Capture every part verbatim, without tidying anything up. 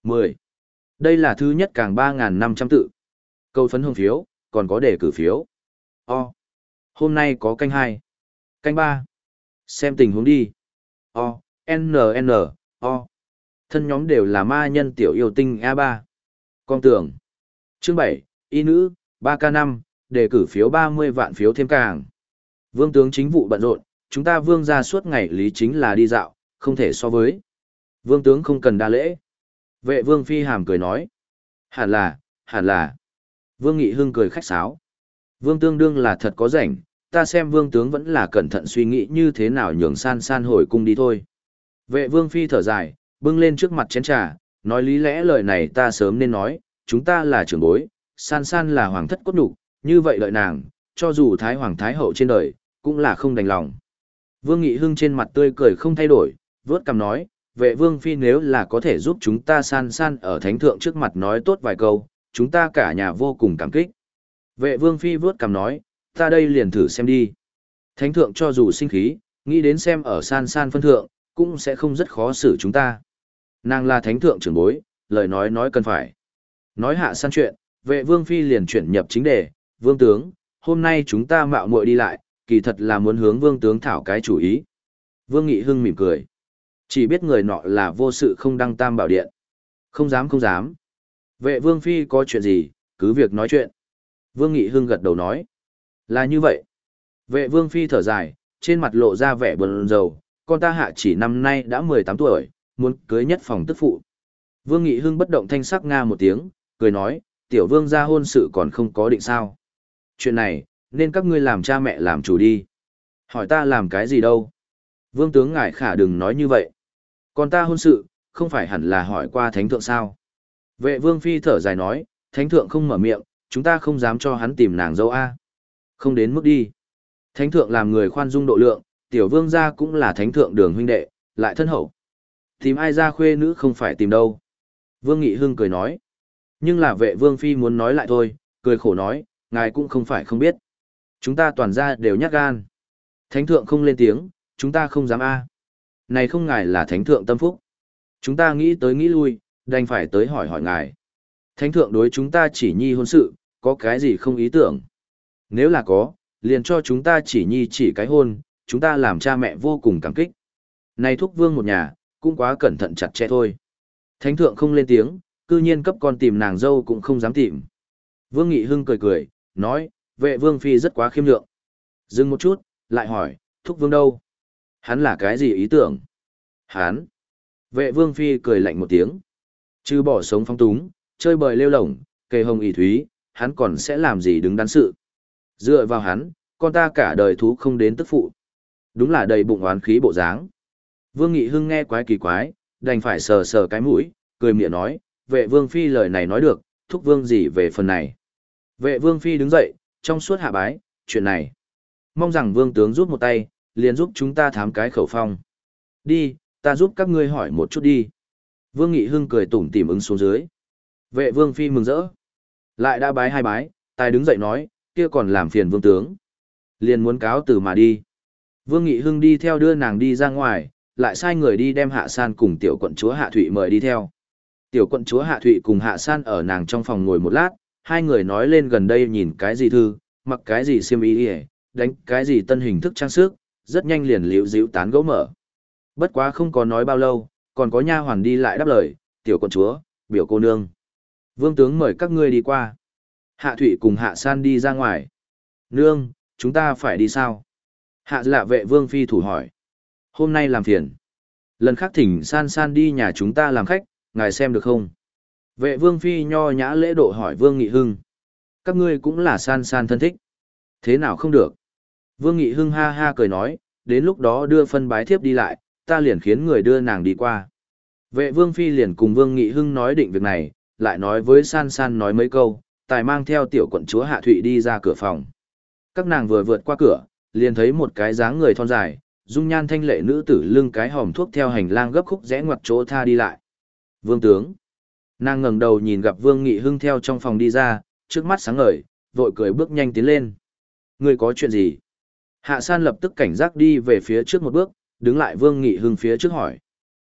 mười. Đây là thứ nhất càng ba nghìn năm trăm tự. Câu phấn hồng phiếu, còn có đề cử phiếu. O. Hôm nay có canh hai. Canh ba. Xem tình huống đi. O. N N. O. Thân nhóm đều là ma nhân tiểu yêu tinh a ba. Con tưởng. Chương bảy, y nữ, ba k năm, đề cử phiếu ba mươi vạn phiếu thêm càng. Vương tướng chính vụ bận rộn, chúng ta vương ra suốt ngày lý chính là đi dạo, không thể so với. Vương tướng không cần đa lễ. Vệ vương phi hàm cười nói. Hẳn là, hẳn là. Vương Nghị Hưng cười khách sáo. Vương tương đương là thật có rảnh, ta xem vương tướng vẫn là cẩn thận suy nghĩ như thế nào nhường san san hồi cung đi thôi. Vệ vương phi thở dài, bưng lên trước mặt chén trà, nói lý lẽ lời này ta sớm nên nói, chúng ta là trưởng bối, san san là hoàng thất cốt nhục, như vậy lợi nàng, cho dù thái hoàng thái hậu trên đời, cũng là không đành lòng. Vương Nghị Hưng trên mặt tươi cười không thay đổi, vớt cằm nói, vệ vương phi nếu là có thể giúp chúng ta san san ở thánh thượng trước mặt nói tốt vài câu, chúng ta cả nhà vô cùng cảm kích. Vệ vương phi vớt cằm nói, ta đây liền thử xem đi. Thánh thượng cho dù sinh khí, nghĩ đến xem ở san san phân thượng, cũng sẽ không rất khó xử chúng ta. Nàng là thánh thượng trưởng bối, lời nói nói cần phải. Nói hạ san chuyện, vệ vương phi liền chuyển nhập chính đề, vương tướng, hôm nay chúng ta mạo muội đi lại, kỳ thật là muốn hướng vương tướng thảo cái chủ ý. Vương Nghị Hưng mỉm cười. Chỉ biết người nọ là vô sự không đăng tam bảo điện. Không dám không dám. Vệ vương phi có chuyện gì, cứ việc nói chuyện. Vương Nghị Hưng gật đầu nói. Là như vậy. Vệ vương phi thở dài, trên mặt lộ ra vẻ buồn rầu, con ta hạ chỉ năm nay đã mười tám tuổi, muốn cưới nhất phòng tức phụ. Vương Nghị Hưng bất động thanh sắc nga một tiếng, cười nói, tiểu vương gia hôn sự còn không có định sao. Chuyện này, nên các ngươi làm cha mẹ làm chủ đi. Hỏi ta làm cái gì đâu. Vương tướng ngài khả đừng nói như vậy. Còn ta hôn sự, không phải hẳn là hỏi qua thánh thượng sao. Vệ vương phi thở dài nói, thánh thượng không mở miệng, chúng ta không dám cho hắn tìm nàng dâu A. Không đến mức đi. Thánh thượng làm người khoan dung độ lượng, tiểu vương gia cũng là thánh thượng đường huynh đệ, lại thân hậu. Tìm ai ra khuê nữ không phải tìm đâu. Vương Nghị Hưng cười nói. Nhưng là vệ vương phi muốn nói lại thôi, cười khổ nói, ngài cũng không phải không biết. Chúng ta toàn ra đều nhát gan. Thánh thượng không lên tiếng, chúng ta không dám A. Này không ngài là thánh thượng tâm phúc. Chúng ta nghĩ tới nghĩ lui, đành phải tới hỏi hỏi ngài. Thánh thượng đối chúng ta chỉ nhi hôn sự, có cái gì không ý tưởng? Nếu là có, liền cho chúng ta chỉ nhi chỉ cái hôn, chúng ta làm cha mẹ vô cùng cảm kích. Này thúc vương một nhà, cũng quá cẩn thận chặt chẽ thôi. Thánh thượng không lên tiếng, cư nhiên cấp con tìm nàng dâu cũng không dám tìm. Vương Nghị Hưng cười cười, nói, vệ vương phi rất quá khiêm lượng. Dừng một chút, lại hỏi, thúc vương đâu? Hắn là cái gì ý tưởng? Hắn. Vệ vương phi cười lạnh một tiếng. Chứ bỏ sống phong túng, chơi bời lêu lổng, kề hồng ỷ thúy, hắn còn sẽ làm gì đứng đắn sự. Dựa vào hắn, con ta cả đời thú không đến tức phụ. Đúng là đầy bụng oán khí bộ dáng. Vương Nghị Hưng nghe quái kỳ quái, đành phải sờ sờ cái mũi, cười miệng nói, vệ vương phi lời này nói được, thúc vương gì về phần này. Vệ vương phi đứng dậy, trong suốt hạ bái, chuyện này. Mong rằng vương tướng giúp một tay, liền giúp chúng ta thám cái khẩu phong. Đi, ta giúp các ngươi hỏi một chút đi. Vương Nghị Hưng cười tủm tỉm ứng xuống dưới. Vệ vương phi mừng rỡ. Lại đã bái hai bái, tài đứng dậy nói, kia còn làm phiền vương tướng. Liền muốn cáo từ mà đi. Vương Nghị Hưng đi theo đưa nàng đi ra ngoài, lại sai người đi đem Hạ San cùng tiểu quận chúa Hạ Thụy mời đi theo. Tiểu quận chúa Hạ Thụy cùng Hạ San ở nàng trong phòng ngồi một lát, hai người nói lên gần đây nhìn cái gì thư, mặc cái gì xiêm y đi, đánh cái gì tân hình thức trang sức, rất nhanh liền liễu díu tán gẫu mở. Bất quá không có nói bao lâu, còn có nha hoàn đi lại đáp lời, tiểu quận chúa, biểu cô nương. Vương tướng mời các ngươi đi qua. Hạ Thụy cùng Hạ San đi ra ngoài. Nương, chúng ta phải đi sao? Hạ lạ vệ vương phi thủ hỏi. Hôm nay làm phiền. Lần khác thỉnh San San đi nhà chúng ta làm khách, ngài xem được không? Vệ vương phi nho nhã lễ độ hỏi Vương Nghị Hưng. Các ngươi cũng là San San thân thích. Thế nào không được? Vương Nghị Hưng ha ha cười nói, đến lúc đó đưa phân bái thiếp đi lại, ta liền khiến người đưa nàng đi qua. Vệ vương phi liền cùng Vương Nghị Hưng nói định việc này, lại nói với San San nói mấy câu, tài mang theo tiểu quận chúa Hạ Thụy đi ra cửa phòng. Các nàng vừa vượt qua cửa, liền thấy một cái dáng người thon dài, dung nhan thanh lệ nữ tử lưng cái hòm thuốc theo hành lang gấp khúc rẽ ngoặt chỗ tha đi lại. Vương tướng. Nàng ngẩng đầu nhìn gặp Vương Nghị Hưng theo trong phòng đi ra, trước mắt sáng ngời, vội cười bước nhanh tiến lên. Ngươi có chuyện gì? Hạ San lập tức cảnh giác đi về phía trước một bước, đứng lại Vương Nghị Hưng phía trước hỏi.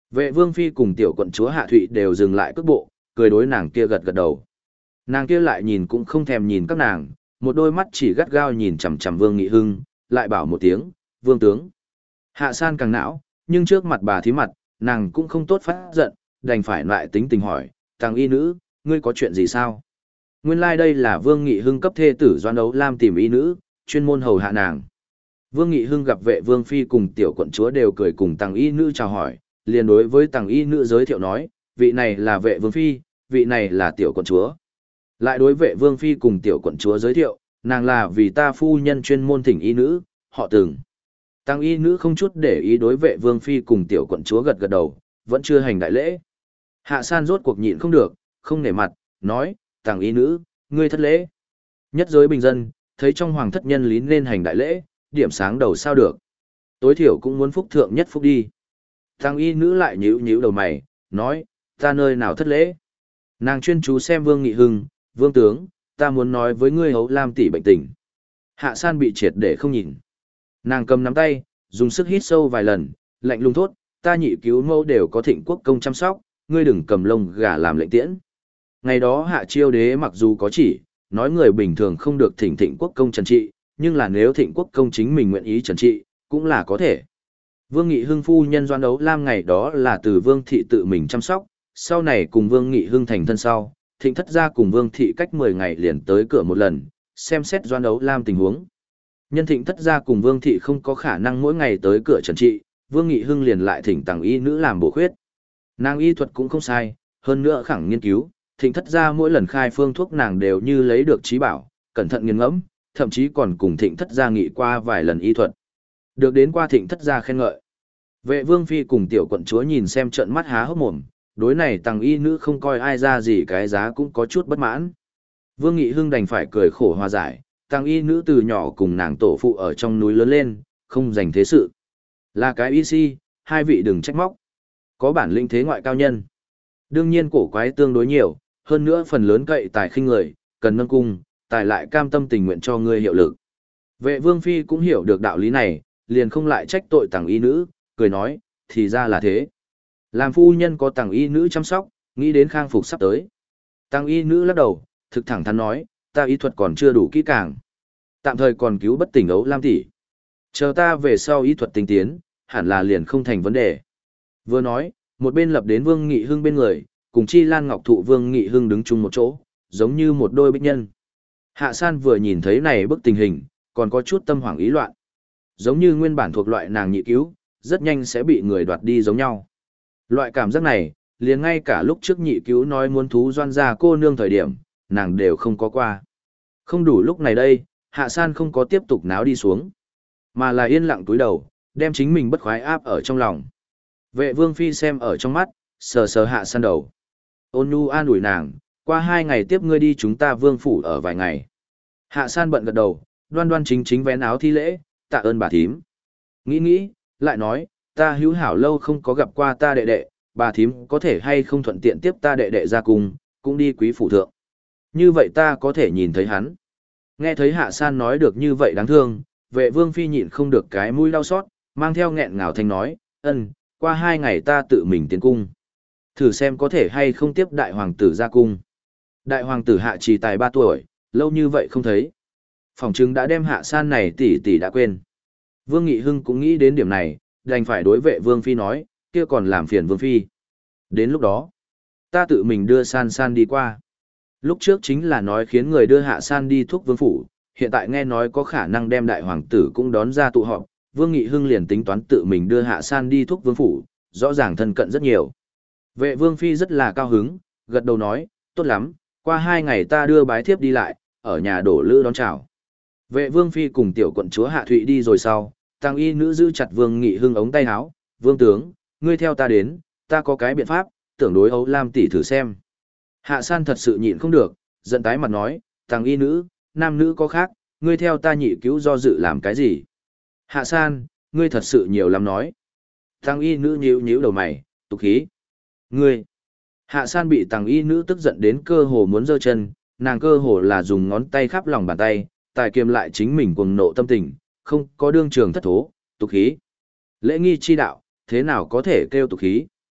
Vệ vương phi cùng tiểu quận chúa Hạ Thụy đều dừng lại cước bộ, cười đối nàng kia gật gật đầu. Nàng kia lại nhìn cũng không thèm nhìn các nàng, một đôi mắt chỉ gắt gao nhìn chằm chằm Vương Nghị Hưng, lại bảo một tiếng, "Vương tướng." Hạ San càng não, nhưng trước mặt bà thím mặt, nàng cũng không tốt phát giận, đành phải lại tính tình hỏi, "Tàng y nữ, ngươi có chuyện gì sao?" Nguyên lai like đây là Vương Nghị Hưng cấp thê tử Doan Ấu Lam tìm y nữ, chuyên môn hầu hạ nàng. Vương Nghị Hưng gặp vệ vương phi cùng tiểu quận chúa đều cười cùng tàng y nữ chào hỏi, liền đối với tàng y nữ giới thiệu nói, vị này là vệ vương phi, vị này là tiểu quận chúa. Lại đối vệ vương phi cùng tiểu quận chúa giới thiệu, nàng là vì ta phu nhân chuyên môn thỉnh y nữ, họ Từng. Tàng y nữ không chút để ý đối vệ vương phi cùng tiểu quận chúa gật gật đầu, vẫn chưa hành đại lễ. Hạ San rốt cuộc nhịn không được, không nể mặt, nói, tàng y nữ, ngươi thất lễ. Nhất giới bình dân, thấy trong hoàng thất nhân lý nên hành đại lễ, điểm sáng đầu sao được. Tối thiểu cũng muốn phúc thượng nhất phúc đi. Tàng y nữ lại nhíu nhíu đầu mày, nói, ta nơi nào thất lễ. Nàng chuyên chú xem Vương Nghị Hưng, Vương tướng, ta muốn nói với ngươi Hấu Lam tỷ bệnh tình. Hạ San bị triệt để không nhìn. Nàng cầm nắm tay, dùng sức hít sâu vài lần, lạnh lùng thốt, ta nhị cứu mẫu đều có thịnh quốc công chăm sóc, ngươi đừng cầm lông gà làm lệnh tiễn. Ngày đó Hạ Chiêu đế mặc dù có chỉ, nói người bình thường không được thỉnh thịnh quốc công trần trị, nhưng là nếu thịnh quốc công chính mình nguyện ý trần trị, cũng là có thể. Vương Nghị Hưng phu nhân Doan Ấu Lam ngày đó là từ Vương thị tự mình chăm sóc, sau này cùng Vương Nghị Hưng thành thân sau, thịnh thất gia cùng Vương thị cách mười ngày liền tới cửa một lần, xem xét Doan Ấu Lam tình huống. Nhân thịnh thất gia cùng Vương thị không có khả năng mỗi ngày tới cửa trần trị, Vương Nghị Hưng liền lại thỉnh tàng y nữ làm bổ khuyết. Nàng y thuật cũng không sai, hơn nữa khẳng nghiên cứu, thịnh thất gia mỗi lần khai phương thuốc nàng đều như lấy được trí bảo, cẩn thận nghiền ngẫm, thậm chí còn cùng thịnh thất gia nghị qua vài lần y thuật. Được đến qua thịnh thất gia khen ngợi. Vệ vương phi cùng tiểu quận chúa nhìn xem trận mắt há hốc mồm, đối này tàng y nữ không coi ai ra gì cái giá cũng có chút bất mãn. Vương Nghị Hưng đành phải cười khổ hòa giải, tàng y nữ từ nhỏ cùng nàng tổ phụ ở trong núi lớn lên, không dành thế sự. Là cái y si, hai vị đừng trách móc. Có bản lĩnh thế ngoại cao nhân. Đương nhiên cổ quái tương đối nhiều, hơn nữa phần lớn cậy tài khinh người, cần nâng cung, tài lại cam tâm tình nguyện cho ngươi hiệu lực. Vệ vương phi cũng hiểu được đạo lý này, liền không lại trách tội tàng y nữ, cười nói, thì ra là thế. Làm phu nhân có tàng y nữ chăm sóc, nghĩ đến khang phục sắp tới. Tàng y nữ lắc đầu, thực thẳng thắn nói, ta y thuật còn chưa đủ kỹ càng. Tạm thời còn cứu bất tỉnh Ấu Lam tỷ. Chờ ta về sau y thuật tinh tiến, hẳn là liền không thành vấn đề. Vừa nói, một bên lập đến Vương Nghị Hưng bên người, cùng Chi Lan Ngọc Thụ Vương Nghị Hưng đứng chung một chỗ, giống như một đôi bích nhân. Hạ San vừa nhìn thấy này bức tình hình, còn có chút tâm hoảng ý loạn. Giống như nguyên bản thuộc loại nàng nhị cứu, rất nhanh sẽ bị người đoạt đi giống nhau. Loại cảm giác này, liền ngay cả lúc trước nhị cứu nói muốn thú Doan gia cô nương thời điểm, nàng đều không có qua. Không đủ lúc này đây, Hạ San không có tiếp tục náo đi xuống, mà là yên lặng túi đầu, đem chính mình bất khoái áp ở trong lòng. Vệ vương phi xem ở trong mắt, sờ sờ Hạ San đầu. Ôn nhu an ủi nàng, qua hai ngày tiếp ngươi đi chúng ta vương phủ ở vài ngày. Hạ San bận gật đầu, đoan đoan chính chính vén áo thi lễ, tạ ơn bà thím. Nghĩ nghĩ, lại nói, ta hữu hảo lâu không có gặp qua ta đệ đệ, bà thím có thể hay không thuận tiện tiếp ta đệ đệ ra cùng, cũng đi quý phủ thượng. Như vậy ta có thể nhìn thấy hắn. Nghe thấy Hạ San nói được như vậy đáng thương, vệ vương phi nhịn không được cái mũi đau xót, mang theo nghẹn ngào thanh nói, ân, qua hai ngày ta tự mình tiến cung. Thử xem có thể hay không tiếp đại hoàng tử ra cung. Đại hoàng tử Hạ Trì tài ba tuổi, lâu như vậy không thấy. Phòng chứng đã đem Hạ San này tỷ tỷ đã quên. Vương Nghị Hưng cũng nghĩ đến điểm này, đành phải đối vệ vương phi nói, kia còn làm phiền vương phi. Đến lúc đó, ta tự mình đưa San San đi qua. Lúc trước chính là nói khiến người đưa Hạ San đi thuốc vương phủ, hiện tại nghe nói có khả năng đem đại hoàng tử cũng đón ra tụ họp, Vương Nghị Hưng liền tính toán tự mình đưa Hạ San đi thuốc vương phủ, rõ ràng thân cận rất nhiều. Vệ vương phi rất là cao hứng, gật đầu nói, tốt lắm, qua hai ngày ta đưa bái thiếp đi lại, ở nhà đổ lữ đón chào. Vệ vương phi cùng tiểu quận chúa Hạ Thụy đi rồi sau, tăng y nữ giữ chặt Vương Nghị Hưng ống tay áo, vương tướng, ngươi theo ta đến, ta có cái biện pháp, tưởng đối Ấu Lam tỷ thử xem. Hạ San thật sự nhịn không được, giận tái mặt nói, tăng y nữ, nam nữ có khác, ngươi theo ta nhị cứu do dự làm cái gì? Hạ San, ngươi thật sự nhiều lắm nói. Tăng y nữ nhíu nhíu đầu mày, tục khí. Ngươi. Hạ San bị tăng y nữ tức giận đến cơ hồ muốn giơ chân, nàng cơ hồ là dùng ngón tay khắp lòng bàn tay, tài kiềm lại chính mình cuồng nộ tâm tình, không có đương trường thất thố, tục khí. Lễ nghi chi đạo, thế nào có thể kêu tục khí?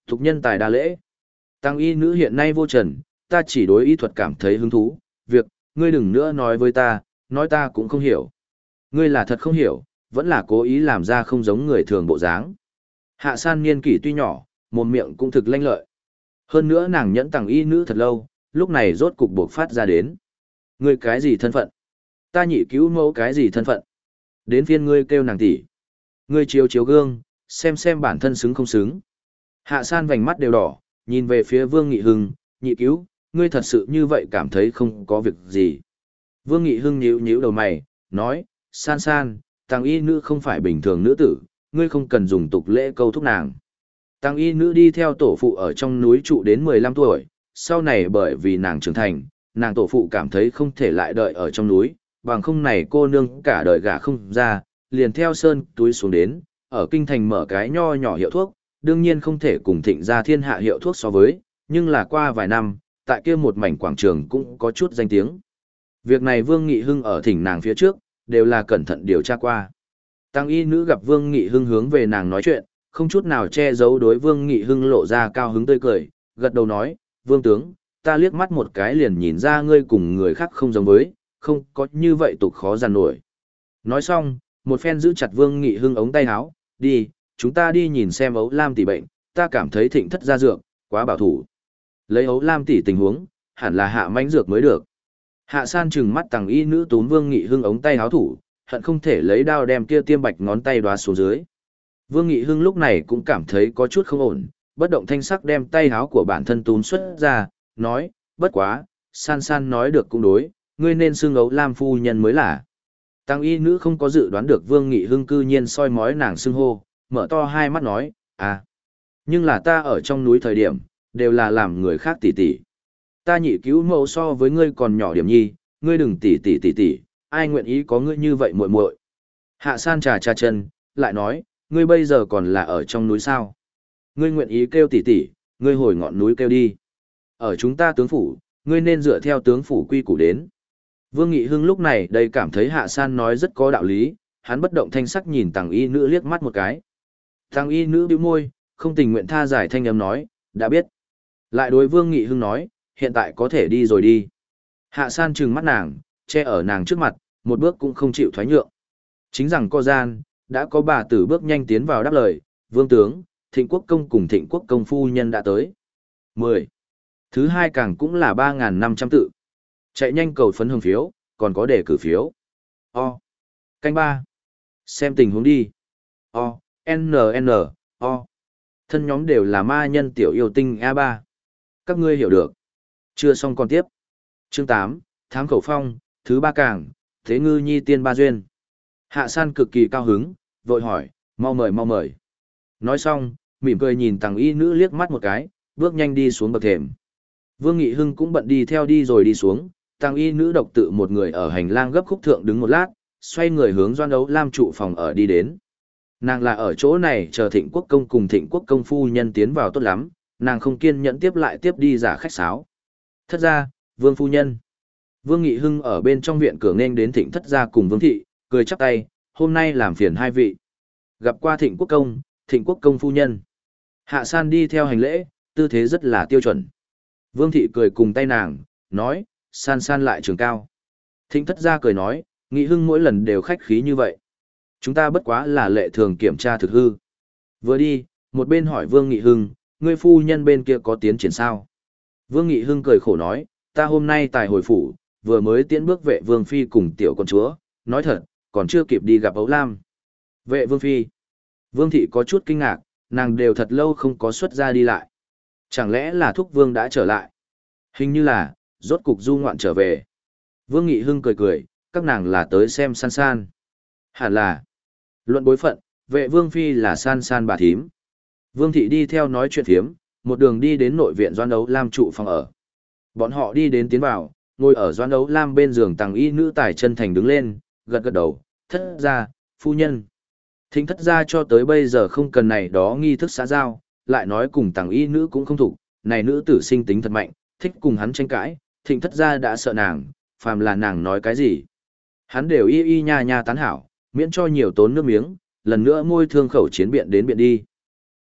Thục nhân tài đa lễ. Tăng y nữ hiện nay vô trần, ta chỉ đối y thuật cảm thấy hứng thú, việc, ngươi đừng nữa nói với ta, nói ta cũng không hiểu. Ngươi là thật không hiểu, vẫn là cố ý làm ra không giống người thường bộ dáng. Hạ san niên kỷ tuy nhỏ, mồm miệng cũng thực lanh lợi. Hơn nữa nàng nhẫn tàng y nữ thật lâu, lúc này rốt cục buộc phát ra đến. Ngươi cái gì thân phận? Ta nhị cứu mẫu cái gì thân phận? Đến phiên ngươi kêu nàng tỷ. Ngươi chiếu chiếu gương, xem xem bản thân xứng không xứng. Hạ san vành mắt đều đỏ, nhìn về phía Vương Nghị Hưng, nhị cứu, ngươi thật sự như vậy cảm thấy không có việc gì. Vương Nghị Hưng nhíu nhíu đầu mày, nói, san san, tàng y nữ không phải bình thường nữ tử, ngươi không cần dùng tục lễ câu thúc nàng. Tàng y nữ đi theo tổ phụ ở trong núi trụ đến mười lăm tuổi, sau này bởi vì nàng trưởng thành, nàng tổ phụ cảm thấy không thể lại đợi ở trong núi, bằng không này cô nương cả đời gả không ra, liền theo sơn túi xuống đến, ở kinh thành mở cái nho nhỏ hiệu thuốc, đương nhiên không thể cùng thịnh gia thiên hạ hiệu thuốc so với, nhưng là qua vài năm, tại kia một mảnh quảng trường cũng có chút danh tiếng. Việc này Vương Nghị Hưng ở thỉnh nàng phía trước, đều là cẩn thận điều tra qua. Tăng y nữ gặp Vương Nghị Hưng hướng về nàng nói chuyện, không chút nào che giấu đối Vương Nghị Hưng lộ ra cao hứng tươi cười, gật đầu nói, Vương tướng, ta liếc mắt một cái liền nhìn ra ngươi cùng người khác không giống với, không có như vậy tục khó giàn nổi. Nói xong, một phen giữ chặt Vương Nghị Hưng ống tay áo, đi, chúng ta đi nhìn xem ấu lam tỷ bệnh, ta cảm thấy thịnh thất gia dược, quá bảo thủ. Lấy ấu lam tỷ tình huống, hẳn là hạ mãnh dược mới được. Hạ san trừng mắt tàng y nữ túm Vương Nghị Hưng ống tay áo thủ, hận không thể lấy đao đem kia tiêm bạch ngón tay đoá xuống dưới. Vương Nghị Hưng lúc này cũng cảm thấy có chút không ổn, bất động thanh sắc đem tay áo của bản thân túm xuất ra, nói, bất quá, san san nói được cũng đối, ngươi nên xưng ấu lam phu nhân mới là. Tăng y nữ không có dự đoán được Vương Nghị Hưng cư nhiên soi mói nàng xưng hô, mở to hai mắt nói, à, nhưng là ta ở trong núi thời điểm, đều là làm người khác tỉ tỉ. Ta nhị cứu mẫu so với ngươi còn nhỏ điểm nhi, ngươi đừng tỉ tỉ tỉ tỉ, ai nguyện ý có ngươi như vậy muội muội. Hạ san trà trà chân, lại nói, ngươi bây giờ còn là ở trong núi sao? Ngươi nguyện ý kêu tỉ tỉ, ngươi hồi ngọn núi kêu đi. Ở chúng ta tướng phủ, ngươi nên dựa theo tướng phủ quy củ đến. Vương Nghị Hưng lúc này đây cảm thấy Hạ San nói rất có đạo lý, hắn bất động thanh sắc nhìn Tằng y nữ liếc mắt một cái. Tằng y nữ bĩu môi, không tình nguyện tha giải thanh âm nói, đã biết. Lại đối Vương Nghị Hưng nói, hiện tại có thể đi rồi đi. Hạ San trừng mắt nàng, che ở nàng trước mặt, một bước cũng không chịu thoái nhượng. Chính rằng co gian, đã có bà tử bước nhanh tiến vào đáp lời, Vương tướng, Thịnh Quốc công cùng Thịnh Quốc công phu nhân đã tới. mười. Thứ hai càng cũng là ba nghìn năm trăm tự. Chạy nhanh cầu phấn hương phiếu, còn có đề cử phiếu. O. Canh ba. Xem tình huống đi. O. N N. O. Thân nhóm đều là ma nhân tiểu yêu tinh a ba. Các ngươi hiểu được. Chưa xong còn tiếp. Chương tám. Thám khẩu phong, thứ ba càng, thế ngư nhi tiên ba duyên. Hạ San cực kỳ cao hứng, vội hỏi, mau mời mau mời. Nói xong, mỉm cười nhìn Tằng y nữ liếc mắt một cái, bước nhanh đi xuống bậc thềm. Vương Nghị Hưng cũng bận đi theo đi rồi đi xuống, Tằng y nữ độc tự một người ở hành lang gấp khúc thượng đứng một lát, xoay người hướng Doan Ấu Lam trụ phòng ở đi đến. Nàng là ở chỗ này chờ Thịnh Quốc công cùng Thịnh Quốc công phu nhân tiến vào tốt lắm, nàng không kiên nhẫn tiếp lại tiếp đi giả khách sáo. Thất gia, Vương phu nhân. Vương Nghị Hưng ở bên trong viện cửa nên đến Thịnh thất gia cùng Vương thị, cười chắp tay, hôm nay làm phiền hai vị. Gặp qua Thịnh Quốc công, Thịnh Quốc công phu nhân. Hạ San đi theo hành lễ, tư thế rất là tiêu chuẩn. Vương thị cười cùng tay nàng, nói, San San lại trường cao. Thịnh thất gia cười nói, Nghị Hưng mỗi lần đều khách khí như vậy. Chúng ta bất quá là lệ thường kiểm tra thực hư. Vừa đi, một bên hỏi Vương Nghị Hưng, ngươi phu nhân bên kia có tiến triển sao? Vương Nghị Hưng cười khổ nói, ta hôm nay tài hồi phủ, vừa mới tiễn bước vệ Vương Phi cùng tiểu con chúa, nói thật, còn chưa kịp đi gặp Ấu Lam. Vệ Vương Phi. Vương Thị có chút kinh ngạc, nàng đều thật lâu không có xuất ra đi lại. Chẳng lẽ là Thúc Vương đã trở lại? Hình như là, rốt cục du ngoạn trở về. Vương Nghị Hưng cười cười, các nàng là tới xem San San. Hẳn là, luận bối phận, vệ Vương Phi là San San bà thím. Vương Thị đi theo nói chuyện thiếm, một đường đi đến nội viện Doan Ấu Lam trụ phòng ở. Bọn họ đi đến tiến vào, ngồi ở Doan Ấu Lam bên giường Tằng y nữ tài chân thành đứng lên, gật gật đầu, thất gia, phu nhân. Thịnh thất gia cho tới bây giờ không cần này đó nghi thức xã giao, lại nói cùng Tằng y nữ cũng không thủ, này nữ tử sinh tính thật mạnh, thích cùng hắn tranh cãi, thịnh thất gia đã sợ nàng, phàm là nàng nói cái gì. Hắn đều y y nha nha tán hảo, miễn cho nhiều tốn nước miếng, lần nữa môi thương khẩu chiến biện đến biện đi.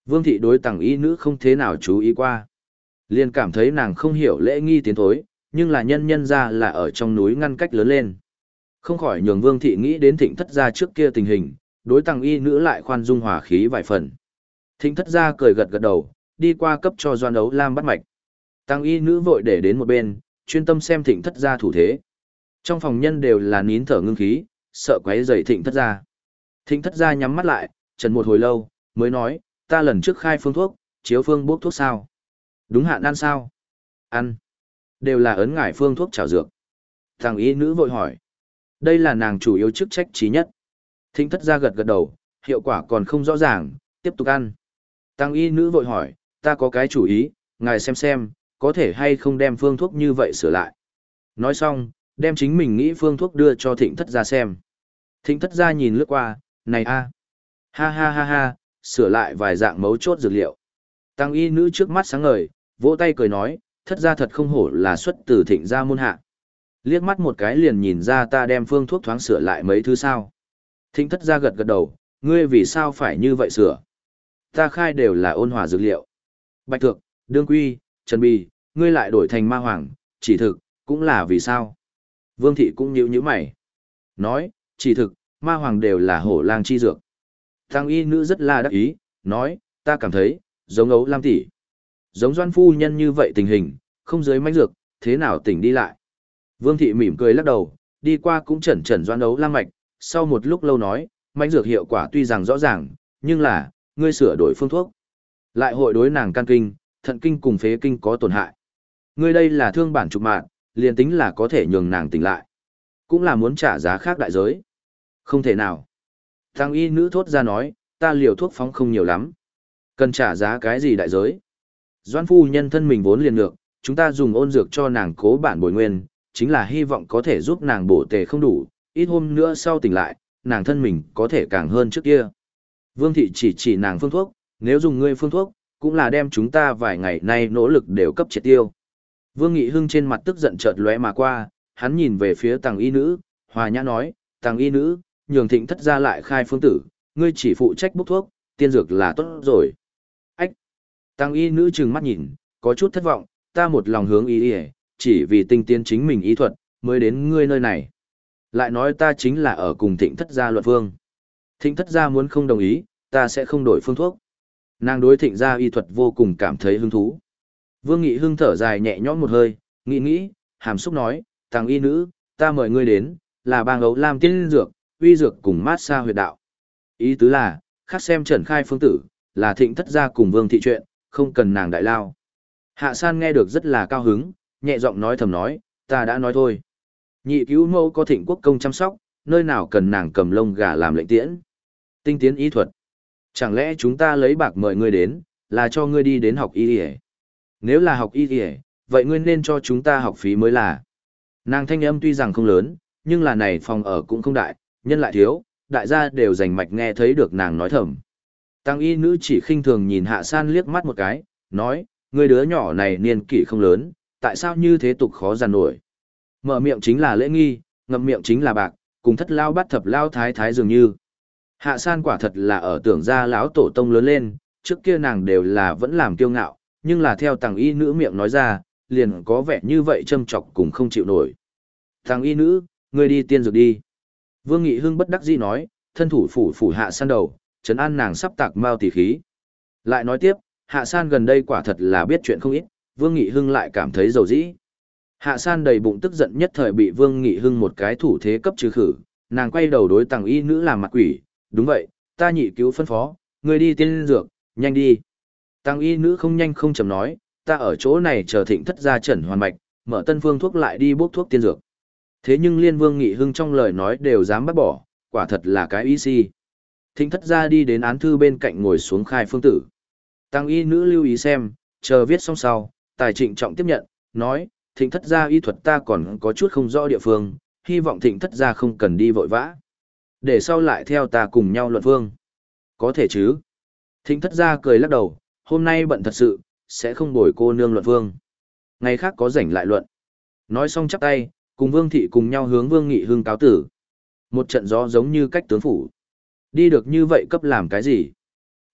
Vương thị đối tàng y nữ không thế nào chú ý qua. Liền cảm thấy nàng không hiểu lễ nghi tiến thối, nhưng là nhân nhân ra là ở trong núi ngăn cách lớn lên. Không khỏi nhường Vương thị nghĩ đến Thịnh thất gia trước kia tình hình, đối tàng y nữ lại khoan dung hòa khí vài phần. Thịnh thất gia cười gật gật đầu, đi qua cấp cho Doan Đấu Lam bắt mạch. Tàng y nữ vội để đến một bên, chuyên tâm xem Thịnh thất gia thủ thế. Trong phòng nhân đều là nín thở ngưng khí, sợ quấy rầy Thịnh thất gia. Thịnh thất gia nhắm mắt lại, trần một hồi lâu, mới nói, ta lần trước khai phương thuốc, chiếu phương bốc thuốc sao? Đúng hạn ăn sao? Ăn. Đều là ấn ngải phương thuốc trào dược. Tàng y nữ vội hỏi. Đây là nàng chủ yếu chức trách trí nhất. Thịnh thất gia gật gật đầu, hiệu quả còn không rõ ràng, tiếp tục ăn. Tàng y nữ vội hỏi, ta có cái chủ ý, ngài xem xem, có thể hay không đem phương thuốc như vậy sửa lại. Nói xong, đem chính mình nghĩ phương thuốc đưa cho thịnh thất gia xem. Thịnh thất gia nhìn lướt qua, này a, ha ha ha ha, sửa lại vài dạng mấu chốt dược liệu. Tăng y nữ trước mắt sáng ngời, vỗ tay cười nói, thất gia thật không hổ là xuất từ thịnh gia môn hạ. Liếc mắt một cái liền nhìn ra ta đem phương thuốc thoáng sửa lại mấy thứ sao. Thịnh thất gia gật gật đầu, ngươi vì sao phải như vậy sửa? Ta khai đều là ôn hòa dược liệu. Bạch thược, đương quy, trần bì, ngươi lại đổi thành ma hoàng, chỉ thực, cũng là vì sao? Vương thị cũng nhíu nhíu mày. Nói, chỉ thực, ma hoàng đều là hổ lang chi dược. Tăng y nữ rất là đắc ý, nói, ta cảm thấy, giống ấu lam tỷ, giống doan phu nhân như vậy tình hình, không dưới mánh dược, thế nào tỉnh đi lại. Vương thị mỉm cười lắc đầu, đi qua cũng chẩn chẩn doan ấu lam mạch, sau một lúc lâu nói, mánh dược hiệu quả tuy rằng rõ ràng, nhưng là, ngươi sửa đổi phương thuốc. Lại hội đối nàng can kinh, thận kinh cùng phế kinh có tổn hại. Ngươi đây là thương bản trục mạng, liền tính là có thể nhường nàng tỉnh lại. Cũng là muốn trả giá khác đại giới. Không thể nào. Thằng y nữ thốt ra nói, ta liều thuốc phóng không nhiều lắm. Cần trả giá cái gì đại giới? Doan phu nhân thân mình vốn liền được, chúng ta dùng ôn dược cho nàng cố bản bồi nguyên, chính là hy vọng có thể giúp nàng bổ tề không đủ, ít hôm nữa sau tỉnh lại, nàng thân mình có thể càng hơn trước kia. Vương thị chỉ chỉ nàng phương thuốc, nếu dùng ngươi phương thuốc, cũng là đem chúng ta vài ngày nay nỗ lực đều cấp triệt tiêu. Vương Nghị Hưng trên mặt tức giận chợt lóe mà qua, hắn nhìn về phía tàng y nữ, hòa nhã nói, tàng y nữ, nhường thịnh thất gia lại khai phương tử, ngươi chỉ phụ trách bốc thuốc, tiên dược là tốt rồi. Ách! Tàng y nữ trừng mắt nhìn, có chút thất vọng, ta một lòng hướng y y, chỉ vì tinh tiến chính mình y thuật, mới đến ngươi nơi này. Lại nói ta chính là ở cùng thịnh thất gia luận phương. Thịnh thất gia muốn không đồng ý, ta sẽ không đổi phương thuốc. Nàng đối thịnh gia y thuật vô cùng cảm thấy hứng thú. Vương Nghị Hưng thở dài nhẹ nhõm một hơi, nghĩ nghĩ, hàm xúc nói, tàng y nữ, ta mời ngươi đến, là bang ấu lam tiên dược, uy dược cùng mát xa huyệt đạo. Ý tứ là, khác xem trần khai phương tử, là thịnh thất gia cùng vương thị chuyện, không cần nàng đại lao. Hạ san nghe được rất là cao hứng, nhẹ giọng nói thầm nói, ta đã nói thôi. Nhị cứu mẫu có thịnh quốc công chăm sóc, nơi nào cần nàng cầm lông gà làm lệnh tiễn. Tinh tiến y thuật. Chẳng lẽ chúng ta lấy bạc mời ngươi đến, là cho ngươi đi đến học y y? Nếu là học y y, vậy ngươi nên cho chúng ta học phí mới là. Nàng thanh âm tuy rằng không lớn, nhưng là này phòng ở cũng không đại, nhân lại thiếu, đại gia đều rành mạch nghe thấy được nàng nói thầm. Tăng y nữ chỉ khinh thường nhìn Hạ San liếc mắt một cái, nói, ngươi đứa nhỏ này niên kỷ không lớn, tại sao như thế tục khó giàn nổi. Mở miệng chính là lễ nghi, ngậm miệng chính là bạc, cùng thất lao bắt thập lao thái thái dường như. Hạ San quả thật là ở tưởng gia lão tổ tông lớn lên, trước kia nàng đều là vẫn làm kiêu ngạo, nhưng là theo tàng y nữ miệng nói ra, liền có vẻ như vậy châm chọc cùng không chịu nổi. Tàng y nữ, ngươi đi tiên dược đi. Vương Nghị Hưng bất đắc dĩ nói, thân thủ phủ phủ Hạ San đầu, trấn an nàng sắp tạc mao tỉ khí. Lại nói tiếp, Hạ San gần đây quả thật là biết chuyện không ít, Vương Nghị Hưng lại cảm thấy dầu dĩ. Hạ San đầy bụng tức giận nhất thời bị Vương Nghị Hưng một cái thủ thế cấp trừ khử, nàng quay đầu đối tàng y nữ làm mặt quỷ, đúng vậy, ta nhị cứu phân phó, ngươi đi tiên dược, nhanh đi. Tàng y nữ không nhanh không chậm nói, ta ở chỗ này chờ thịnh thất gia trần hoàn mạch, mở tân phương thuốc lại đi bốc thuốc tiên dược. Thế nhưng liên Vương Nghị Hưng trong lời nói đều dám bắt bỏ, quả thật là cái ý si. Thịnh thất gia đi đến án thư bên cạnh ngồi xuống khai phương tử. Tàng y nữ lưu ý xem, chờ viết xong sau, tài trịnh trọng tiếp nhận, nói, thịnh thất gia y thuật ta còn có chút không rõ địa phương, hy vọng thịnh thất gia không cần đi vội vã. Để sau lại theo ta cùng nhau luận phương. Có thể chứ. Thịnh thất gia cười lắc đầu, hôm nay bận thật sự, sẽ không bồi cô nương luận phương. Ngày khác có rảnh lại luận. Nói xong chắp tay, cùng Vương thị cùng nhau hướng Vương Nghị Hưng cáo tử. Một trận gió giống như cách tướng phủ. Đi được như vậy cấp làm cái gì?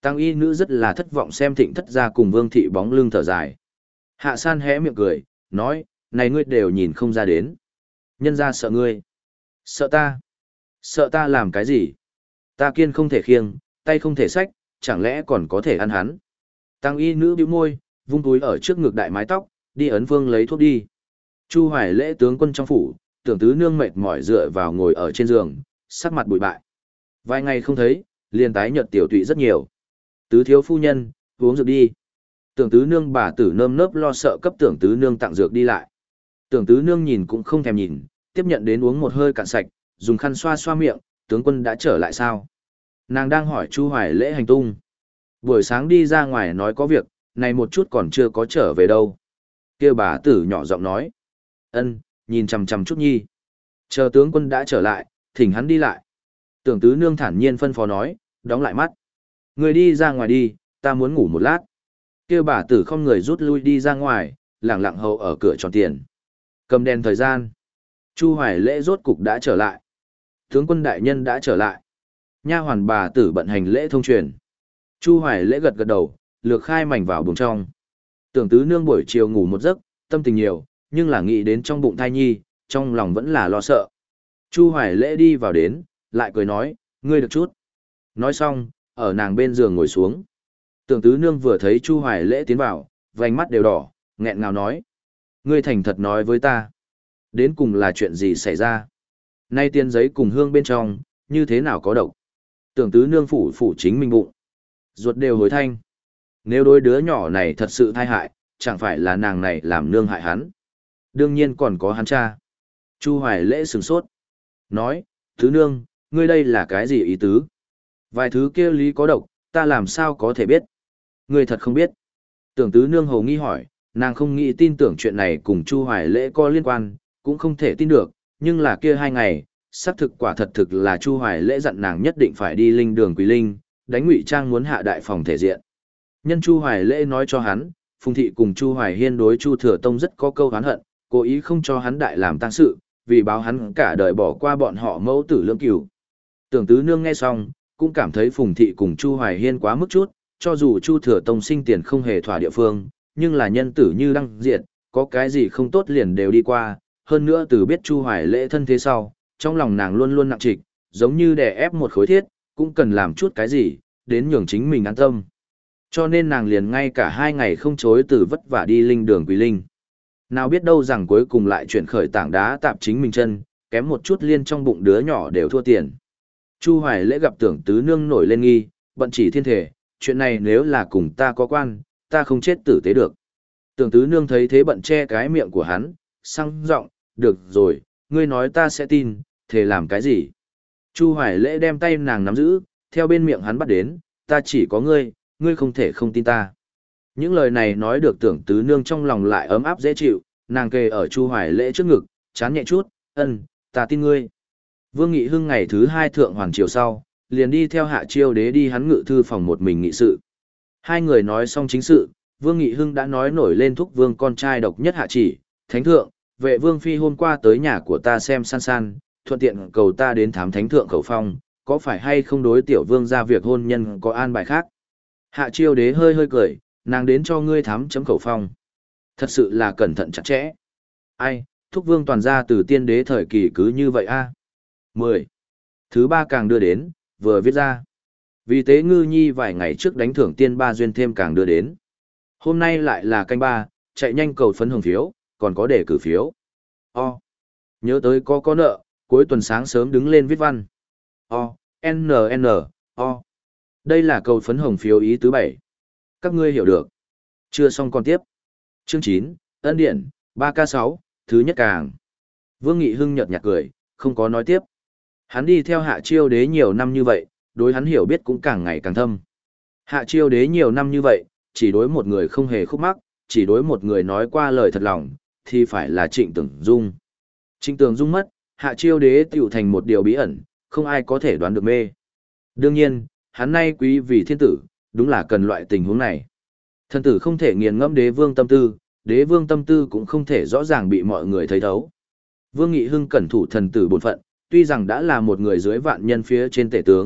Tăng y nữ rất là thất vọng xem Thịnh thất gia cùng Vương thị bóng lưng thở dài. Hạ San hé miệng cười, nói, này ngươi đều nhìn không ra đến. Nhân ra sợ ngươi. Sợ ta. Sợ ta làm cái gì? Ta kiên không thể khiêng, tay không thể xách, chẳng lẽ còn có thể ăn hắn. Tăng y nữ bĩu môi, vung túi ở trước ngực đại mái tóc, đi ấn phương lấy thuốc đi. Chu Hoài Lễ tướng quân trong phủ, Tưởng tứ nương mệt mỏi dựa vào ngồi ở trên giường, sắc mặt bụi bại. Vài ngày không thấy, liền tái nhợt tiểu tụy rất nhiều. Tứ thiếu phu nhân, uống dược đi. Tưởng tứ nương bà tử nơm nớp lo sợ cấp tưởng tứ nương tặng dược đi lại. Tưởng tứ nương nhìn cũng không thèm nhìn, tiếp nhận đến uống một hơi cạn sạch, dùng khăn xoa xoa miệng, tướng quân đã trở lại sao? Nàng đang hỏi Chu Hoài Lễ hành tung. Buổi sáng đi ra ngoài nói có việc, này một chút còn chưa có trở về đâu. Kêu bà tử nhỏ giọng nói. Ân, nhìn chằm chằm chút nhi. Chờ tướng quân đã trở lại, thỉnh hắn đi lại. Tưởng tứ nương thản nhiên phân phó nói, đóng lại mắt. Người đi ra ngoài đi, ta muốn ngủ một lát. Kêu bà tử không người rút lui đi ra ngoài, lặng lặng hầu ở cửa tròn tiền. Cầm đèn thời gian. Chu Hoài Lễ rốt cục đã trở lại. Tướng quân đại nhân đã trở lại. Nha hoàn bà tử bận hành lễ thông truyền. Chu Hoài Lễ gật gật đầu, lược khai mảnh vào buồng trong. Tưởng tứ nương buổi chiều ngủ một giấc, tâm tình nhiều, nhưng là nghĩ đến trong bụng thai nhi, trong lòng vẫn là lo sợ. Chu Hoài Lễ đi vào đến, lại cười nói, ngươi được chút. Nói xong, ở nàng bên giường ngồi xuống. Tưởng tứ nương vừa thấy Chu Hoài Lễ tiến vào, vành mắt đều đỏ, nghẹn ngào nói. Ngươi thành thật nói với ta. Đến cùng là chuyện gì xảy ra? Nay tiền giấy cùng hương bên trong, như thế nào có độc? Tưởng tứ nương phủ phủ chính mình bụng. Ruột đều hối thanh. Nếu đôi đứa nhỏ này thật sự thai hại, chẳng phải là nàng này làm nương hại hắn. Đương nhiên còn có hắn cha. Chu Hoài Lễ sửng sốt. Nói, tứ nương, ngươi đây là cái gì ý tứ? Vài thứ kia lý có độc, ta làm sao có thể biết? Ngươi thật không biết. Tưởng tứ nương hầu nghi hỏi, nàng không nghĩ tin tưởng chuyện này cùng Chu Hoài Lễ có liên quan, cũng không thể tin được, nhưng là kia hai ngày, xác thực quả thật thực là Chu Hoài Lễ dặn nàng nhất định phải đi linh đường Quỳ Linh, đánh Ngụy Trang muốn hạ đại phòng thể diện. Nhân Chu Hoài Lễ nói cho hắn, Phùng thị cùng Chu Hoài Hiên đối Chu Thừa Tông rất có câu oán hận, cố ý không cho hắn đại làm tang sự, vì báo hắn cả đời bỏ qua bọn họ mẫu tử lưỡng cửu. Tưởng tứ nương nghe xong, cũng cảm thấy Phùng thị cùng Chu Hoài Hiên quá mức chút, cho dù Chu Thừa Tông sinh tiền không hề thỏa địa phương, nhưng là nhân tử như đăng diệt, có cái gì không tốt liền đều đi qua, hơn nữa từ biết Chu Hoài Lễ thân thế sau, trong lòng nàng luôn luôn nặng trịch, giống như đè ép một khối thiết, cũng cần làm chút cái gì, đến nhường chính mình an tâm. Cho nên nàng liền ngay cả hai ngày không chối từ vất vả đi linh đường Quỳ Linh. Nào biết đâu rằng cuối cùng lại chuyển khởi tảng đá tạp chính mình chân, kém một chút liên trong bụng đứa nhỏ đều thua tiền. Chu Hoài Lễ gặp tưởng tứ nương nổi lên nghi, bận chỉ thiên thể, chuyện này nếu là cùng ta có quan, ta không chết tử tế được. Tưởng tứ nương thấy thế bận che cái miệng của hắn, sang giọng, được rồi, ngươi nói ta sẽ tin, thề làm cái gì? Chu Hoài Lễ đem tay nàng nắm giữ, theo bên miệng hắn bắt đến, ta chỉ có ngươi, ngươi không thể không tin ta. Những lời này nói được tưởng tứ nương trong lòng lại ấm áp dễ chịu, nàng kề ở Chu Hoài Lễ trước ngực, chán nhẹ chút, ân, ta tin ngươi. Vương Nghị Hưng ngày thứ hai thượng hoàng triều sau, liền đi theo Hạ Chiêu Đế đi hắn ngự thư phòng một mình nghị sự. Hai người nói xong chính sự, Vương Nghị Hưng đã nói nổi lên thúc vương con trai độc nhất Hạ Chỉ, thánh thượng, vệ vương phi hôm qua tới nhà của ta xem san san, thuận tiện cầu ta đến thám thánh thượng khẩu phong, có phải hay không đối tiểu vương ra việc hôn nhân có an bài khác? Hạ Chiêu Đế hơi hơi cười, nàng đến cho ngươi thám chấm khẩu phong. Thật sự là cẩn thận chặt chẽ. Ai, thúc vương toàn ra từ tiên đế thời kỳ cứ như vậy a. mười. Thứ ba càng đưa đến, vừa viết ra. Vì tế ngư nhi vài ngày trước đánh thưởng tiên ba duyên thêm càng đưa đến. Hôm nay lại là canh ba, chạy nhanh cầu phấn hồng phiếu, còn có đề cử phiếu. O. Nhớ tới có có nợ, cuối tuần sáng sớm đứng lên viết văn. O, N N, O. Đây là cầu phấn hồng phiếu ý thứ bảy. Các ngươi hiểu được. Chưa xong còn tiếp. Chương chín, Ân Điện, ba K sáu, thứ nhất càng. Vương Nghị Hưng nhợt nhạt cười, không có nói tiếp. Hắn đi theo Hạ Chiêu Đế nhiều năm như vậy, đối hắn hiểu biết cũng càng ngày càng thâm. Hạ Chiêu Đế nhiều năm như vậy, chỉ đối một người không hề khúc mắc, chỉ đối một người nói qua lời thật lòng, thì phải là Trịnh Tưởng Dung. Trịnh Tưởng Dung mất, Hạ Chiêu Đế tiểu thành một điều bí ẩn, không ai có thể đoán được mê. Đương nhiên, hắn nay quý vì thiên tử, đúng là cần loại tình huống này. Thần tử không thể nghiền ngẫm đế vương tâm tư, đế vương tâm tư cũng không thể rõ ràng bị mọi người thấy thấu. Vương Nghị Hưng cẩn thủ thần tử bổn phận, tuy rằng đã là một người dưới vạn nhân phía trên tể tướng,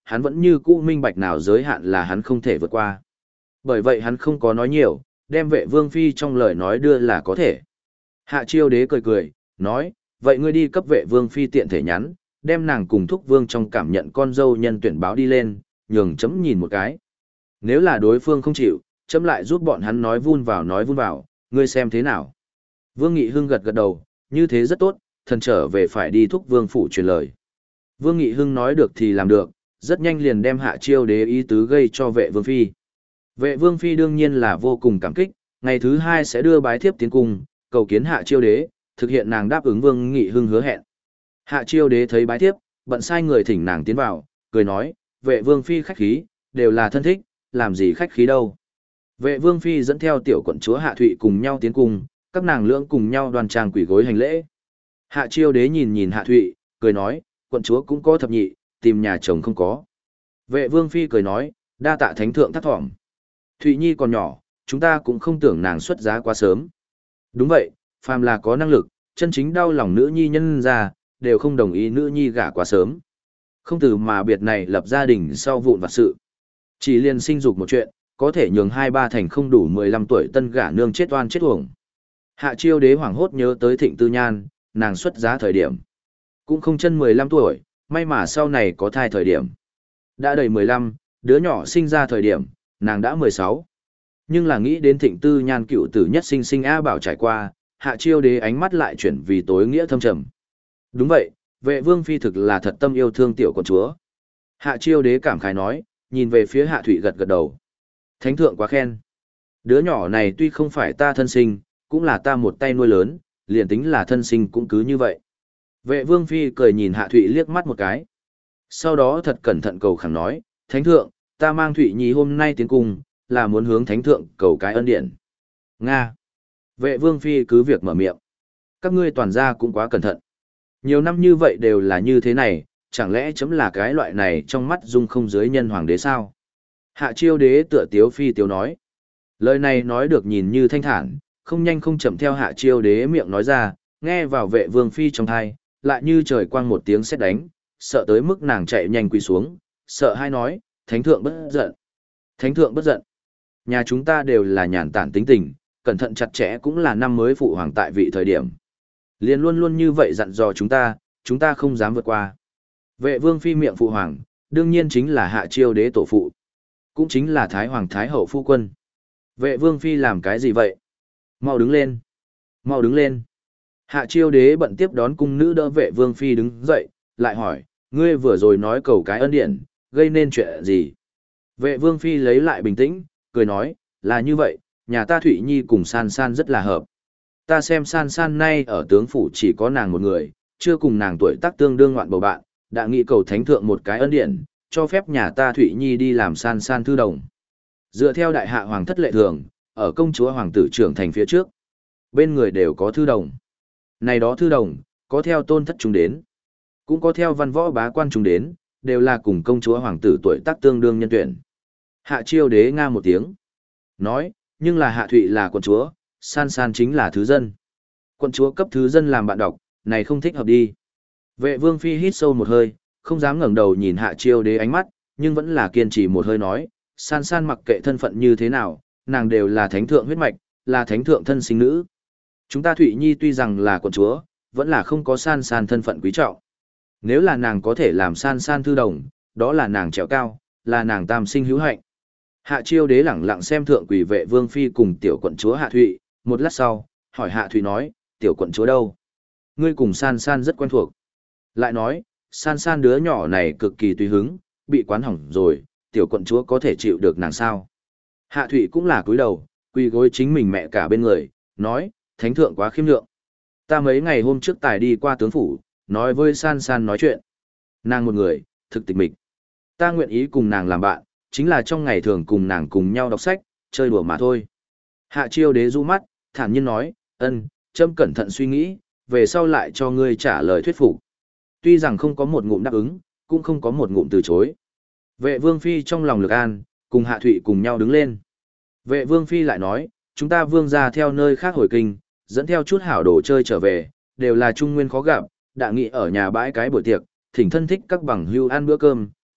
hắn vẫn như cũ minh bạch nào giới hạn là hắn không thể vượt qua. Bởi vậy hắn không có nói nhiều, đem vệ vương phi trong lời nói đưa là có thể. Hạ chiêu đế cười cười, nói, vậy ngươi đi cấp vệ vương phi tiện thể nhắn, đem nàng cùng thúc vương trong cảm nhận con dâu nhân tuyển báo đi lên, nhường chấm nhìn một cái. Nếu là đối phương không chịu, chấm lại giúp bọn hắn nói vun vào nói vun vào, ngươi xem thế nào. Vương Nghị Hưng gật gật đầu, như thế rất tốt, thần trở về phải đi thúc vương phủ truyền lời. Vương Nghị Hưng nói được thì làm được, rất nhanh liền đem hạ chiêu đế ý tứ gây cho vệ vương phi. Vệ vương phi đương nhiên là vô cùng cảm kích, ngày thứ hai sẽ đưa bái thiếp tiến cung, cầu kiến hạ chiêu đế, thực hiện nàng đáp ứng Vương Nghị Hưng hứa hẹn. Hạ chiêu đế thấy bái thiếp, bận sai người thỉnh nàng tiến vào, cười nói, vệ vương phi khách khí, đều là thân thích, làm gì khách khí đâu. Vệ vương phi dẫn theo tiểu quận chúa Hạ Thụy cùng nhau tiến cung, các nàng lưỡng cùng nhau đoàn trang quỷ gối hành lễ. Hạ chiêu đế nhìn nhìn Hạ Thụy, cười nói, quận chúa cũng có thập nhị, tìm nhà chồng không có. Vệ vương phi cười nói, đa tạ thánh thượng thắt thỏm. Thụy nhi còn nhỏ, chúng ta cũng không tưởng nàng xuất giá quá sớm. Đúng vậy, phàm là có năng lực, chân chính đau lòng nữ nhi nhân ra, đều không đồng ý nữ nhi gả quá sớm. Không từ mà biệt này lập gia đình sau vụn vặt sự. Chỉ liền sinh dục một chuyện, có thể nhường hai ba thành không đủ mười lăm tuổi tân gả nương chết oan chết uổng. Hạ chiêu đế hoảng hốt nhớ tới Thịnh Tư Nhan, nàng xuất giá thời điểm. Cũng không chân mười lăm tuổi, may mà sau này có thai thời điểm. Đã đầy mười lăm, đứa nhỏ sinh ra thời điểm, nàng đã mười sáu. Nhưng là nghĩ đến Thịnh Tư Nhan cựu tử nhất sinh sinh A Bảo trải qua, hạ chiêu đế ánh mắt lại chuyển vì tối nghĩa thâm trầm. Đúng vậy, vệ vương phi thực là thật tâm yêu thương tiểu con chúa. Hạ chiêu đế cảm khái nói, nhìn về phía Hạ Thụy gật gật đầu. Thánh thượng quá khen. Đứa nhỏ này tuy không phải ta thân sinh, cũng là ta một tay nuôi lớn, liền tính là thân sinh cũng cứ như vậy. Vệ vương phi cười nhìn Hạ Thụy liếc mắt một cái. Sau đó thật cẩn thận cầu khẳng nói, Thánh thượng, ta mang Thụy Nhi hôm nay tiến cung, là muốn hướng Thánh thượng cầu cái ân điển. Nga. Vệ vương phi cứ việc mở miệng. Các ngươi toàn gia cũng quá cẩn thận. Nhiều năm như vậy đều là như thế này, chẳng lẽ chấm là cái loại này trong mắt dung không dưới nhân hoàng đế sao? Hạ chiêu đế tựa tiếu phi tiếu nói. Lời này nói được nhìn như thanh thản, không nhanh không chậm theo hạ chiêu đế miệng nói ra, nghe vào vệ vương phi trong thai, lại như trời quang một tiếng sét đánh, sợ tới mức nàng chạy nhanh quỳ xuống, sợ hai nói, thánh thượng bất giận. Thánh thượng bất giận. Nhà chúng ta đều là nhàn tản tính tình, cẩn thận chặt chẽ cũng là năm mới phụ hoàng tại vị thời điểm. Liền luôn luôn như vậy dặn dò chúng ta, chúng ta không dám vượt qua. Vệ vương phi miệng phụ hoàng, đương nhiên chính là hạ chiêu đế tổ phụ. Cũng chính là thái hoàng thái hậu phu quân. Vệ vương phi làm cái gì vậy? Mau đứng lên. Mau đứng lên. Hạ chiêu đế bận tiếp đón cung nữ đỡ vệ vương phi đứng dậy, lại hỏi, ngươi vừa rồi nói cầu cái ân điển, gây nên chuyện gì? Vệ vương phi lấy lại bình tĩnh, cười nói, là như vậy, nhà ta Thụy Nhi cùng san san rất là hợp. Ta xem san san nay ở tướng phủ chỉ có nàng một người, chưa cùng nàng tuổi tác tương đương ngoạn bầu bạn, đã nghị cầu thánh thượng một cái ân điển, cho phép nhà ta Thụy Nhi đi làm san san thư đồng. Dựa theo đại hạ hoàng thất lệ thường, ở công chúa hoàng tử trưởng thành phía trước, bên người đều có thư đồng. Này đó thư đồng, có theo tôn thất chúng đến, cũng có theo văn võ bá quan chúng đến, đều là cùng công chúa hoàng tử tuổi tác tương đương nhân tuyển. Hạ chiêu đế nga một tiếng, nói, nhưng là Hạ Thụy là quận chúa, san san chính là thứ dân. Quận chúa cấp thứ dân làm bạn đọc, này không thích hợp đi. Vệ vương phi hít sâu một hơi, không dám ngẩng đầu nhìn hạ chiêu đế ánh mắt, nhưng vẫn là kiên trì một hơi nói, san san mặc kệ thân phận như thế nào, nàng đều là thánh thượng huyết mạch, là thánh thượng thân sinh nữ. Chúng ta Thụy Nhi tuy rằng là quận chúa, vẫn là không có san san thân phận quý trọng. Nếu là nàng có thể làm san san thư đồng, đó là nàng trèo cao, là nàng tam sinh hữu hạnh. Hạ chiêu đế lẳng lặng xem thượng quỷ vệ vương phi cùng tiểu quận chúa Hạ Thụy, một lát sau, hỏi Hạ Thụy nói, tiểu quận chúa đâu? Ngươi cùng san san rất quen thuộc. Lại nói, san san đứa nhỏ này cực kỳ tùy hứng, bị quán hỏng rồi, tiểu quận chúa có thể chịu được nàng sao? Hạ Thụy cũng là cúi đầu, quỳ gối chính mình mẹ cả bên người, nói, thánh thượng quá khiêm lượng. Ta mấy ngày hôm trước tài đi qua tướng phủ, nói với san san nói chuyện. Nàng một người, thực tịch mịch. Ta nguyện ý cùng nàng làm bạn, chính là trong ngày thường cùng nàng cùng nhau đọc sách, chơi đùa mà thôi. Hạ chiêu đế du mắt, thản nhiên nói, ân, trâm cẩn thận suy nghĩ, về sau lại cho ngươi trả lời thuyết phục. Tuy rằng không có một ngụm đáp ứng, cũng không có một ngụm từ chối. Vệ vương phi trong lòng lực an, cùng Hạ Thụy cùng nhau đứng lên. Vệ vương phi lại nói, chúng ta vương ra theo nơi khác hồi kinh, dẫn theo chút hảo đồ chơi trở về, đều là trung nguyên khó gặp, đã nghị ở nhà bãi cái buổi tiệc, thỉnh thân thích các bằng hưu ăn bữa cơm,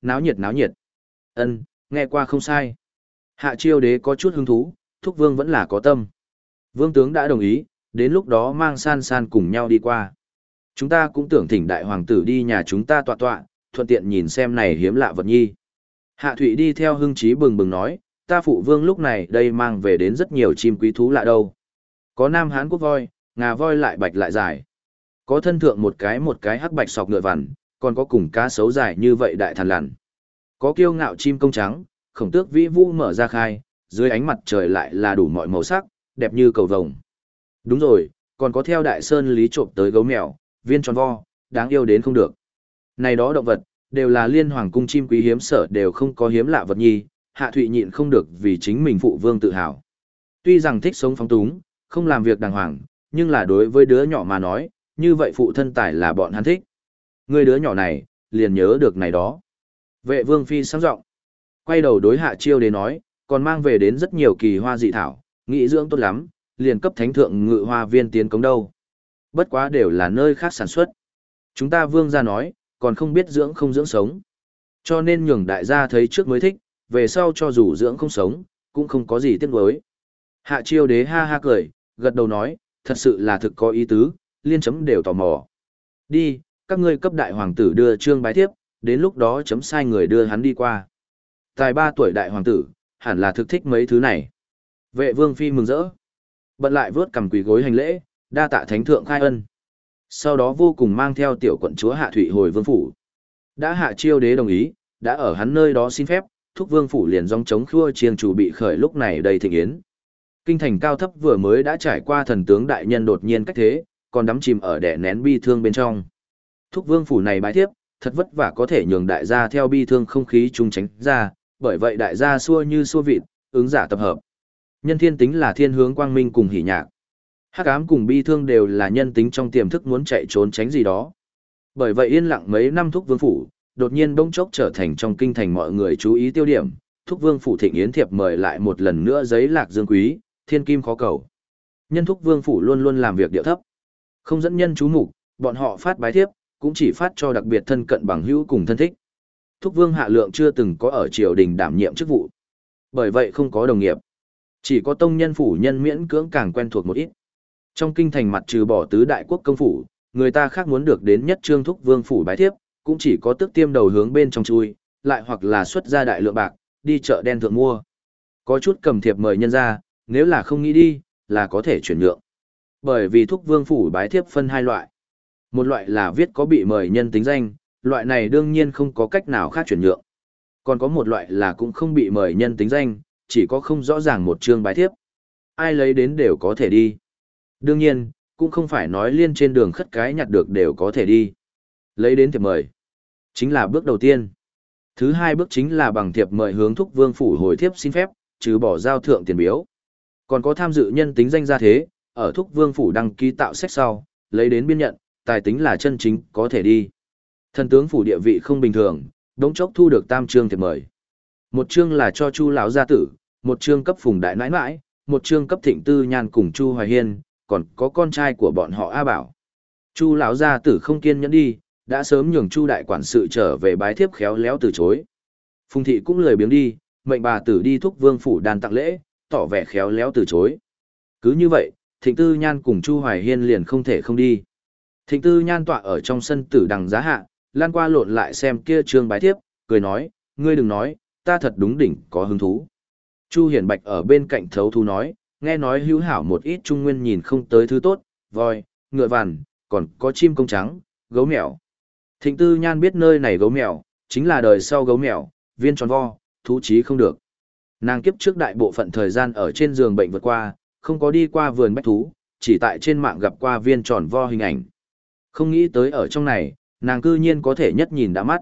náo nhiệt náo nhiệt. Ân, nghe qua không sai. Hạ chiêu đế có chút hứng thú, thúc vương vẫn là có tâm. Vương tướng đã đồng ý, đến lúc đó mang san san cùng nhau đi qua. Chúng ta cũng tưởng thỉnh đại hoàng tử đi nhà chúng ta tọa tọa, thuận tiện nhìn xem này hiếm lạ vật nhi. Hạ Thụy đi theo hưng trí bừng bừng nói, ta phụ vương lúc này đây mang về đến rất nhiều chim quý thú lạ đâu. Có Nam Hán quốc voi, ngà voi lại bạch lại dài. Có thân thượng một cái một cái hắc bạch sọc ngựa vằn, còn có cùng cá sấu dài như vậy đại thằn lằn. Có kiêu ngạo chim công trắng, khổng tước vĩ vũ mở ra khai, dưới ánh mặt trời lại là đủ mọi màu sắc, đẹp như cầu vồng. Đúng rồi, còn có theo đại sơn lý trộm tới gấu mèo, viên tròn vo, đáng yêu đến không được. Này đó động vật, đều là liên hoàng cung chim quý hiếm sở đều không có hiếm lạ vật nhi, Hạ Thụy nhịn không được vì chính mình phụ vương tự hào. Tuy rằng thích sống phóng túng, không làm việc đàng hoàng, nhưng là đối với đứa nhỏ mà nói, như vậy phụ thân tài là bọn hắn thích. Người đứa nhỏ này, liền nhớ được này đó. Vệ vương phi sáng giọng quay đầu đối Hạ chiêu đế nói, còn mang về đến rất nhiều kỳ hoa dị thảo, nghị dưỡng tốt lắm, liền cấp thánh thượng ngự hoa viên tiến cống đâu. Bất quá đều là nơi khác sản xuất. Chúng ta vương gia nói, còn không biết dưỡng không dưỡng sống. Cho nên nhường đại gia thấy trước mới thích, về sau cho dù dưỡng không sống, cũng không có gì tiếc nuối. Hạ chiêu đế ha ha cười, gật đầu nói, thật sự là thực có ý tứ, liên chấm đều tò mò. Đi, các ngươi cấp đại hoàng tử đưa trương bái thiếp, đến lúc đó chấm sai người đưa hắn đi qua. Tài ba tuổi đại hoàng tử, hẳn là thực thích mấy thứ này. Vệ vương phi mừng rỡ. Bận lại vớt cầm quỳ gối hành lễ, đa tạ thánh thượng khai ân. Sau đó vô cùng mang theo tiểu quận chúa Hạ Thụy hồi vương phủ. Đã Hạ chiêu đế đồng ý, đã ở hắn nơi đó xin phép, thúc vương phủ liền dòng chống khua chiêng chủ bị khởi lúc này đầy thịnh yến. Kinh thành cao thấp vừa mới đã trải qua thần tướng đại nhân đột nhiên cách thế, còn đắm chìm ở đẻ nén bi thương bên trong. Thúc vương phủ này bái thiếp, thật vất vả có thể nhường đại gia theo bi thương không khí chung tránh ra, bởi vậy đại gia xua như xua vịt, ứng giả tập hợp. Nhân thiên tính là thiên hướng quang minh cùng hỉ nhạc. Hắc ám cùng bi thương đều là nhân tính trong tiềm thức muốn chạy trốn tránh gì đó. Bởi vậy yên lặng mấy năm thúc vương phủ, đột nhiên bỗng chốc trở thành trong kinh thành mọi người chú ý tiêu điểm. Thúc vương phủ thịnh yến thiệp mời lại một lần nữa giấy lạc dương quý, thiên kim khó cầu. Nhân thúc vương phủ luôn luôn làm việc điệu thấp. Không dẫn nhân chú mục, bọn họ phát bái thiếp, cũng chỉ phát cho đặc biệt thân cận bằng hữu cùng thân thích. Thúc vương hạ lượng chưa từng có ở triều đình đảm nhiệm chức vụ. Bởi vậy không có đồng nghiệp. Chỉ có tông nhân phủ nhân miễn cưỡng càng quen thuộc một ít. Trong kinh thành mặt trừ bỏ tứ đại quốc công phủ, người ta khác muốn được đến nhất trương thúc vương phủ bái thiếp, cũng chỉ có tức tiêm đầu hướng bên trong chui, lại hoặc là xuất ra đại lượng bạc, đi chợ đen thượng mua. Có chút cầm thiệp mời nhân ra, nếu là không nghĩ đi, là có thể chuyển nhượng. Bởi vì thúc vương phủ bái thiếp phân hai loại. Một loại là viết có bị mời nhân tính danh, loại này đương nhiên không có cách nào khác chuyển nhượng. Còn có một loại là cũng không bị mời nhân tính danh, chỉ có không rõ ràng một chương bái thiếp. Ai lấy đến đều có thể đi. Đương nhiên, cũng không phải nói liên trên đường khất cái nhặt được đều có thể đi. Lấy đến thiệp mời. Chính là bước đầu tiên. Thứ hai bước chính là bằng thiệp mời hướng thúc vương phủ hồi thiếp xin phép, trừ bỏ giao thượng tiền biếu. Còn có tham dự nhân tính danh ra thế, ở thúc vương phủ đăng ký tạo sách sau, lấy đến biên nhận, tài tính là chân chính, có thể đi. Thần tướng phủ địa vị không bình thường, đống chốc thu được tam chương thiệp mời. Một chương là cho Chu lão gia tử, một chương cấp Phùng đại nãi nãi, một chương cấp Thịnh Tư Nhan cùng Chu Hoài Hiên, còn có con trai của bọn họ A Bảo. Chu lão gia tử không kiên nhẫn đi, đã sớm nhường Chu đại quản sự trở về bái thiếp khéo léo từ chối. Phùng thị cũng lười biếng đi, mệnh bà tử đi thúc vương phủ đàn tặng lễ, tỏ vẻ khéo léo từ chối. Cứ như vậy, Thịnh Tư Nhan cùng Chu Hoài Hiên liền không thể không đi. Thịnh Tư Nhan tọa ở trong sân tử đằng giá hạ, lan qua lộn lại xem kia trương bái thiếp, cười nói, ngươi đừng nói, ta thật đúng đỉnh có hứng thú. Chu Hiển Bạch ở bên cạnh thấu thú nói, nghe nói hữu hảo một ít trung nguyên nhìn không tới thứ tốt, voi, ngựa vằn, còn có chim công trắng, gấu mèo. Thịnh Tư Nhan biết nơi này gấu mèo, chính là đời sau gấu mèo, viên tròn vo, thú chí không được. Nàng kiếp trước đại bộ phận thời gian ở trên giường bệnh vượt qua, không có đi qua vườn bách thú, chỉ tại trên mạng gặp qua viên tròn vo hình ảnh. Không nghĩ tới ở trong này, nàng cư nhiên có thể nhất nhìn đã mắt.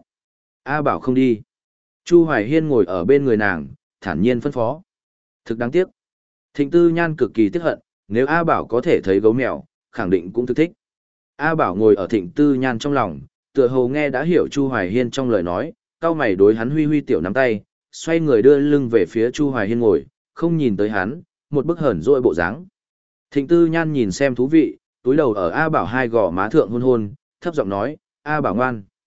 A Bảo không đi. Chu Hoài Hiên ngồi ở bên người nàng, thản nhiên phân phó. Thực đáng tiếc. Thịnh Tư Nhan cực kỳ tiếc hận, nếu A Bảo có thể thấy gấu mèo, khẳng định cũng thực thích. A Bảo ngồi ở Thịnh Tư Nhan trong lòng, tựa hồ nghe đã hiểu Chu Hoài Hiên trong lời nói, cao mày đối hắn huy huy tiểu nắm tay, xoay người đưa lưng về phía Chu Hoài Hiên ngồi, không nhìn tới hắn, một bức hờn dỗi bộ dáng. Thịnh Tư Nhan nhìn xem thú vị, túi đầu ở A Bảo hai gò má thượng hôn hôn, thấp giọng nói, A Bảo ngoan.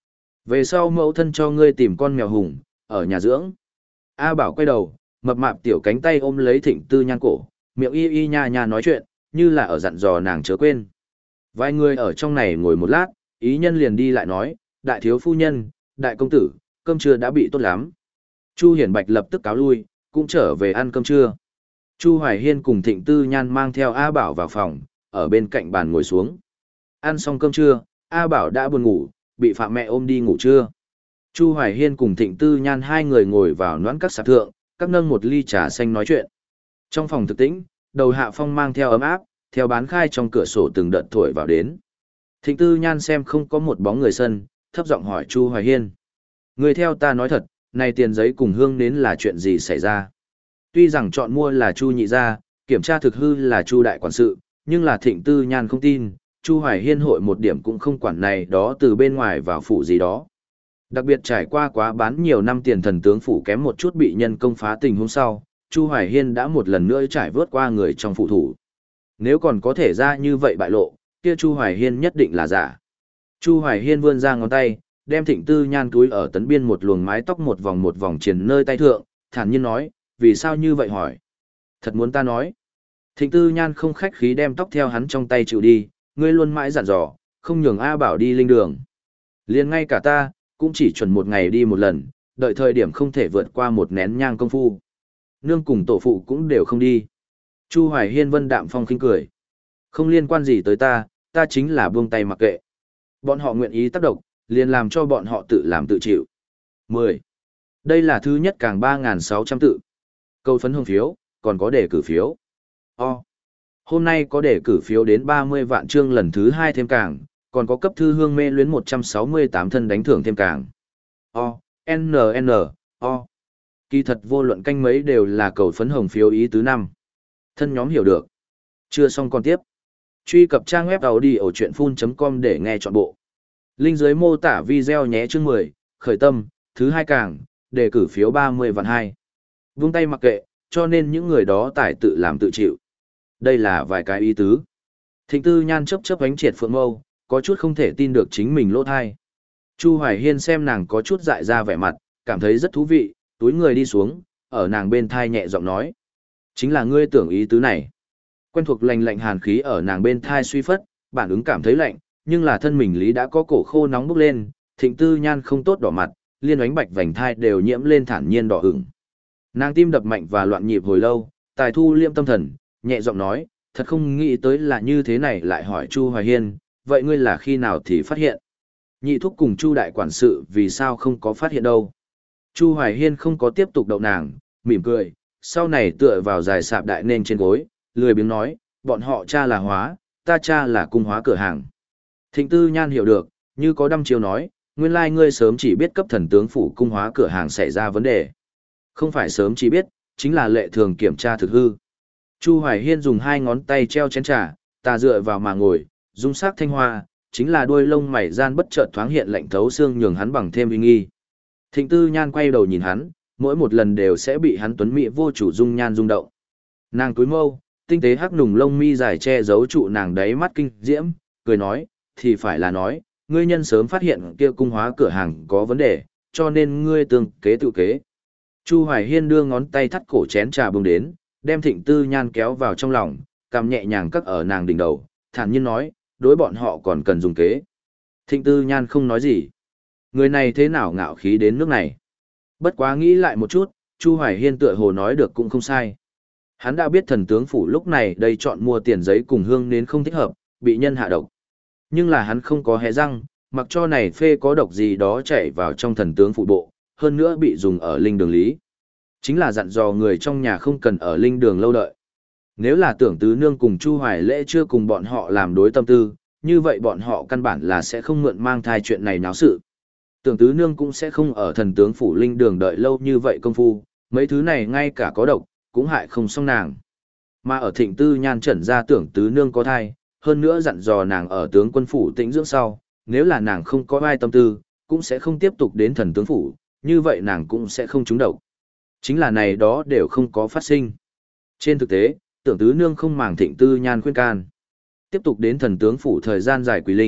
Về sau mẫu thân cho ngươi tìm con mèo hùng, ở nhà dưỡng. A Bảo quay đầu, mập mạp tiểu cánh tay ôm lấy Thịnh Tư Nhan cổ, miệng y y nha nha nói chuyện, như là ở dặn dò nàng chớ quên. Vài người ở trong này ngồi một lát, ý nhân liền đi lại nói, đại thiếu phu nhân, đại công tử, cơm trưa đã bị tốt lắm. Chu Hiển Bạch lập tức cáo lui, cũng trở về ăn cơm trưa. Chu Hoài Hiên cùng Thịnh Tư Nhan mang theo A Bảo vào phòng, ở bên cạnh bàn ngồi xuống. Ăn xong cơm trưa, A Bảo đã buồn ngủ, bị Phạm mẹ ôm đi ngủ trưa. Chu Hoài Hiên cùng Thịnh Tư Nhan hai người ngồi vào noãn các sạp thượng, các nâng một ly trà xanh nói chuyện. Trong phòng thực tĩnh, đầu hạ phong mang theo ấm áp, theo bán khai trong cửa sổ từng đợt thổi vào đến. Thịnh Tư Nhan xem không có một bóng người sân, thấp giọng hỏi Chu Hoài Hiên. Người theo ta nói thật, này tiền giấy cùng hương nến là chuyện gì xảy ra? Tuy rằng chọn mua là Chu nhị gia, kiểm tra thực hư là Chu đại quản sự, nhưng là Thịnh Tư Nhan không tin, Chu Hoài Hiên hội một điểm cũng không quản này đó từ bên ngoài vào phủ gì đó. Đặc biệt trải qua quá bán nhiều năm tiền thần tướng phủ kém một chút bị nhân công phá tình hôm sau, Chu Hoài Hiên đã một lần nữa trải vớt qua người trong phủ thủ. Nếu còn có thể ra như vậy bại lộ, kia Chu Hoài Hiên nhất định là giả. Chu Hoài Hiên vươn ra ngón tay, đem Thịnh Tư Nhan túi ở tấn biên một luồng mái tóc một vòng một vòng triền nơi tay thượng, thản nhiên nói, vì sao như vậy hỏi? Thật muốn ta nói. Thịnh Tư Nhan không khách khí đem tóc theo hắn trong tay chịu đi, ngươi luôn mãi dặn dò, không nhường A Bảo đi linh đường. Liền ngay cả ta, cũng chỉ chuẩn một ngày đi một lần, đợi thời điểm không thể vượt qua một nén nhang công phu. Nương cùng tổ phụ cũng đều không đi. Chu Hoài Hiên vân đạm phong khinh cười. Không liên quan gì tới ta, ta chính là buông tay mặc kệ. Bọn họ nguyện ý tác động, liền làm cho bọn họ tự làm tự chịu. mười. Đây là thứ nhất càng ba nghìn sáu trăm tự. Câu phấn hương phiếu, còn có đề cử phiếu. O. Hôm nay có đề cử phiếu đến ba mươi vạn chương lần thứ hai thêm càng, còn có cấp thư hương mê luyến một trăm sáu mươi tám thân đánh thưởng thêm càng. O. N N. O. Kỳ thật vô luận canh mấy đều là cầu phấn hồng phiếu ý tứ năm. Thân nhóm hiểu được. Chưa xong còn tiếp. Truy cập trang web audiochuyenphun.com để nghe trọn bộ. Link dưới mô tả video nhé chương mười, khởi tâm, thứ hai càng, đề cử phiếu ba mươi vạn hai. Vung tay mặc kệ, cho nên những người đó tài tự làm tự chịu. Đây là vài cái ý tứ. Thịnh Tư Nhan chớp chớp ánh triệt phượng mâu, có chút không thể tin được chính mình lỗ thai. Chu Hoài Hiên xem nàng có chút dại ra vẻ mặt, cảm thấy rất thú vị, túi người đi xuống, ở nàng bên thai nhẹ giọng nói. Chính là ngươi tưởng ý tứ này. Quen thuộc lạnh lạnh hàn khí ở nàng bên thai suy phất, bản ứng cảm thấy lạnh, nhưng là thân mình lý đã có cổ khô nóng bốc lên, Thịnh Tư Nhan không tốt đỏ mặt, liên ánh bạch vành thai đều nhiễm lên thản nhiên đỏ ửng. Nàng tim đập mạnh và loạn nhịp hồi lâu, tài thu liêm tâm thần, nhẹ giọng nói, thật không nghĩ tới là như thế này, lại hỏi Chu Hoài Hiên, vậy ngươi là khi nào thì phát hiện? Nhị thúc cùng Chu đại quản sự vì sao không có phát hiện đâu? Chu Hoài Hiên không có tiếp tục đậu nàng, mỉm cười, sau này tựa vào dài sạp đại nên trên gối, lười biếng nói, bọn họ cha là hóa, ta cha là cung hóa cửa hàng. Thịnh Tư Nhan hiểu được, như có đăm chiêu nói, nguyên lai ngươi sớm chỉ biết cấp thần tướng phủ cung hóa cửa hàng xảy ra vấn đề. Không phải sớm chỉ biết, chính là lệ thường kiểm tra thực hư. Chu Hoài Hiên dùng hai ngón tay treo chén trà, ta dựa vào mà ngồi, dung sắc thanh hoa, chính là đuôi lông mày gian bất chợt thoáng hiện lạnh thấu xương nhường hắn bằng thêm uy nghi. Thịnh Tư Nhan quay đầu nhìn hắn, mỗi một lần đều sẽ bị hắn tuấn mỹ vô chủ dung nhan rung động. Nàng túi mâu, tinh tế hắc nùng lông mi dài che giấu trụ nàng đáy mắt kinh diễm, cười nói, thì phải là nói, ngươi nhân sớm phát hiện kia cung hóa cửa hàng có vấn đề, cho nên ngươi tương kế tự kế. Chu Hoài Hiên đưa ngón tay thắt cổ chén trà bưng đến, đem Thịnh Tư Nhan kéo vào trong lòng, cầm nhẹ nhàng cất ở nàng đỉnh đầu, thản nhiên nói, đối bọn họ còn cần dùng kế. Thịnh Tư Nhan không nói gì. Người này thế nào ngạo khí đến nước này? Bất quá nghĩ lại một chút, Chu Hoài Hiên tựa hồ nói được cũng không sai. Hắn đã biết thần tướng phủ lúc này đây chọn mua tiền giấy cùng hương nến không thích hợp, bị nhân hạ độc. Nhưng là hắn không có hé răng, mặc cho này phê có độc gì đó chảy vào trong thần tướng phủ bộ, hơn nữa bị dùng ở linh đường lý. Chính là dặn dò người trong nhà không cần ở linh đường lâu đợi. Nếu là tưởng tứ nương cùng Chu Hoài Lễ chưa cùng bọn họ làm đối tâm tư, như vậy bọn họ căn bản là sẽ không mượn mang thai chuyện này náo sự. Tưởng tứ nương cũng sẽ không ở thần tướng phủ linh đường đợi lâu như vậy công phu, mấy thứ này ngay cả có độc, cũng hại không xong nàng. Mà ở Thịnh Tư Nhan trần ra tưởng tứ nương có thai, hơn nữa dặn dò nàng ở tướng quân phủ tĩnh dưỡng sau, nếu là nàng không có ai tâm tư, cũng sẽ không tiếp tục đến thần tướng phủ, như vậy nàng cũng sẽ không trúng độc. Chính là này đó đều không có phát sinh. Trên thực tế, tưởng tứ nương không màng Thịnh Tư Nhan khuyên can. Tiếp tục đến thần tướng phủ thời gian dài quỷ linh,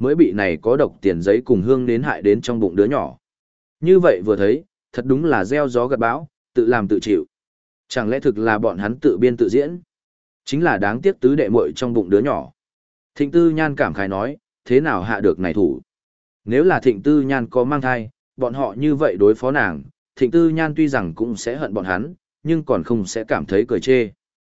mới bị này có độc tiền giấy cùng hương đến hại đến trong bụng đứa nhỏ. Như vậy vừa thấy, thật đúng là gieo gió gặt bão, tự làm tự chịu. Chẳng lẽ thực là bọn hắn tự biên tự diễn? Chính là đáng tiếc tứ đệ muội trong bụng đứa nhỏ. Thịnh Tư Nhan cảm khái nói, thế nào hạ được này thủ? Nếu là Thịnh Tư Nhan có mang thai, bọn họ như vậy đối phó nàng, Thịnh Tư Nhan tuy rằng cũng sẽ hận bọn hắn, nhưng còn không sẽ cảm thấy cười chê.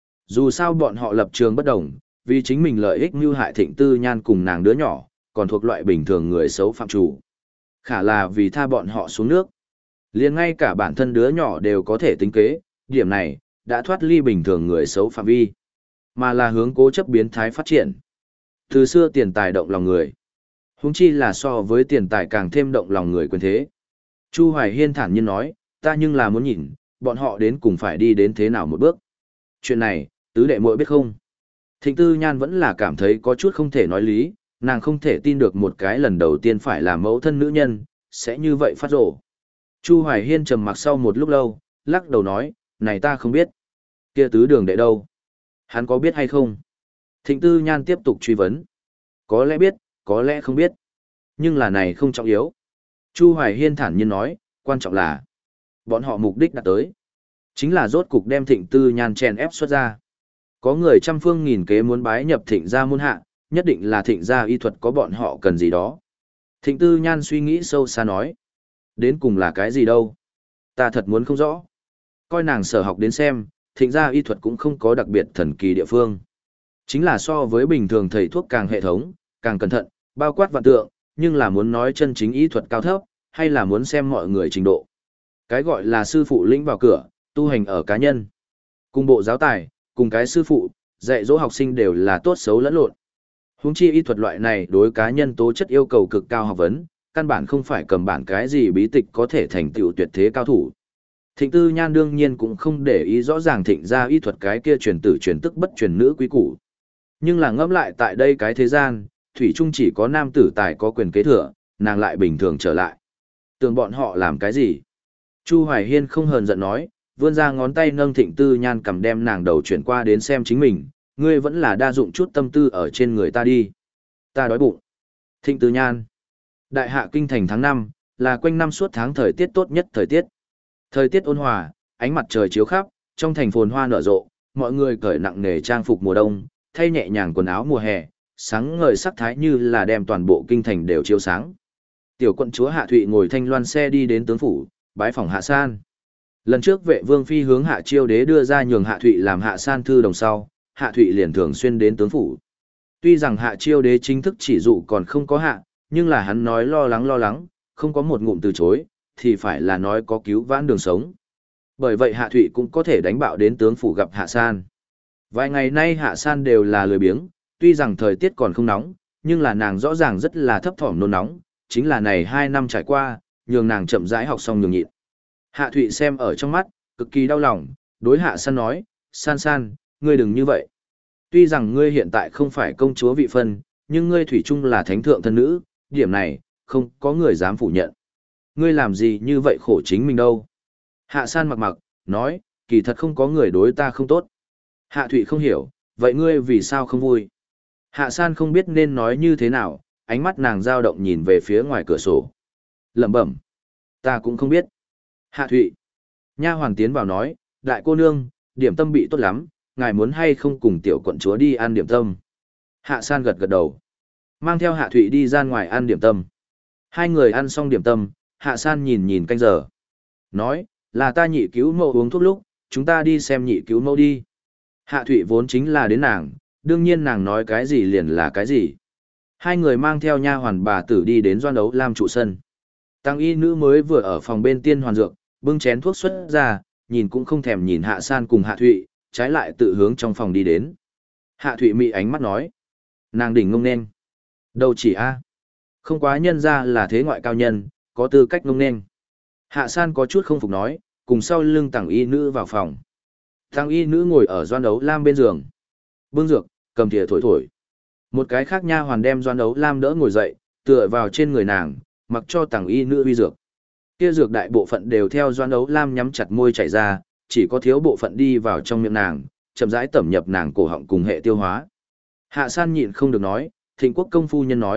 Dù sao bọn họ lập trường bất đồng, vì chính mình lợi ích mưu hại Thịnh Tư Nhan cùng nàng đứa nhỏ, còn thuộc loại bình thường người xấu phạm chủ. Khả là vì tha bọn họ xuống nước. Liền ngay cả bản thân đứa nhỏ đều có thể tính kế, điểm này, đã thoát ly bình thường người xấu phạm vi, mà là hướng cố chấp biến thái phát triển. Từ xưa tiền tài động lòng người. Huống chi là so với tiền tài càng thêm động lòng người quyền thế. Chu Hoài Hiên thản nhiên nói, ta nhưng là muốn nhìn, bọn họ đến cùng phải đi đến thế nào một bước. Chuyện này, tứ đệ muội biết không? Thịnh Tư Nhan vẫn là cảm thấy có chút không thể nói lý, nàng không thể tin được một cái lần đầu tiên phải là mẫu thân nữ nhân, sẽ như vậy phát rổ. Chu Hoài Hiên trầm mặc sau một lúc lâu, lắc đầu nói, này ta không biết. Kia tứ đường đệ đâu? Hắn có biết hay không? Thịnh Tư Nhan tiếp tục truy vấn. Có lẽ biết, có lẽ không biết. Nhưng là này không trọng yếu. Chu Hoài Hiên thản nhiên nói, quan trọng là bọn họ mục đích đã tới. Chính là rốt cục đem Thịnh Tư Nhan chèn ép xuất ra. Có người trăm phương nghìn kế muốn bái nhập Thịnh gia môn hạ, nhất định là Thịnh gia y thuật có bọn họ cần gì đó. Thịnh Tư Nhan suy nghĩ sâu xa nói. Đến cùng là cái gì đâu? Ta thật muốn không rõ. Coi nàng sở học đến xem, Thịnh gia y thuật cũng không có đặc biệt thần kỳ địa phương. Chính là so với bình thường thầy thuốc càng hệ thống, càng cẩn thận, bao quát vạn tượng, nhưng là muốn nói chân chính y thuật cao thấp, hay là muốn xem mọi người trình độ. Cái gọi là sư phụ lĩnh vào cửa, tu hành ở cá nhân. Cùng bộ giáo tài, cùng cái sư phụ, dạy dỗ học sinh đều là tốt xấu lẫn lộn. Huống chi y thuật loại này đối cá nhân tố chất yêu cầu cực cao học vấn, căn bản không phải cầm bản cái gì bí tịch có thể thành tựu tuyệt thế cao thủ. Thịnh Tư Nhan đương nhiên cũng không để ý rõ ràng Thịnh gia y thuật cái kia truyền tử truyền tức bất truyền nữ quý củ. Nhưng là ngẫm lại tại đây cái thế gian, thủy chung chỉ có nam tử tài có quyền kế thừa, nàng lại bình thường trở lại. Tưởng bọn họ làm cái gì? Chu Hoài Hiên không hờn giận nói, vươn ra ngón tay nâng Thịnh Tư Nhan cầm đem nàng đầu chuyển qua đến xem chính mình, ngươi vẫn là đa dụng chút tâm tư ở trên người ta đi. Ta đói bụng. Thịnh Tư Nhan. Đại hạ kinh thành tháng năm, là quanh năm suốt tháng thời tiết tốt nhất thời tiết. Thời tiết ôn hòa, ánh mặt trời chiếu khắp, trong thành phồn hoa nở rộ, mọi người cởi nặng nề trang phục mùa đông, thay nhẹ nhàng quần áo mùa hè, sáng ngời sắc thái như là đem toàn bộ kinh thành đều chiếu sáng. Tiểu quận chúa Hạ Thụy ngồi thanh loan xe đi đến tướng phủ, bái phỏng Hạ San. Lần trước vệ vương phi hướng Hạ Chiêu đế đưa ra nhường Hạ Thụy làm Hạ San thư đồng sau, Hạ Thụy liền thường xuyên đến tướng phủ. Tuy rằng Hạ Chiêu đế chính thức chỉ dụ còn không có hạ, nhưng là hắn nói lo lắng lo lắng, không có một ngụm từ chối, thì phải là nói có cứu vãn đường sống. Bởi vậy Hạ Thụy cũng có thể đánh bạo đến tướng phủ gặp Hạ San. Vài ngày nay Hạ San đều là lười biếng, tuy rằng thời tiết còn không nóng, nhưng là nàng rõ ràng rất là thấp thỏm nôn nóng, chính là này hai năm trải qua, nhường nàng chậm rãi học xong nhường nhịn. Hạ Thụy xem ở trong mắt, cực kỳ đau lòng, đối Hạ San nói, San San, ngươi đừng như vậy. Tuy rằng ngươi hiện tại không phải công chúa vị phân, nhưng ngươi thủy chung là thánh thượng thân nữ, điểm này, không có người dám phủ nhận. Ngươi làm gì như vậy khổ chính mình đâu. Hạ San mặc mặc, nói, kỳ thật không có người đối ta không tốt. Hạ Thụy không hiểu, vậy ngươi vì sao không vui? Hạ San không biết nên nói như thế nào, ánh mắt nàng dao động nhìn về phía ngoài cửa sổ. Lẩm bẩm, ta cũng không biết. Hạ Thụy. Nha hoàn tiến vào nói, đại cô nương, điểm tâm bị tốt lắm, ngài muốn hay không cùng tiểu quận chúa đi ăn điểm tâm. Hạ San gật gật đầu. Mang theo Hạ Thụy đi ra ngoài ăn điểm tâm. Hai người ăn xong điểm tâm, Hạ San nhìn nhìn canh giờ. Nói, là ta nhị cứu mẫu uống thuốc lúc, chúng ta đi xem nhị cứu mẫu đi. Hạ Thụy vốn chính là đến nàng, đương nhiên nàng nói cái gì liền là cái gì. Hai người mang theo nha hoàn bà tử đi đến Doan Đấu Lam trụ sân. Tăng y nữ mới vừa ở phòng bên tiên hoàn dược, bưng chén thuốc xuất ra, nhìn cũng không thèm nhìn Hạ San cùng Hạ Thụy, trái lại tự hướng trong phòng đi đến. Hạ Thụy mị ánh mắt nói, nàng đỉnh ngông nên. Đâu chỉ a, không quá nhân ra là thế ngoại cao nhân, có tư cách ngông nên. Hạ San có chút không phục nói, cùng sau lưng Tăng y nữ vào phòng. Tăng y nữ ngồi ở Doan Đấu Lam bên giường, bưng dược, cầm thìa thổi thổi. Một cái khác nha hoàn đem Doan Đấu Lam đỡ ngồi dậy, tựa vào trên người nàng, mặc cho Tăng y nữ uy dược. Kia dược đại bộ phận đều theo Doan Đấu Lam nhắm chặt môi chảy ra, chỉ có thiếu bộ phận đi vào trong miệng nàng, chậm rãi tẩm nhập nàng cổ họng cùng hệ tiêu hóa. Hạ San nhịn không được nói, Thịnh Quốc công phu nhân nói,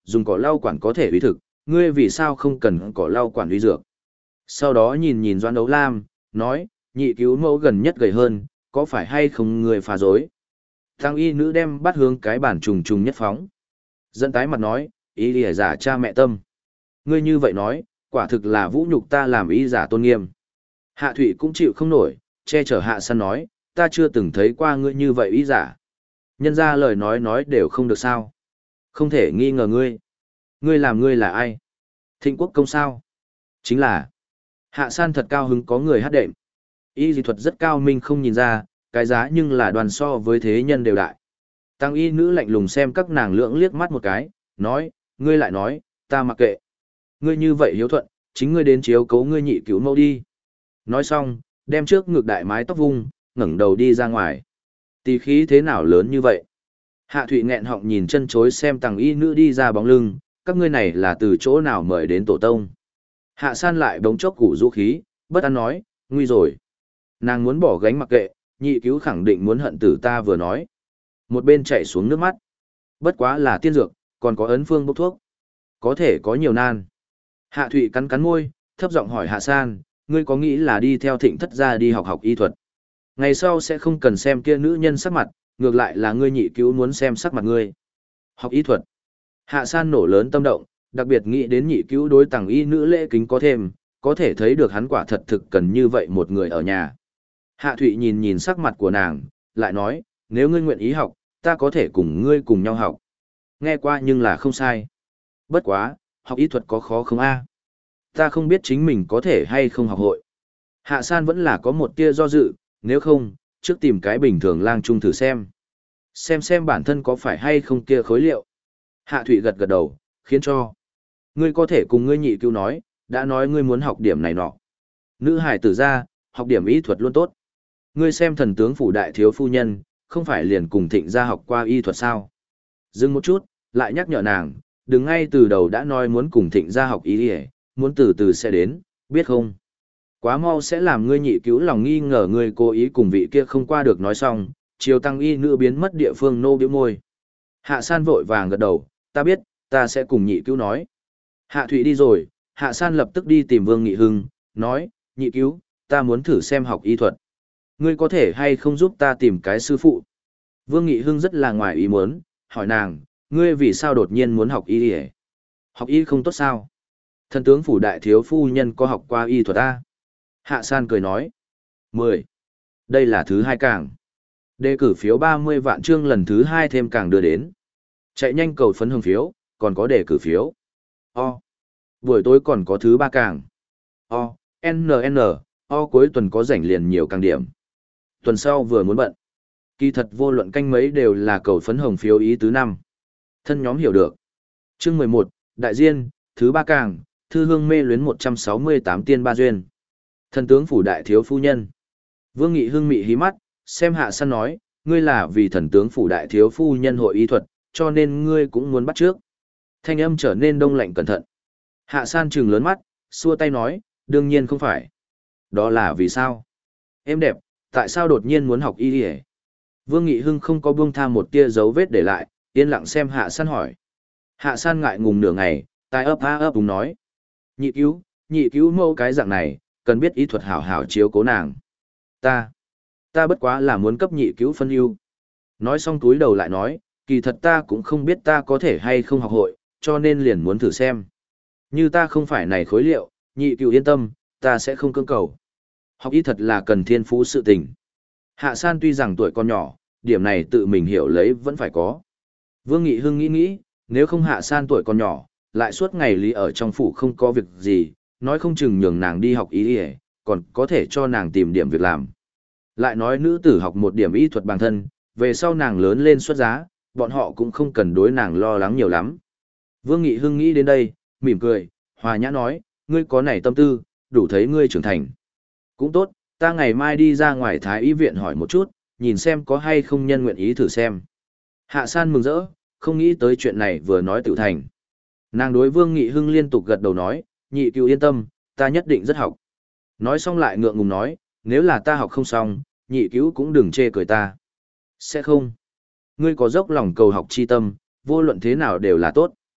dùng cỏ lau quản có thể uy thực, ngươi vì sao không cần cỏ lau quản uy dược. Sau đó nhìn nhìn Doãn Đấu Lam, nói, nhị cứu mẫu gần nhất gầy hơn, có phải hay không người phá dối. Tăng y nữ đem bắt hướng cái bản trùng trùng nhất phóng. Dẫn tái mặt nói, ý lìa giả cha mẹ tâm. Ngươi như vậy nói, quả thực là vũ nhục ta làm ý giả tôn nghiêm. Hạ Thụy cũng chịu không nổi, che chở Hạ San nói, ta chưa từng thấy qua ngươi như vậy ý giả. Nhân ra lời nói nói đều không được sao. Không thể nghi ngờ ngươi. Ngươi làm ngươi là ai? Thịnh quốc công sao? Chính là. Hạ San thật cao hứng có người hát đệm. Y dị thuật rất cao minh không nhìn ra, cái giá nhưng là đoàn so với thế nhân đều đại. Tăng y nữ lạnh lùng xem các nàng lưỡng liếc mắt một cái, nói, ngươi lại nói, ta mặc kệ. Ngươi như vậy hiếu thuận, chính ngươi đến chiếu cấu ngươi nhị cứu mẫu đi. Nói xong, đem trước ngược đại mái tóc vung, ngẩng đầu đi ra ngoài. Tì khí thế nào lớn như vậy? Hạ Thụy nghẹn họng nhìn chân chối xem Tăng y nữ đi ra bóng lưng, các ngươi này là từ chỗ nào mời đến tổ tông. Hạ San lại bỗng chốc củ du khí, bất an nói, nguy rồi. Nàng muốn bỏ gánh mặc kệ, nhị cứu khẳng định muốn hận tử ta vừa nói. Một bên chảy xuống nước mắt. Bất quá là tiên dược, còn có ấn phương bốc thuốc. Có thể có nhiều nan. Hạ Thụy cắn cắn môi, thấp giọng hỏi Hạ San, ngươi có nghĩ là đi theo Thịnh thất gia đi học học y thuật. Ngày sau sẽ không cần xem kia nữ nhân sắc mặt, ngược lại là ngươi nhị cứu muốn xem sắc mặt ngươi. Học y thuật. Hạ San nổ lớn tâm động, đặc biệt nghĩ đến nhị cứu đối tàng y nữ lễ kính có thêm, có thể thấy được hắn quả thật thực cần như vậy một người ở nhà. Hạ Thụy nhìn nhìn sắc mặt của nàng, lại nói, nếu ngươi nguyện ý học, ta có thể cùng ngươi cùng nhau học. Nghe qua nhưng là không sai. Bất quá, học y thuật có khó không a? Ta không biết chính mình có thể hay không học hội. Hạ San vẫn là có một tia do dự, nếu không, trước tìm cái bình thường lang trung thử xem. Xem xem bản thân có phải hay không kia khối liệu. Hạ Thụy gật gật đầu, khiến cho. Ngươi có thể cùng ngươi nhị cứu nói, đã nói ngươi muốn học điểm này nọ. Nữ hải tử ra, học điểm y thuật luôn tốt. Ngươi xem thần tướng phủ đại thiếu phu nhân, không phải liền cùng Thịnh gia học qua y thuật sao? Dừng một chút, lại nhắc nhở nàng, đừng ngay từ đầu đã nói muốn cùng Thịnh gia học y, muốn từ từ sẽ đến, biết không? Quá mau sẽ làm ngươi nhị cứu lòng nghi ngờ ngươi cố ý cùng vị kia không qua được nói xong, chiều tăng y nữ biến mất địa phương nô biểu môi. Hạ San vội vàng gật đầu, ta biết, ta sẽ cùng nhị cứu nói. Hạ Thụy đi rồi, Hạ San lập tức đi tìm Vương Nghị Hưng, nói, nhị cứu, ta muốn thử xem học y thuật. Ngươi có thể hay không giúp ta tìm cái sư phụ? Vương Nghị Hưng rất là ngoài ý muốn, hỏi nàng, ngươi vì sao đột nhiên muốn học y y? Học y không tốt sao? Thần tướng phủ đại thiếu phu nhân có học qua y thuật ta? Hạ San cười nói, mười. Đây là thứ hai càng. Đề cử phiếu ba mươi vạn chương lần thứ hai thêm càng đưa đến. Chạy nhanh cầu phấn hương phiếu, còn có đề cử phiếu. O. Buổi tối còn có thứ ba càng. O. N N. O cuối tuần có rảnh liền nhiều càng điểm. Tuần sau vừa muốn bận. Kỳ thật vô luận canh mấy đều là cầu phấn hồng phiếu ý tứ năm. Thân nhóm hiểu được. Chương mười một, Đại Diên, thứ ba càng, thư hương mê luyến một trăm sáu mươi tám tiên ba duyên. Thần tướng phủ đại thiếu phu nhân. Vương Nghị Hưng mị hí mắt, xem Hạ San nói, ngươi là vì thần tướng phủ đại thiếu phu nhân hội y thuật, cho nên ngươi cũng muốn bắt trước. Thanh âm trở nên đông lạnh cẩn thận. Hạ San trừng lớn mắt, xua tay nói, đương nhiên không phải. Đó là vì sao? Em đẹp, tại sao đột nhiên muốn học y y? Vương Nghị Hưng không có buông tha một tia dấu vết để lại, yên lặng xem Hạ San hỏi. Hạ San ngại ngùng nửa ngày, tai ấp a ấp đúng nói. Nhị cứu, nhị cứu mẫu cái dạng này, cần biết y thuật hảo hảo chiếu cố nàng. Ta, ta bất quá là muốn cấp nhị cứu phân ưu. Nói xong túi đầu lại nói, kỳ thật ta cũng không biết ta có thể hay không học hội, cho nên liền muốn thử xem. Như ta không phải này khối liệu, nhị cứu yên tâm, ta sẽ không cưỡng cầu. Học y thật là cần thiên phú sự tình. Hạ San tuy rằng tuổi còn nhỏ, điểm này tự mình hiểu lấy vẫn phải có. Vương Nghị Hưng nghĩ nghĩ, nếu không Hạ San tuổi còn nhỏ, lại suốt ngày lý ở trong phủ không có việc gì, nói không chừng nhường nàng đi học y y, còn có thể cho nàng tìm điểm việc làm. Lại nói nữ tử học một điểm y thuật bản thân, về sau nàng lớn lên xuất giá, bọn họ cũng không cần đối nàng lo lắng nhiều lắm. Vương Nghị Hưng nghĩ đến đây, mỉm cười, hòa nhã nói, ngươi có này tâm tư, đủ thấy ngươi trưởng thành. Cũng tốt, ta ngày mai đi ra ngoài Thái y viện hỏi một chút, nhìn xem có hay không nhân nguyện ý thử xem. Hạ San mừng rỡ, không nghĩ tới chuyện này vừa nói tự thành. Nàng đối Vương Nghị Hưng liên tục gật đầu nói, nhị cứu yên tâm, ta nhất định rất học. Nói xong lại ngượng ngùng nói, nếu là ta học không xong, nhị cứu cũng đừng chê cười ta. Sẽ không. Ngươi có dốc lòng cầu học chi tâm, vô luận thế nào đều là tốt.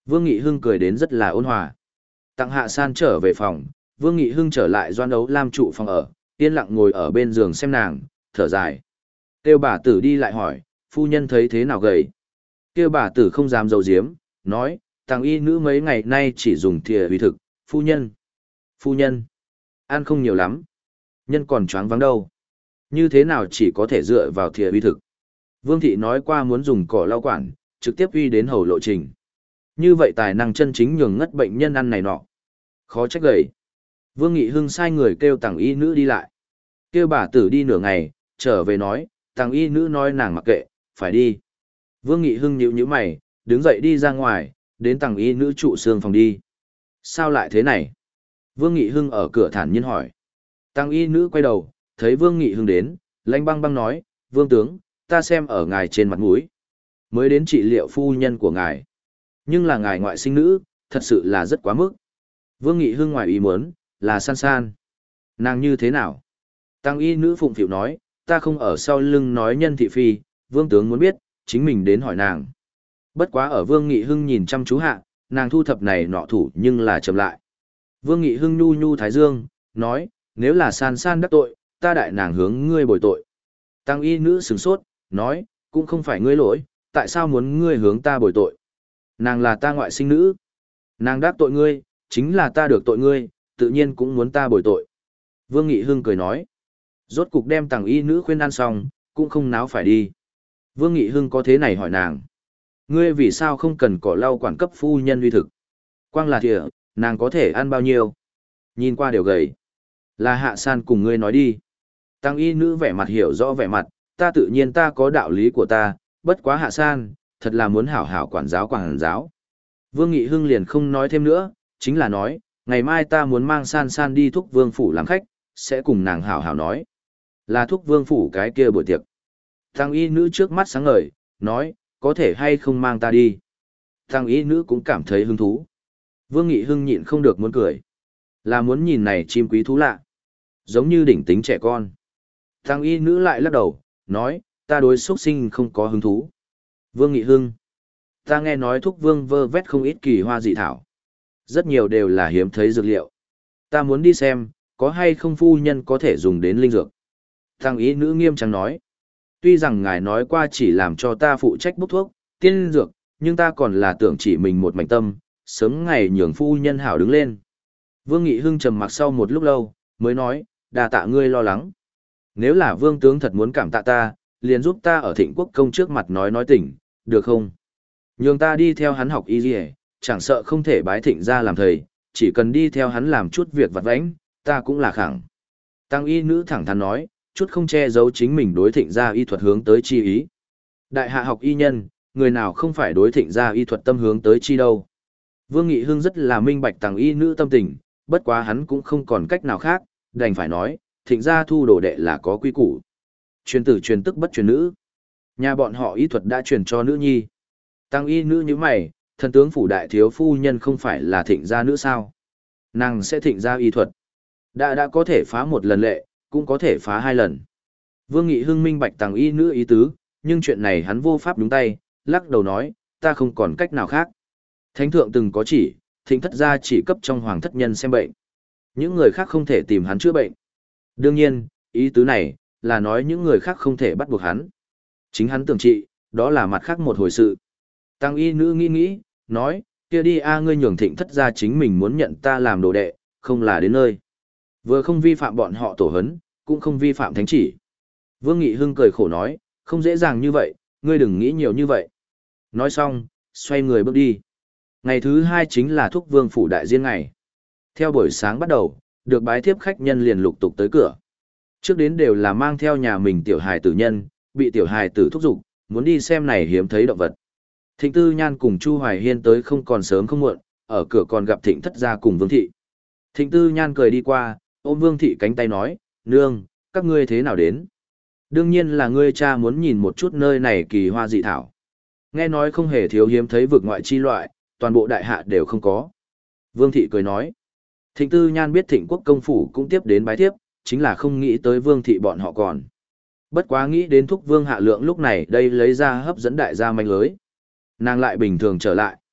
Vương Nghị Hưng cười đến rất là ôn hòa. Tặng Hạ San trở về phòng, Vương Nghị Hưng trở lại Doan Ấu Lam trụ phòng ở, yên lặng ngồi ở bên giường xem nàng, thở dài. Kêu bà tử đi lại hỏi, phu nhân thấy thế nào gầy? Kêu bà tử không dám giấu giếm, nói, Tàng y nữ mấy ngày nay chỉ dùng thìa uy thực, phu nhân. Phu nhân, ăn không nhiều lắm. Nhân còn choáng váng đâu. Như thế nào chỉ có thể dựa vào thìa uy thực. Vương thị nói qua muốn dùng cỏ lau quản, trực tiếp uy đến hầu lộ trình. Như vậy tài năng chân chính nhường ngất bệnh nhân ăn này nọ. Khó trách gầy. Vương Nghị Hưng sai người kêu Tàng y nữ đi lại. Kêu bà tử đi nửa ngày, trở về nói, Tàng y nữ nói nàng mặc kệ, phải đi. Vương Nghị Hưng nhíu nhíu mày, đứng dậy đi ra ngoài, đến Tàng y nữ trụ xương phòng đi. Sao lại thế này? Vương Nghị Hưng ở cửa thản nhiên hỏi. Tàng y nữ quay đầu, thấy Vương Nghị Hưng đến, lanh băng băng nói, Vương tướng, ta xem ở ngài trên mặt mũi, mới đến trị liệu phu nhân của ngài. Nhưng là ngài ngoại sinh nữ, thật sự là rất quá mức. Vương Nghị Hưng ngoài ý muốn, là San San. Nàng như thế nào? Tăng y nữ phụng phịu nói, ta không ở sau lưng nói nhân thị phi, vương tướng muốn biết, chính mình đến hỏi nàng. Bất quá ở Vương Nghị Hưng nhìn chăm chú hạ, nàng thu thập này nọ thủ nhưng là chậm lại. Vương Nghị Hưng nhu nhu thái dương, nói, nếu là San San đắc tội, ta đại nàng hướng ngươi bồi tội. Tăng y nữ sửng sốt, nói, cũng không phải ngươi lỗi, tại sao muốn ngươi hướng ta bồi tội? Nàng là ta ngoại sinh nữ. Nàng đắc tội ngươi, chính là ta được tội ngươi, tự nhiên cũng muốn ta bồi tội. Vương Nghị Hưng cười nói. Rốt cục đem Tàng y nữ khuyên ăn xong, cũng không náo phải đi. Vương Nghị Hưng có thế này hỏi nàng. Ngươi vì sao không cần cỏ lau quản cấp phu nhân uy thực? Quang là thìa, nàng có thể ăn bao nhiêu? Nhìn qua đều gầy. Là Hạ San cùng ngươi nói đi. Tàng y nữ vẻ mặt hiểu rõ vẻ mặt, ta tự nhiên ta có đạo lý của ta, bất quá Hạ San, thật là muốn hảo hảo quản giáo quản giáo. Vương Nghị Hưng liền không nói thêm nữa, chính là nói, ngày mai ta muốn mang San San đi thúc vương phủ làm khách, sẽ cùng nàng hảo hảo nói. Là thúc vương phủ cái kia buổi tiệc. Tăng y nữ trước mắt sáng ngời, nói, có thể hay không mang ta đi. Tăng y nữ cũng cảm thấy hứng thú. Vương Nghị Hưng nhịn không được muốn cười. Là muốn nhìn này chim quý thú lạ. Giống như đỉnh tính trẻ con. Tăng y nữ lại lắc đầu, nói, ta đối xuất sinh không có hứng thú. Vương Nghị Hưng. Ta nghe nói thúc vương vơ vét không ít kỳ hoa dị thảo. Rất nhiều đều là hiếm thấy dược liệu. Ta muốn đi xem, có hay không phu nhân có thể dùng đến linh dược. Tăng ý nữ nghiêm trang nói. Tuy rằng ngài nói qua chỉ làm cho ta phụ trách bốc thuốc, tiên dược, nhưng ta còn là tưởng chỉ mình một mảnh tâm, sớm ngày nhường phu nhân hảo đứng lên. Vương Nghị Hưng trầm mặc sau một lúc lâu, mới nói, đà tạ ngươi lo lắng. Nếu là vương tướng thật muốn cảm tạ ta, liền giúp ta ở Thịnh Quốc công trước mặt nói nói tình, được không? Nhường ta đi theo hắn học y dì chẳng sợ không thể bái Thịnh ra làm thầy, chỉ cần đi theo hắn làm chút việc vặt vãnh, ta cũng là khẳng. Tăng y nữ thẳng thắn nói, chút không che giấu chính mình đối Thịnh gia y thuật hướng tới chi ý. Đại hạ học y nhân, người nào không phải đối Thịnh gia y thuật tâm hướng tới chi đâu. Vương Nghị Hưng rất là minh bạch Tăng y nữ tâm tình, bất quá hắn cũng không còn cách nào khác, đành phải nói, Thịnh gia thu đồ đệ là có quy củ. Truyền tử truyền tức bất truyền nữ. Nhà bọn họ y thuật đã truyền cho nữ nhi. Tăng y nữ như mày, thần tướng phủ đại thiếu phu nhân không phải là Thịnh gia nữ sao? Nàng sẽ Thịnh gia y thuật. Đã đã có thể phá một lần lệ, cũng có thể phá hai lần. Vương Nghị Hưng minh bạch Tăng y nữ ý tứ, nhưng chuyện này hắn vô pháp đúng tay, lắc đầu nói, ta không còn cách nào khác. Thánh thượng từng có chỉ, Thịnh thất gia chỉ cấp trong hoàng thất nhân xem bệnh. Những người khác không thể tìm hắn chữa bệnh. Đương nhiên, ý tứ này, là nói những người khác không thể bắt buộc hắn. Chính hắn tưởng trị, đó là mặt khác một hồi sự. Tăng y nữ nghĩ nghĩ, nói, kia đi a ngươi nhường Thịnh thất gia chính mình muốn nhận ta làm đồ đệ, không là đến nơi. Vừa không vi phạm bọn họ tổ hấn, cũng không vi phạm thánh chỉ. Vương Nghị Hưng cười khổ nói, không dễ dàng như vậy, ngươi đừng nghĩ nhiều như vậy. Nói xong, xoay người bước đi. Ngày thứ hai chính là thúc vương phủ đại diên ngày. Theo buổi sáng bắt đầu, được bái thiếp khách nhân liền lục tục tới cửa. Trước đến đều là mang theo nhà mình tiểu hài tử nhân, bị tiểu hài tử thúc giục, muốn đi xem này hiếm thấy động vật. Thịnh Tư Nhan cùng Chu Hoài Hiên tới không còn sớm không muộn, ở cửa còn gặp Thịnh thất gia cùng Vương Thị. Thịnh Tư Nhan cười đi qua, ôm Vương Thị cánh tay nói, nương, các ngươi thế nào đến? Đương nhiên là ngươi cha muốn nhìn một chút nơi này kỳ hoa dị thảo. Nghe nói không hề thiếu hiếm thấy vực ngoại chi loại, toàn bộ đại hạ đều không có. Vương Thị cười nói, Thịnh Tư Nhan biết Thịnh Quốc công phủ cũng tiếp đến bái tiếp, chính là không nghĩ tới Vương Thị bọn họ còn. Bất quá nghĩ đến thúc Vương Hạ Lượng lúc này đây lấy ra hấp dẫn đại gia manh lưới. Nàng lại bình thường trở lại.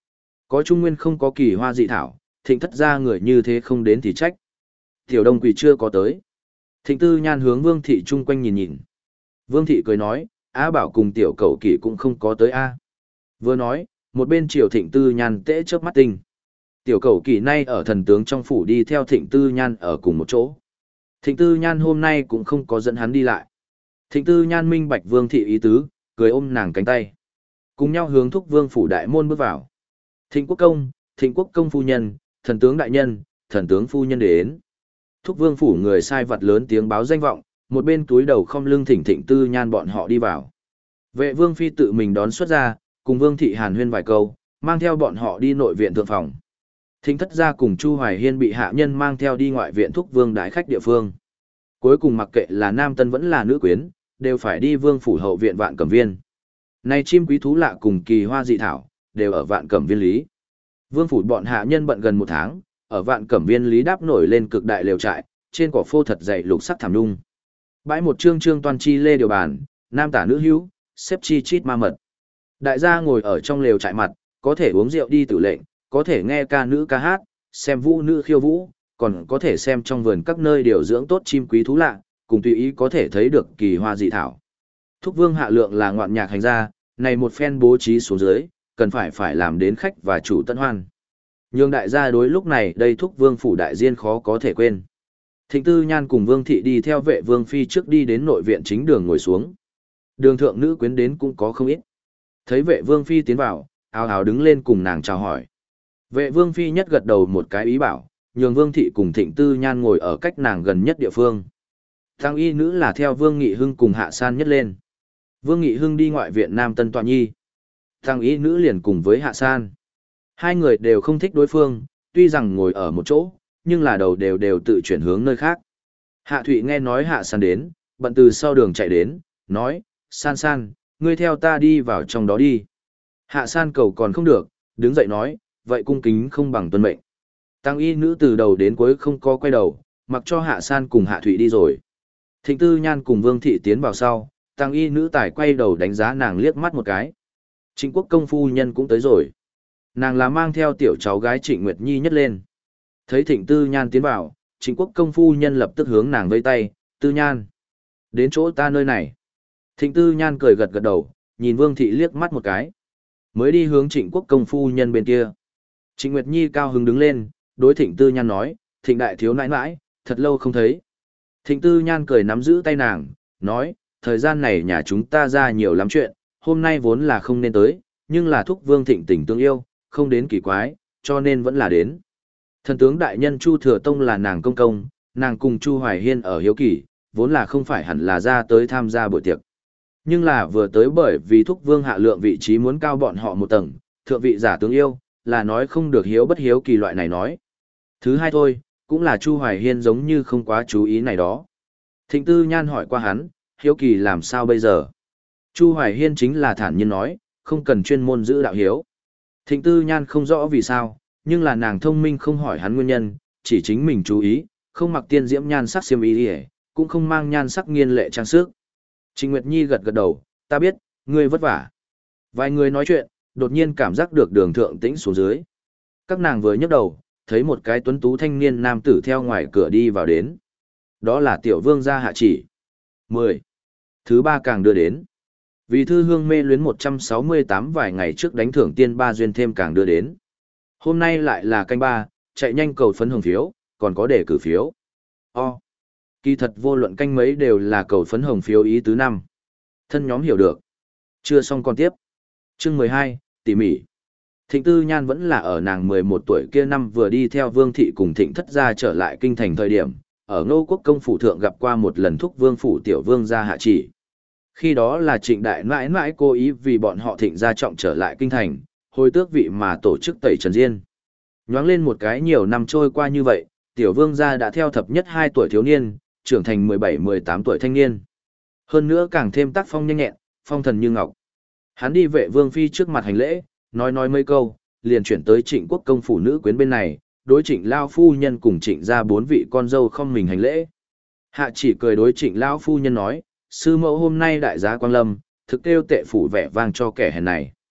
Có trung nguyên không có kỳ hoa dị thảo, thịnh thất gia người như thế không đến thì trách. Tiểu Đông Quỳ chưa có tới. Thịnh Tư Nhan hướng Vương Thị chung quanh nhìn nhìn. Vương Thị cười nói, Á Bảo cùng Tiểu Cẩu Kỷ cũng không có tới a. Vừa nói, một bên Triều Thịnh Tư Nhan tễ chớp mắt tinh. Tiểu Cẩu Kỷ nay ở thần tướng trong phủ đi theo Thịnh Tư Nhan ở cùng một chỗ. Thịnh Tư Nhan hôm nay cũng không có dẫn hắn đi lại. Thịnh Tư Nhan minh bạch Vương Thị ý tứ, cười ôm nàng cánh tay. Cùng nhau hướng thúc Vương phủ đại môn bước vào. Thịnh Quốc công, Thịnh Quốc công phu nhân, thần tướng đại nhân, thần tướng phu nhân đến. Thúc Vương phủ người sai vật lớn tiếng báo danh vọng, một bên túi đầu không lưng thỉnh Thịnh Tư Nhan bọn họ đi vào. Vệ Vương phi tự mình đón xuất ra, cùng Vương thị hàn huyên vài câu, mang theo bọn họ đi nội viện thượng phòng. Thịnh thất gia cùng Chu Hoài Hiên bị hạ nhân mang theo đi ngoại viện thúc Vương đái khách địa phương. Cuối cùng mặc kệ là nam tân vẫn là nữ quyến, đều phải đi Vương phủ hậu viện Vạn Cẩm Viên. Này chim quý thú lạ cùng kỳ hoa dị thảo, đều ở Vạn Cẩm Viên lý. Vương phủ bọn hạ nhân bận gần một tháng, ở Vạn Cẩm Viên lý đáp nổi lên cực đại lều trại, trên cỏ phô thật dày lục sắc thảm nhung. Bãi một trương trương toàn chi lê điều bàn, nam tả nữ hữu, xếp chi chít ma mật. Đại gia ngồi ở trong lều trại mặt, có thể uống rượu đi tử lệnh, có thể nghe ca nữ ca hát, xem vũ nữ khiêu vũ, còn có thể xem trong vườn các nơi điều dưỡng tốt chim quý thú lạ, cùng tùy ý có thể thấy được kỳ hoa dị thảo. Thúc Vương hạ lượng là ngoạn nhạc hành gia, này một phen bố trí xuống dưới, cần phải phải làm đến khách và chủ tận hoan. Nhưng đại gia đối lúc này đây Thúc Vương phủ đại diên khó có thể quên. Thịnh Tư Nhan cùng Vương thị đi theo Vệ Vương phi trước đi đến nội viện chính đường ngồi xuống. Đường thượng nữ quyến đến cũng có không ít. Thấy Vệ Vương phi tiến vào, ào ào đứng lên cùng nàng chào hỏi. Vệ Vương phi nhất gật đầu một cái ý bảo, nhường Vương thị cùng Thịnh Tư Nhan ngồi ở cách nàng gần nhất địa phương. Tăng y nữ là theo Vương Nghị Hưng cùng Hạ San nhất lên. Vương Nghị Hưng đi ngoại viện Nam Tân Tọa Nhi. Tăng y nữ liền cùng với Hạ San. Hai người đều không thích đối phương, tuy rằng ngồi ở một chỗ, nhưng là đầu đều đều tự chuyển hướng nơi khác. Hạ Thụy nghe nói Hạ San đến, bận từ sau đường chạy đến, nói, San San, ngươi theo ta đi vào trong đó đi. Hạ San cầu còn không được, đứng dậy nói, vậy cung kính không bằng tuân mệnh. Tăng y nữ từ đầu đến cuối không có quay đầu, mặc cho Hạ San cùng Hạ Thụy đi rồi. Thịnh Tư Nhan cùng Vương thị tiến vào sau, Tăng y nữ tài quay đầu đánh giá nàng liếc mắt một cái. Trịnh Quốc công phu nhân cũng tới rồi. Nàng là mang theo tiểu cháu gái Trịnh Nguyệt Nhi nhất lên. Thấy Thịnh Tư Nhan tiến vào, Trịnh Quốc công phu nhân lập tức hướng nàng vây tay, Tư Nhan. Đến chỗ ta nơi này. Thịnh Tư Nhan cười gật gật đầu, nhìn Vương thị liếc mắt một cái. Mới đi hướng Trịnh Quốc công phu nhân bên kia. Trịnh Nguyệt Nhi cao hứng đứng lên, đối Thịnh Tư Nhan nói, Thịnh đại thiếu nãi nãi, thật lâu không thấy. Thịnh Tư Nhan cười nắm giữ tay nàng, nói, thời gian này nhà chúng ta ra nhiều lắm chuyện, hôm nay vốn là không nên tới, nhưng là thúc Vương Thịnh tình tương yêu, không đến kỳ quái, cho nên vẫn là đến. Thần tướng đại nhân Chu Thừa Tông là nàng công công, nàng cùng Chu Hoài Hiên ở hiếu kỳ, vốn là không phải hẳn là ra tới tham gia buổi tiệc. Nhưng là vừa tới bởi vì thúc Vương hạ lượng vị trí muốn cao bọn họ một tầng, thượng vị giả tướng yêu, là nói không được hiếu bất hiếu kỳ loại này nói. Thứ hai thôi, cũng là Chu Hoài Hiên giống như không quá chú ý này đó. Thịnh Tư Nhan hỏi qua hắn, hiếu kỳ làm sao bây giờ? Chu Hoài Hiên chính là thản nhiên nói, không cần chuyên môn giữ đạo hiếu. Thịnh Tư Nhan không rõ vì sao, nhưng là nàng thông minh không hỏi hắn nguyên nhân, chỉ chính mình chú ý, không mặc tiên diễm nhan sắc xiêm y đi, cũng không mang nhan sắc nghiên lệ trang sức. Trịnh Nguyệt Nhi gật gật đầu, ta biết, ngươi vất vả. Vài người nói chuyện, đột nhiên cảm giác được đường thượng tĩnh xuống dưới. Các nàng vừa nhấc đầu, thấy một cái tuấn tú thanh niên nam tử theo ngoài cửa đi vào đến. Đó là tiểu vương gia Hạ Chỉ. mười. Thứ ba càng đưa đến. Vì thư hương mê luyến một trăm sáu mươi tám vài ngày trước đánh thưởng tiên ba duyên thêm càng đưa đến. Hôm nay lại là canh ba, chạy nhanh cầu phấn hồng phiếu, còn có đề cử phiếu. O. Kỳ thật vô luận canh mấy đều là cầu phấn hồng phiếu ý tứ năm. Thân nhóm hiểu được. Chưa xong còn tiếp. Chương mười hai, tỉ mỉ. Thịnh Tư Nhan vẫn là ở nàng mười một tuổi kia năm vừa đi theo Vương thị cùng Thịnh thất gia trở lại kinh thành thời điểm, ở Ngô Quốc công phủ thượng gặp qua một lần thúc Vương phủ tiểu vương gia Hạ Chỉ. Khi đó là Trịnh đại mãi mãi cố ý vì bọn họ Thịnh gia trọng trở lại kinh thành, hồi tước vị mà tổ chức tẩy trần diên. Nhoáng lên một cái nhiều năm trôi qua như vậy, tiểu vương gia đã theo thập nhất hai tuổi thiếu niên, trưởng thành mười bảy mười tám tuổi thanh niên. Hơn nữa càng thêm tác phong nhanh nhẹn, phong thần như ngọc. Hắn đi vệ vương phi trước mặt hành lễ, nói nói mấy câu, liền chuyển tới Trịnh Quốc công phủ nữ quyến bên này, đối Trịnh lao phu nhân cùng Trịnh gia bốn vị con dâu không mình hành lễ. Hạ Chỉ cười đối Trịnh lao phu nhân nói, sư mẫu hôm nay đại giá quang lâm, thực kêu tệ phủ vẻ vang cho kẻ hèn này.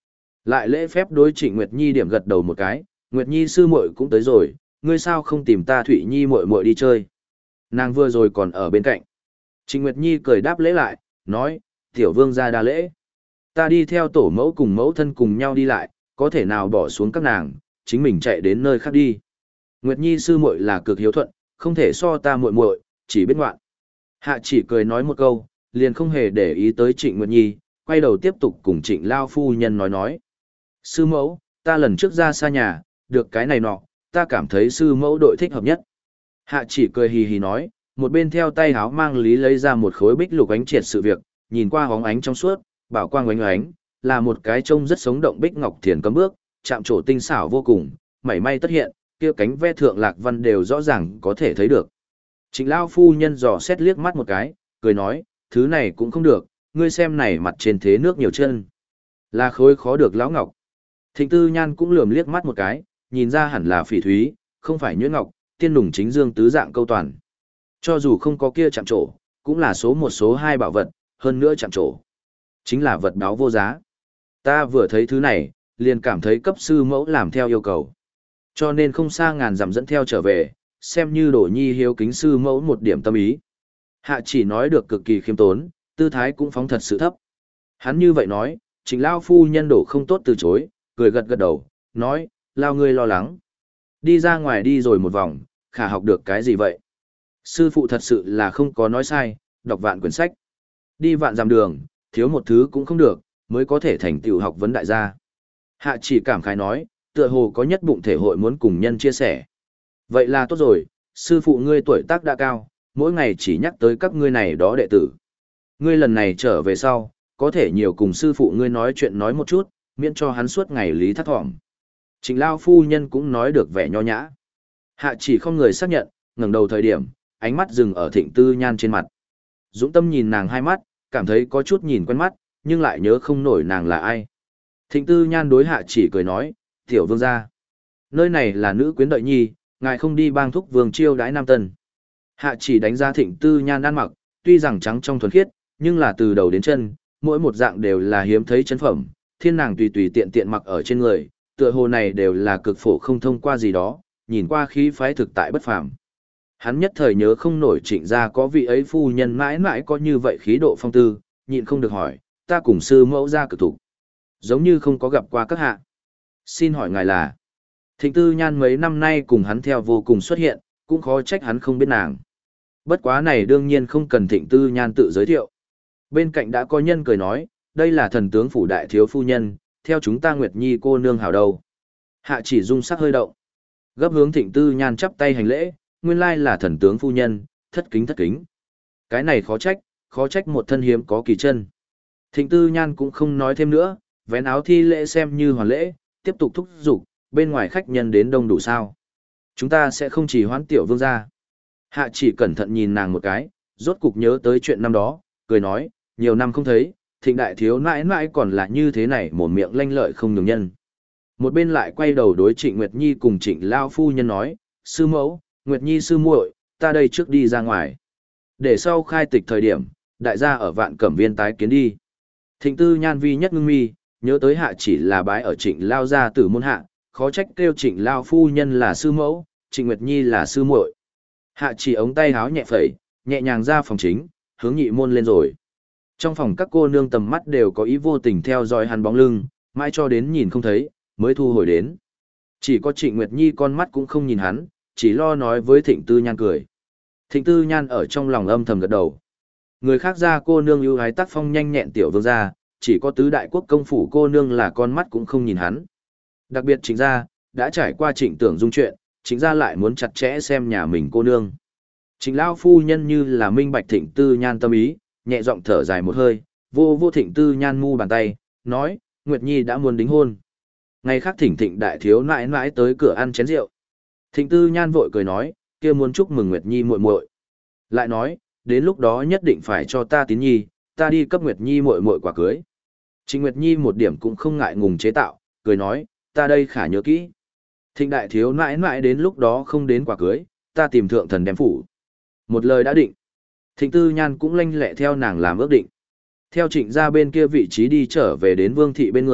Lại lễ phép đối Trịnh Nguyệt Nhi điểm gật đầu một cái, Nguyệt Nhi sư muội cũng tới rồi, ngươi sao không tìm ta Thụy Nhi muội muội đi chơi? Nàng vừa rồi còn ở bên cạnh. Trịnh Nguyệt Nhi cười đáp lễ lại, nói, tiểu vương gia đa lễ. Ta đi theo tổ mẫu cùng mẫu thân cùng nhau đi lại, có thể nào bỏ xuống các nàng, chính mình chạy đến nơi khác đi. Nguyệt Nhi sư muội là cực hiếu thuận, không thể so ta muội muội, chỉ biết ngoạn. Hạ chỉ cười nói một câu, liền không hề để ý tới Trịnh Nguyệt Nhi, quay đầu tiếp tục cùng Trịnh Lao phu nhân nói nói. Sư mẫu, ta lần trước ra xa nhà, được cái này nọ, ta cảm thấy sư mẫu đội thích hợp nhất. Hạ chỉ cười hì hì nói, một bên theo tay háo mang lý lấy ra một khối bích lục ánh triệt sự việc, nhìn qua hóng ánh trong suốt, bảo quang oánh oánh, là một cái trông rất sống động bích ngọc thiền cấm bước, chạm trổ tinh xảo vô cùng, mảy may tất hiện, kia cánh ve thượng lạc văn đều rõ ràng có thể thấy được. Trịnh Lao phu nhân dò xét liếc mắt một cái, cười nói, thứ này cũng không được, ngươi xem này mặt trên thế nước nhiều chân. Là khối khó được lão ngọc. Thịnh Tư Nhan cũng lườm liếc mắt một cái, nhìn ra hẳn là phỉ thúy, không phải nhuyễn ngọc, tiên nùng chính dương tứ dạng câu toàn. Cho dù không có kia chạm trổ, cũng là số một số hai bảo vật, hơn nữa chạm trổ. Chính là vật báo vô giá. Ta vừa thấy thứ này, liền cảm thấy cấp sư mẫu làm theo yêu cầu. Cho nên không xa ngàn dặm dẫn theo trở về, xem như đổ nhi hiếu kính sư mẫu một điểm tâm ý. Hạ chỉ nói được cực kỳ khiêm tốn, tư thái cũng phóng thật sự thấp. Hắn như vậy nói, Trịnh Lao phu nhân đổ không tốt từ chối, cười gật gật đầu, nói, Lao ngươi lo lắng. Đi ra ngoài đi rồi một vòng, khả học được cái gì vậy? Sư phụ thật sự là không có nói sai, đọc vạn quyển sách. Đi vạn dặm đường, thiếu một thứ cũng không được, mới có thể thành tựu học vấn đại gia. Hạ chỉ cảm khái nói, tựa hồ có nhất bụng thể hội muốn cùng nhân chia sẻ. Vậy là tốt rồi, sư phụ ngươi tuổi tác đã cao, mỗi ngày chỉ nhắc tới các ngươi này đó đệ tử. Ngươi lần này trở về sau, có thể nhiều cùng sư phụ ngươi nói chuyện nói một chút, miễn cho hắn suốt ngày lý thắt thỏm. Trịnh Lao phu nhân cũng nói được vẻ nho nhã. Hạ chỉ không người xác nhận, ngẩng đầu thời điểm, ánh mắt dừng ở Thịnh Tư Nhan trên mặt. Dũng Tâm nhìn nàng hai mắt, cảm thấy có chút nhìn quen mắt, nhưng lại nhớ không nổi nàng là ai. Thịnh Tư Nhan đối Hạ chỉ cười nói, tiểu vương gia, nơi này là nữ quyến đợi nhi, ngài không đi bang thúc vương chiêu đãi nam tân. Hạ chỉ đánh giá Thịnh Tư Nhan ăn mặc, tuy rằng trắng trong thuần khiết, nhưng là từ đầu đến chân, mỗi một dạng đều là hiếm thấy chân phẩm, thiên nàng tùy tùy tiện tiện mặc ở trên người, tựa hồ này đều là cực phổ không thông qua gì đó, nhìn qua khí phái thực tại bất phàm. Hắn nhất thời nhớ không nổi Trịnh gia có vị ấy phu nhân mãi mãi có như vậy khí độ phong tư, nhịn không được hỏi, ta cùng sư mẫu gia cực thủ. Giống như không có gặp qua các hạ. Xin hỏi ngài là, Thịnh Tư Nhan mấy năm nay cùng hắn theo vô cùng xuất hiện, cũng khó trách hắn không biết nàng. Bất quá này đương nhiên không cần Thịnh Tư Nhan tự giới thiệu. Bên cạnh đã có nhân cười nói, đây là thần tướng phủ đại thiếu phu nhân, theo chúng ta Nguyệt Nhi cô nương hảo đầu. Hạ chỉ dung sắc hơi động. Gấp hướng Thịnh Tư Nhan chắp tay hành lễ, nguyên lai là thần tướng phu nhân, thất kính thất kính. Cái này khó trách, khó trách một thân hiếm có kỳ chân. Thịnh Tư Nhan cũng không nói thêm nữa, vén áo thi lễ xem như hoàn lễ, tiếp tục thúc giục, bên ngoài khách nhân đến đông đủ sao. Chúng ta sẽ không chỉ hoãn tiểu vương gia. Hạ chỉ cẩn thận nhìn nàng một cái, rốt cục nhớ tới chuyện năm đó, cười nói, nhiều năm không thấy, Thịnh đại thiếu nãi nãi còn là như thế này một miệng lanh lợi không nhường nhân. Một bên lại quay đầu đối Trịnh Nguyệt Nhi cùng Trịnh Lao phu nhân nói, sư mẫu, Nguyệt Nhi sư muội, ta đây trước đi ra ngoài. Để sau khai tịch thời điểm, đại gia ở vạn cẩm viên tái kiến đi. Thịnh Tư Nhan vi nhất ngưng mi, nhớ tới hạ chỉ là bái ở Trịnh Lao gia tử môn hạ, khó trách kêu Trịnh Lao phu nhân là sư mẫu, Trịnh Nguyệt Nhi là sư muội. Hạ chỉ ống tay háo nhẹ phẩy, nhẹ nhàng ra phòng chính, hướng nhị môn lên rồi. Trong phòng các cô nương tầm mắt đều có ý vô tình theo dõi hắn bóng lưng, mãi cho đến nhìn không thấy, mới thu hồi đến. Chỉ có Trịnh Nguyệt Nhi con mắt cũng không nhìn hắn, chỉ lo nói với Thịnh Tư Nhan cười. Thịnh Tư Nhan ở trong lòng âm thầm gật đầu. Người khác ra cô nương ưu ái tác phong nhanh nhẹn tiểu vương gia, chỉ có tứ đại quốc công phủ cô nương là con mắt cũng không nhìn hắn. Đặc biệt Trịnh gia, đã trải qua Trịnh Tưởng Dung chuyện, Trịnh gia lại muốn chặt chẽ xem nhà mình cô nương. Trịnh Lao phu nhân như là minh bạch Thịnh Tư Nhan tâm ý, nhẹ giọng thở dài một hơi, vô vô Thịnh Tư Nhan mu bàn tay, nói, Nguyệt Nhi đã muốn đính hôn. Ngày khác thỉnh Thịnh đại thiếu nãi nãi tới cửa ăn chén rượu. Thịnh Tư Nhan vội cười nói, kia muốn chúc mừng Nguyệt Nhi muội muội. Lại nói, đến lúc đó nhất định phải cho ta tín nhi, ta đi cấp Nguyệt Nhi muội muội quả cưới. Trịnh Nguyệt Nhi một điểm cũng không ngại ngùng chế tạo, cười nói, ta đây khả nhớ kỹ. Thịnh đại thiếu nãi nãi đến lúc đó không đến quả cưới, ta tìm thượng thần đem phủ. Một lời đã định. Thịnh Tư Nhan cũng lanh lẹ theo nàng làm ước định. Theo Trịnh ra bên kia vị trí đi trở về đến Vương thị bên người,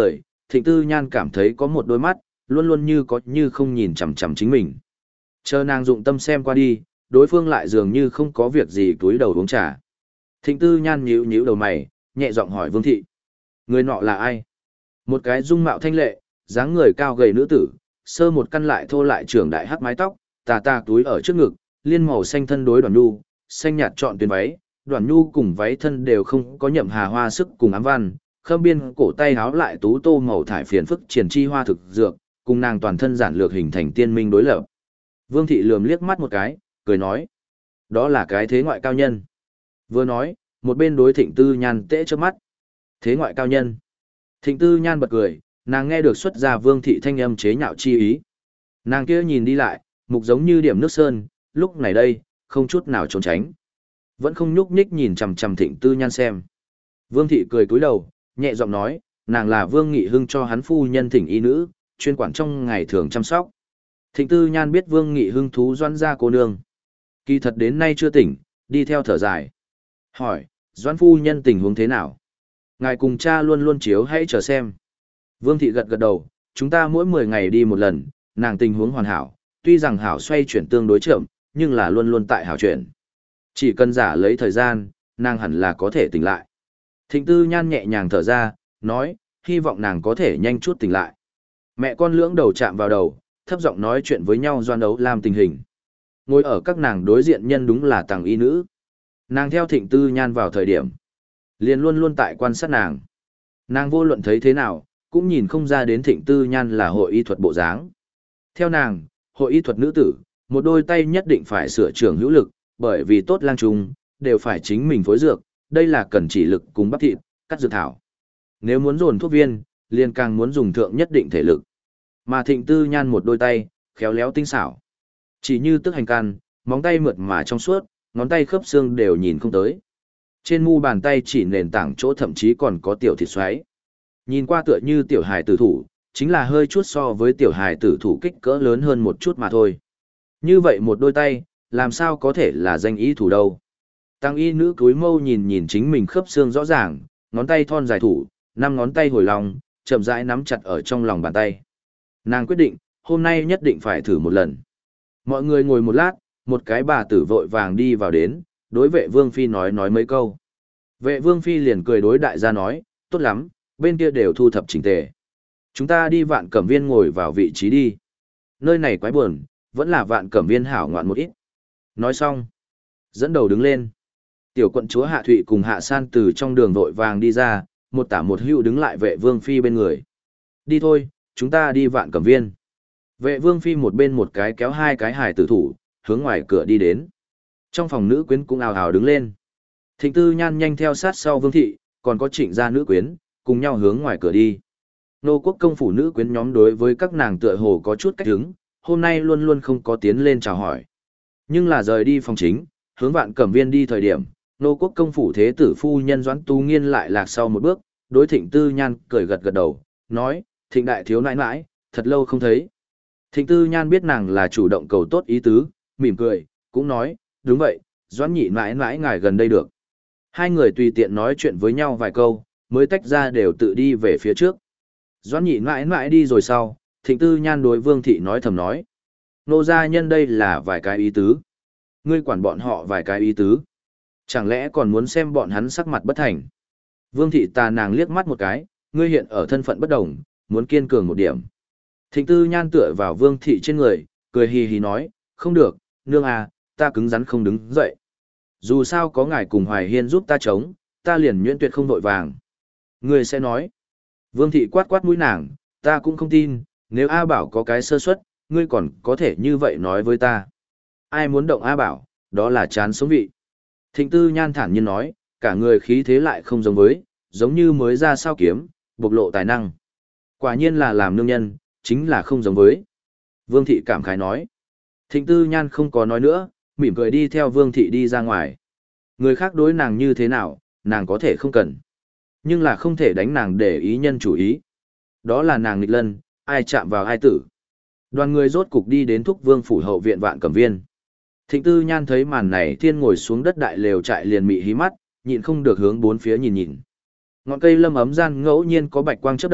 Thịnh Tư Nhan cảm thấy có một đôi mắt, luôn luôn như có như không nhìn chằm chằm chính mình. Chờ nàng dụng tâm xem qua đi, đối phương lại dường như không có việc gì cúi đầu uống trà. Thịnh Tư Nhan nhíu nhíu đầu mày, nhẹ giọng hỏi Vương Thị. Người nọ là ai? Một cái dung mạo thanh lệ, dáng người cao gầy nữ tử, sơ một căn lại thô lại trưởng đại hắc mái tóc, tà tà túi ở trước ngực, liên màu xanh thân đối đoàn nhu, xanh nhạt chọn tuyến váy, đoàn nhu cùng váy thân đều không có nhậm hà hoa sức cùng ám văn, khâm biên cổ tay háo lại tú tô màu thải phiền phức triển chi hoa thực dược, cùng nàng toàn thân giản lược hình thành tiên minh đối lập. Vương Thị lườm liếc mắt một cái, cười nói. Đó là cái thế ngoại cao nhân. Vừa nói, một bên đối Thịnh Tư Nhan tễ trước mắt. Thế ngoại cao nhân. Thịnh Tư Nhan bật cười, nàng nghe được xuất ra Vương Thị thanh âm chế nhạo chi ý. Nàng kia nhìn đi lại, mục giống như điểm nước sơn, lúc này đây, không chút nào trốn tránh. Vẫn không nhúc nhích nhìn chằm chằm Thịnh Tư Nhan xem. Vương Thị cười cúi đầu, nhẹ giọng nói, nàng là Vương Nghị Hưng cho hắn phu nhân thỉnh y nữ, chuyên quản trong ngày thường chăm sóc. Thịnh Tư Nhan biết Vương Nghị Hưng thú Doãn gia cô nương. Kỳ thật đến nay chưa tỉnh, đi theo thở dài. Hỏi, Doãn phu nhân tình huống thế nào? Ngài cùng cha luôn luôn chiếu hãy chờ xem. Vương Thị gật gật đầu, chúng ta mỗi mười ngày đi một lần, nàng tình huống hoàn hảo, tuy rằng hảo xoay chuyển tương đối chậm, nhưng là luôn luôn tại hảo chuyển. Chỉ cần giả lấy thời gian, nàng hẳn là có thể tỉnh lại. Thịnh Tư Nhan nhẹ nhàng thở ra, nói, hy vọng nàng có thể nhanh chút tỉnh lại. Mẹ con lưỡng đầu chạm vào đầu, thấp giọng nói chuyện với nhau doan đấu làm tình hình. Ngồi ở các nàng đối diện nhân đúng là tàng y nữ. Nàng theo Thịnh Tư Nhan vào thời điểm, liền luôn luôn tại quan sát nàng. Nàng vô luận thấy thế nào, cũng nhìn không ra đến Thịnh Tư Nhan là hội y thuật bộ dáng. Theo nàng, hội y thuật nữ tử, một đôi tay nhất định phải sửa trường hữu lực, bởi vì tốt lang trùng, đều phải chính mình phối dược, đây là cần chỉ lực cùng bắp thịt, cắt dược thảo. Nếu muốn dồn thuốc viên, liền càng muốn dùng thượng nhất định thể lực. Mà Thịnh Tư Nhan một đôi tay, khéo léo tinh xảo. Chỉ như tức hành can, móng tay mượt mà trong suốt, ngón tay khớp xương đều nhìn không tới. Trên mu bàn tay chỉ nền tảng chỗ thậm chí còn có tiểu thịt xoáy. Nhìn qua tựa như tiểu hài tử thủ, chính là hơi chút so với tiểu hài tử thủ kích cỡ lớn hơn một chút mà thôi. Như vậy một đôi tay, làm sao có thể là danh y thủ đâu. Tăng y nữ cúi mâu nhìn nhìn chính mình khớp xương rõ ràng, ngón tay thon dài thủ, năm ngón tay hồi lòng, chậm rãi nắm chặt ở trong lòng bàn tay. Nàng quyết định, hôm nay nhất định phải thử một lần. Mọi người ngồi một lát, một cái bà tử vội vàng đi vào đến, đối vệ Vương Phi nói nói mấy câu. Vệ Vương Phi liền cười đối đại gia nói, tốt lắm, bên kia đều thu thập chỉnh tề. Chúng ta đi Vạn Cẩm Viên ngồi vào vị trí đi. Nơi này quái buồn, vẫn là Vạn Cẩm Viên hảo ngoạn một ít. Nói xong, dẫn đầu đứng lên. Tiểu quận chúa Hạ Thụy cùng Hạ San từ trong đường vội vàng đi ra, một tả một hữu đứng lại vệ Vương Phi bên người. Đi thôi, chúng ta đi Vạn Cẩm Viên. Vệ Vương Phi một bên một cái kéo hai cái hài tử thủ, hướng ngoài cửa đi đến. Trong phòng nữ quyến cũng ào ào đứng lên. Thịnh Tư Nhan nhanh theo sát sau Vương Thị, còn có Trịnh gia nữ quyến, cùng nhau hướng ngoài cửa đi. Nô quốc công phủ nữ quyến nhóm đối với các nàng tựa hồ có chút cách hứng, hôm nay luôn luôn không có tiến lên chào hỏi. Nhưng là rời đi phòng chính, hướng Vạn Cẩm Viên đi thời điểm, nô quốc công phủ thế tử phu nhân Doãn Tu Nghiên lại lạc sau một bước, đối Thịnh Tư Nhan cười gật gật đầu, nói, Thịnh đại thiếu nãi nãi, thật lâu không thấy. Thịnh Tư Nhan biết nàng là chủ động cầu tốt ý tứ, mỉm cười, cũng nói, đúng vậy, Doãn nhị nãi nãi ngài gần đây được. Hai người tùy tiện nói chuyện với nhau vài câu, mới tách ra đều tự đi về phía trước. Doãn nhị nãi nãi đi rồi sau, Thịnh Tư Nhan đối Vương Thị nói thầm nói, nô gia nhân đây là vài cái ý tứ. Ngươi quản bọn họ vài cái ý tứ. Chẳng lẽ còn muốn xem bọn hắn sắc mặt bất thành. Vương Thị tà nàng liếc mắt một cái, ngươi hiện ở thân phận bất đồng, muốn kiên cường một điểm. Thịnh Tư Nhan tựa vào Vương Thị trên người, cười hì hì nói, không được, nương à, ta cứng rắn không đứng dậy. Dù sao có ngài cùng Hoài Hiên giúp ta chống, ta liền nhuyễn tuyệt không vội vàng. Ngươi sẽ nói. Vương Thị quát quát mũi nàng, ta cũng không tin, nếu A Bảo có cái sơ suất, ngươi còn có thể như vậy nói với ta. Ai muốn động A Bảo, đó là chán sống vị. Thịnh Tư Nhan thản nhiên nói, cả người khí thế lại không giống với, giống như mới ra sao kiếm, bộc lộ tài năng. Quả nhiên là làm nương nhân, chính là không giống với. Vương Thị cảm khái nói. Thịnh Tư Nhan không có nói nữa, mỉm cười đi theo Vương Thị đi ra ngoài. Người khác đối nàng như thế nào, nàng có thể không cần. Nhưng là không thể đánh nàng để ý nhân chủ ý. Đó là nàng nghịch lân, ai chạm vào ai tử. Đoàn người rốt cục đi đến Thúc Vương phủ hậu viện Vạn Cẩm Viên. Thịnh Tư Nhan thấy màn này thiên ngồi xuống đất đại lều trại liền mị hí mắt, nhịn không được hướng bốn phía nhìn nhìn. Ngọn cây lâm ấm gian ngẫu nhiên có bạch quang chớp động,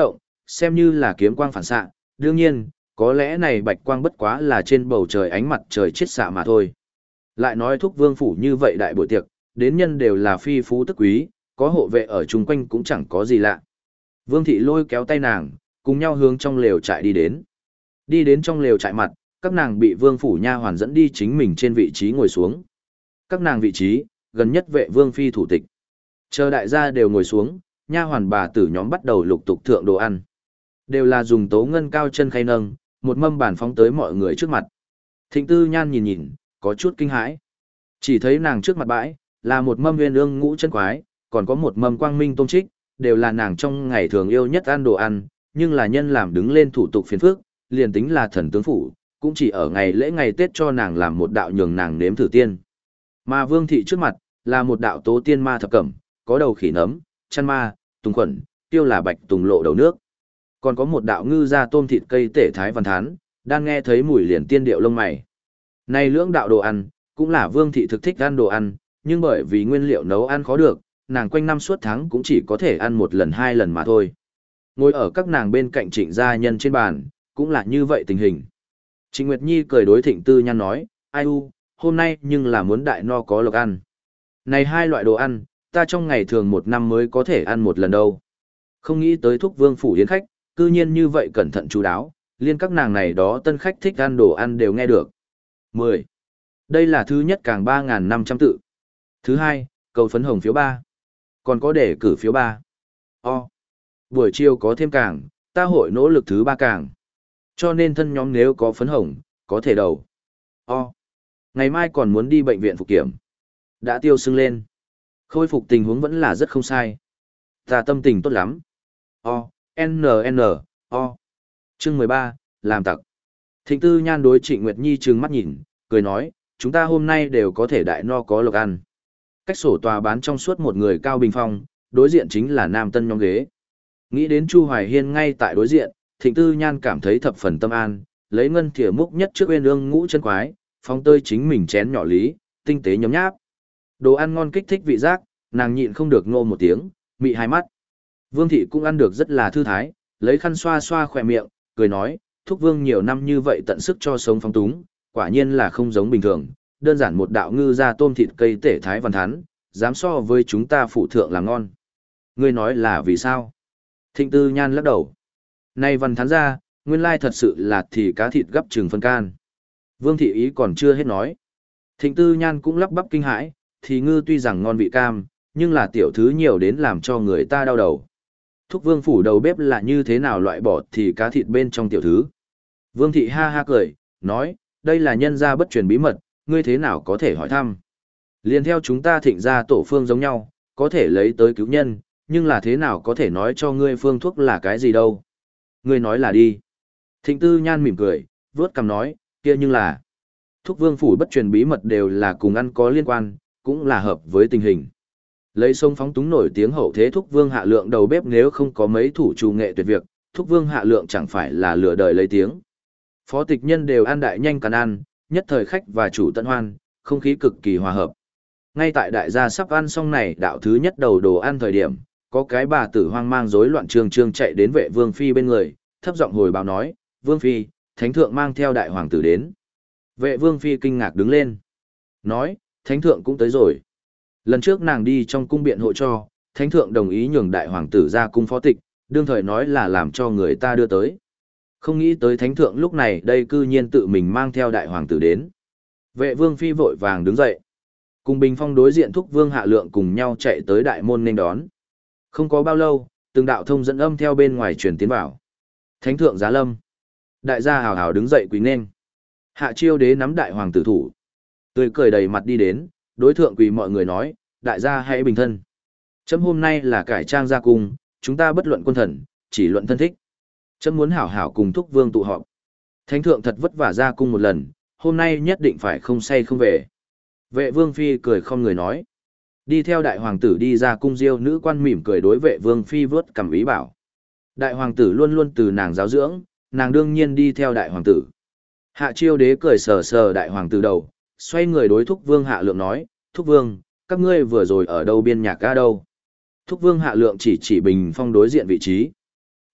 xem như là kiếm quang phản xạ, đương nhiên, có lẽ này bạch quang bất quá là trên bầu trời ánh mặt trời chiết xạ mà thôi. Lại nói thúc vương phủ như vậy đại buổi tiệc, đến nhân đều là phi phú tức quý, có hộ vệ ở chung quanh cũng chẳng có gì lạ. Vương thị lôi kéo tay nàng, cùng nhau hướng trong lều trại đi đến. Đi đến trong lều trại mặt, các nàng bị vương phủ nha hoàn dẫn đi chính mình trên vị trí ngồi xuống. Các nàng vị trí, gần nhất vệ vương phi thủ tịch. Chờ đại gia đều ngồi xuống, nha hoàn bà tử nhóm bắt đầu lục tục thượng đồ ăn. Đều là dùng tố ngân cao chân khay nâng, một mâm bàn phóng tới mọi người trước mặt. Thịnh Tư Nhan nhìn nhìn, có chút kinh hãi. Chỉ thấy nàng trước mặt bãi, là một mâm nguyên ương ngũ chân quái, còn có một mâm quang minh tôm trích, đều là nàng trong ngày thường yêu nhất ăn đồ ăn, nhưng là nhân làm đứng lên thủ tục phiền phức, liền tính là thần tướng phủ, cũng chỉ ở ngày lễ ngày Tết cho nàng làm một đạo nhường nàng nếm thử tiên. Mà Vương thị trước mặt, là một đạo tố tiên ma thập cẩm, có đầu khỉ nấm, chăn ma, tùng khuẩn, tiêu là bạch tùng lộ đầu nước. Còn có một đạo ngư ra tôm thịt cây tể thái văn thán, đang nghe thấy mùi liền tiên điệu lông mày. Này lưỡng đạo đồ ăn, cũng là Vương thị thực thích ăn đồ ăn, nhưng bởi vì nguyên liệu nấu ăn khó được, nàng quanh năm suốt tháng cũng chỉ có thể ăn một lần hai lần mà thôi. Ngồi ở các nàng bên cạnh Trịnh gia nhân trên bàn, cũng là như vậy tình hình. Trịnh Nguyệt Nhi cười đối Thịnh Tư Nhan nói, ai u, hôm nay nhưng là muốn đại no có lộc ăn. Này hai loại đồ ăn, ta trong ngày thường một năm mới có thể ăn một lần đâu. Không nghĩ tới thúc vương phủ yến khách, cư nhiên như vậy cẩn thận chú đáo, liên các nàng này đó tân khách thích ăn đồ ăn đều nghe được. mười. Đây là thứ nhất càng ba nghìn năm trăm tự. Thứ hai, cầu phấn hồng phiếu ba. Còn có để cử phiếu ba. O. Buổi chiều có thêm càng, ta hội nỗ lực thứ ba càng. Cho nên thân nhóm nếu có phấn hồng, có thể đầu. O. Ngày mai còn muốn đi bệnh viện phục kiểm. Đã tiêu sưng lên. Khôi phục tình huống vẫn là rất không sai. Ta tâm tình tốt lắm. O. N N. O. Chương mười ba, làm tặc. Thịnh Tư Nhan đối Trịnh Nguyệt Nhi trừng mắt nhìn, cười nói, chúng ta hôm nay đều có thể đại no có lộc ăn. Cách sổ tòa bán trong suốt một người cao bình phong, đối diện chính là nam tân nhóm ghế. Nghĩ đến Chu Hoài Hiên ngay tại đối diện, Thịnh Tư Nhan cảm thấy thập phần tâm an, lấy ngân thìa múc nhất trước uyên ương ngũ chân quái, phong tơi chính mình chén nhỏ lý, tinh tế nhấm nháp. Đồ ăn ngon kích thích vị giác, nàng nhịn không được ngô một tiếng, mị hai mắt. Vương thị cũng ăn được rất là thư thái, lấy khăn xoa xoa khỏe miệng, cười nói, thúc vương nhiều năm như vậy tận sức cho sống phong túng, quả nhiên là không giống bình thường, đơn giản một đạo ngư ra tôm thịt cây tể thái văn thán, dám so với chúng ta phụ thượng làm ngon. Ngươi nói là vì sao? Thịnh Tư Nhan lắc đầu. Này văn thán ra, nguyên lai thật sự là thì cá thịt gấp chừng phân can. Vương thị ý còn chưa hết nói. Thịnh Tư Nhan cũng lắp bắp kinh hãi, thì ngư tuy rằng ngon vị cam, nhưng là tiểu thứ nhiều đến làm cho người ta đau đầu. Thúc vương phủ đầu bếp là như thế nào loại bỏ thì cá thịt bên trong tiểu thứ. Vương thị ha ha cười, nói, đây là nhân gia bất truyền bí mật, ngươi thế nào có thể hỏi thăm. Liên theo chúng ta Thịnh gia tổ phương giống nhau, có thể lấy tới cứu nhân, nhưng là thế nào có thể nói cho ngươi phương thuốc là cái gì đâu. Ngươi nói là đi. Thịnh Tư Nhan mỉm cười, vớt cằm nói, kia nhưng là. Thúc vương phủ bất truyền bí mật đều là cùng ăn có liên quan, cũng là hợp với tình hình. Lấy sông phóng túng nổi tiếng hậu thế thúc vương hạ lượng đầu bếp nếu không có mấy thủ trù nghệ tuyệt việc, thúc vương hạ lượng chẳng phải là lừa đời lấy tiếng. Phó tịch nhân đều ăn đại nhanh càn ăn, nhất thời khách và chủ tận hoan, không khí cực kỳ hòa hợp. Ngay tại đại gia sắp ăn xong này đạo thứ nhất đầu đồ ăn thời điểm, có cái bà tử hoang mang rối loạn trương trương chạy đến vệ vương phi bên người, thấp giọng hồi báo nói, vương phi, thánh thượng mang theo đại hoàng tử đến. Vệ vương phi kinh ngạc đứng lên, nói, thánh thượng cũng tới rồi. Lần trước nàng đi trong cung biện hộ cho, thánh thượng đồng ý nhường đại hoàng tử ra cung phó tịch, đương thời nói là làm cho người ta đưa tới. Không nghĩ tới thánh thượng lúc này đây cư nhiên tự mình mang theo đại hoàng tử đến. Vệ vương phi vội vàng đứng dậy. Cùng bình phong đối diện thúc vương hạ lượng cùng nhau chạy tới đại môn nên đón. Không có bao lâu, từng đạo thông dẫn âm theo bên ngoài truyền tiến vào. Thánh thượng giá lâm. Đại gia hào hào đứng dậy quý nên. Hạ chiêu đế nắm đại hoàng tử thủ. Tươi cười đầy mặt đi đến, đối thượng quỳ mọi người nói, đại gia hãy bình thân. Chấm hôm nay là cải trang ra cung, chúng ta bất luận quân thần, chỉ luận thân thích. Chấm muốn hảo hảo cùng thúc vương tụ họp. Thánh thượng thật vất vả ra cung một lần, hôm nay nhất định phải không say không về. Vệ vương phi cười không người nói. Đi theo đại hoàng tử đi ra cung diêu nữ quan mỉm cười đối vệ vương phi vớt cầm ý bảo. Đại hoàng tử luôn luôn từ nàng giáo dưỡng, nàng đương nhiên đi theo đại hoàng tử. Hạ chiêu đế cười sờ sờ đại hoàng tử đầu, xoay người đối thúc vương hạ lượng nói, thúc vương, các ngươi vừa rồi ở đâu biên nhạc ca đâu. Thúc vương hạ lượng chỉ chỉ bình phong đối diện vị trí.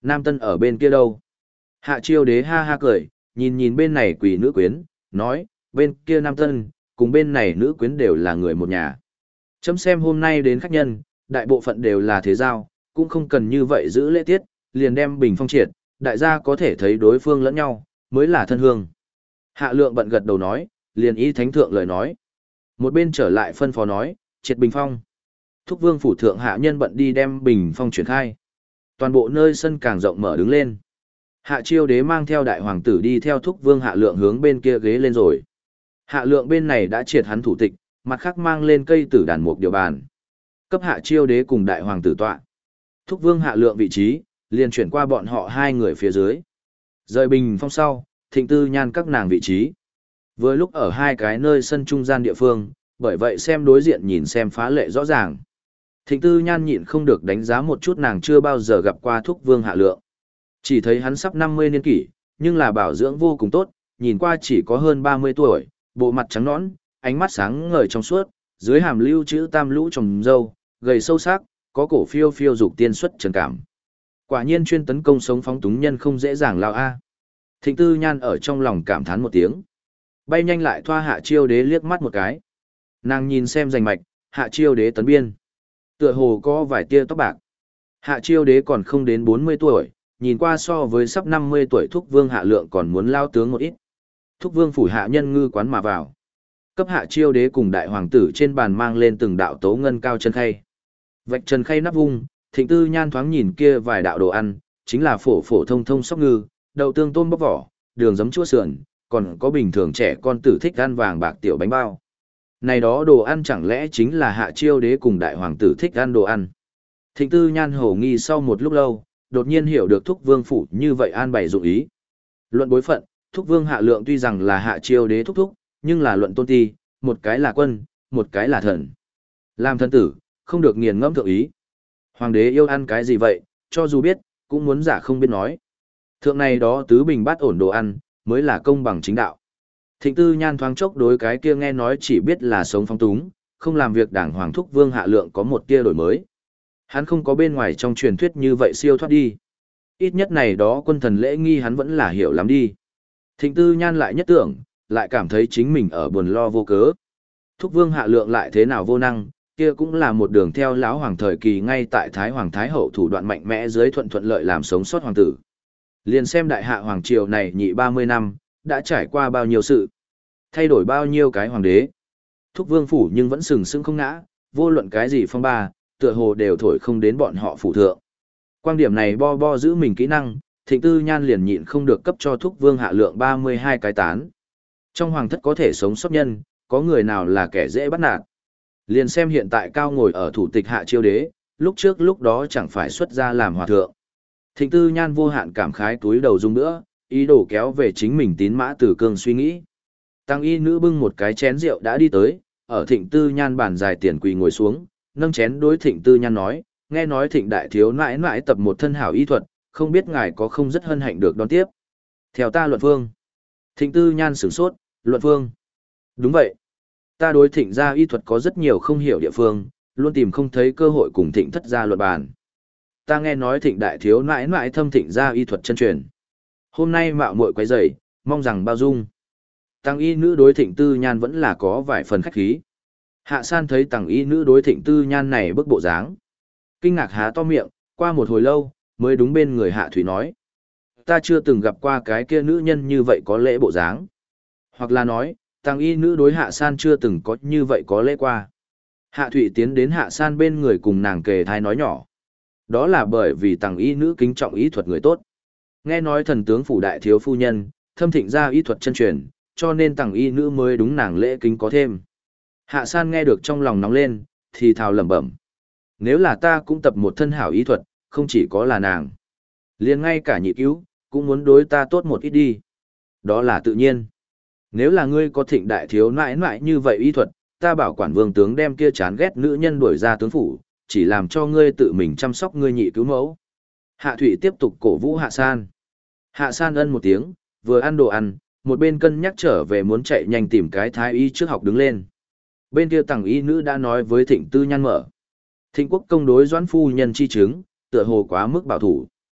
Nam Tân ở bên kia đâu? Hạ Chiêu Đế ha ha cười, nhìn nhìn bên này quỷ nữ quyến, nói, bên kia Nam Tân, cùng bên này nữ quyến đều là người một nhà. Chấm xem hôm nay đến khách nhân, đại bộ phận đều là thế giao, cũng không cần như vậy giữ lễ tiết, liền đem bình phong triệt, đại gia có thể thấy đối phương lẫn nhau, mới là thân hương. Hạ Lượng bận gật đầu nói, liền ý thánh thượng lời nói. Một bên trở lại phân phó nói, triệt bình phong. Thúc Vương phủ thượng hạ nhân bận đi đem bình phong chuyển khai. Toàn bộ nơi sân càng rộng mở đứng lên. Hạ Chiêu Đế mang theo đại hoàng tử đi theo Thúc Vương Hạ Lượng hướng bên kia ghế lên rồi. Hạ Lượng bên này đã triệt hắn thủ tịch, mặt khác mang lên cây tử đàn mục điều bàn. Cấp Hạ Chiêu Đế cùng đại hoàng tử tọa. Thúc Vương Hạ Lượng vị trí, liền chuyển qua bọn họ hai người phía dưới. Rời bình phong sau, Thịnh Tư Nhan các nàng vị trí. Vừa lúc ở hai cái nơi sân trung gian địa phương, bởi vậy xem đối diện nhìn xem phá lệ rõ ràng. Thịnh Tư Nhan nhịn không được đánh giá một chút nàng chưa bao giờ gặp qua Thúc Vương Hạ Lượng. Chỉ thấy hắn sắp năm mươi niên kỷ, nhưng là bảo dưỡng vô cùng tốt, nhìn qua chỉ có hơn ba mươi tuổi, bộ mặt trắng nõn, ánh mắt sáng ngời trong suốt, dưới hàm lưu chữ tam lũ trồng râu, gầy sâu sắc, có cổ phiêu phiêu dục tiên xuất trần cảm. Quả nhiên chuyên tấn công sống phóng túng nhân không dễ dàng lao a. Thịnh Tư Nhan ở trong lòng cảm thán một tiếng. Bay nhanh lại thoa Hạ Chiêu Đế liếc mắt một cái. Nàng nhìn xem rành mạch, Hạ Chiêu Đế tấn biên. Tựa hồ có vài tia tóc bạc. Hạ Chiêu Đế còn không đến bốn mươi tuổi, nhìn qua so với sắp năm mươi tuổi Thúc Vương Hạ Lượng còn muốn lao tướng một ít. Thúc Vương phủ hạ nhân ngư quán mà vào. Cấp Hạ Chiêu Đế cùng đại hoàng tử trên bàn mang lên từng đạo tố ngân cao chân khay. Vạch chân khay nắp vung, Thịnh Tư Nhan thoáng nhìn kia vài đạo đồ ăn, chính là phổ phổ thông thông sóc ngư, đậu tương tôm bóc vỏ, đường giấm chua sườn, còn có bình thường trẻ con tử thích ăn vàng bạc tiểu bánh bao. Này đó đồ ăn chẳng lẽ chính là Hạ Chiêu Đế cùng đại hoàng tử thích ăn đồ ăn. Thịnh Tư Nhan hổ nghi sau một lúc lâu, đột nhiên hiểu được Thúc Vương phủ như vậy an bày dụng ý. Luận bối phận, Thúc Vương Hạ Lượng tuy rằng là Hạ Chiêu Đế thúc thúc, nhưng là luận tôn ti, một cái là quân, một cái là thần. Làm thần tử, không được nghiền ngẫm thượng ý. Hoàng đế yêu ăn cái gì vậy, cho dù biết, cũng muốn giả không biết nói. Thượng này đó tứ bình bát ổn đồ ăn, mới là công bằng chính đạo. Thịnh Tư Nhan thoáng chốc đối cái kia nghe nói chỉ biết là sống phóng túng, không làm việc đảng hoàng Thúc Vương Hạ Lượng có một tia đổi mới. Hắn không có bên ngoài trong truyền thuyết như vậy siêu thoát đi. Ít nhất này đó quân thần lễ nghi hắn vẫn là hiểu lắm đi. Thịnh Tư Nhan lại nhất tưởng, lại cảm thấy chính mình ở buồn lo vô cớ. Thúc Vương Hạ Lượng lại thế nào vô năng, kia cũng là một đường theo lão hoàng thời kỳ ngay tại Thái Hoàng Thái Hậu thủ đoạn mạnh mẽ dưới thuận thuận lợi làm sống sót hoàng tử. Liền xem đại hạ hoàng triều này nhị ba mươi năm, đã trải qua bao nhiêu sự, thay đổi bao nhiêu cái hoàng đế. Thúc Vương phủ nhưng vẫn sừng sững không ngã, vô luận cái gì phong ba, tựa hồ đều thổi không đến bọn họ phủ thượng. Quan điểm này bo bo giữ mình kỹ năng, Thịnh Tư Nhan liền nhịn không được cấp cho Thúc Vương Hạ Lượng ba mươi hai cái tán. Trong hoàng thất có thể sống sót nhân, có người nào là kẻ dễ bắt nạt. Liền xem hiện tại cao ngồi ở thủ tịch Hạ Chiêu Đế, lúc trước lúc đó chẳng phải xuất ra làm hòa thượng. Thịnh Tư Nhan vô hạn cảm khái túi đầu dung nữa, ý đồ kéo về chính mình tín mã Tử Cương suy nghĩ. Tăng y nữ bưng một cái chén rượu đã đi tới, ở Thịnh Tư Nhan bàn dài tiền quỳ ngồi xuống, nâng chén đối Thịnh Tư Nhan nói, nghe nói Thịnh đại thiếu nãi nãi tập một thân hảo y thuật, không biết ngài có không rất hân hạnh được đón tiếp. Theo ta luận phương. Thịnh Tư Nhan sửng sốt, luận phương. Đúng vậy. Ta đối Thịnh gia y thuật có rất nhiều không hiểu địa phương, luôn tìm không thấy cơ hội cùng Thịnh thất gia luận bàn. Ta nghe nói Thịnh đại thiếu nãi nãi thâm Thịnh gia y thuật chân truyền. Hôm nay mạo muội quấy rầy, mong rằng bao dung. Tăng y nữ đối Thịnh Tư Nhan vẫn là có vài phần khách khí. Hạ San thấy tăng y nữ đối Thịnh Tư Nhan này bức bộ dáng, kinh ngạc há to miệng, qua một hồi lâu, mới đúng bên người Hạ Thủy nói. Ta chưa từng gặp qua cái kia nữ nhân như vậy có lễ bộ dáng. Hoặc là nói, tăng y nữ đối Hạ San chưa từng có như vậy có lễ qua. Hạ Thủy tiến đến Hạ San bên người cùng nàng kề thai nói nhỏ. Đó là bởi vì tăng y nữ kính trọng y thuật người tốt. Nghe nói thần tướng phủ đại thiếu phu nhân, thâm thịnh ra y thuật chân truyền, cho nên tăng y nữ mới đúng nàng lễ kính có thêm. Hạ San nghe được trong lòng nóng lên, thì thào lẩm bẩm. Nếu là ta cũng tập một thân hảo y thuật, không chỉ có là nàng. Liền ngay cả nhị cứu, cũng muốn đối ta tốt một ít đi. Đó là tự nhiên. Nếu là ngươi có thịnh đại thiếu nãi nãi như vậy y thuật, ta bảo quản vương tướng đem kia chán ghét nữ nhân đuổi ra tướng phủ, chỉ làm cho ngươi tự mình chăm sóc ngươi nhị cứu mẫu. Hạ Thụy tiếp tục cổ vũ Hạ San. Hạ San ân một tiếng, vừa ăn đồ ăn, một bên cân nhắc trở về muốn chạy nhanh tìm cái thái y trước học đứng lên. Bên kia tầng y nữ đã nói với Thịnh Tư Nhan mở. Thịnh Quốc công đối Doãn phu nhân chi chứng, tựa hồ quá mức bảo thủ.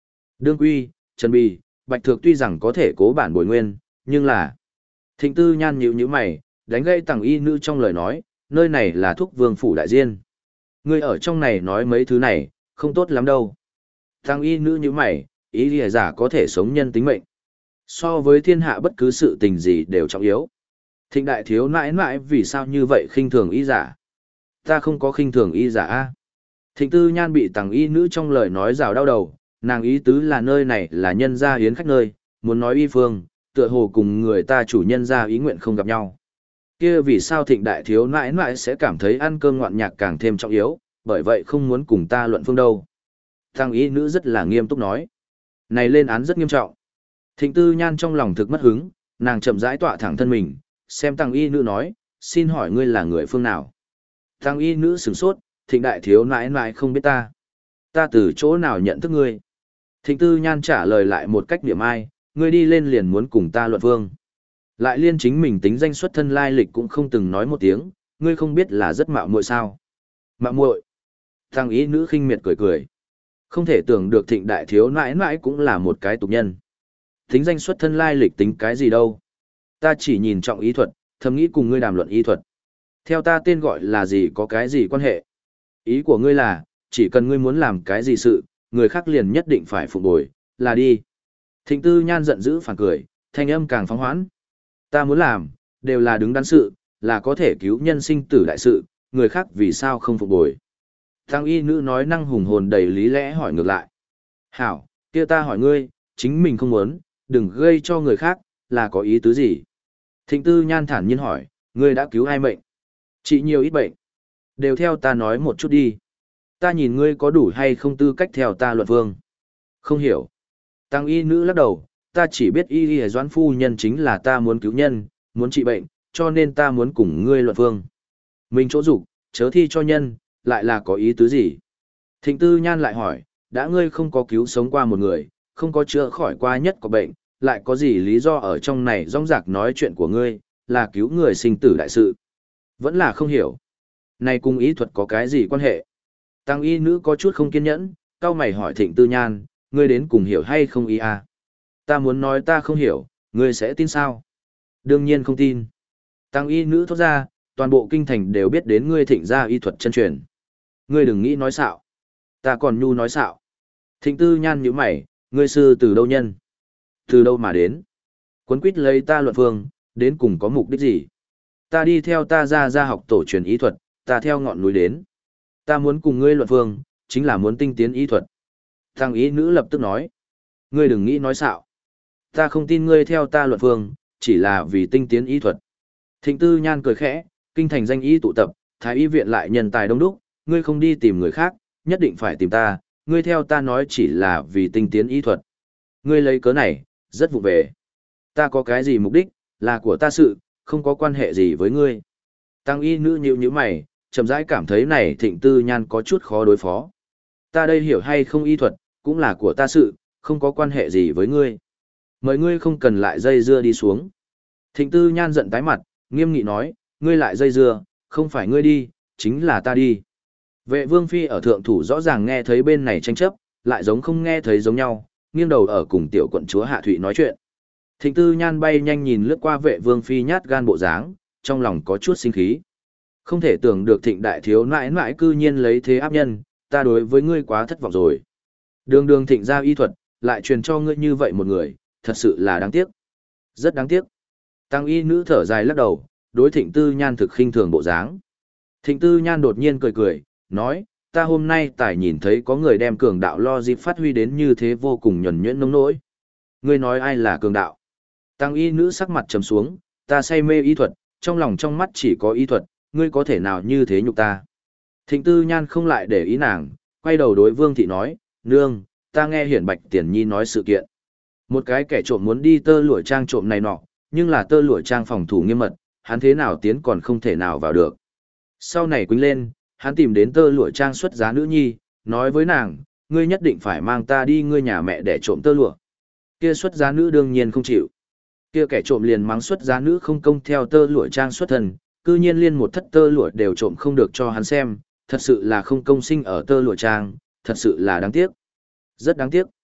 Đương Quy, Trần Bì, Bạch Thược tuy rằng có thể cố bản bồi nguyên, nhưng là... Thịnh Tư Nhan nhíu nhíu mày, đánh gây Tằng y nữ trong lời nói, nơi này là Thúc Vương phủ đại diên. Ngươi ở trong này nói mấy thứ này, không tốt lắm đâu. Tằng y nữ nhíu mày, ý lìa giả có thể sống nhân tính mệnh. So với thiên hạ bất cứ sự tình gì đều trọng yếu. Thịnh đại thiếu nãi nãi vì sao như vậy khinh thường y giả? Ta không có khinh thường y giả a. Thịnh Tư Nhan bị Tằng y nữ trong lời nói rào đau đầu, nàng ý tứ là nơi này là nhân gia hiến khách nơi, muốn nói y phương, tựa hồ cùng người ta chủ nhân gia ý nguyện không gặp nhau. Kia vì sao Thịnh đại thiếu nãi nãi sẽ cảm thấy ăn cơm ngoạn nhạc càng thêm trọng yếu, bởi vậy không muốn cùng ta luận phương đâu. Tằng y nữ rất là nghiêm túc nói. Này lên án rất nghiêm trọng. Thịnh Tư Nhan trong lòng thực mất hứng, nàng chậm rãi tọa thẳng thân mình, xem Tằng y nữ nói, xin hỏi ngươi là người phương nào? Tằng y nữ sửng sốt, Thịnh đại thiếu nãi nãi không biết ta. Ta từ chỗ nào nhận thức ngươi? Thịnh Tư Nhan trả lời lại một cách điểm ai, ngươi đi lên liền muốn cùng ta luận vương. Lại liên chính mình tính danh xuất thân lai lịch cũng không từng nói một tiếng, ngươi không biết là rất mạo muội sao? Mạo muội? Tằng y nữ khinh miệt cười cười. Không thể tưởng được Thịnh đại thiếu nãi nãi cũng là một cái tục nhân. Tính danh xuất thân lai lịch tính cái gì đâu? Ta chỉ nhìn trọng ý thuật, thầm nghĩ cùng ngươi đàm luận ý thuật. Theo ta tên gọi là gì có cái gì quan hệ? Ý của ngươi là, chỉ cần ngươi muốn làm cái gì sự, người khác liền nhất định phải phục bồi, là đi. Thịnh Tư Nhan giận dữ phản cười, thanh âm càng phóng hoãn. Ta muốn làm, đều là đứng đắn sự, là có thể cứu nhân sinh tử đại sự, người khác vì sao không phục bồi. Tằng y nữ nói năng hùng hồn đầy lý lẽ hỏi ngược lại. Hảo, kia ta hỏi ngươi, chính mình không muốn, đừng gây cho người khác, là có ý tứ gì? Thịnh Tư Nhan thản nhiên hỏi, ngươi đã cứu ai mệnh? Chỉ nhiều ít bệnh. Đều theo ta nói một chút đi. Ta nhìn ngươi có đủ hay không tư cách theo ta luận vương. Không hiểu. Tằng y nữ lắc đầu, ta chỉ biết y y doãn phu nhân chính là ta muốn cứu nhân, muốn trị bệnh, cho nên ta muốn cùng ngươi luận vương. Mình chỗ dục, chớ thi cho nhân, lại là có ý tứ gì? Thịnh Tư Nhan lại hỏi, đã ngươi không có cứu sống qua một người, không có chữa khỏi qua nhất có bệnh, lại có gì lý do ở trong này rong rạc nói chuyện của ngươi, là cứu người sinh tử đại sự? Vẫn là không hiểu. Này cùng ý thuật có cái gì quan hệ? Tằng y nữ có chút không kiên nhẫn, cau mày hỏi Thịnh Tư Nhan, ngươi đến cùng hiểu hay không ý à? Ta muốn nói ta không hiểu, ngươi sẽ tin sao? Đương nhiên không tin. Tằng y nữ thốt ra, toàn bộ kinh thành đều biết đến ngươi Thịnh gia y thuật chân truyền. Ngươi đừng nghĩ nói xạo. Ta còn nhu nói xạo. Thịnh Tư Nhan nhíu mày, ngươi sư từ đâu nhân? Từ đâu mà đến? Quấn quýt lấy ta luận phương, đến cùng có mục đích gì? Ta đi theo ta ra ra học tổ truyền ý thuật, ta theo ngọn núi đến. Ta muốn cùng ngươi luận phương, chính là muốn tinh tiến ý thuật. Thằng ý nữ lập tức nói. Ngươi đừng nghĩ nói xạo. Ta không tin ngươi theo ta luận phương, chỉ là vì tinh tiến ý thuật. Thịnh Tư Nhan cười khẽ, kinh thành danh y tụ tập, thái y viện lại nhân tài đông đúc, ngươi không đi tìm người khác, nhất định phải tìm ta, ngươi theo ta nói chỉ là vì tinh tiến ý thuật. Ngươi lấy cớ này, rất vụ về. Ta có cái gì mục đích, là của ta sự, không có quan hệ gì với ngươi. Tăng y nữ nhíu nhíu mày, chậm rãi cảm thấy này Thịnh Tư Nhan có chút khó đối phó. Ta đây hiểu hay không y thuật, cũng là của ta sự, không có quan hệ gì với ngươi. Mời ngươi không cần lại dây dưa đi xuống. Thịnh Tư Nhan giận tái mặt, nghiêm nghị nói, ngươi lại dây dưa, không phải ngươi đi, chính là ta đi. Vệ Vương Phi ở thượng thủ rõ ràng nghe thấy bên này tranh chấp, lại giống không nghe thấy giống nhau, nghiêng đầu ở cùng tiểu quận chúa Hạ Thụy nói chuyện. Thịnh Tư Nhan bay nhanh nhìn lướt qua Vệ Vương Phi nhát gan bộ dáng, trong lòng có chút sinh khí. Không thể tưởng được Thịnh đại thiếu nãi nãi cư nhiên lấy thế áp nhân, ta đối với ngươi quá thất vọng rồi. Đường đường Thịnh gia y thuật, lại truyền cho ngươi như vậy một người, thật sự là đáng tiếc. Rất đáng tiếc. Tăng y nữ thở dài lắc đầu, đối Thịnh Tư Nhan thực khinh thường bộ dáng. Thịnh Tư Nhan đột nhiên cười cười, nói, ta hôm nay tài nhìn thấy có người đem cường đạo lo dịp phát huy đến như thế vô cùng nhuần nhuyễn nông nỗi. Ngươi nói ai là cường đạo? Tăng y nữ sắc mặt trầm xuống, ta say mê y thuật, trong lòng trong mắt chỉ có y thuật, ngươi có thể nào như thế nhục ta? Thịnh Tư Nhan không lại để ý nàng, quay đầu đối Vương Thị nói, nương, ta nghe Hiển Bạch Tiền Nhi nói sự kiện. Một cái kẻ trộm muốn đi tơ lụa trang trộm này nọ, nhưng là tơ lụa trang phòng thủ nghiêm mật, hắn thế nào tiến còn không thể nào vào được. Sau này quýnh lên, hắn tìm đến tơ lụa trang xuất giá nữ nhi, nói với nàng, ngươi nhất định phải mang ta đi ngươi nhà mẹ để trộm tơ lụa. Kia xuất giá nữ đương nhiên không chịu. Kia kẻ trộm liền mắng xuất giá nữ không công theo tơ lụa trang xuất thần, cư nhiên liên một thất tơ lụa đều trộm không được cho hắn xem, thật sự là không công sinh ở tơ lụa trang, thật sự là đáng tiếc. Rất đáng tiếc.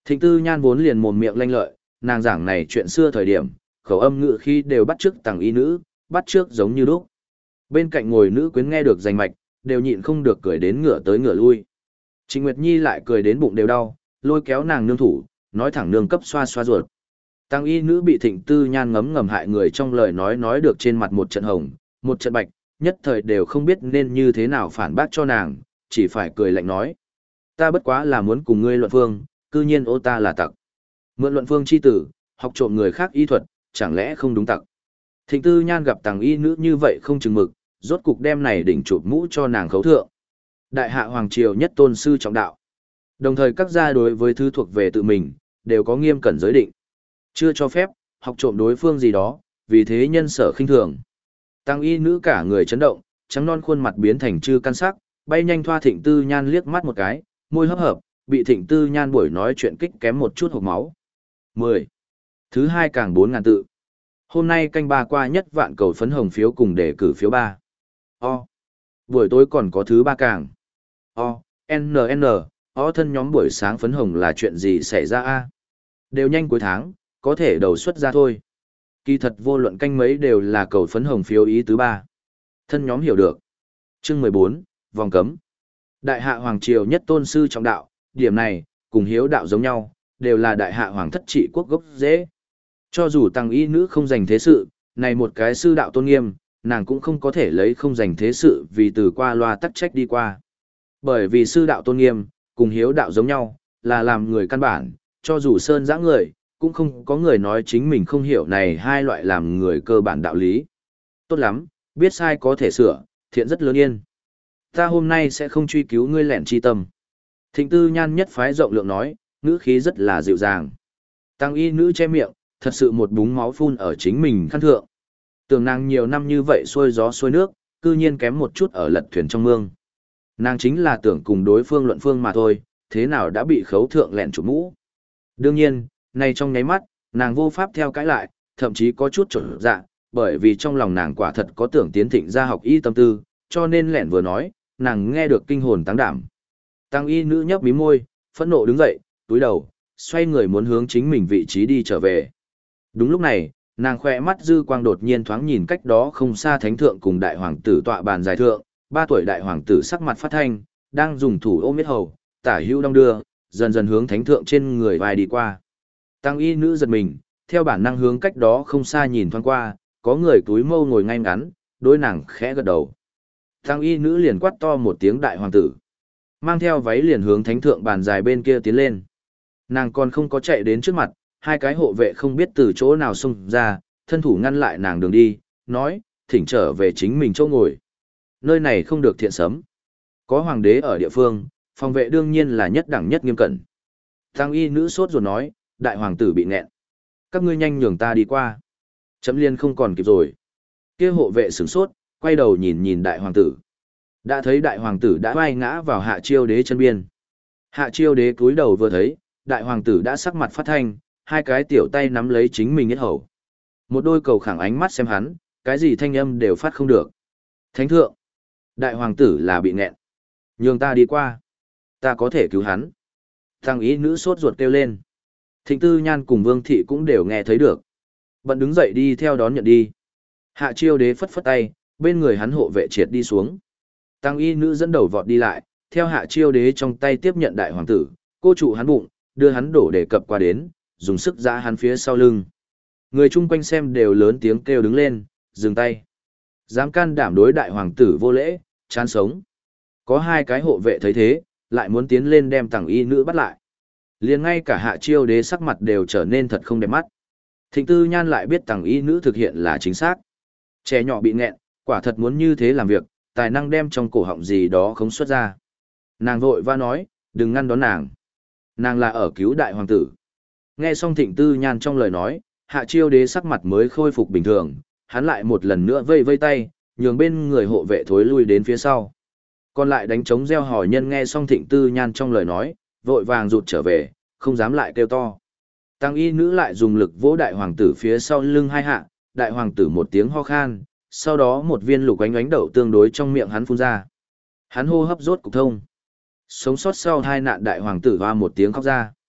Thịnh Tư Nhan vốn liền mồm miệng lanh lợi, nàng giảng này chuyện xưa thời điểm, khẩu âm ngữ khi đều bắt chước tàng y nữ, bắt chước giống như lúc. Bên cạnh ngồi nữ quyến nghe được danh mạch, đều nhịn không được cười đến ngửa tới ngửa lui. Trịnh Nguyệt Nhi lại cười đến bụng đều đau, lôi kéo nàng nương thủ, nói thẳng nương cấp xoa xoa ruột. Tăng y nữ bị Thịnh Tư Nhan ngấm ngầm hại người trong lời nói nói được trên mặt một trận hồng, một trận bạch, nhất thời đều không biết nên như thế nào phản bác cho nàng, chỉ phải cười lạnh nói. Ta bất quá là muốn cùng ngươi luận phương, cư nhiên ô ta là tặc. Mượn luận phương chi tử, học trộm người khác y thuật, chẳng lẽ không đúng tặc. Thịnh Tư Nhan gặp Tăng y nữ như vậy không chừng mực, rốt cục đem này đỉnh chụp mũ cho nàng khấu thượng. Đại hạ hoàng triều nhất tôn sư trọng đạo. Đồng thời các gia đối với thứ thuộc về tự mình, đều có nghiêm cẩn giới định. Chưa cho phép, học trộm đối phương gì đó, vì thế nhân sở khinh thường. Tăng y nữ cả người chấn động, trắng non khuôn mặt biến thành chư căn sắc, bay nhanh thoa Thịnh Tư Nhan liếc mắt một cái, môi hấp hợp, bị Thịnh Tư Nhan buổi nói chuyện kích kém một chút hộc máu. mười. Thứ hai càng bốn ngàn tự. Hôm nay canh ba qua nhất vạn cầu phấn hồng phiếu cùng đề cử phiếu ba. O. Buổi tối còn có thứ ba càng. O. N N. O thân nhóm buổi sáng phấn hồng là chuyện gì xảy ra a? Đều nhanh cuối tháng, có thể đầu xuất ra thôi. Kỳ thật vô luận canh mấy đều là cầu phấn hồng phiếu ý thứ ba. Thân nhóm hiểu được. Chương mười bốn, vòng cấm. Đại hạ hoàng triều nhất tôn sư trọng đạo, điểm này, cùng hiếu đạo giống nhau, đều là đại hạ hoàng thất trị quốc gốc dễ. Cho dù tăng y nữ không giành thế sự, này một cái sư đạo tôn nghiêm, nàng cũng không có thể lấy không giành thế sự vì từ qua loa tắc trách đi qua. Bởi vì sư đạo tôn nghiêm, cùng hiếu đạo giống nhau, là làm người căn bản, cho dù sơn dã người, cũng không có người nói chính mình không hiểu này hai loại làm người cơ bản đạo lý. Tốt lắm, biết sai có thể sửa, thiện rất lớn yên. Ta hôm nay sẽ không truy cứu ngươi lẻn chi tâm. Thịnh Tư Nhan nhất phái rộng lượng nói, ngữ khí rất là dịu dàng. Tăng y nữ che miệng, thật sự một búng máu phun ở chính mình khăn thượng. Tưởng nàng nhiều năm như vậy xuôi gió xuôi nước, cư nhiên kém một chút ở lật thuyền trong mương. Nàng chính là tưởng cùng đối phương luận phương mà thôi, thế nào đã bị khấu thượng lẹn chụp mũ. Đương nhiên, nay trong nháy mắt, nàng vô pháp theo cãi lại, thậm chí có chút trở dạ, bởi vì trong lòng nàng quả thật có tưởng tiến thịnh ra học y tâm tư, cho nên lẹn vừa nói, nàng nghe được kinh hồn táng đảm. Tăng y nữ nhấp mí môi, phẫn nộ đứng dậy, túi đầu, xoay người muốn hướng chính mình vị trí đi trở về. Đúng lúc này, nàng khoe mắt dư quang đột nhiên thoáng nhìn cách đó không xa thánh thượng cùng đại hoàng tử tọa bàn giải thượng, ba tuổi đại hoàng tử sắc mặt phát thanh, đang dùng thủ ôm yết hầu, tả hữu đong đưa, dần dần hướng thánh thượng trên người vai đi qua. Tăng y nữ giật mình, theo bản năng hướng cách đó không xa nhìn thoáng qua, có người túi mâu ngồi ngay ngắn, đối nàng khẽ gật đầu. Tăng y nữ liền quát to một tiếng đại hoàng tử, mang theo váy liền hướng thánh thượng bàn dài bên kia tiến lên. Nàng còn không có chạy đến trước mặt, hai cái hộ vệ không biết từ chỗ nào xông ra, thân thủ ngăn lại nàng đường đi, nói, thỉnh trở về chính mình chỗ ngồi. Nơi này không được thiện sấm. Có hoàng đế ở địa phương, phòng vệ đương nhiên là nhất đẳng nhất nghiêm cẩn. Tăng y nữ sốt rồi nói, đại hoàng tử bị nghẹn. Các ngươi nhanh nhường ta đi qua. Chấm liên không còn kịp rồi. Kia hộ vệ sửng sốt, quay đầu nhìn nhìn đại hoàng tử. Đã thấy đại hoàng tử đã vai ngã vào hạ chiêu đế chân biên. Hạ chiêu đế cúi đầu vừa thấy, đại hoàng tử đã sắc mặt phát thanh, hai cái tiểu tay nắm lấy chính mình yết hầu. Một đôi cầu khẳng ánh mắt xem hắn, cái gì thanh âm đều phát không được. Thánh thượng, đại hoàng tử là bị nghẹn. Nhường ta đi qua. Ta có thể cứu hắn. Tăng ý nữ sốt ruột kêu lên. Thịnh Tư Nhan cùng Vương Thị cũng đều nghe thấy được. Bận đứng dậy đi theo đón nhận đi. Hạ chiêu đế phất phất tay, bên người hắn hộ vệ triệt đi xuống. Tăng y nữ dẫn đầu vọt đi lại, theo hạ chiêu đế trong tay tiếp nhận đại hoàng tử, cô trụ hắn bụng, đưa hắn đổ để cập qua đến, dùng sức giã hắn phía sau lưng. Người chung quanh xem đều lớn tiếng kêu đứng lên, dừng tay. Dám can đảm đối đại hoàng tử vô lễ, chán sống. Có hai cái hộ vệ thấy thế, lại muốn tiến lên đem tàng y nữ bắt lại. Liền ngay cả hạ chiêu đế sắc mặt đều trở nên thật không đẹp mắt. Thịnh Tư Nhan lại biết tàng y nữ thực hiện là chính xác. Trẻ nhỏ bị nghẹn, quả thật muốn như thế làm việc, tài năng đem trong cổ họng gì đó không xuất ra. Nàng vội va nói, đừng ngăn đón nàng. Nàng là ở cứu đại hoàng tử. Nghe xong Thịnh Tư Nhan trong lời nói, hạ chiêu đế sắc mặt mới khôi phục bình thường, hắn lại một lần nữa vây vây tay, nhường bên người hộ vệ thối lui đến phía sau. Còn lại đánh trống gieo hò nhân nghe xong Thịnh Tư Nhan trong lời nói, vội vàng rụt trở về, không dám lại kêu to. Tăng y nữ lại dùng lực vỗ đại hoàng tử phía sau lưng hai hạ, đại hoàng tử một tiếng ho khan, sau đó một viên lục ánh ánh đậu tương đối trong miệng hắn phun ra. Hắn hô hấp rốt cục thông. Sống sót sau hai nạn đại hoàng tử hoa một tiếng khóc ra.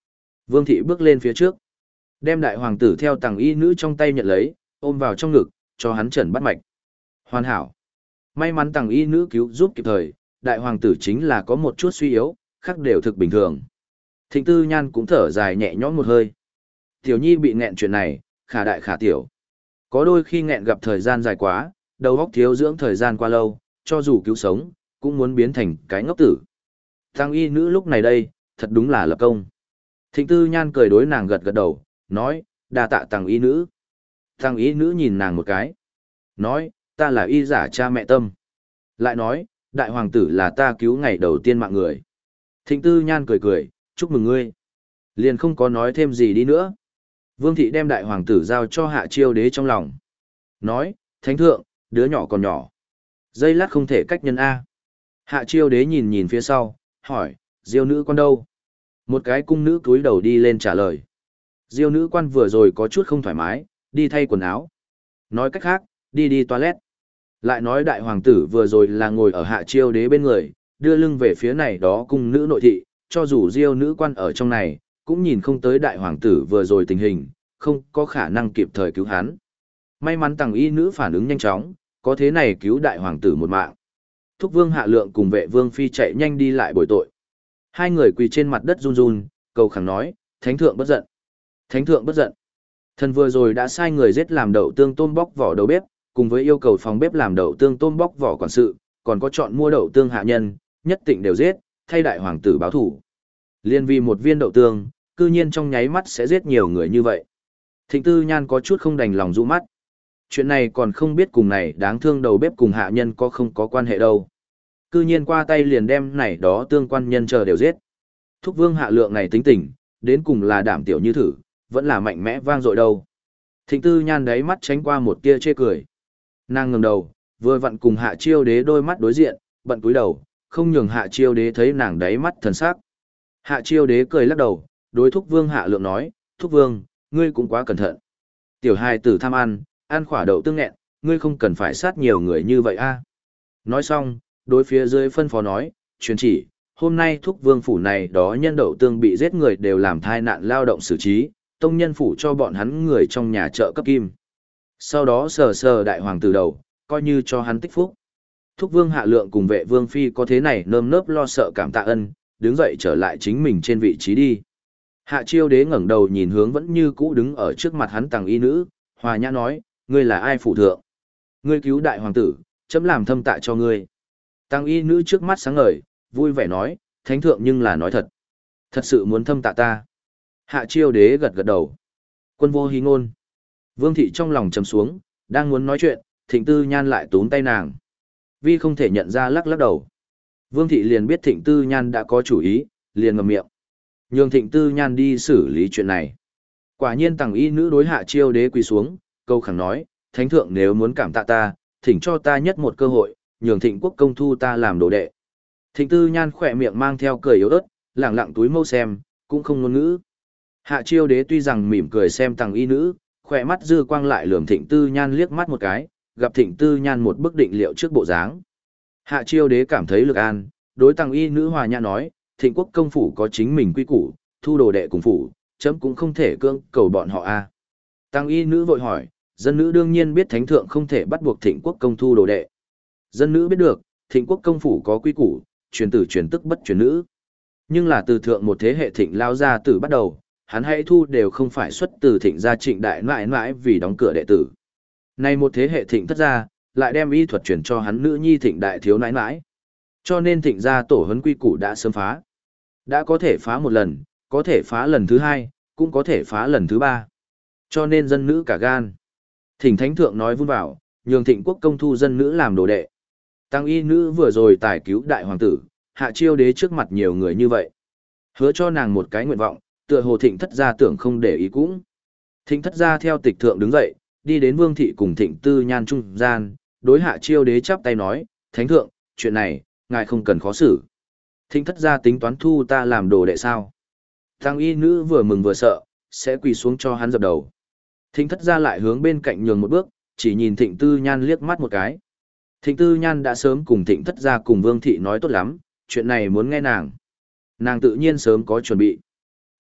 Vương thị bước lên phía trước, đem đại hoàng tử theo tàng y nữ trong tay nhận lấy, ôm vào trong ngực, cho hắn trần bắt mạch. Hoàn hảo. May mắn tàng y nữ cứu giúp kịp thời, đại hoàng tử chính là có một chút suy yếu, khác đều thực bình thường. Thịnh Tư Nhan cũng thở dài nhẹ nhõm một hơi. Tiểu nhi bị nghẹn chuyện này, khả đại khả tiểu. Có đôi khi nghẹn gặp thời gian dài quá, đầu óc thiếu dưỡng thời gian qua lâu, cho dù cứu sống, cũng muốn biến thành cái ngốc tử. Tăng y nữ lúc này đây, thật đúng là lập công. Thịnh Tư Nhan cười đối nàng gật gật đầu, nói, đa tạ tăng y nữ. Tăng y nữ nhìn nàng một cái. Nói, ta là y giả cha mẹ tâm. Lại nói, đại hoàng tử là ta cứu ngày đầu tiên mạng người. Thịnh Tư Nhan cười cười, chúc mừng ngươi. Liền không có nói thêm gì đi nữa. Vương thị đem đại hoàng tử giao cho Hạ Chiêu Đế trong lòng. Nói, thánh thượng, đứa nhỏ còn nhỏ. Dây lát không thể cách nhân A. Hạ Chiêu Đế nhìn nhìn phía sau, hỏi, Diêu nữ quan đâu? Một cái cung nữ cúi đầu đi lên trả lời. Diêu nữ quan vừa rồi có chút không thoải mái, đi thay quần áo. Nói cách khác, đi đi toilet. Lại nói đại hoàng tử vừa rồi là ngồi ở Hạ Chiêu Đế bên người, đưa lưng về phía này đó cung nữ nội thị, cho dù Diêu nữ quan ở trong này, cũng nhìn không tới đại hoàng tử vừa rồi tình hình, không có khả năng kịp thời cứu hắn. May mắn tàng y nữ phản ứng nhanh chóng, có thế này cứu đại hoàng tử một mạng. Thúc vương Hạ Lượng cùng vệ vương phi chạy nhanh đi lại bồi tội. Hai người quỳ trên mặt đất run run, cầu khẳng nói, thánh thượng bất giận. Thánh thượng bất giận. Thần vừa rồi đã sai người giết làm đậu tương tôm bóc vỏ đầu bếp, cùng với yêu cầu phòng bếp làm đậu tương tôm bóc vỏ quản sự, còn có chọn mua đậu tương hạ nhân, nhất định đều giết, thay đại hoàng tử báo thủ. Liên vì một viên đậu tương, cư nhiên trong nháy mắt sẽ giết nhiều người như vậy. Thịnh Tư Nhan có chút không đành lòng rũ mắt. Chuyện này còn không biết cùng này đáng thương đầu bếp cùng hạ nhân có không có quan hệ đâu. Cư nhiên qua tay liền đem này đó tương quan nhân chờ đều giết. Thúc vương Hạ Lượng này tính tình, đến cùng là đảm tiểu như thử, vẫn là mạnh mẽ vang dội đâu. Thịnh Tư Nhan đáy mắt tránh qua một tia chê cười. Nàng ngẩng đầu, vừa vặn cùng Hạ Chiêu Đế đôi mắt đối diện, bận cúi đầu, không nhường Hạ Chiêu Đế thấy nàng đáy mắt thần sắc. Hạ Chiêu Đế cười lắc đầu, đối Thúc vương Hạ Lượng nói, Thúc vương, ngươi cũng quá cẩn thận. Tiểu hài tử tham ăn, ăn khỏa đậu tương nghẹn, ngươi không cần phải sát nhiều người như vậy a. Nói xong, đối phía dưới phân phó nói, truyền chỉ, hôm nay Thúc vương phủ này đó nhân đậu tương bị giết người đều làm thai nạn lao động xử trí, tông nhân phủ cho bọn hắn người trong nhà chợ cấp kim. Sau đó sờ sờ đại hoàng tử đầu, coi như cho hắn tích phúc. Thúc vương Hạ Lượng cùng vệ vương phi có thế này nơm nớp lo sợ cảm tạ ân, đứng dậy trở lại chính mình trên vị trí đi. Hạ Chiêu Đế ngẩng đầu nhìn hướng vẫn như cũ đứng ở trước mặt hắn tàng y nữ, hòa nhã nói, ngươi là ai phụ thượng? Ngươi cứu đại hoàng tử, chấm làm thâm tạ cho ngươi. Tàng y nữ trước mắt sáng ngời, vui vẻ nói, thánh thượng nhưng là nói thật. Thật sự muốn thâm tạ ta. Hạ Chiêu Đế gật gật đầu. Quân vô hí ngôn. Vương thị trong lòng trầm xuống, đang muốn nói chuyện, Thịnh Tư Nhan lại túm tay nàng. Vi không thể nhận ra lắc lắc đầu. Vương thị liền biết Thịnh Tư Nhan đã có chủ ý, liền ngậm miệng. Nhường Thịnh Tư Nhan đi xử lý chuyện này. Quả nhiên tàng y nữ đối Hạ Chiêu Đế quỳ xuống, câu khẳng nói, thánh thượng nếu muốn cảm tạ ta, thỉnh cho ta nhất một cơ hội, nhường Thịnh quốc công thu ta làm đồ đệ. Thịnh Tư Nhan khỏe miệng mang theo cười yếu ớt, lẳng lặng túi mâu xem, cũng không ngôn ngữ. Hạ Chiêu Đế tuy rằng mỉm cười xem tàng y nữ, khỏe mắt dư quang lại lườm Thịnh Tư Nhan liếc mắt một cái, gặp Thịnh Tư Nhan một bức định liệu trước bộ dáng. Hạ Chiêu Đế cảm thấy lực an, đối tàng y nữ hòa nhã nói, Thịnh quốc công phủ có chính mình quy củ, thu đồ đệ cùng phủ, chấm cũng không thể cưỡng cầu bọn họ a. Tàng y nữ vội hỏi, dân nữ đương nhiên biết thánh thượng không thể bắt buộc Thịnh quốc công thu đồ đệ. Dân nữ biết được, Thịnh quốc công phủ có quy củ, truyền tử truyền tức bất truyền nữ. Nhưng là từ thượng một thế hệ Thịnh lao gia tử bắt đầu, hắn hãy thu đều không phải xuất từ Thịnh gia Trịnh đại mãi mãi vì đóng cửa đệ tử. Nay một thế hệ Thịnh thất gia, lại đem y thuật truyền cho hắn nữ nhi Thịnh đại thiếu nãi nãi. Cho nên Thịnh gia tổ huấn quy củ đã sớm phá. Đã có thể phá một lần, có thể phá lần thứ hai, cũng có thể phá lần thứ ba. Cho nên dân nữ cả gan. Thỉnh thánh thượng nói vun vào, nhường Thịnh quốc công thu dân nữ làm đồ đệ. Tăng y nữ vừa rồi tài cứu đại hoàng tử, Hạ Chiêu Đế trước mặt nhiều người như vậy. Hứa cho nàng một cái nguyện vọng, tựa hồ Thịnh thất gia tưởng không để ý cũng. Thịnh thất gia theo tịch thượng đứng dậy, đi đến Vương thị cùng Thịnh Tư Nhan trung gian, đối Hạ Chiêu Đế chắp tay nói, thánh thượng, chuyện này, ngài không cần khó xử. Thịnh thất gia tính toán thu ta làm đồ đệ sao? Tăng y nữ vừa mừng vừa sợ, sẽ quỳ xuống cho hắn dập đầu. Thịnh thất gia lại hướng bên cạnh nhường một bước, chỉ nhìn Thịnh Tư Nhan liếc mắt một cái. Thịnh Tư Nhan đã sớm cùng Thịnh thất gia cùng Vương thị nói tốt lắm, chuyện này muốn nghe nàng. Nàng tự nhiên sớm có chuẩn bị.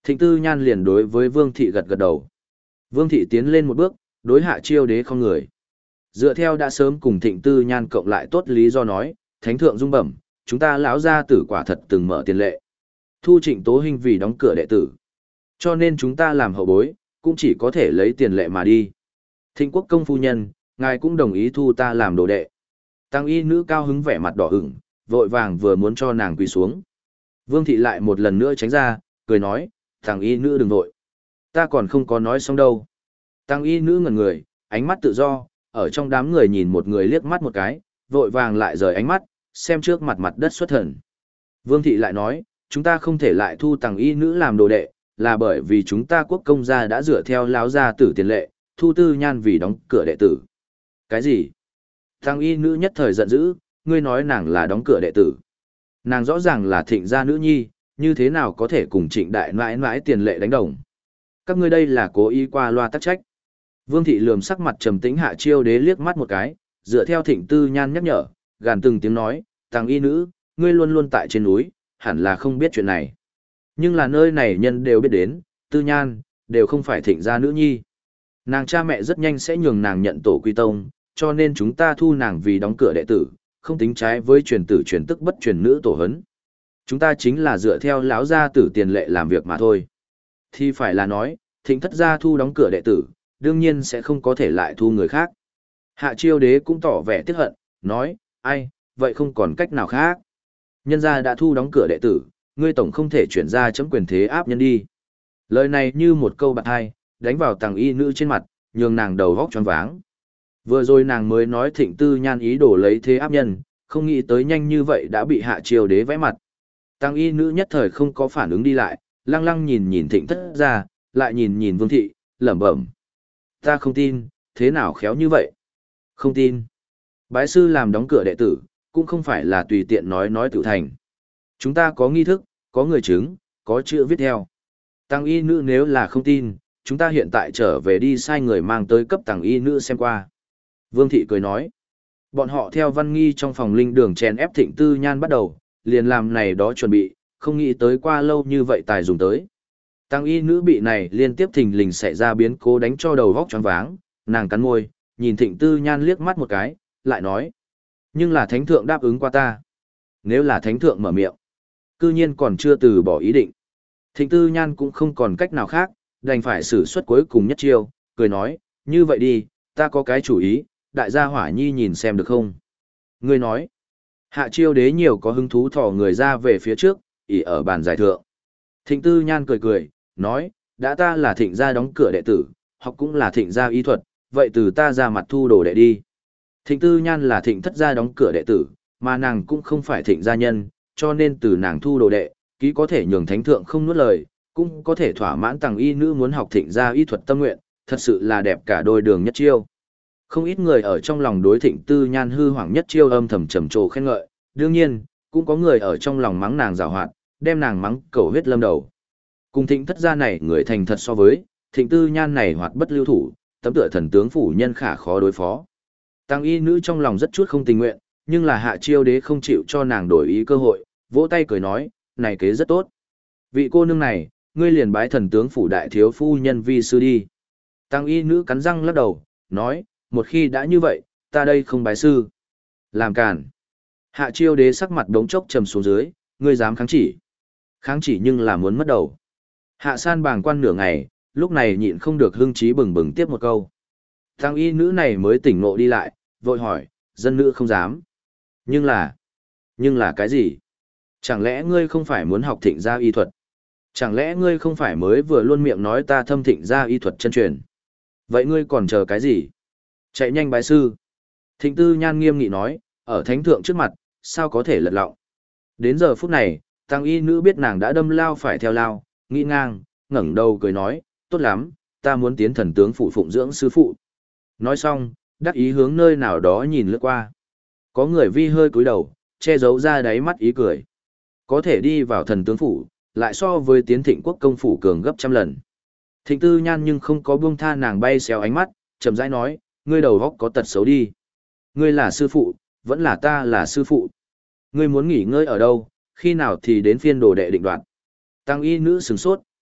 Thịnh Tư Nhan liền đối với Vương Thị gật gật đầu. Vương Thị tiến lên một bước, đối Hạ Chiêu Đế không người. Dựa theo đã sớm cùng Thịnh Tư Nhan cộng lại tốt lý do nói, Thánh thượng dung bẩm, chúng ta lão gia tử quả thật từng mở tiền lệ. Thu Trịnh Tố Hinh vì đóng cửa đệ tử. Cho nên chúng ta làm hậu bối, cũng chỉ có thể lấy tiền lệ mà đi. Thịnh Quốc công phu nhân, ngài cũng đồng ý thu ta làm đồ đệ. Tăng y nữ cao hứng vẻ mặt đỏ ửng, vội vàng vừa muốn cho nàng quỳ xuống. Vương Thị lại một lần nữa tránh ra, cười nói, Tăng y nữ đừng vội. Ta còn không có nói xong đâu. Tăng y nữ ngẩn người, ánh mắt tự do, ở trong đám người nhìn một người liếc mắt một cái, vội vàng lại rời ánh mắt, xem trước mặt mặt đất xuất thần. Vương Thị lại nói, chúng ta không thể lại thu Tăng y nữ làm đồ đệ, là bởi vì chúng ta quốc công gia đã dựa theo láo gia tử tiền lệ, thu Tư Nhan vì đóng cửa đệ tử. Cái gì? Tăng y nữ nhất thời giận dữ, ngươi nói nàng là đóng cửa đệ tử. Nàng rõ ràng là Thịnh gia nữ nhi, như thế nào có thể cùng Trịnh đại mãi mãi tiền lệ đánh đồng. Các ngươi đây là cố ý qua loa tắc trách. Vương Thị lườm sắc mặt trầm tĩnh Hạ Chiêu Đế liếc mắt một cái, dựa theo Thịnh Tư Nhan nhắc nhở, gàn từng tiếng nói, Tăng y nữ, ngươi luôn luôn tại trên núi, hẳn là không biết chuyện này. Nhưng là nơi này nhân đều biết đến, Tư Nhan, đều không phải Thịnh gia nữ nhi. Nàng cha mẹ rất nhanh sẽ nhường nàng nhận tổ quy tông, cho nên chúng ta thu nàng vì đóng cửa đệ tử, không tính trái với truyền tử truyền tức bất truyền nữ tổ hấn. Chúng ta chính là dựa theo lão gia tử tiền lệ làm việc mà thôi. Thì phải là nói, Thịnh thất gia thu đóng cửa đệ tử, đương nhiên sẽ không có thể lại thu người khác. Hạ Chiêu Đế cũng tỏ vẻ tiếc hận, nói, ai, vậy không còn cách nào khác. Nhân gia đã thu đóng cửa đệ tử, ngươi tổng không thể chuyển ra chấm quyền thế áp nhân đi. Lời này như một câu bạc hai, đánh vào Tăng y nữ trên mặt, nhường nàng đầu vóc choáng váng. Vừa rồi nàng mới nói Thịnh Tư Nhan ý đồ lấy thế áp nhân, không nghĩ tới nhanh như vậy đã bị Hạ Chiêu Đế vẽ mặt. Tăng y nữ nhất thời không có phản ứng đi lại, lăng lăng nhìn nhìn Thịnh thất gia, lại nhìn nhìn Vương Thị, lẩm bẩm. Ta không tin, thế nào khéo như vậy? Không tin. Bái sư làm đóng cửa đệ tử, cũng không phải là tùy tiện nói nói tự thành. Chúng ta có nghi thức, có người chứng, có chữ viết theo. Tăng y nữ nếu là không tin, chúng ta hiện tại trở về đi sai người mang tới cấp tăng y nữ xem qua. Vương Thị cười nói. Bọn họ theo văn nghi trong phòng linh đường chèn ép Thịnh Tư Nhan bắt đầu, liền làm này đó chuẩn bị, không nghĩ tới qua lâu như vậy tài dùng tới. Tăng y nữ bị này liên tiếp thình lình xảy ra biến cố đánh cho đầu vóc choáng váng, nàng cắn môi, nhìn Thịnh Tư Nhan liếc mắt một cái, lại nói. Nhưng là thánh thượng đáp ứng qua ta. Nếu là thánh thượng mở miệng, cư nhiên còn chưa từ bỏ ý định. Thịnh Tư Nhan cũng không còn cách nào khác, đành phải sử xuất cuối cùng nhất chiêu, cười nói, như vậy đi, ta có cái chủ ý, đại gia Hỏa Nhi nhìn xem được không? Ngươi nói, Hạ Chiêu Đế nhiều có hứng thú thò người ra về phía trước, ỉ ở bàn giải thượng. Thịnh Tư Nhan cười cười, nói, đã ta là Thịnh gia đóng cửa đệ tử, học cũng là Thịnh gia y thuật, vậy từ ta ra mặt thu đồ đệ đi. Thịnh Tư Nhan là Thịnh thất gia đóng cửa đệ tử, mà nàng cũng không phải Thịnh gia nhân, cho nên từ nàng thu đồ đệ, ký có thể nhường thánh thượng không nuốt lời, cũng có thể thỏa mãn Tăng y nữ muốn học Thịnh gia y thuật tâm nguyện, thật sự là đẹp cả đôi đường nhất chiêu. Không ít người ở trong lòng đối Thịnh Tư Nhan hư hoàng nhất chiêu âm thầm trầm trồ khen ngợi, đương nhiên, cũng có người ở trong lòng mắng nàng giàu hoạt, đem nàng mắng cầu huyết lâm đầu. Cùng Thịnh thất gia này người thành thật so với, Thịnh Tư Nhan này hoạt bất lưu thủ, tấm tựa thần tướng phủ nhân khả khó đối phó. Tăng y nữ trong lòng rất chút không tình nguyện, nhưng là Hạ Chiêu Đế không chịu cho nàng đổi ý cơ hội, vỗ tay cười nói, này kế rất tốt. Vị cô nương này, ngươi liền bái thần tướng phủ đại thiếu phu nhân vi sư đi. Tăng y nữ cắn răng lắc đầu, nói, một khi đã như vậy, ta đây không bái sư. Làm càn. Hạ Chiêu Đế sắc mặt đống chốc trầm xuống dưới, ngươi dám kháng chỉ. Kháng chỉ nhưng là muốn mất đầu. Hạ San bàng quan nửa ngày, lúc này nhịn không được hưng trí bừng bừng tiếp một câu. Tăng y nữ này mới tỉnh ngộ đi lại, vội hỏi, dân nữ không dám. Nhưng là, nhưng là cái gì? Chẳng lẽ ngươi không phải muốn học Thịnh gia y thuật? Chẳng lẽ ngươi không phải mới vừa luôn miệng nói ta thâm Thịnh gia y thuật chân truyền? Vậy ngươi còn chờ cái gì? Chạy nhanh bái sư. Thịnh Tư Nhan nghiêm nghị nói, ở thánh thượng trước mặt, sao có thể lật lọng? Đến giờ phút này, tăng y nữ biết nàng đã đâm lao phải theo lao, nghĩ ngang, ngẩng đầu cười nói, tốt lắm, ta muốn tiến thần tướng phụ phụng dưỡng sư phụ. Nói xong, đắc ý hướng nơi nào đó nhìn lướt qua. Có người vi hơi cúi đầu, che giấu ra đáy mắt ý cười. Có thể đi vào thần tướng phủ, lại so với tiến Thịnh quốc công phủ cường gấp trăm lần. Thịnh Tư Nhan nhưng không có buông tha nàng bay xéo ánh mắt, chậm rãi nói, ngươi đầu góc có tật xấu đi. Ngươi là sư phụ, vẫn là ta là sư phụ. Ngươi muốn nghỉ ngơi ở đâu, khi nào thì đến phiên đồ đệ định đoạt. Tăng y nữ sửng sốt,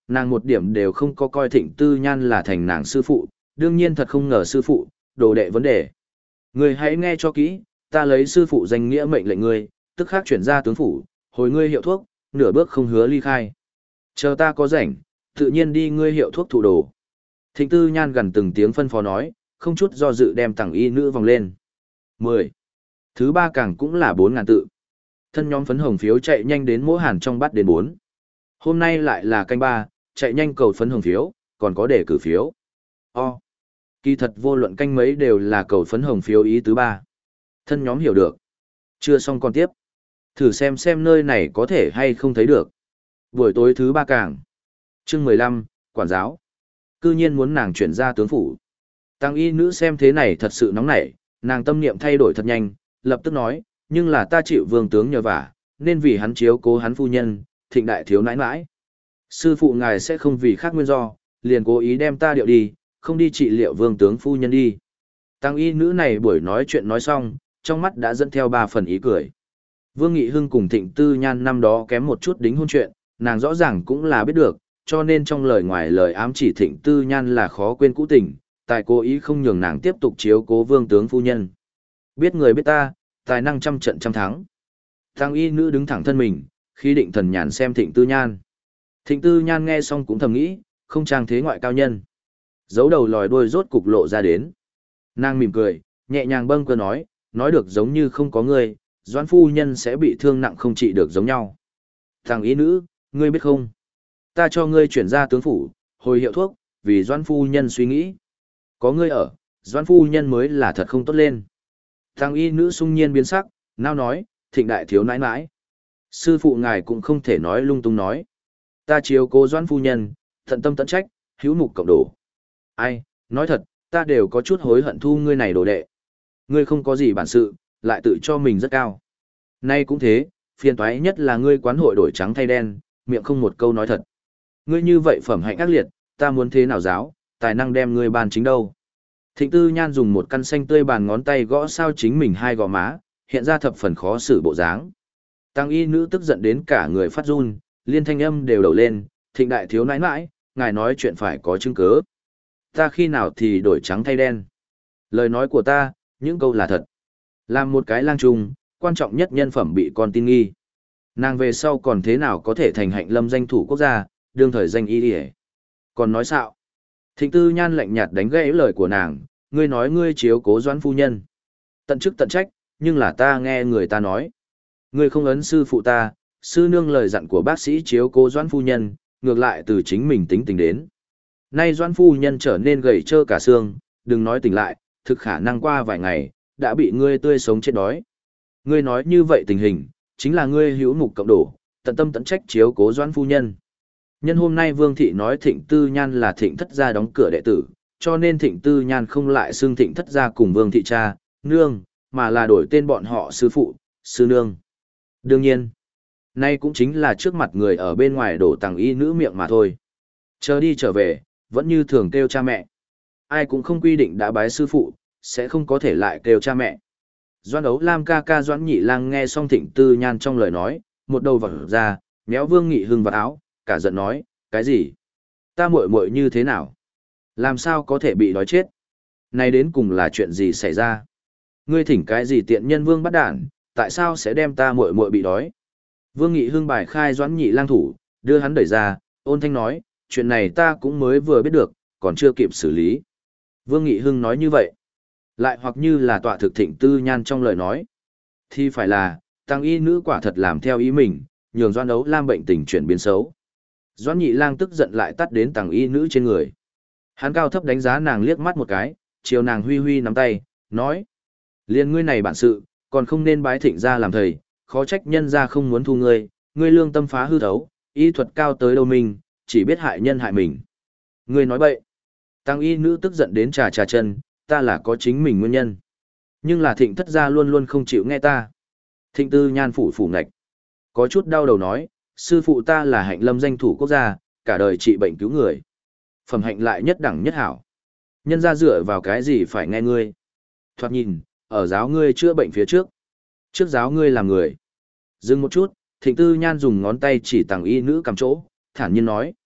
nàng một điểm đều không có coi Thịnh Tư Nhan là thành nàng sư phụ, đương nhiên thật không ngờ sư phụ, đồ đệ vấn đề. Ngươi hãy nghe cho kỹ, ta lấy sư phụ danh nghĩa mệnh lệnh ngươi, tức khắc chuyển ra tướng phủ, hồi ngươi hiệu thuốc, nửa bước không hứa ly khai. Chờ ta có rảnh, tự nhiên đi ngươi hiệu thuốc thủ đồ. Thịnh Tư Nhan gần từng tiếng phân phó nói, không chút do dự đem tặng y nữ vòng lên. mười. Thứ ba càng cũng là bốn ngàn tự. Thân nhóm phấn hồng phiếu chạy nhanh đến mỗi hàn trong bắt đến bốn. Hôm nay lại là canh ba, chạy nhanh cầu phấn hồng phiếu, còn có đề cử phiếu. O. Kỳ thật vô luận canh mấy đều là cầu phấn hồng phiếu ý thứ ba. Thân nhóm hiểu được. Chưa xong còn tiếp. Thử xem xem nơi này có thể hay không thấy được. Buổi tối thứ ba càng. Chương mười lăm, quản giáo. Cư nhiên muốn nàng chuyển ra tướng phủ. Tăng y nữ xem thế này thật sự nóng nảy, nàng tâm niệm thay đổi thật nhanh, lập tức nói, nhưng là ta chịu vương tướng nhờ vả, nên vì hắn chiếu cố hắn phu nhân, Thịnh đại thiếu nãi nãi. Sư phụ ngài sẽ không vì khác nguyên do, liền cố ý đem ta điệu đi, không đi trị liệu vương tướng phu nhân đi. Tăng y nữ này buổi nói chuyện nói xong, trong mắt đã dẫn theo ba phần ý cười. Vương Nghị Hưng cùng Thịnh Tư Nhan năm đó kém một chút đính hôn chuyện, nàng rõ ràng cũng là biết được, cho nên trong lời ngoài lời ám chỉ Thịnh Tư Nhan là khó quên cũ tình, tại cố ý không nhường nàng tiếp tục chiếu cố vương tướng phu nhân. Biết người biết ta, tài năng trăm trận trăm thắng. Tăng y nữ đứng thẳng thân mình, khi định thần nhàn xem Thịnh Tư Nhan. Thịnh Tư Nhan nghe xong cũng thầm nghĩ, không trang thế ngoại cao nhân. Giấu đầu lòi đuôi rốt cục lộ ra đến. Nàng mỉm cười, nhẹ nhàng bâng cơ nói, nói được giống như không có ngươi, Doãn phu nhân sẽ bị thương nặng không trị được giống nhau. Thằng ý nữ, ngươi biết không? Ta cho ngươi chuyển ra tướng phủ, hồi hiệu thuốc, vì Doãn phu nhân suy nghĩ. Có ngươi ở, Doãn phu nhân mới là thật không tốt lên. Thằng y nữ sung nhiên biến sắc, nao nói, Thịnh đại thiếu nãi nãi. Sư phụ ngài cũng không thể nói lung tung nói. Ta chiếu cố Doãn phu nhân, tận tâm tận trách, hữu mục cộng đổ. Ai, nói thật, ta đều có chút hối hận thu ngươi này đồ đệ. Ngươi không có gì bản sự, lại tự cho mình rất cao. Nay cũng thế, phiền toái nhất là ngươi quán hội đổi trắng thay đen, miệng không một câu nói thật. Ngươi như vậy phẩm hạnh ác liệt, ta muốn thế nào giáo, tài năng đem ngươi bàn chính đâu. Thịnh Tư Nhan dùng một căn xanh tươi bàn ngón tay gõ sao chính mình hai gò má, hiện ra thập phần khó xử bộ dáng. Tăng y nữ tức giận đến cả người phát run, liên thanh âm đều đầu lên, Thịnh đại thiếu nãi nãi, ngài nói chuyện phải có chứng cứ. Ta khi nào thì đổi trắng thay đen. Lời nói của ta, những câu là thật. Làm một cái lang trung, quan trọng nhất nhân phẩm bị con tin nghi. Nàng về sau còn thế nào có thể thành hạnh lâm danh thủ quốc gia, đương thời danh y đi. Còn nói xạo. Thịnh Tư Nhan lạnh nhạt đánh gãy lời của nàng, ngươi nói ngươi chiếu cố Doãn phu nhân. Tận chức tận trách, nhưng là ta nghe người ta nói. Ngươi không ấn sư phụ ta, sư nương lời dặn của bác sĩ chiếu cố Doãn phu nhân, ngược lại từ chính mình tính tình đến. Nay Doãn phu nhân trở nên gầy trơ cả xương, đừng nói tỉnh lại, thực khả năng qua vài ngày, đã bị ngươi tươi sống chết đói. Ngươi nói như vậy tình hình, chính là ngươi hữu mục cộng đổ, tận tâm tận trách chiếu cố Doãn phu nhân. Nhân hôm nay Vương Thị nói Thịnh Tư Nhan là Thịnh thất gia đóng cửa đệ tử, cho nên Thịnh Tư Nhan không lại xưng Thịnh thất gia cùng Vương Thị cha, nương, mà là đổi tên bọn họ sư phụ, sư nương. Đương nhiên, nay cũng chính là trước mặt người ở bên ngoài đổ tàng y nữ miệng mà thôi. Chờ đi trở về, vẫn như thường kêu cha mẹ. Ai cũng không quy định đã bái sư phụ, sẽ không có thể lại kêu cha mẹ. Doãn Ấu Lam ca ca Doãn Nhị Lang nghe xong Thịnh Tư Nhan trong lời nói, một đầu vặn ra, méo Vương Nghị Hưng vào áo, cả giận nói, cái gì? Ta muội muội như thế nào? Làm sao có thể bị đói chết? Này đến cùng là chuyện gì xảy ra? Ngươi thỉnh cái gì tiện nhân Vương bắt đản, tại sao sẽ đem ta muội muội bị đói? Vương Nghị Hưng bài khai Doãn Nhị Lang thủ, đưa hắn đẩy ra, ôn thanh nói, chuyện này ta cũng mới vừa biết được, còn chưa kịp xử lý. Vương Nghị Hưng nói như vậy, lại hoặc như là tọa thực Thịnh Tư Nhan trong lời nói, thì phải là, tăng y nữ quả thật làm theo ý mình, nhường Doãn Ấu Lam bệnh tình chuyển biến xấu. Doãn Nhị Lang tức giận lại tắt đến tăng y nữ trên người. Hắn cao thấp đánh giá nàng liếc mắt một cái, chiều nàng huy huy nắm tay, nói, liên ngươi này bản sự, còn không nên bái Thịnh ra làm thầy, khó trách nhân ra không muốn thu ngươi, ngươi lương tâm phá hư thấu, y thuật cao tới đâu mình, chỉ biết hại nhân hại mình. Ngươi nói bậy. Tăng y nữ tức giận đến trà trà chân, ta là có chính mình nguyên nhân. Nhưng là Thịnh thất gia luôn luôn không chịu nghe ta. Thịnh Tư Nhan phủ phủ ngạch. Có chút đau đầu nói, sư phụ ta là hạnh lâm danh thủ quốc gia, cả đời trị bệnh cứu người. Phẩm hạnh lại nhất đẳng nhất hảo. Nhân ra dựa vào cái gì phải nghe ngươi. Thoạt nhìn, ở giáo ngươi chữa bệnh phía trước. Trước giáo ngươi làm người. Dừng một chút, Thịnh Tư Nhan dùng ngón tay chỉ Tăng y nữ cầm chỗ, thản nhiên nói.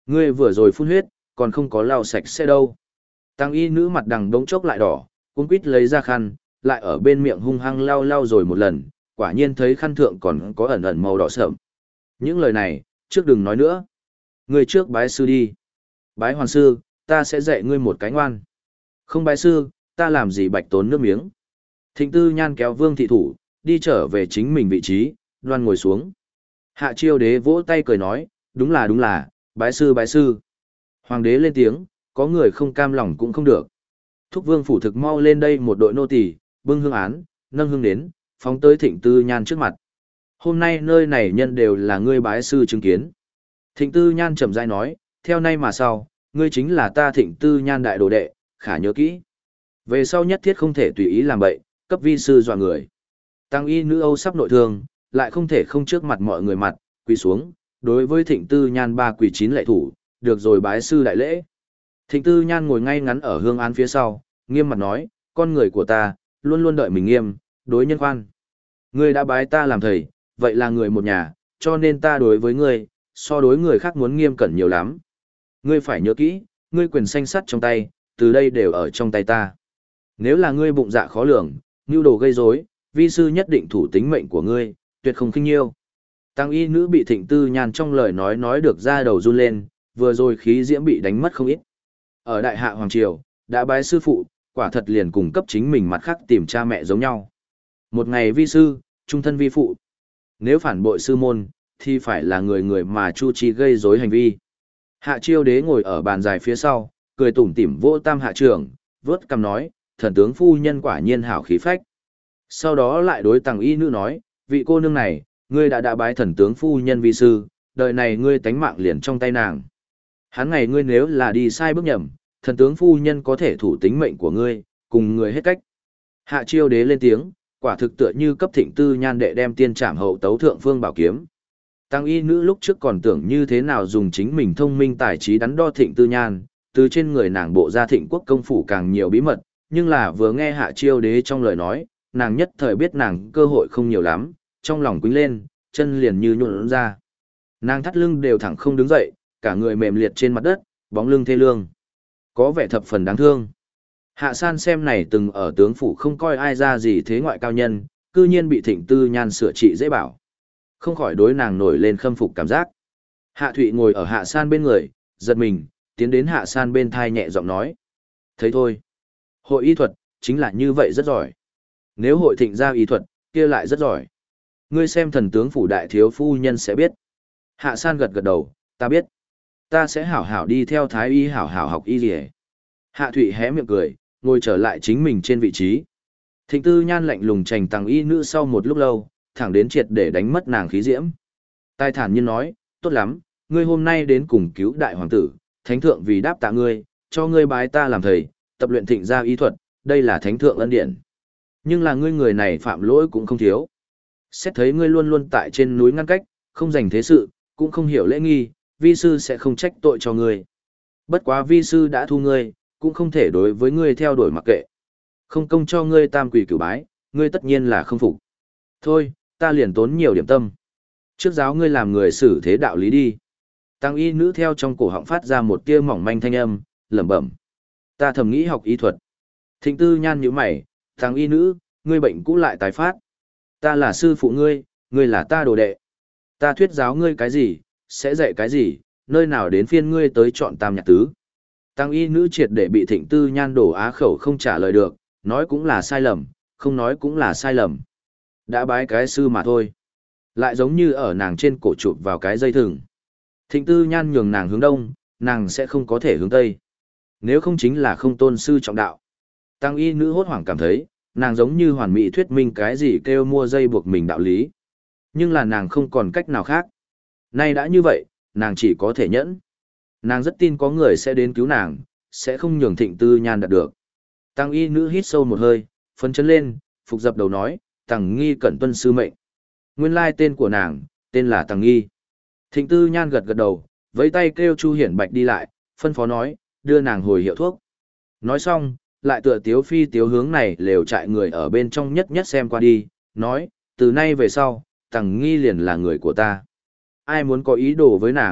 Ngươi vừa rồi phun huyết, còn không có lau sạch sẽ đâu. Tăng y nữ mặt đằng đống chốc lại đỏ, cuống quýt lấy ra khăn, lại ở bên miệng hung hăng lau lau rồi một lần, quả nhiên thấy khăn thượng còn có ẩn ẩn màu đỏ sợm. Những lời này, trước đừng nói nữa. Ngươi trước bái sư đi. Bái hoàn sư, ta sẽ dạy ngươi một cái ngoan. Không bái sư, ta làm gì bạch tốn nước miếng. Thịnh Tư Nhan kéo Vương thị thủ, đi trở về chính mình vị trí, đoan ngồi xuống. Hạ Chiêu Đế vỗ tay cười nói, đúng là đúng là, bái sư bái sư. Hoàng đế lên tiếng, có người không cam lòng cũng không được. Thúc Vương phủ thực mau lên đây một đội nô tỳ, bưng hương án, nâng hương đến, phóng tới Thịnh Tư Nhan trước mặt. Hôm nay nơi này nhân đều là ngươi bái sư chứng kiến. Thịnh Tư Nhan chậm rãi nói, theo nay mà sau, ngươi chính là ta Thịnh Tư Nhan đại đồ đệ, khả nhớ kỹ. Về sau nhất thiết không thể tùy ý làm bậy, cấp vi sư dọa người. Tăng y nữ Âu sắp nội thương, lại không thể không trước mặt mọi người mặt, quỳ xuống, đối với Thịnh Tư Nhan ba quỳ chín lệ thủ, được rồi bái sư đại lễ. Thịnh Tư Nhan ngồi ngay ngắn ở hương án phía sau, nghiêm mặt nói, con người của ta, luôn luôn đợi mình nghiêm, đối nhân khoan. Ngươi đã bái ta làm thầy, vậy là người một nhà, cho nên ta đối với ngươi, so đối người khác muốn nghiêm cẩn nhiều lắm. Ngươi phải nhớ kỹ, ngươi quyền sanh sắt trong tay, từ đây đều ở trong tay ta. Nếu là ngươi bụng dạ khó lường, nhu đồ gây rối, vi sư nhất định thủ tính mệnh của ngươi, tuyệt không khinh nhiêu. Tăng y nữ bị Thịnh Tư Nhan trong lời nói nói được ra đầu run lên, vừa rồi khí diễm bị đánh mất không ít. Ở đại hạ hoàng triều, đã bái sư phụ, quả thật liền cùng cấp chính mình mặt khác tìm cha mẹ giống nhau. Một ngày vi sư, trung thân vi phụ. Nếu phản bội sư môn, thì phải là người người mà chu trì gây rối hành vi. Hạ Chiêu Đế ngồi ở bàn dài phía sau, cười tủm tỉm vỗ tam hạ trưởng, vớt cằm nói, thần tướng phu nhân quả nhiên hảo khí phách. Sau đó lại đối Tằng y nữ nói, vị cô nương này, ngươi đã đã bái thần tướng phu nhân vi sư, đời này ngươi tánh mạng liền trong tay nàng. Hắn ngày ngươi nếu là đi sai bước nhầm, thần tướng phu nhân có thể thủ tính mệnh của ngươi, cùng người hết cách. Hạ Chiêu Đế lên tiếng, quả thực tựa như cấp Thịnh Tư Nhan đệ đem tiên trảm hậu tấu thượng phương bảo kiếm. Tăng y nữ lúc trước còn tưởng như thế nào dùng chính mình thông minh tài trí đắn đo Thịnh Tư Nhan, từ trên người nàng bộ ra Thịnh quốc công phủ càng nhiều bí mật, nhưng là vừa nghe Hạ Chiêu Đế trong lời nói, nàng nhất thời biết nàng cơ hội không nhiều lắm, trong lòng quýnh lên, chân liền như nhuộn ra. Nàng thắt lưng đều thẳng không đứng dậy, cả người mềm liệt trên mặt đất, bóng lưng thê lương. Có vẻ thập phần đáng thương. Hạ San xem này từng ở tướng phủ không coi ai ra gì thế ngoại cao nhân, cư nhiên bị Thịnh Tư Nhan sửa trị dễ bảo. Không khỏi đối nàng nổi lên khâm phục cảm giác. Hạ Thụy ngồi ở Hạ San bên người, giật mình, tiến đến Hạ San bên thai nhẹ giọng nói. Thấy thôi, hội y thuật, chính là như vậy rất giỏi. Nếu hội Thịnh ra y thuật, kia lại rất giỏi. Ngươi xem thần tướng phủ đại thiếu phu nhân sẽ biết. Hạ San gật gật đầu, ta biết. Ta sẽ hảo hảo đi theo thái y hảo hảo học y gì. Hạ Thụy hé miệng cười, ngồi trở lại chính mình trên vị trí. Thịnh Tư Nhan lạnh lùng trành Tằng y nữ sau một lúc lâu, thẳng đến triệt để đánh mất nàng khí diễm. Tai thản nhiên nói, tốt lắm, ngươi hôm nay đến cùng cứu đại hoàng tử, thánh thượng vì đáp tạ ngươi, cho ngươi bái ta làm thầy, tập luyện Thịnh gia y thuật, đây là thánh thượng ân điển. Nhưng là ngươi người này phạm lỗi cũng không thiếu. Xét thấy ngươi luôn luôn tại trên núi ngăn cách, không dành thế sự, cũng không hiểu lễ nghi, vi sư sẽ không trách tội cho ngươi. Bất quá vi sư đã thu ngươi, cũng không thể đối với ngươi theo đuổi mặc kệ. Không công cho ngươi tam quỷ cửu bái, ngươi tất nhiên là không phục. Thôi, ta liền tốn nhiều điểm tâm. Trước giáo ngươi làm người xử thế đạo lý đi. Tăng y nữ theo trong cổ họng phát ra một tia mỏng manh thanh âm, lẩm bẩm. Ta thầm nghĩ học y thuật. Thịnh Tư Nhan nhíu mày, Tăng y nữ, ngươi bệnh cũ lại tái phát. Ta là sư phụ ngươi, ngươi là ta đồ đệ. Ta thuyết giáo ngươi cái gì, sẽ dạy cái gì, nơi nào đến phiên ngươi tới chọn tam nhạc tứ. Tăng y nữ triệt để bị Thịnh Tư Nhan đổ á khẩu không trả lời được, nói cũng là sai lầm, không nói cũng là sai lầm. Đã bái cái sư mà thôi. Lại giống như ở nàng trên cổ chụp vào cái dây thừng. Thịnh Tư Nhan nhường nàng hướng đông, nàng sẽ không có thể hướng tây. Nếu không chính là không tôn sư trọng đạo. Tăng y nữ hốt hoảng cảm thấy, nàng giống như hoàn mỹ thuyết minh cái gì kêu mua dây buộc mình đạo lý. Nhưng là nàng không còn cách nào khác. Nay đã như vậy, nàng chỉ có thể nhẫn. Nàng rất tin có người sẽ đến cứu nàng, sẽ không nhường Thịnh Tư Nhan đạt được. Tăng y nữ hít sâu một hơi, phấn chấn lên, phục dập đầu nói, Tằng Nghi cẩn tuân sư mệnh. Nguyên lai tên của nàng, tên là Tằng Nghi. Thịnh Tư Nhan gật gật đầu, vẫy tay kêu Chu Hiển Bạch đi lại, phân phó nói, đưa nàng hồi hiệu thuốc. Nói xong, lại tựa tiếu phi tiếu hướng này lều trại người ở bên trong nhất nhất xem qua đi, nói, từ nay về sau, Tằng Nghi liền là người của ta. Ai muốn có ý đồ với nàng,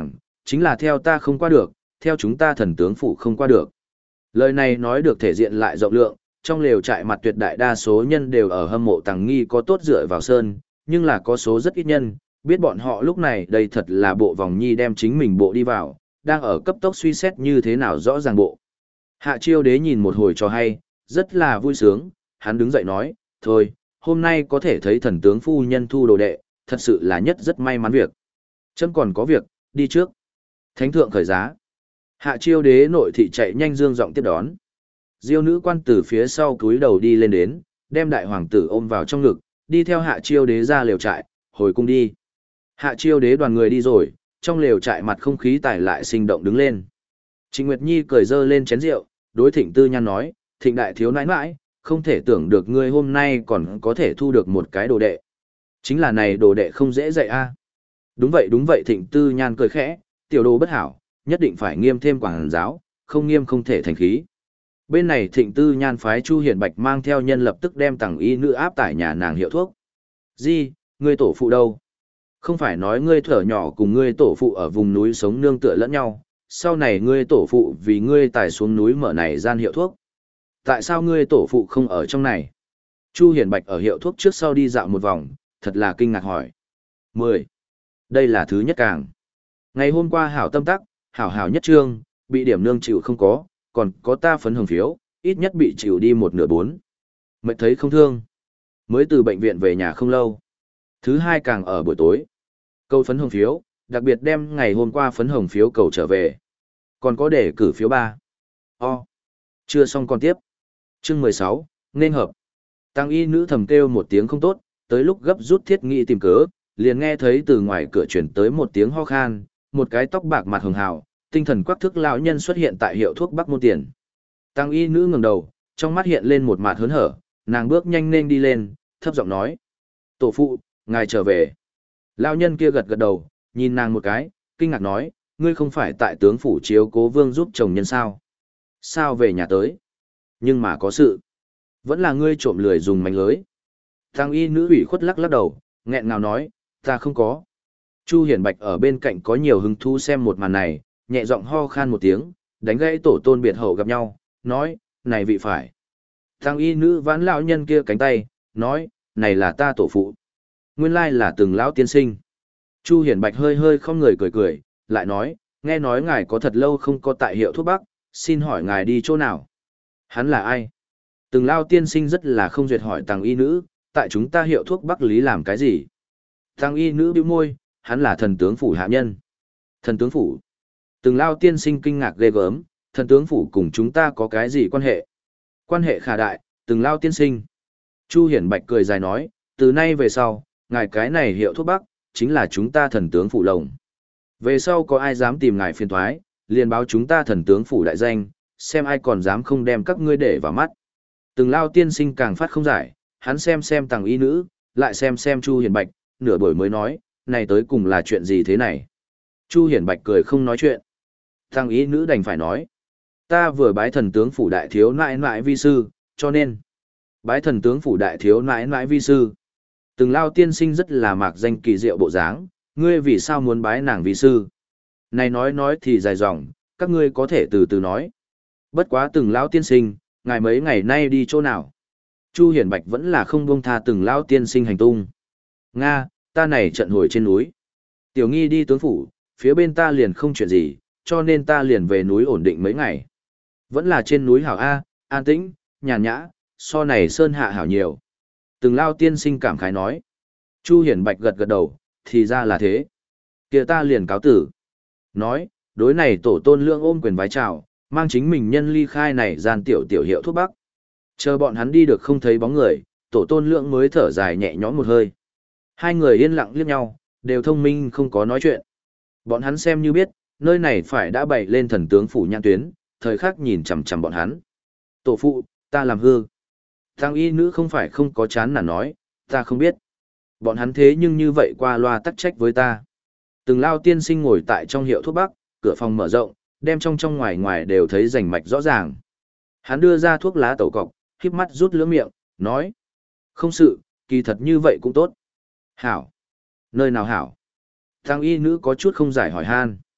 chính là theo ta không qua được, theo chúng ta thần tướng phủ không qua được. Lời này nói được thể diện lại rộng lượng, trong lều trại mặt tuyệt đại đa số nhân đều ở hâm mộ Tằng Nghi có tốt dựa vào sơn, nhưng là có số rất ít nhân, biết bọn họ lúc này đây thật là bộ vòng nhi đem chính mình bộ đi vào, đang ở cấp tốc suy xét như thế nào rõ ràng bộ. Hạ Chiêu Đế nhìn một hồi cho hay, rất là vui sướng, hắn đứng dậy nói, thôi, hôm nay có thể thấy thần tướng phu nhân thu đồ đệ, thật sự là nhất rất may mắn việc. Chấm còn có việc, đi trước. Thánh thượng khởi giá. Hạ Chiêu Đế nội thị chạy nhanh dương giọng tiếp đón. Diêu nữ quan từ phía sau cúi đầu đi lên đến, đem đại hoàng tử ôm vào trong ngực, đi theo Hạ Chiêu Đế ra lều trại, hồi cung đi. Hạ Chiêu Đế đoàn người đi rồi, trong lều trại mặt không khí tải lại sinh động đứng lên. Trịnh Nguyệt Nhi cười dơ lên chén rượu, đối Thịnh Tư Nhan nói, Thịnh đại thiếu nãi nãi, không thể tưởng được ngươi hôm nay còn có thể thu được một cái đồ đệ. Chính là này đồ đệ không dễ dạy a. Đúng vậy đúng vậy Thịnh Tư Nhan cười khẽ, tiểu đồ bất hảo, nhất định phải nghiêm thêm quảng giáo, không nghiêm không thể thành khí. Bên này Thịnh Tư Nhan phái Chu Hiển Bạch mang theo nhân lập tức đem Tằng y nữ áp tải nhà nàng hiệu thuốc. Di, ngươi tổ phụ đâu? Không phải nói ngươi thở nhỏ cùng ngươi tổ phụ ở vùng núi sống nương tựa lẫn nhau, sau này ngươi tổ phụ vì ngươi tải xuống núi mở này gian hiệu thuốc. Tại sao ngươi tổ phụ không ở trong này? Chu Hiển Bạch ở hiệu thuốc trước sau đi dạo một vòng, thật là kinh ngạc hỏi. mười. Đây là thứ nhất càng. Ngày hôm qua hảo tâm tắc, hảo hảo nhất trương, bị điểm nương chịu không có, còn có ta phấn hồng phiếu, ít nhất bị chịu đi một nửa bốn. Mệt thấy không thương. Mới từ bệnh viện về nhà không lâu. Thứ hai càng ở buổi tối. Câu phấn hồng phiếu, đặc biệt đem ngày hôm qua phấn hồng phiếu cầu trở về. Còn có để cử phiếu ba. O. Chưa xong còn tiếp. Chương mười sáu, nên hợp. Tăng y nữ thầm kêu một tiếng không tốt, tới lúc gấp rút thiết nghị tìm cớ, liền nghe thấy từ ngoài cửa chuyển tới một tiếng ho khan, một cái tóc bạc mặt hường hào, tinh thần quắc thước lão nhân xuất hiện tại hiệu thuốc Bắc Môn Tiền. Tăng y nữ ngẩng đầu, trong mắt hiện lên một mặt hớn hở, nàng bước nhanh nên đi lên, thấp giọng nói: "Tổ phụ, ngài trở về." Lão nhân kia gật gật đầu, nhìn nàng một cái, kinh ngạc nói: "Ngươi không phải tại tướng phủ chiếu cố vương giúp chồng nhân sao? Sao về nhà tới? Nhưng mà có sự. Vẫn là ngươi trộm lười dùng mánh lưới." Tăng y nữ ủy khuất lắc lắc đầu, nghẹn ngào nói: "Ta không có." Chu Hiển Bạch ở bên cạnh có nhiều hứng thú xem một màn này, nhẹ giọng ho khan một tiếng, đánh gãy tổ tôn biệt hậu gặp nhau, nói: "Này vị phải." Tăng y nữ vãn lão nhân kia cánh tay, nói: "Này là ta tổ phụ." Nguyên lai là từng lão tiên sinh. Chu Hiển Bạch hơi hơi không người cười cười, lại nói: "Nghe nói ngài có thật lâu không có tại hiệu thuốc Bắc, xin hỏi ngài đi chỗ nào?" Hắn là ai? Từng lão tiên sinh rất là không duyệt hỏi Tăng y nữ, tại chúng ta hiệu thuốc Bắc Lý làm cái gì? Tăng y nữ bĩu môi, hắn là thần tướng phủ hạ nhân. Thần tướng phủ? Từng lão tiên sinh kinh ngạc ghê gớm, thần tướng phủ cùng chúng ta có cái gì quan hệ? Quan hệ khả đại, từng lão tiên sinh. Chu Hiển Bạch cười dài nói, từ nay về sau, ngài cái này hiệu thuốc Bắc, chính là chúng ta thần tướng phủ lồng. Về sau có ai dám tìm ngài phiền toái, liền báo chúng ta thần tướng phủ đại danh, xem ai còn dám không đem các ngươi để vào mắt. Từng lao tiên sinh càng phát không giải, hắn xem xem Tằng y nữ, lại xem xem Chu Hiển Bạch, nửa buổi mới nói, này tới cùng là chuyện gì thế này. Chu Hiển Bạch cười không nói chuyện. Tằng y nữ đành phải nói, ta vừa bái thần tướng phủ đại thiếu nãi nãi vi sư, cho nên bái thần tướng phủ đại thiếu nãi nãi vi sư. Từng lao tiên sinh rất là mạc danh kỳ diệu bộ dáng, ngươi vì sao muốn bái nàng vi sư? Này nói nói thì dài dòng, các ngươi có thể từ từ nói. Bất quá từng lão tiên sinh, ngài mấy ngày nay đi chỗ nào? Chu Hiển Bạch vẫn là không buông tha từng lão tiên sinh hành tung. Nga, ta này trận hồi trên núi. Tiểu nghi đi tướng phủ, phía bên ta liền không chuyện gì, cho nên ta liền về núi ổn định mấy ngày. Vẫn là trên núi hảo A, an tĩnh, nhàn nhã, so này sơn hạ hảo nhiều. Từng lao tiên sinh cảm khái nói. Chu Hiển Bạch gật gật đầu, thì ra là thế. Kia ta liền cáo tử. Nói, đối này tổ tôn lượng ôm quyền vái chào, mang chính mình nhân ly khai này gian tiểu tiểu hiệu thuốc Bắc. Chờ bọn hắn đi được không thấy bóng người, tổ tôn lượng mới thở dài nhẹ nhõm một hơi. Hai người yên lặng liếc nhau, đều thông minh không có nói chuyện. Bọn hắn xem như biết, nơi này phải đã bày lên thần tướng phủ nhãn tuyến, thời khắc nhìn chằm chằm bọn hắn. Tổ phụ, ta làm hư. Tăng y nữ không phải không có chán nản nói, ta không biết. Bọn hắn thế nhưng như vậy qua loa tắc trách với ta. Từng lao tiên sinh ngồi tại trong hiệu thuốc Bắc, cửa phòng mở rộng, đem trong trong ngoài ngoài đều thấy rành mạch rõ ràng. Hắn đưa ra thuốc lá tẩu cọc, híp mắt rút lưỡi miệng, nói. Không sự, kỳ thật như vậy cũng tốt. Hảo. Nơi nào hảo? Tăng y nữ có chút không giải hỏi han.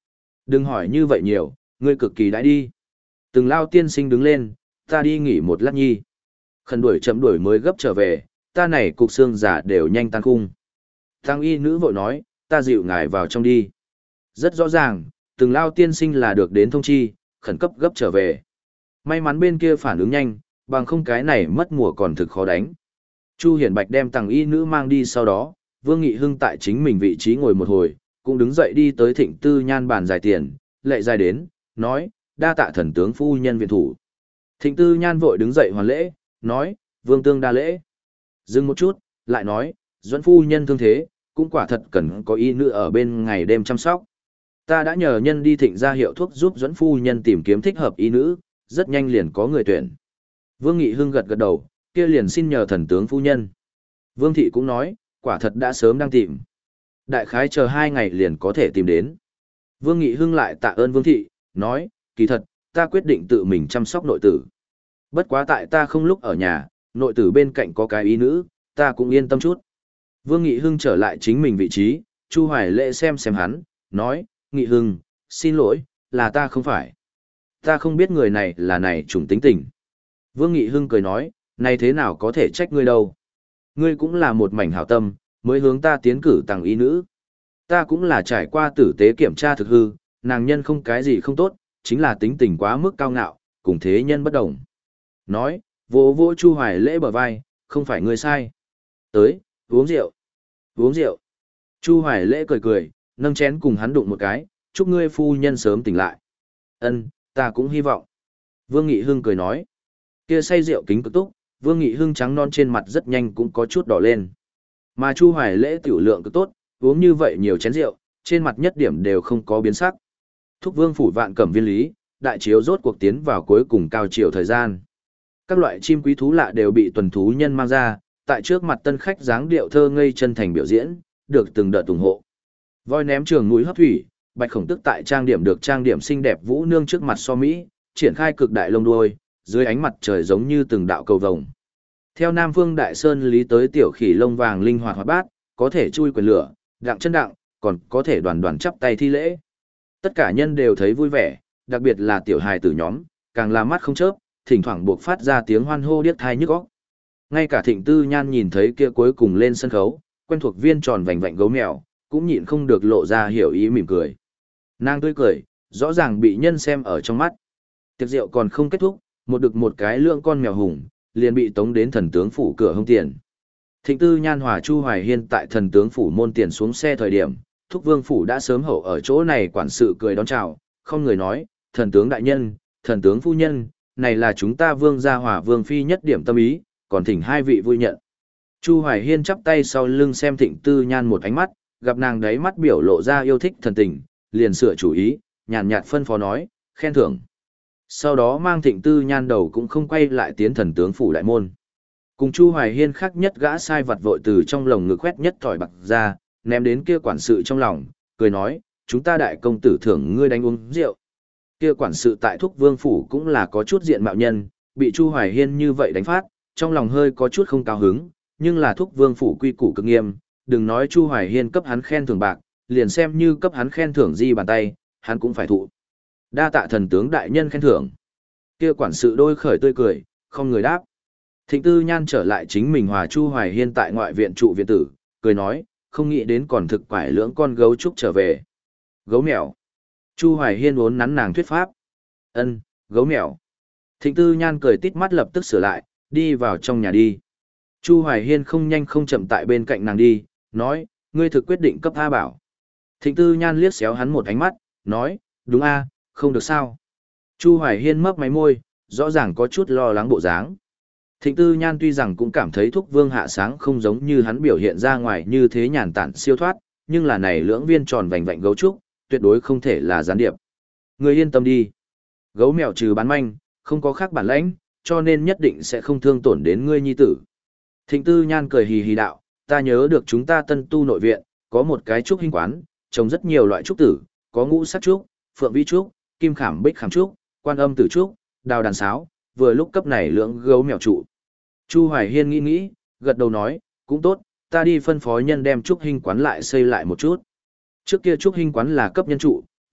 Đừng hỏi như vậy nhiều, ngươi cực kỳ đãi đi. Từng lao tiên sinh đứng lên, ta đi nghỉ một lát nhi. Khẩn đuổi chậm đuổi mới gấp trở về, ta này cục xương giả đều nhanh tan khung. Tăng y nữ vội nói, ta dịu ngài vào trong đi. Rất rõ ràng, từng lao tiên sinh là được đến thông chi, khẩn cấp gấp trở về. May mắn bên kia phản ứng nhanh, bằng không cái này mất mùa còn thực khó đánh. Chu Hiển Bạch đem tàng y nữ mang đi sau đó, Vương Nghị Hưng tại chính mình vị trí ngồi một hồi, cũng đứng dậy đi tới Thịnh Tư Nhan bàn dài tiền, lệ dài đến, nói, đa tạ thần tướng phu nhân viện thủ. Thịnh Tư Nhan vội đứng dậy hoàn lễ, nói, Vương Tương đa lễ. Dừng một chút, lại nói, Duẫn phu nhân thương thế, cũng quả thật cần có y nữ ở bên ngày đêm chăm sóc. Ta đã nhờ nhân đi Thịnh ra hiệu thuốc giúp Duẫn phu nhân tìm kiếm thích hợp y nữ, rất nhanh liền có người tuyển. Vương Nghị Hưng gật gật đầu, kia liền xin nhờ thần tướng phu nhân. Vương Thị cũng nói, quả thật đã sớm đang tìm. Đại khái chờ hai ngày liền có thể tìm đến. Vương Nghị Hưng lại tạ ơn Vương Thị, nói, kỳ thật, ta quyết định tự mình chăm sóc nội tử. Bất quá tại ta không lúc ở nhà, nội tử bên cạnh có cái ý nữ, ta cũng yên tâm chút. Vương Nghị Hưng trở lại chính mình vị trí, Chu Hoài Lễ xem xem hắn, nói, Nghị Hưng, xin lỗi, là ta không phải. Ta không biết người này là này trùng tính tình. Vương Nghị Hưng cười nói, này thế nào có thể trách ngươi đâu. Ngươi cũng là một mảnh hảo tâm, mới hướng ta tiến cử tàng y nữ. Ta cũng là trải qua tử tế kiểm tra thực hư, nàng nhân không cái gì không tốt, chính là tính tình quá mức cao ngạo, cùng thế nhân bất đồng. Nói, vỗ vỗ Chu Hoài Lễ bờ vai, không phải ngươi sai. Tới, uống rượu. Uống rượu. Chu Hoài Lễ cười cười, nâng chén cùng hắn đụng một cái, chúc ngươi phu nhân sớm tỉnh lại. Ân, ta cũng hy vọng. Vương Nghị Hưng cười nói. Kia say rượu kính cực túc, Vương Nghị Hưng trắng non trên mặt rất nhanh cũng có chút đỏ lên. Mà Chu Hoài Lễ tiểu lượng cực tốt, uống như vậy nhiều chén rượu, trên mặt nhất điểm đều không có biến sắc. Thúc Vương phủ vạn cẩm viên lý, đại chiếu rốt cuộc tiến vào cuối cùng cao chiều thời gian. Các loại chim quý thú lạ đều bị tuần thú nhân mang ra, tại trước mặt tân khách dáng điệu thơ ngây chân thành biểu diễn, được từng đợt ủng hộ. Voi ném trường núi hấp thủy, Bạch Khổng Tức tại trang điểm được trang điểm xinh đẹp vũ nương trước mặt so mỹ, triển khai cực đại lông đuôi, dưới ánh mặt trời giống như từng đạo cầu vồng. Theo Nam Phương Đại Sơn lý tới tiểu khỉ lông vàng linh hoạt hoạt bát, có thể chui quyền lửa, đặng chân đặng, còn có thể đoàn đoàn chắp tay thi lễ. Tất cả nhân đều thấy vui vẻ, đặc biệt là tiểu hài tử nhóm, càng là mắt không chớp, thỉnh thoảng buộc phát ra tiếng hoan hô điếc tai nhức óc. Ngay cả Thịnh Tư Nhan nhìn thấy kia cuối cùng lên sân khấu, quen thuộc viên tròn vành vạnh gấu mèo, cũng nhịn không được lộ ra hiểu ý mỉm cười. Nàng tươi cười, rõ ràng bị nhân xem ở trong mắt. Tiệc rượu còn không kết thúc, một đực một cái lượng con mèo hùng, liền bị tống đến thần tướng phủ cửa hông tiền. Thịnh Tư Nhan hòa Chu Hoài Hiên tại thần tướng phủ môn tiền xuống xe thời điểm, Thúc Vương phủ đã sớm hậu ở chỗ này quản sự cười đón chào, không người nói, thần tướng đại nhân, thần tướng phu nhân, này là chúng ta vương gia hòa vương phi nhất điểm tâm ý, còn thỉnh hai vị vui nhận. Chu Hoài Hiên chắp tay sau lưng xem Thịnh Tư Nhan một ánh mắt, gặp nàng đấy mắt biểu lộ ra yêu thích thần tình, liền sửa chủ ý, nhàn nhạt phân phó nói, khen thưởng. Sau đó mang Thịnh Tư Nhan đầu cũng không quay lại tiến thần tướng phủ đại môn. Cùng Chu Hoài Hiên khác nhất gã sai vặt vội từ trong lồng ngực quét nhất thỏi bạc ra, ném đến kia quản sự trong lòng, cười nói, chúng ta đại công tử thưởng ngươi đánh uống rượu. Kia quản sự tại Thúc Vương phủ cũng là có chút diện mạo nhân, bị Chu Hoài Hiên như vậy đánh phát, trong lòng hơi có chút không cao hứng, nhưng là Thúc Vương phủ quy củ cực nghiêm, đừng nói Chu Hoài Hiên cấp hắn khen thưởng bạc, liền xem như cấp hắn khen thưởng di bàn tay, hắn cũng phải thụ. Đa tạ thần tướng đại nhân khen thưởng. Kia quản sự đôi khởi tươi cười, không người đáp. Thịnh Tư Nhan trở lại chính mình hòa Chu Hoài Hiên tại ngoại viện trụ viện tử, cười nói, không nghĩ đến còn thực quải lưỡng con gấu trúc trở về. Gấu mèo. Chu Hoài Hiên uốn nắn nàng thuyết pháp. Ân, gấu mèo. Thịnh Tư Nhan cười tít mắt lập tức sửa lại, đi vào trong nhà đi. Chu Hoài Hiên không nhanh không chậm tại bên cạnh nàng đi, nói, ngươi thực quyết định cấp A bảo. Thịnh Tư Nhan liếc xéo hắn một ánh mắt, nói, đúng A, không được sao. Chu Hoài Hiên mấp máy môi, rõ ràng có chút lo lắng bộ dáng. Thịnh Tư Nhan tuy rằng cũng cảm thấy Thúc Vương hạ sáng không giống như hắn biểu hiện ra ngoài như thế nhàn tản siêu thoát, nhưng là này lưỡng viên tròn vành vạnh gấu trúc, tuyệt đối không thể là gián điệp. Người yên tâm đi. Gấu mèo trừ bán manh, không có khác bản lãnh, cho nên nhất định sẽ không thương tổn đến ngươi nhi tử. Thịnh Tư Nhan cười hì hì đạo, ta nhớ được chúng ta tân tu nội viện, có một cái trúc hình quán, trồng rất nhiều loại trúc tử, có ngũ sắc trúc, phượng vi trúc, kim khảm bích khảm trúc, quan âm tử trúc, đào đàn sáo, vừa lúc cấp này lưỡng gấu mèo trụ. Chu Hoài Hiên nghĩ nghĩ, gật đầu nói, cũng tốt, ta đi phân phó nhân đem trúc hình quán lại xây lại một chút. Trước kia trúc hình quán là cấp nhân trụ,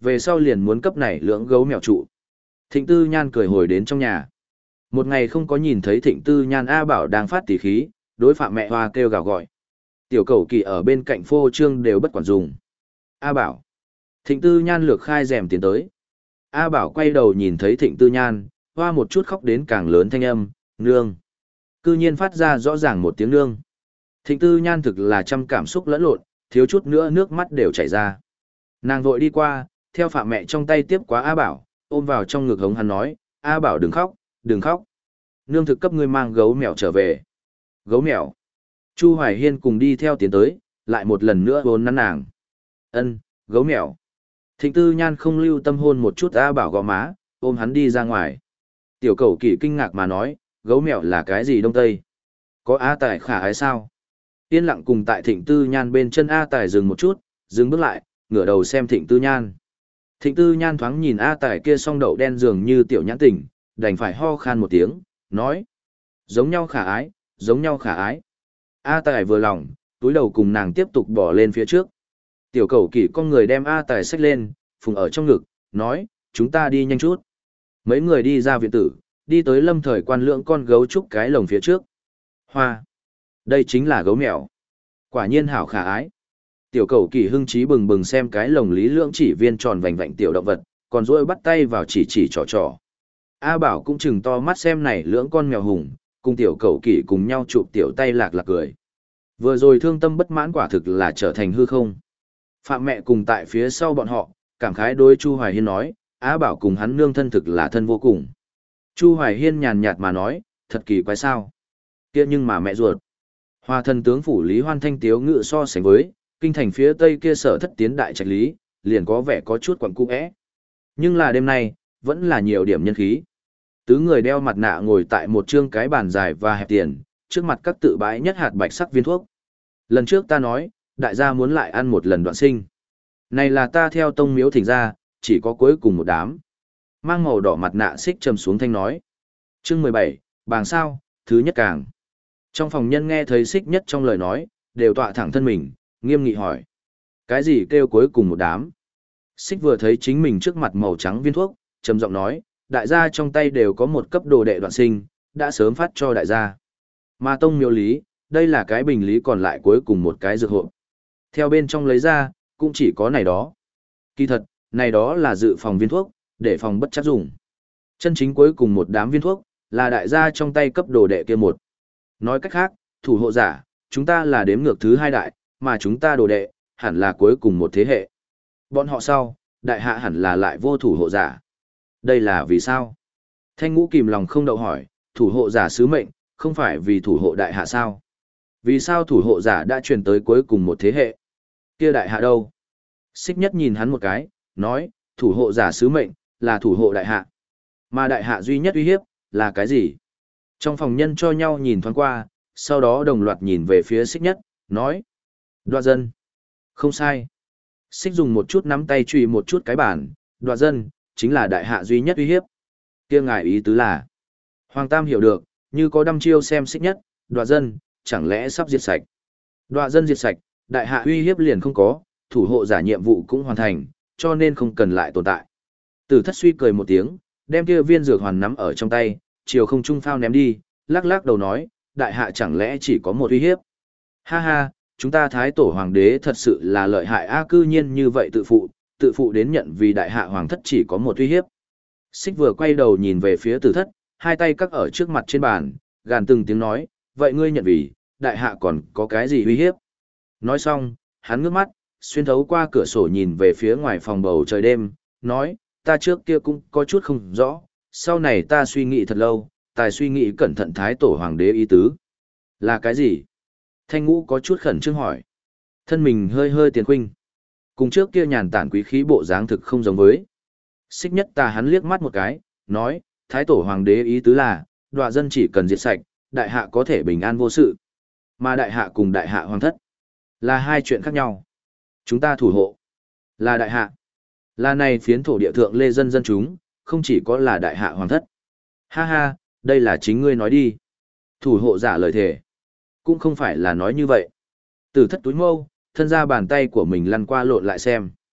về sau liền muốn cấp này lưỡng gấu mèo trụ. Thịnh Tư Nhan cười hồi đến trong nhà. Một ngày không có nhìn thấy Thịnh Tư Nhan, A Bảo đang phát tỉ khí, đối Phạm mẹ Hoa kêu gào gọi. Tiểu Cẩu Kỳ ở bên cạnh phô trương đều bất quản dùng. A Bảo. Thịnh Tư Nhan lược khai rèm tiến tới. A Bảo quay đầu nhìn thấy Thịnh Tư Nhan, hoa một chút khóc đến càng lớn thanh âm, nương. Cư nhiên phát ra rõ ràng một tiếng nương. Thịnh Tư Nhan thực là trăm cảm xúc lẫn lộn, thiếu chút nữa nước mắt đều chảy ra. Nàng vội đi qua, theo Phạm mẹ trong tay tiếp quá A Bảo, ôm vào trong ngực hống hắn nói, A Bảo đừng khóc, đừng khóc. Nương thực cấp ngươi mang gấu mèo trở về. Gấu mèo. Chu Hoài Hiên cùng đi theo tiến tới, lại một lần nữa vốn nắn nàng. Ân, gấu mèo. Thịnh Tư Nhan không lưu tâm hôn một chút A Bảo gò má, ôm hắn đi ra ngoài. Tiểu Cẩu Kỳ kinh ngạc mà nói, gấu mèo là cái gì Đông Tây? Có A Tài khả ái sao? Yên lặng cùng tại Thịnh Tư Nhan bên chân A Tài dừng một chút, dừng bước lại, ngửa đầu xem Thịnh Tư Nhan. Thịnh Tư Nhan thoáng nhìn A Tài kia song đậu đen dường như tiểu nhãn tình, đành phải ho khan một tiếng, nói. Giống nhau khả ái, giống nhau khả ái. A Tài vừa lòng, túi đầu cùng nàng tiếp tục bỏ lên phía trước. Tiểu Cẩu Kỳ con người đem A Tài xách lên, phùng ở trong ngực, nói, chúng ta đi nhanh chút. Mấy người đi ra viện tử, đi tới lâm thời quan lượng con gấu trúc cái lồng phía trước. Hoa. Đây chính là gấu mèo. Quả nhiên hảo khả ái. Tiểu Cẩu Kỳ hưng trí bừng bừng xem cái lồng lý lưỡng chỉ viên tròn vành vạnh tiểu động vật, còn rỗi bắt tay vào chỉ chỉ trò trò. A Bảo cũng chừng to mắt xem này lưỡng con mèo hùng, cùng Tiểu Cẩu Kỳ cùng nhau chụp tiểu tay lạc lạc cười. Vừa rồi thương tâm bất mãn quả thực là trở thành hư không. Phạm mẹ cùng tại phía sau bọn họ, cảm khái đối Chu Hoài Hiên nói, A Bảo cùng hắn nương thân thực là thân vô cùng. Chu Hoài Hiên nhàn nhạt mà nói, thật kỳ quái sao. Kia nhưng mà mẹ ruột. Hoa thần tướng phủ Lý Hoan thanh tiếu ngự so sánh với, kinh thành phía tây kia sở thất tiến đại trạch lý, liền có vẻ có chút quẩn cung ẽ. Nhưng là đêm nay, vẫn là nhiều điểm nhân khí. Tứ người đeo mặt nạ ngồi tại một trương cái bàn dài và hẹp tiền, trước mặt các tự bãi nhất hạt bạch sắc viên thuốc. Lần trước ta nói, đại gia muốn lại ăn một lần đoạn sinh. Này là ta theo tông miếu thỉnh ra, chỉ có cuối cùng một đám. Mang màu đỏ mặt nạ xích trầm xuống thanh nói. Chương mười bảy, bàng sao, thứ nhất càng. Trong phòng nhân nghe thấy xích nhất trong lời nói, đều tọa thẳng thân mình, nghiêm nghị hỏi. Cái gì kêu cuối cùng một đám? Xích vừa thấy chính mình trước mặt màu trắng viên thuốc, trầm giọng nói, đại gia trong tay đều có một cấp đồ đệ đoạn sinh, đã sớm phát cho đại gia. Mà tông miếu lý, đây là cái bình lý còn lại cuối cùng một cái dược hộ. Theo bên trong lấy ra, cũng chỉ có này đó. Kỳ thật, này đó là dự phòng viên thuốc, để phòng bất chắc dùng. Chân chính cuối cùng một đám viên thuốc, là đại gia trong tay cấp đồ đệ kia một. Nói cách khác, thủ hộ giả, chúng ta là đếm ngược thứ hai đại, mà chúng ta đồ đệ, hẳn là cuối cùng một thế hệ. Bọn họ sau, đại hạ hẳn là lại vô thủ hộ giả. Đây là vì sao? Thanh Ngũ kìm lòng không đậu hỏi, thủ hộ giả sứ mệnh, không phải vì thủ hộ đại hạ sao? Vì sao thủ hộ giả đã truyền tới cuối cùng một thế hệ? Kia đại hạ đâu? Xích nhất nhìn hắn một cái, nói, thủ hộ giả sứ mệnh, là thủ hộ đại hạ. Mà đại hạ duy nhất uy hiếp, là cái gì? Trong phòng nhân cho nhau nhìn thoáng qua, sau đó đồng loạt nhìn về phía xích nhất, nói. Đoạ dân. Không sai. Xích dùng một chút nắm tay chùy một chút cái bản, đoạ dân, chính là đại hạ duy nhất uy hiếp. Kia ngài ý tứ là. Hoàng Tam hiểu được, như có đăm chiêu xem xích nhất, đoạ dân, chẳng lẽ sắp diệt sạch. Đoạ dân diệt sạch, đại hạ uy hiếp liền không có, thủ hộ giả nhiệm vụ cũng hoàn thành, cho nên không cần lại tồn tại. Tử thất suy cười một tiếng, đem kia viên dược hoàn nắm ở trong tay, chiều không trung phao ném đi, lắc lắc đầu nói, đại hạ chẳng lẽ chỉ có một uy hiếp. Ha ha, chúng ta thái tổ hoàng đế thật sự là lợi hại a, cư nhiên như vậy tự phụ, tự phụ đến nhận vì đại hạ hoàng thất chỉ có một uy hiếp. Xích vừa quay đầu nhìn về phía tử thất, hai tay cắt ở trước mặt trên bàn, gàn từng tiếng nói, vậy ngươi nhận vì, đại hạ còn có cái gì uy hiếp? Nói xong, hắn ngước mắt, xuyên thấu qua cửa sổ nhìn về phía ngoài phòng bầu trời đêm, nói, ta trước kia cũng có chút không rõ, sau này ta suy nghĩ thật lâu, tài suy nghĩ cẩn thận thái tổ hoàng đế ý tứ. Là cái gì? Thanh Ngũ có chút khẩn trương hỏi. Thân mình hơi hơi tiền khuynh. Cùng trước kia nhàn tản quý khí bộ dáng thực không giống với. Xích nhất ta hắn liếc mắt một cái, nói, thái tổ hoàng đế ý tứ là, đoạ dân chỉ cần diệt sạch, đại hạ có thể bình an vô sự. Mà đại hạ cùng đại hạ hoàng thất, là hai chuyện khác nhau. Chúng ta thủ hộ, là đại hạ. Là này phiến thổ địa thượng lê dân dân chúng, không chỉ có là đại hạ hoàng thất. Ha ha, đây là chính ngươi nói đi. Thủ hộ giả lời thề. Cũng không phải là nói như vậy. Tử thất túi mâu, thân ra bàn tay của mình lăn qua lộn lại xem.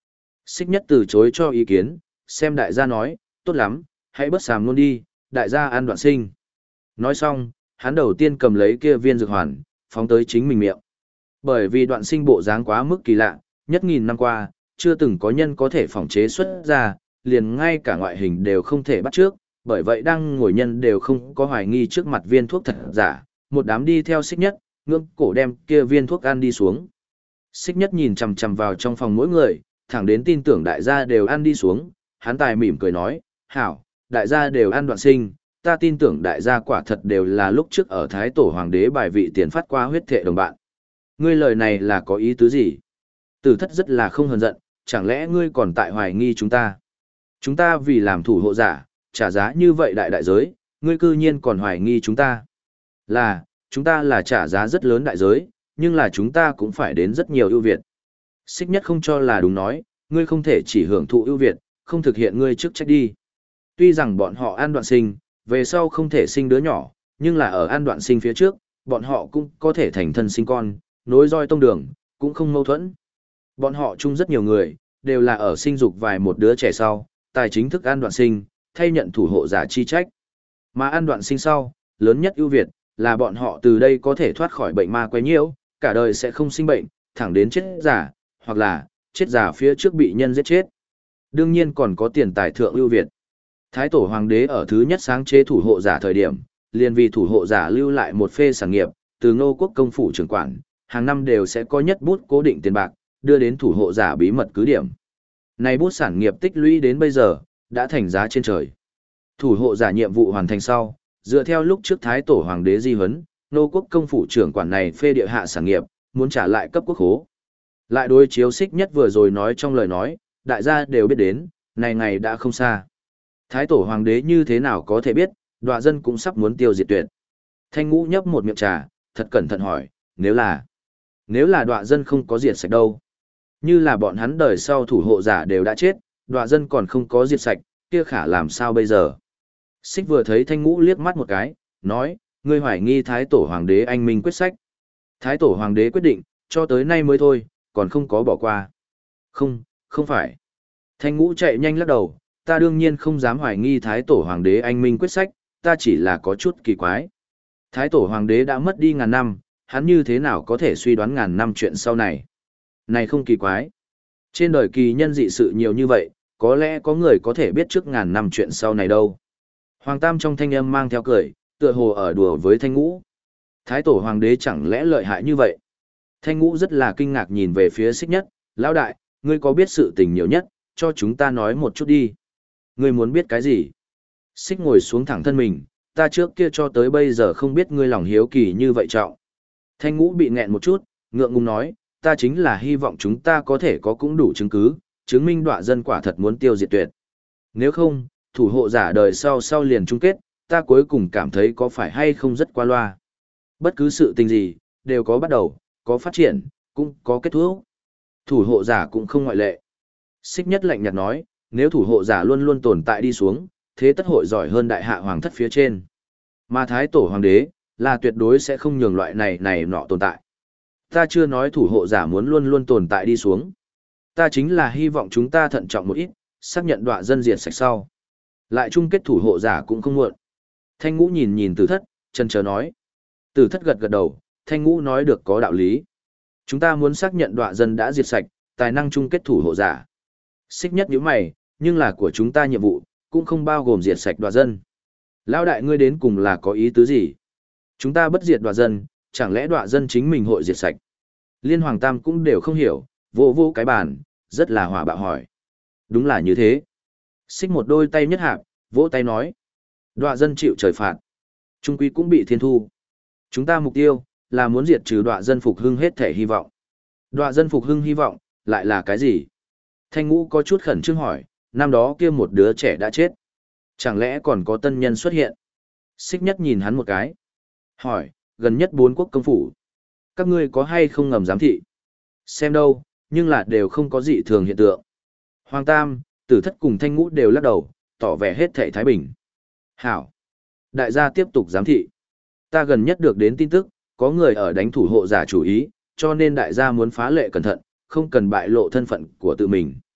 Xích nhất từ chối cho ý kiến, xem đại gia nói, tốt lắm, hãy bớt sàm luôn đi, đại gia ăn đoạn sinh. Nói xong, hắn đầu tiên cầm lấy kia viên dược hoàn, phóng tới chính mình miệng. Bởi vì đoạn sinh bộ dáng quá mức kỳ lạ, nhất nghìn năm qua, chưa từng có nhân có thể phỏng chế xuất ra, liền ngay cả ngoại hình đều không thể bắt trước, bởi vậy đang ngồi nhân đều không có hoài nghi trước mặt viên thuốc thật giả, một đám đi theo xích nhất, ngưỡng cổ đem kia viên thuốc ăn đi xuống. Xích nhất nhìn chằm chằm vào trong phòng mỗi người, thẳng đến tin tưởng đại gia đều ăn đi xuống, hắn tài mỉm cười nói, hảo, đại gia đều ăn đoạn sinh, ta tin tưởng đại gia quả thật đều là lúc trước ở Thái Tổ Hoàng đế bài vị tiền phát qua huyết thệ đồng bạn. Ngươi lời này là có ý tứ gì? Tử thất rất là không hờn giận, chẳng lẽ ngươi còn tại hoài nghi chúng ta? Chúng ta vì làm thủ hộ giả, trả giá như vậy đại đại giới, ngươi cư nhiên còn hoài nghi chúng ta. Là, chúng ta là trả giá rất lớn đại giới, nhưng là chúng ta cũng phải đến rất nhiều ưu việt. Xích nhất không cho là đúng nói, ngươi không thể chỉ hưởng thụ ưu việt, không thực hiện ngươi chức trách đi. Tuy rằng bọn họ an đoạn sinh, về sau không thể sinh đứa nhỏ, nhưng là ở an đoạn sinh phía trước, bọn họ cũng có thể thành thân sinh con, nối roi tông đường, cũng không mâu thuẫn. Bọn họ chung rất nhiều người, đều là ở sinh dục vài một đứa trẻ sau, tài chính thức an đoạn sinh, thay nhận thủ hộ giả chi trách. Mà an đoạn sinh sau, lớn nhất ưu việt, là bọn họ từ đây có thể thoát khỏi bệnh ma quấy nhiễu, cả đời sẽ không sinh bệnh, thẳng đến chết giả, hoặc là, chết giả phía trước bị nhân giết chết. Đương nhiên còn có tiền tài thượng ưu việt. Thái Tổ Hoàng đế ở thứ nhất sáng chế thủ hộ giả thời điểm, liền vì thủ hộ giả lưu lại một phê sản nghiệp, từ Ngô Quốc công phủ trưởng quản, hàng năm đều sẽ có nhất bút cố định tiền bạc, đưa đến thủ hộ giả bí mật cứ điểm. Này bút sản nghiệp tích lũy đến bây giờ, đã thành giá trên trời. Thủ hộ giả nhiệm vụ hoàn thành sau, dựa theo lúc trước Thái Tổ Hoàng đế di huấn, Ngô Quốc công phủ trưởng quản này phê địa hạ sản nghiệp, muốn trả lại cấp quốc khố. Lại đối chiếu xích nhất vừa rồi nói trong lời nói, đại gia đều biết đến, này ngày đã không xa. Thái Tổ Hoàng đế như thế nào có thể biết, đọa dân cũng sắp muốn tiêu diệt tuyệt. Thanh Ngũ nhấp một miệng trà, thật cẩn thận hỏi, nếu là, nếu là đọa dân không có diệt sạch đâu. Như là bọn hắn đời sau thủ hộ giả đều đã chết, đọa dân còn không có diệt sạch, kia khả làm sao bây giờ. Xích vừa thấy Thanh Ngũ liếc mắt một cái, nói, ngươi hoài nghi Thái Tổ Hoàng đế anh minh quyết sách. Thái Tổ Hoàng đế quyết định, cho tới nay mới thôi, còn không có bỏ qua. Không, không phải. Thanh Ngũ chạy nhanh lắc đầu, ta đương nhiên không dám hoài nghi Thái Tổ Hoàng đế anh minh quyết sách, ta chỉ là có chút kỳ quái. Thái Tổ Hoàng đế đã mất đi ngàn năm, hắn như thế nào có thể suy đoán ngàn năm chuyện sau này? Này không kỳ quái. Trên đời kỳ nhân dị sự nhiều như vậy, có lẽ có người có thể biết trước ngàn năm chuyện sau này đâu. Hoàng Tam trong thanh âm mang theo cười, tựa hồ ở đùa với Thanh Ngũ. Thái Tổ Hoàng đế chẳng lẽ lợi hại như vậy? Thanh Ngũ rất là kinh ngạc nhìn về phía Xích Nhất, lão đại, ngươi có biết sự tình nhiều nhất, cho chúng ta nói một chút đi. Ngươi muốn biết cái gì? Xích ngồi xuống thẳng thân mình, ta trước kia cho tới bây giờ không biết ngươi lòng hiếu kỳ như vậy trọng. Thanh Ngũ bị nghẹn một chút, ngượng ngùng nói, ta chính là hy vọng chúng ta có thể có cũng đủ chứng cứ, chứng minh đọa dân quả thật muốn tiêu diệt tuyệt. Nếu không, thủ hộ giả đời sau sau liền chung kết, ta cuối cùng cảm thấy có phải hay không rất qua loa. Bất cứ sự tình gì, đều có bắt đầu, có phát triển, cũng có kết thúc. Thủ hộ giả cũng không ngoại lệ. Xích Nhất lạnh nhạt nói, nếu thủ hộ giả luôn luôn tồn tại đi xuống, thế tất hội giỏi hơn đại hạ hoàng thất phía trên. Mà Thái Tổ Hoàng đế, là tuyệt đối sẽ không nhường loại này này nọ tồn tại. Ta chưa nói thủ hộ giả muốn luôn luôn tồn tại đi xuống. Ta chính là hy vọng chúng ta thận trọng một ít, xác nhận đọa dân diệt sạch sau. Lại chung kết thủ hộ giả cũng không muộn. Thanh Ngũ nhìn nhìn Tử Thất, chần chờ nói. Tử Thất gật gật đầu, Thanh Ngũ nói được có đạo lý. Chúng ta muốn xác nhận đọa dân đã diệt sạch, tài năng chung kết thủ hộ giả. Xích Nhất nhíu mày, nhưng là của chúng ta nhiệm vụ, cũng không bao gồm diệt sạch đọa dân. Lão đại ngươi đến cùng là có ý tứ gì? Chúng ta bất diệt đọa dân, chẳng lẽ đọa dân chính mình hội diệt sạch? Liên Hoàng Tam cũng đều không hiểu, vô vô cái bàn, rất là hỏa bạo hỏi. Đúng là như thế. Xích một đôi tay nhất hạp, vỗ tay nói. Đọa dân chịu trời phạt. Trung quy cũng bị thiên thu. Chúng ta mục tiêu, là muốn diệt trừ đọa dân phục hưng hết thể hy vọng. Đọa dân phục hưng hy vọng, lại là cái gì? Thanh Ngũ có chút khẩn trương hỏi, năm đó kia một đứa trẻ đã chết. Chẳng lẽ còn có tân nhân xuất hiện? Xích Nhất nhìn hắn một cái. Hỏi, gần nhất bốn quốc công phủ. Các ngươi có hay không ngầm giám thị? Xem đâu, nhưng là đều không có dị thường hiện tượng. Hoàng Tam, Tử Thất cùng Thanh Ngũ đều lắc đầu, tỏ vẻ hết thảy thái bình. Hảo. Đại gia tiếp tục giám thị. Ta gần nhất được đến tin tức, có người ở đánh thủ hộ giả chủ ý, cho nên đại gia muốn phá lệ cẩn thận, không cần bại lộ thân phận của tự mình.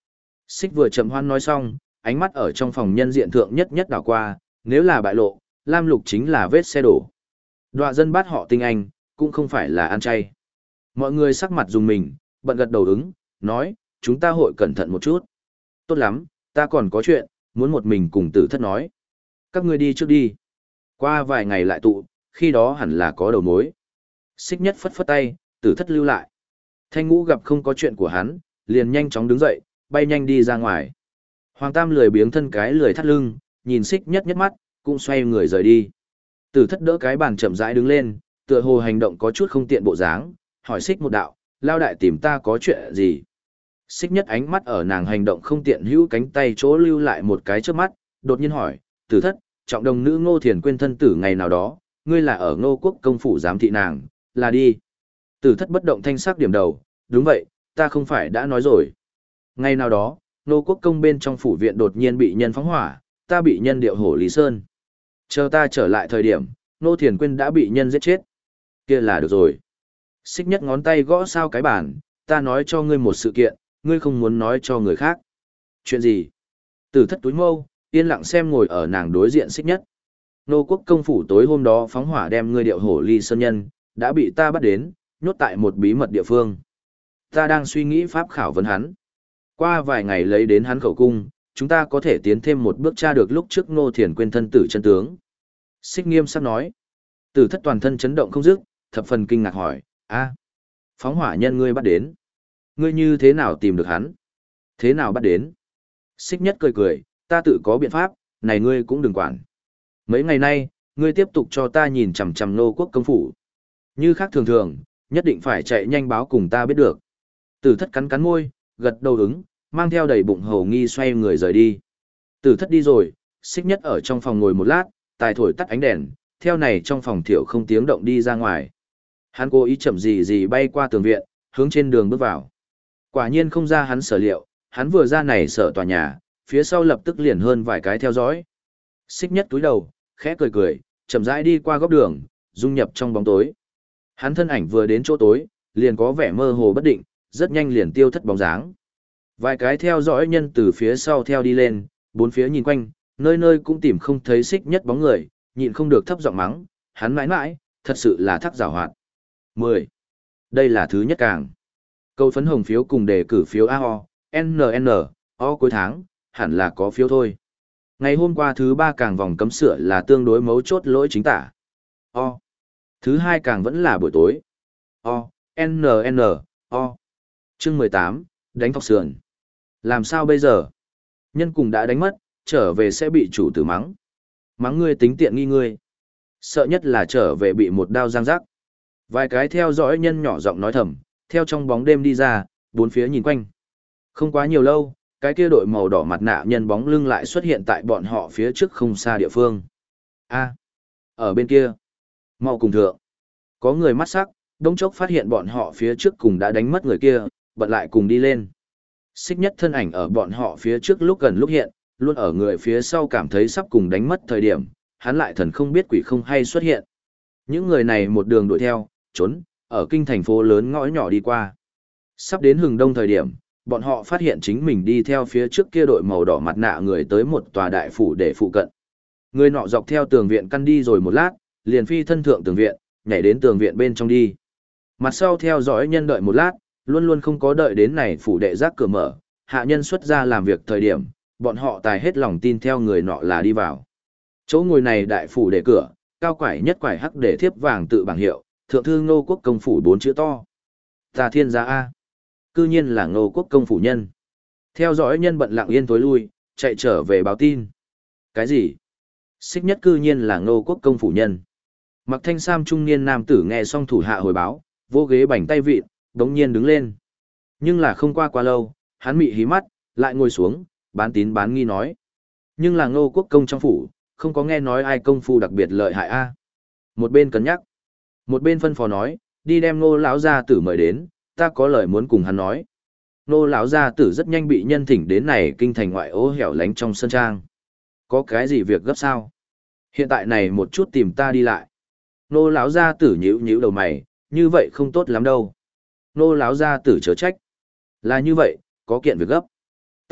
Xích vừa chậm hoan nói xong, ánh mắt ở trong phòng nhân diện thượng nhất nhất đảo qua, nếu là bại lộ, lam lục chính là vết xe đổ. Đoạ dân bát họ tinh anh, cũng không phải là ăn chay. Mọi người sắc mặt dùng mình, bận gật đầu ứng, nói, chúng ta hội cẩn thận một chút. Tốt lắm, ta còn có chuyện, muốn một mình cùng tử thất nói. Các ngươi đi trước đi. Qua vài ngày lại tụ, khi đó hẳn là có đầu mối. Xích nhất phất phất tay, tử thất lưu lại. Thanh ngũ gặp không có chuyện của hắn, liền nhanh chóng đứng dậy, bay nhanh đi ra ngoài. Hoàng Tam lười biếng thân cái lười thắt lưng, nhìn xích nhất nhất mắt, cũng xoay người rời đi. Tử thất đỡ cái bàn chậm rãi đứng lên, tựa hồ hành động có chút không tiện bộ dáng, hỏi xích một đạo, lao đại tìm ta có chuyện gì? Xích nhất ánh mắt ở nàng hành động không tiện hữu cánh tay chỗ lưu lại một cái trước mắt, đột nhiên hỏi, tử thất, trọng đồng nữ Ngô Thiền quên thân tử ngày nào đó, ngươi là ở Ngô Quốc công phủ giám thị nàng, là đi. Tử thất bất động thanh sắc điểm đầu, đúng vậy, ta không phải đã nói rồi. Ngày nào đó, Ngô Quốc công bên trong phủ viện đột nhiên bị nhân phóng hỏa, ta bị nhân điệu hổ Lý Sơn. Chờ ta trở lại thời điểm, Ngô Thiền quên đã bị nhân giết chết. Kia là được rồi. Xích nhất ngón tay gõ sao cái bàn, ta nói cho ngươi một sự kiện, ngươi không muốn nói cho người khác. Chuyện gì? Tử thất túi mâu, yên lặng xem ngồi ở nàng đối diện xích nhất. Nô quốc công phủ tối hôm đó phóng hỏa đem ngươi điệu hổ Ly Sơn nhân, đã bị ta bắt đến, nhốt tại một bí mật địa phương. Ta đang suy nghĩ pháp khảo vấn hắn. Qua vài ngày lấy đến hắn khẩu cung, chúng ta có thể tiến thêm một bước tra được lúc trước Ngô Thiền quên thân tử chân tướng. Xích nghiêm sắc nói. Tử thất toàn thân chấn động không dứt, thập phần kinh ngạc hỏi, a, phóng hỏa nhân ngươi bắt đến. Ngươi như thế nào tìm được hắn? Thế nào bắt đến? Xích nhất cười cười, ta tự có biện pháp, này ngươi cũng đừng quản. Mấy ngày nay, ngươi tiếp tục cho ta nhìn chằm chằm Nô quốc công phủ. Như khác thường thường, nhất định phải chạy nhanh báo cùng ta biết được. Tử thất cắn cắn môi, gật đầu ứng, mang theo đầy bụng hầu nghi xoay người rời đi. Tử thất đi rồi, xích nhất ở trong phòng ngồi một lát, tài thổi tắt ánh đèn, theo này trong phòng thiểu không tiếng động đi ra ngoài. Hắn cố ý chậm gì gì bay qua tường viện, hướng trên đường bước vào. Quả nhiên không ra hắn sở liệu, hắn vừa ra này sở tòa nhà, phía sau lập tức liền hơn vài cái theo dõi. Xích nhất túi đầu, khẽ cười cười, chậm rãi đi qua góc đường, dung nhập trong bóng tối. Hắn thân ảnh vừa đến chỗ tối, liền có vẻ mơ hồ bất định, rất nhanh liền tiêu thất bóng dáng. Vài cái theo dõi nhân từ phía sau theo đi lên, bốn phía nhìn quanh, nơi nơi cũng tìm không thấy xích nhất bóng người, nhịn không được thấp giọng mắng, hắn mãi mãi, thật sự là thắc giảo hoạt. mười. Đây là thứ nhất càng. Câu phấn hồng phiếu cùng đề cử phiếu a o, en en, o cuối tháng, hẳn là có phiếu thôi. Ngày hôm qua thứ ba càng vòng cấm sửa là tương đối mấu chốt lỗi chính tả. O. Thứ hai càng vẫn là buổi tối. O, en en, o. Chương mười tám, đánh thọc sườn. Làm sao bây giờ? Nhân cùng đã đánh mất, trở về sẽ bị chủ tử mắng. Mắng ngươi tính tiện nghi ngươi. Sợ nhất là trở về bị một đao giang rắc. Vài cái theo dõi nhân nhỏ giọng nói thầm, theo trong bóng đêm đi ra, bốn phía nhìn quanh. Không quá nhiều lâu, cái kia đội màu đỏ mặt nạ nhân bóng lưng lại xuất hiện tại bọn họ phía trước không xa địa phương. A, ở bên kia, mau cùng thượng. Có người mắt sắc, đống chốc phát hiện bọn họ phía trước cùng đã đánh mất người kia, bật lại cùng đi lên. Xích nhất thân ảnh ở bọn họ phía trước lúc gần lúc hiện, luôn ở người phía sau cảm thấy sắp cùng đánh mất thời điểm, hắn lại thần không biết quỷ không hay xuất hiện. Những người này một đường đuổi theo, trốn, ở kinh thành phố lớn ngõ nhỏ đi qua. Sắp đến hừng đông thời điểm, bọn họ phát hiện chính mình đi theo phía trước kia đội màu đỏ mặt nạ người tới một tòa đại phủ để phụ cận. Người nọ dọc theo tường viện căn đi rồi một lát, liền phi thân thượng tường viện, nhảy đến tường viện bên trong đi. Mặt sau theo dõi nhân đợi một lát, luôn luôn không có đợi đến này phủ đệ giác cửa mở, hạ nhân xuất ra làm việc thời điểm, bọn họ tài hết lòng tin theo người nọ là đi vào. Chỗ ngồi này đại phủ để cửa, cao quải nhất quải hắc để thiếp vàng tự bảng hiệu, thượng thư Ngô quốc công phủ bốn chữ to. Tà thiên gia A. Cư nhiên là Ngô quốc công phủ nhân. Theo dõi nhân bận lặng yên tối lui, chạy trở về báo tin. Cái gì? Xích nhất cư nhiên là Ngô quốc công phủ nhân. Mặc thanh sam trung niên nam tử nghe xong thủ hạ hồi báo, vô ghế bành tay vịt, đống nhiên đứng lên. Nhưng là không qua quá lâu, hắn mị hí mắt, lại ngồi xuống, bán tín bán nghi nói. Nhưng là Ngô quốc công trong phủ, không có nghe nói ai công phu đặc biệt lợi hại a. Một bên cân nhắc, một bên phân phó nói, đi đem Ngô lão gia tử mời đến, ta có lời muốn cùng hắn nói. Ngô lão gia tử rất nhanh bị nhân thỉnh đến này kinh thành ngoại ô hẻo lánh trong sân trang. Có cái gì việc gấp sao? Hiện tại này một chút tìm ta đi lại. Ngô lão gia tử nhíu nhíu đầu mày, như vậy không tốt lắm đâu. Ngô lão gia tử chớ trách. Là như vậy, có kiện việc gấp.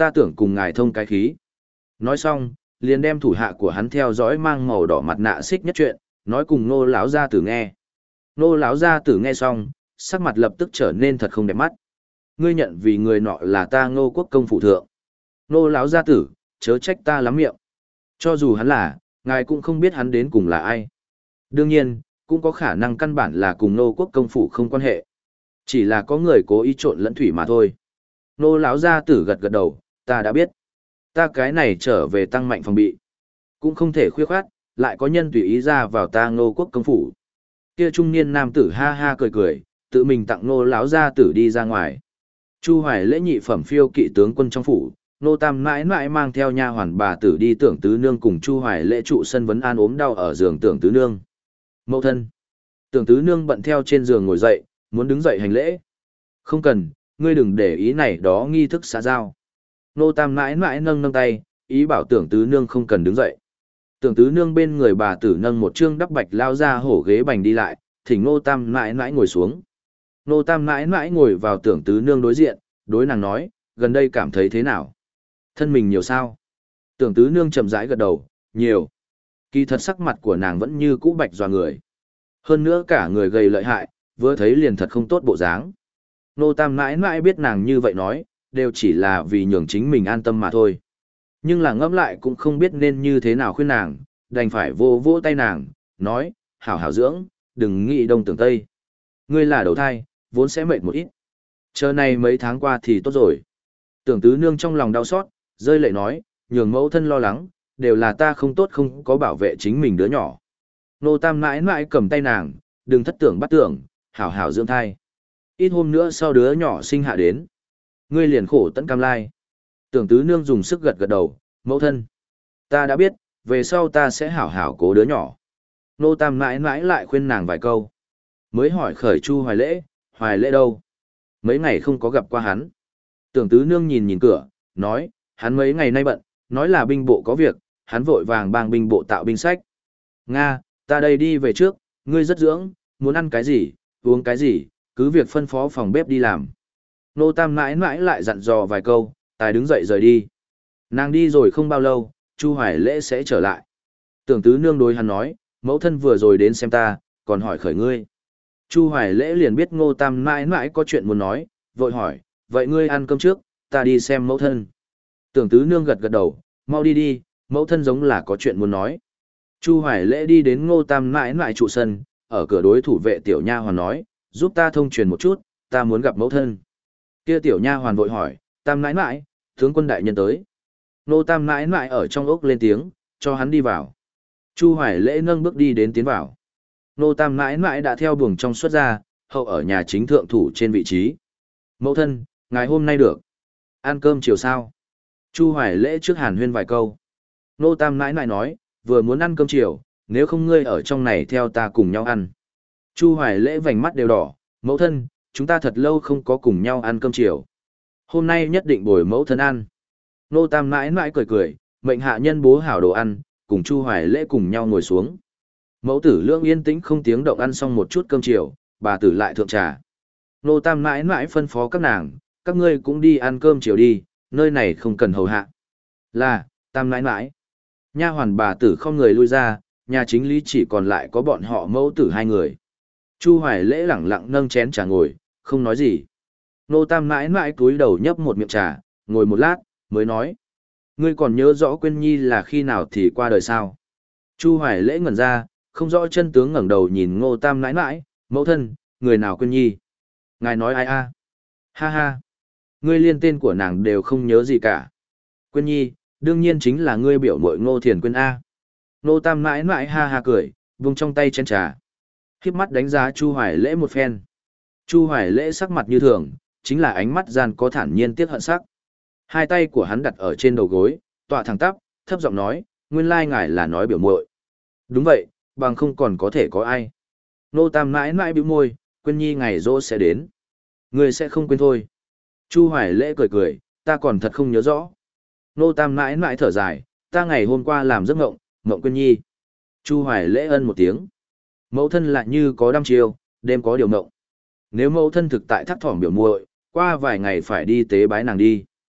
ta tưởng cùng ngài thông cái khí. Nói xong, liền đem thủ hạ của hắn theo dõi mang màu đỏ mặt nạ xích nhất chuyện, nói cùng nô lão gia tử nghe. Nô lão gia tử nghe xong, sắc mặt lập tức trở nên thật không đẹp mắt. Ngươi nhận vì người nọ là ta Ngô Quốc công phụ thượng. Nô lão gia tử, chớ trách ta lắm miệng. Cho dù hắn là, ngài cũng không biết hắn đến cùng là ai. Đương nhiên, cũng có khả năng căn bản là cùng Ngô Quốc công phủ không quan hệ. Chỉ là có người cố ý trộn lẫn thủy mà thôi. Nô lão gia tử gật gật đầu, ta đã biết. Ta cái này trở về tăng mạnh phòng bị. Cũng không thể khuyết khoát, lại có nhân tùy ý ra vào ta Ngô Quốc công phủ. Kia trung niên nam tử ha ha cười cười, tự mình tặng nô lão gia tử đi ra ngoài. Chu Hoài lễ nhị phẩm phiêu kỵ tướng quân trong phủ, nô tam mãi mãi mang theo nha hoàn bà tử đi tưởng tứ nương cùng Chu Hoài lễ trụ sân vấn an ốm đau ở giường tưởng tứ nương. Mẫu thân. Tưởng tứ nương bận theo trên giường ngồi dậy, muốn đứng dậy hành lễ. Không cần, ngươi đừng để ý này đó nghi thức xã giao. Nô tam mãi mãi nâng nâng tay, ý bảo tưởng tứ nương không cần đứng dậy. Tưởng tứ nương bên người bà tử nâng một trương đắp bạch lao ra hổ ghế bành đi lại, thỉnh nô tam mãi mãi ngồi xuống. Nô tam mãi mãi ngồi vào tưởng tứ nương đối diện, đối nàng nói, gần đây cảm thấy thế nào? Thân mình nhiều sao? Tưởng tứ nương chậm rãi gật đầu, nhiều. Kỳ thật sắc mặt của nàng vẫn như cũ bạch dò người. Hơn nữa cả người gầy lợi hại, vừa thấy liền thật không tốt bộ dáng. Nô tam mãi mãi biết nàng như vậy nói, đều chỉ là vì nhường chính mình an tâm mà thôi. Nhưng là ngẫm lại cũng không biết nên như thế nào khuyên nàng, đành phải vô vô tay nàng, nói, hảo hảo dưỡng, đừng nghĩ đông tưởng tây. Ngươi là đầu thai, vốn sẽ mệt một ít. Chờ này mấy tháng qua thì tốt rồi. Tưởng tứ nương trong lòng đau xót, rơi lệ nói, nhường mẫu thân lo lắng, đều là ta không tốt không có bảo vệ chính mình đứa nhỏ. Nô tam mãi mãi cầm tay nàng, đừng thất tưởng bắt tưởng, hảo hảo dưỡng thai. Ít hôm nữa sau đứa nhỏ sinh hạ đến. Ngươi liền khổ tận cam lai. Tưởng tứ nương dùng sức gật gật đầu, mẫu thân. Ta đã biết, về sau ta sẽ hảo hảo cố đứa nhỏ. Nô tam mãi mãi lại khuyên nàng vài câu. Mới hỏi khởi Chu Hoài lễ, Hoài lễ đâu? Mấy ngày không có gặp qua hắn. Tưởng tứ nương nhìn nhìn cửa, nói, hắn mấy ngày nay bận, nói là binh bộ có việc, hắn vội vàng bang binh bộ tạo binh sách. Nga, ta đây đi về trước, ngươi rất dưỡng, muốn ăn cái gì, uống cái gì, cứ việc phân phó phòng bếp đi làm. Nô tam mãi mãi lại dặn dò vài câu, tài đứng dậy rời đi. Nàng đi rồi không bao lâu, Chu Hoài lễ sẽ trở lại. Tưởng tứ nương đối hắn nói, mẫu thân vừa rồi đến xem ta, còn hỏi khởi ngươi. Chu Hoài lễ liền biết Ngô tam mãi mãi có chuyện muốn nói, vội hỏi, vậy ngươi ăn cơm trước, ta đi xem mẫu thân. Tưởng tứ nương gật gật đầu, mau đi đi, mẫu thân giống là có chuyện muốn nói. Chu Hoài lễ đi đến Ngô tam mãi mãi trụ sân, ở cửa đối thủ vệ tiểu nha hoàn nói, giúp ta thông truyền một chút, ta muốn gặp mẫu thân. Kia tiểu nha hoàn vội hỏi, tam mãi mãi, tướng quân đại nhân tới. Ngô tam mãi mãi ở trong ốc lên tiếng, cho hắn đi vào. Chu Hoài lễ nâng bước đi đến tiến vào. Ngô tam mãi mãi đã theo buồng trong xuất ra, hậu ở nhà chính thượng thủ trên vị trí. Mẫu thân, ngày hôm nay được. Ăn cơm chiều sao? Chu Hoài lễ trước hàn huyên vài câu. Ngô tam mãi mãi nói, vừa muốn ăn cơm chiều, nếu không ngươi ở trong này theo ta cùng nhau ăn. Chu Hoài lễ vành mắt đều đỏ, mẫu thân, chúng ta thật lâu không có cùng nhau ăn cơm chiều. Hôm nay nhất định bồi mẫu thân ăn. Ngô tam mãi mãi cười cười, mệnh hạ nhân bố hảo đồ ăn, cùng Chu Hoài lễ cùng nhau ngồi xuống. Mẫu tử lương yên tĩnh không tiếng động ăn xong một chút cơm chiều, bà tử lại thượng trà. Ngô tam mãi mãi phân phó các nàng, các ngươi cũng đi ăn cơm chiều đi, nơi này không cần hầu hạ. Là, tam mãi mãi. Nha hoàn bà tử không người lui ra, nhà chính lý chỉ còn lại có bọn họ mẫu tử hai người. Chu Hoài lễ lẳng lặng nâng chén trà ngồi, không nói gì. Nô tam mãi mãi cúi đầu nhấp một miệng trà, ngồi một lát, mới nói. Ngươi còn nhớ rõ Quyên Nhi là khi nào thì qua đời sao? Chu Hoài lễ ngẩn ra, không rõ chân tướng ngẩng đầu nhìn Ngô tam mãi mãi, mẫu thân, người nào Quyên Nhi? Ngài nói ai a? Ha ha. Ngươi liên tên của nàng đều không nhớ gì cả. Quyên Nhi, đương nhiên chính là ngươi biểu muội Ngô Thiền Quyên A. Ngô tam mãi mãi ha ha cười, vung trong tay chén trà. Khiếp mắt đánh giá Chu Hoài lễ một phen. Chu Hoài lễ sắc mặt như thường, chính là ánh mắt gian có thản nhiên tiếc hận sắc. Hai tay của hắn đặt ở trên đầu gối, tọa thẳng tắp, thấp giọng nói, nguyên lai ngài là nói biểu muội. Đúng vậy, bằng không còn có thể có ai. Nô tam mãi mãi bĩu môi, Quyên Nhi ngày dỗ sẽ đến. Người sẽ không quên thôi. Chu Hoài lễ cười cười, ta còn thật không nhớ rõ. Nô tam mãi mãi thở dài, ta ngày hôm qua làm giấc ngộng, ngộng Quyên Nhi. Chu Hoài lễ ân một tiếng. Mẫu thân lại như có đăm chiêu, đêm có điều ngộng. Nếu mẫu thân thực tại thắt thỏm biểu muội, qua vài ngày phải đi tế bái nàng đi.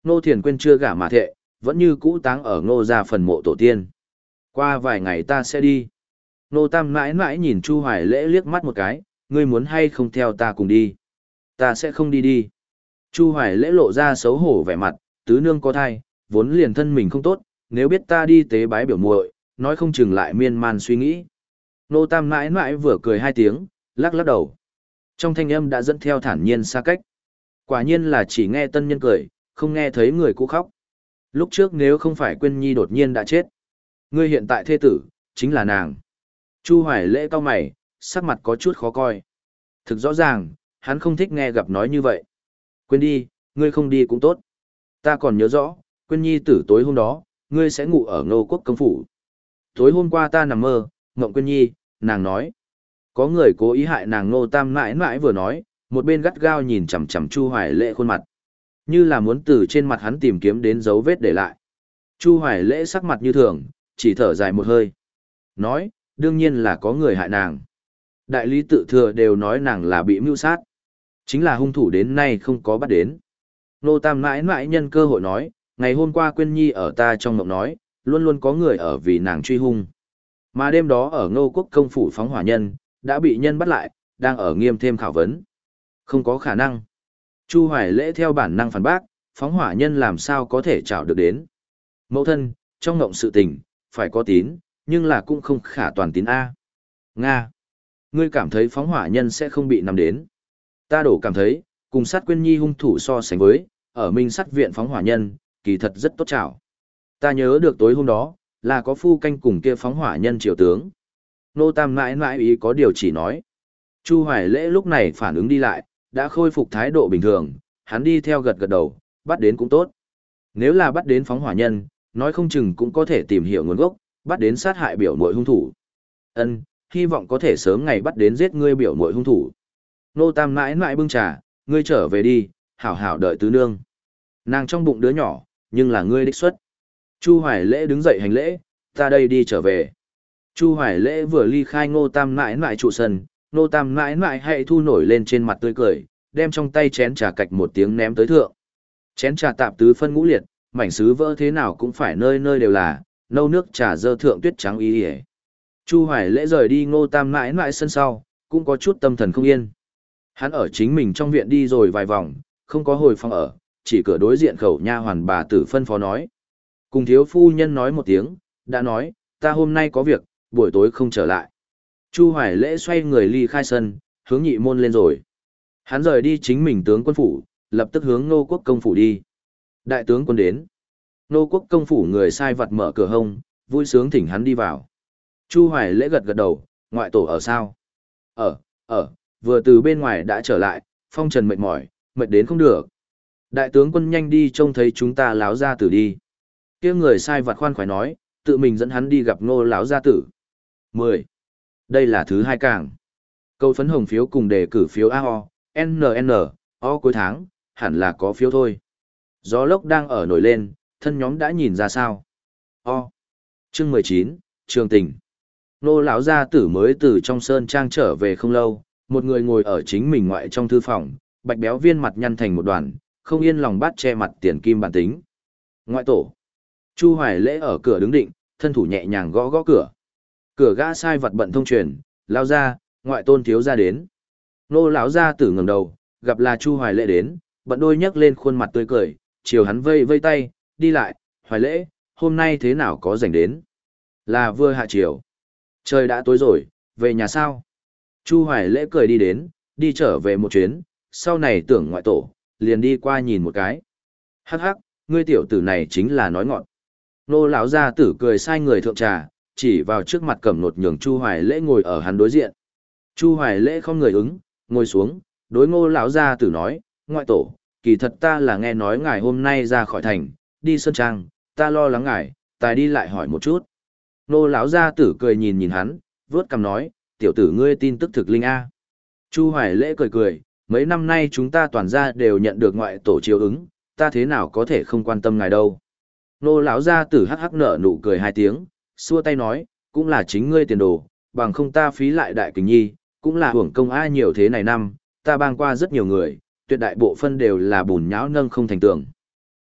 Ngô Thiền Quyên chưa gả mà thệ, vẫn như cũ táng ở Ngô gia phần mộ tổ tiên. Qua vài ngày ta sẽ đi. Ngô Tam mãi mãi nhìn Chu Hoài Lễ liếc mắt một cái, ngươi muốn hay không theo ta cùng đi? Ta sẽ không đi đi. Chu Hoài Lễ lộ ra xấu hổ vẻ mặt, tứ nương có thai, vốn liền thân mình không tốt, nếu biết ta đi tế bái biểu muội, nói không chừng lại miên man suy nghĩ. Ngô Tam mãi mãi vừa cười hai tiếng, lắc lắc đầu. Trong thanh âm đã dẫn theo thản nhiên xa cách. Quả nhiên là chỉ nghe tân nhân cười, không nghe thấy người cũ khóc. Lúc trước nếu không phải Quyên Nhi đột nhiên đã chết, ngươi hiện tại thê tử, chính là nàng. Chu Hoài Lễ cau mày, sắc mặt có chút khó coi. Thực rõ ràng, hắn không thích nghe gặp nói như vậy. Quên đi, ngươi không đi cũng tốt. Ta còn nhớ rõ, Quyên Nhi tử tối hôm đó, ngươi sẽ ngủ ở Ngô Quốc công phủ. Tối hôm qua ta nằm mơ, mộng Quyên Nhi, nàng nói. Có người cố ý hại nàng Ngô Tam mãi mãi vừa nói, một bên gắt gao nhìn chằm chằm Chu Hoài Lễ khuôn mặt. Như là muốn từ trên mặt hắn tìm kiếm đến dấu vết để lại. Chu Hoài Lễ sắc mặt như thường, chỉ thở dài một hơi. Nói, đương nhiên là có người hại nàng. Đại lý tự thừa đều nói nàng là bị mưu sát. Chính là hung thủ đến nay không có bắt đến. Nô Tam mãi mãi nhân cơ hội nói, ngày hôm qua Quyên Nhi ở ta trong mộng nói, luôn luôn có người ở vì nàng truy hung. Mà đêm đó ở Ngô Quốc công phủ phóng hỏa nhân, đã bị nhân bắt lại, đang ở nghiêm thêm khảo vấn. Không có khả năng. Chu Hoài Lễ theo bản năng phản bác, phóng hỏa nhân làm sao có thể trảo được đến. Mẫu thân, trong ngộng sự tình, phải có tín, nhưng là cũng không khả toàn tín A. Nga. Ngươi cảm thấy phóng hỏa nhân sẽ không bị nằm đến. Ta đổ cảm thấy, cùng sát Quyên Nhi hung thủ so sánh với, ở Minh Sắt viện phóng hỏa nhân, kỳ thật rất tốt trảo. Ta nhớ được tối hôm đó, là có phu canh cùng kia phóng hỏa nhân triều tướng. Nô Tam mãi mãi ý có điều chỉ nói. Chu Hoài Lễ lúc này phản ứng đi lại, đã khôi phục thái độ bình thường, hắn đi theo gật gật đầu, bắt đến cũng tốt. Nếu là bắt đến phóng hỏa nhân, nói không chừng cũng có thể tìm hiểu nguồn gốc, bắt đến sát hại biểu muội hung thủ. Ân, hy vọng có thể sớm ngày bắt đến giết ngươi biểu muội hung thủ. Nô Tam mãi mãi bưng trà, ngươi trở về đi, hảo hảo đợi tứ nương. Nàng trong bụng đứa nhỏ, nhưng là ngươi đích xuất. Chu Hoài Lễ đứng dậy hành lễ, ta đây đi trở về. Chu Hoài Lễ vừa ly khai Ngô Tam mãi mãi trụ sân, Ngô Tam mãi mãi hãy thu nổi lên trên mặt tươi cười, đem trong tay chén trà cạch một tiếng ném tới thượng. Chén trà tạp tứ phân ngũ liệt, mảnh sứ vỡ thế nào cũng phải nơi nơi đều là, nâu nước trà dơ thượng tuyết trắng y y. Chu Hoài Lễ rời đi Ngô Tam mãi mãi sân sau, cũng có chút tâm thần không yên. Hắn ở chính mình trong viện đi rồi vài vòng, không có hồi phòng ở, chỉ cửa đối diện khẩu nha hoàn bà tử phân phó nói. Cùng thiếu phu nhân nói một tiếng, đã nói, ta hôm nay có việc, buổi tối không trở lại. Chu Hoài Lễ xoay người ly khai sân, hướng nhị môn lên rồi. Hắn rời đi chính mình tướng quân phủ, lập tức hướng Ngô Quốc công phủ đi. Đại tướng quân đến. Ngô Quốc công phủ người sai vật mở cửa hông, vui sướng thỉnh hắn đi vào. Chu Hoài Lễ gật gật đầu, ngoại tổ ở sao? Ở, ở, vừa từ bên ngoài đã trở lại, phong trần mệt mỏi, mệt đến không được. Đại tướng quân nhanh đi trông thấy chúng ta láo gia tử đi. Kia người sai vật khoan khoái nói, tự mình dẫn hắn đi gặp Ngô láo gia tử. mười. Đây là thứ hai càng. Câu phấn hồng phiếu cùng đề cử phiếu a o, en en, o cuối tháng, hẳn là có phiếu thôi. Gió lốc đang ở nổi lên, thân nhóm đã nhìn ra sao. O. Chương mười chín, Trường Tình. Nô lão gia tử mới từ trong sơn trang trở về không lâu, một người ngồi ở chính mình ngoại trong thư phòng, bạch béo viên mặt nhăn thành một đoàn, không yên lòng bắt che mặt tiền kim bản tính. Ngoại tổ. Chu Hoài Lễ ở cửa đứng định, thân thủ nhẹ nhàng gõ gõ cửa. Cửa gã sai vật bận thông truyền, lao ra, ngoại tôn thiếu ra đến. Nô lão gia tử ngẩng đầu, gặp là Chu Hoài Lễ đến, bận đôi nhấc lên khuôn mặt tươi cười, chiều hắn vây vây tay, đi lại, Hoài Lễ, hôm nay thế nào có rảnh đến? Là vừa hạ chiều. Trời đã tối rồi, về nhà sao? Chu Hoài Lễ cười đi đến, đi trở về một chuyến, sau này tưởng ngoại tổ, liền đi qua nhìn một cái. Hắc hắc, ngươi tiểu tử này chính là nói ngọn. Nô lão gia tử cười sai người thượng trà, chỉ vào trước mặt cẩm nột nhường Chu Hoài Lễ ngồi ở hắn đối diện. Chu Hoài Lễ không người ứng, ngồi xuống, đối Ngô lão gia tử nói, ngoại tổ, kỳ thật ta là nghe nói ngài hôm nay ra khỏi thành, đi sơn trang, ta lo lắng ngài, tài đi lại hỏi một chút. Nô lão gia tử cười nhìn nhìn hắn, vớt cằm nói, tiểu tử ngươi tin tức thực linh a. Chu Hoài Lễ cười cười, mấy năm nay chúng ta toàn gia đều nhận được ngoại tổ chiếu ứng, ta thế nào có thể không quan tâm ngài đâu. Nô lão gia tử hắc hắc nở nụ cười hai tiếng, xua tay nói, cũng là chính ngươi tiền đồ, bằng không ta phí lại đại kình nhi, cũng là hưởng công ai nhiều thế này năm, ta bang qua rất nhiều người, tuyệt đại bộ phân đều là bùn nhão nâng không thành tường.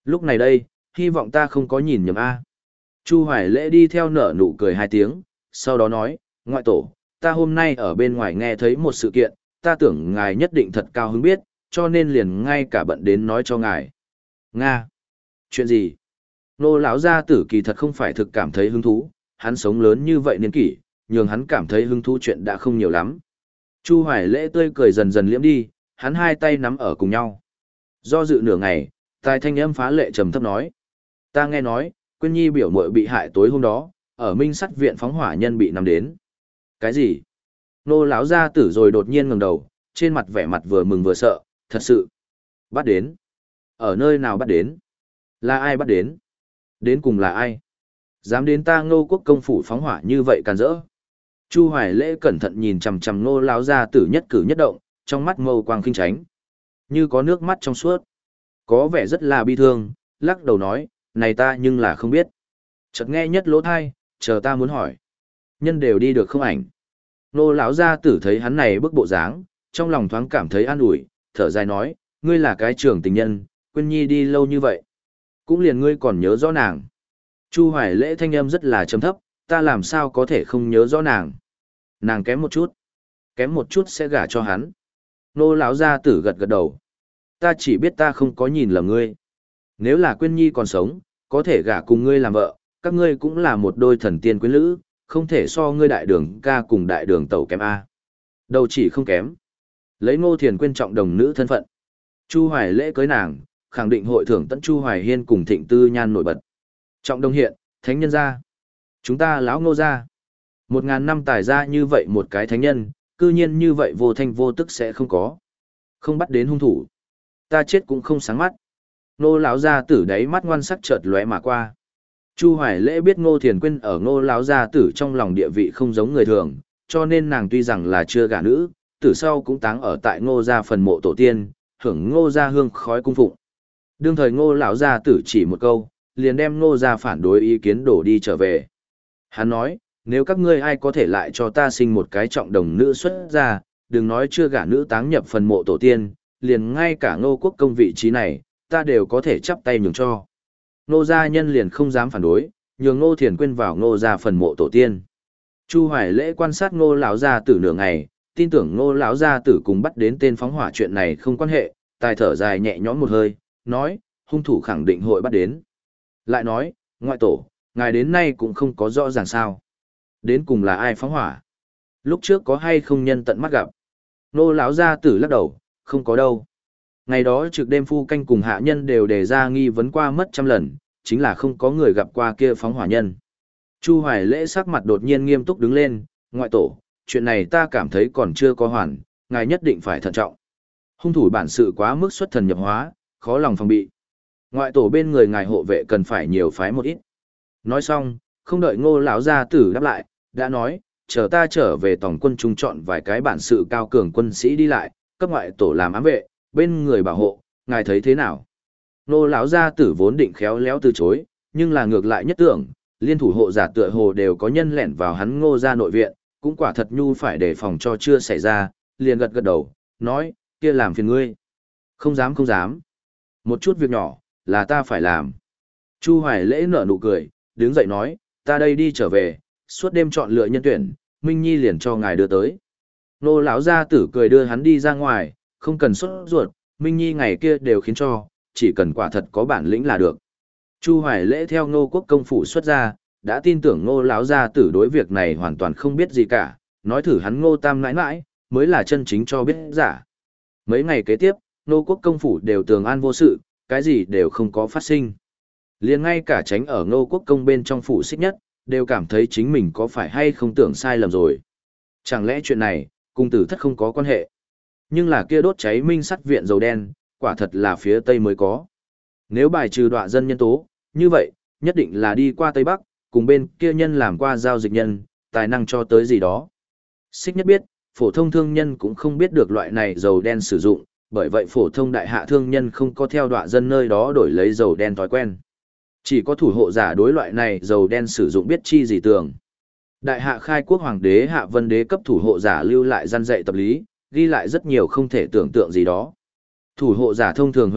Lúc này đây, hy vọng ta không có nhìn nhầm A. Chu Hoài Lễ đi theo nở nụ cười hai tiếng, sau đó nói, ngoại tổ, ta hôm nay ở bên ngoài nghe thấy một sự kiện, ta tưởng ngài nhất định thật cao hứng biết, cho nên liền ngay cả bận đến nói cho ngài. Nga! Chuyện gì? Nô lão gia tử kỳ thật không phải thực cảm thấy hứng thú, hắn sống lớn như vậy niên kỷ, nhường hắn cảm thấy hứng thú chuyện đã không nhiều lắm. Chu Hoài Lễ tươi cười dần dần liễm đi, hắn hai tay nắm ở cùng nhau. Do dự nửa ngày, tài thanh âm phá lệ trầm thấp nói. Ta nghe nói, Quyên Nhi biểu muội bị hại tối hôm đó, ở Minh Sắt viện phóng hỏa nhân bị nắm đến. Cái gì? Nô lão gia tử rồi đột nhiên ngẩng đầu, trên mặt vẻ mặt vừa mừng vừa sợ, thật sự. Bắt đến. Ở nơi nào bắt đến? Là ai bắt đến? Đến cùng là ai? Dám đến ta Ngô Quốc công phủ phóng hỏa như vậy càn rỡ. Chu Hoài Lễ cẩn thận nhìn chằm chằm Nô lão gia tử nhất cử nhất động, trong mắt mâu quang khinh tránh, như có nước mắt trong suốt. Có vẻ rất là bi thương, lắc đầu nói, này ta nhưng là không biết. Chợt nghe nhất lỗ thai, chờ ta muốn hỏi. Nhân đều đi được không ảnh. Nô lão gia tử thấy hắn này bức bộ dáng, trong lòng thoáng cảm thấy an ủi, thở dài nói, ngươi là cái trưởng tình nhân, Quyên Nhi đi lâu như vậy. Cũng liền ngươi còn nhớ rõ nàng. Chu Hoài Lễ thanh âm rất là trầm thấp, ta làm sao có thể không nhớ rõ nàng. Nàng kém một chút. Kém một chút sẽ gả cho hắn. Nô lão gia tử gật gật đầu. Ta chỉ biết ta không có nhìn lầm ngươi. Nếu là Quyên Nhi còn sống, có thể gả cùng ngươi làm vợ, các ngươi cũng là một đôi thần tiên quyến lữ, không thể so ngươi đại đường ca cùng đại đường tẩu kém A. Đâu chỉ không kém. Lấy Ngô Thiền Quyên trọng đồng nữ thân phận. Chu Hoài Lễ cưới nàng, khẳng định hội thưởng tận Chu Hoài Hiên cùng Thịnh Tư Nhan nổi bật. Trọng đồng hiện, thánh nhân gia. Chúng ta lão Ngô gia. Một ngàn năm tài ra như vậy một cái thánh nhân, cư nhiên như vậy vô thanh vô tức sẽ không có. Không bắt đến hung thủ. Ta chết cũng không sáng mắt. Nô lão gia tử đáy mắt ngoan sắc chợt lóe mà qua. Chu Hoài Lễ biết Ngô Thiền Quyên ở Ngô lão gia tử trong lòng địa vị không giống người thường, cho nên nàng tuy rằng là chưa gả nữ, tử sau cũng táng ở tại Ngô gia phần mộ tổ tiên, hưởng Ngô gia hương khói cung phụng. Đương thời Ngô lão gia tử chỉ một câu, liền đem Ngô gia phản đối ý kiến đổ đi trở về. Hắn nói, nếu các ngươi ai có thể lại cho ta sinh một cái trọng đồng nữ xuất ra, đừng nói chưa gả nữ táng nhập phần mộ tổ tiên, liền ngay cả Ngô Quốc công vị trí này, ta đều có thể chắp tay nhường cho. Ngô gia nhân liền không dám phản đối, nhường Ngô Thiền Quyên vào Ngô gia phần mộ tổ tiên. Chu Hoài Lễ quan sát Ngô lão gia tử nửa ngày, tin tưởng Ngô lão gia tử cùng bắt đến tên phóng hỏa chuyện này không quan hệ, tài thở dài nhẹ nhõm một hơi, nói, hung thủ khẳng định hội bắt đến. Lại nói, ngoại tổ, ngài đến nay cũng không có rõ ràng sao. Đến cùng là ai phóng hỏa? Lúc trước có hay không nhân tận mắt gặp? Ngô lão gia tử lắc đầu, không có đâu. Ngày đó trực đêm phu canh cùng hạ nhân đều đề ra nghi vấn qua mất trăm lần, chính là không có người gặp qua kia phóng hỏa nhân. Chu Hoài Lễ sắc mặt đột nhiên nghiêm túc đứng lên, ngoại tổ, chuyện này ta cảm thấy còn chưa có hoàn, ngài nhất định phải thận trọng. Hung thủ bản sự quá mức xuất thần nhập hóa, khó lòng phòng bị. Ngoại tổ bên người ngài hộ vệ cần phải nhiều phái một ít. Nói xong, không đợi Ngô lão gia tử đáp lại, đã nói, chờ ta trở về tổng quân trung chọn vài cái bản sự cao cường quân sĩ đi lại, cấp ngoại tổ làm ám vệ, bên người bảo hộ, ngài thấy thế nào? Ngô lão gia tử vốn định khéo léo từ chối, nhưng là ngược lại nhất tưởng, liên thủ hộ giả tựa hồ đều có nhân lẻn vào hắn Ngô gia nội viện, cũng quả thật nhu phải đề phòng cho chưa xảy ra, liền gật gật đầu, nói, kia làm phiền ngươi. Không dám không dám. Một chút việc nhỏ, là ta phải làm. Chu Hoài Lễ nở nụ cười, đứng dậy nói, ta đây đi trở về, suốt đêm chọn lựa nhân tuyển, Minh Nhi liền cho ngài đưa tới. Nô lão gia tử cười đưa hắn đi ra ngoài, không cần sốt ruột, Minh Nhi ngày kia đều khiến cho, chỉ cần quả thật có bản lĩnh là được. Chu Hoài Lễ theo Ngô Quốc công phủ xuất ra, đã tin tưởng Ngô lão gia tử đối việc này hoàn toàn không biết gì cả, nói thử hắn Ngô Tam nãi nãi, mới là chân chính cho biết giả. Mấy ngày kế tiếp, Ngô Quốc công phủ đều tường an vô sự, cái gì đều không có phát sinh. Liền ngay cả tránh ở Ngô Quốc công bên trong phủ xích nhất, đều cảm thấy chính mình có phải hay không tưởng sai lầm rồi. Chẳng lẽ chuyện này, cùng tử thất không có quan hệ. Nhưng là kia đốt cháy Minh Sắt viện dầu đen, quả thật là phía Tây mới có. Nếu bài trừ đọa dân nhân tố, như vậy, nhất định là đi qua Tây Bắc, cùng bên kia nhân làm qua giao dịch nhân, tài năng cho tới gì đó. Xích nhất biết, phổ thông thương nhân cũng không biết được loại này dầu đen sử dụng, bởi vậy phổ thông đại hạ thương nhân không có theo đọa dân nơi đó đổi lấy dầu đen thói quen. Chỉ có thủ hộ giả đối loại này dầu đen sử dụng biết chi gì tường. Đại hạ khai quốc hoàng đế Hạ Vân Đế cấp thủ hộ giả lưu lại gian dạy tập lý, ghi lại rất nhiều không thể tưởng tượng gì đó. Thủ hộ giả thông thường huấn luyện,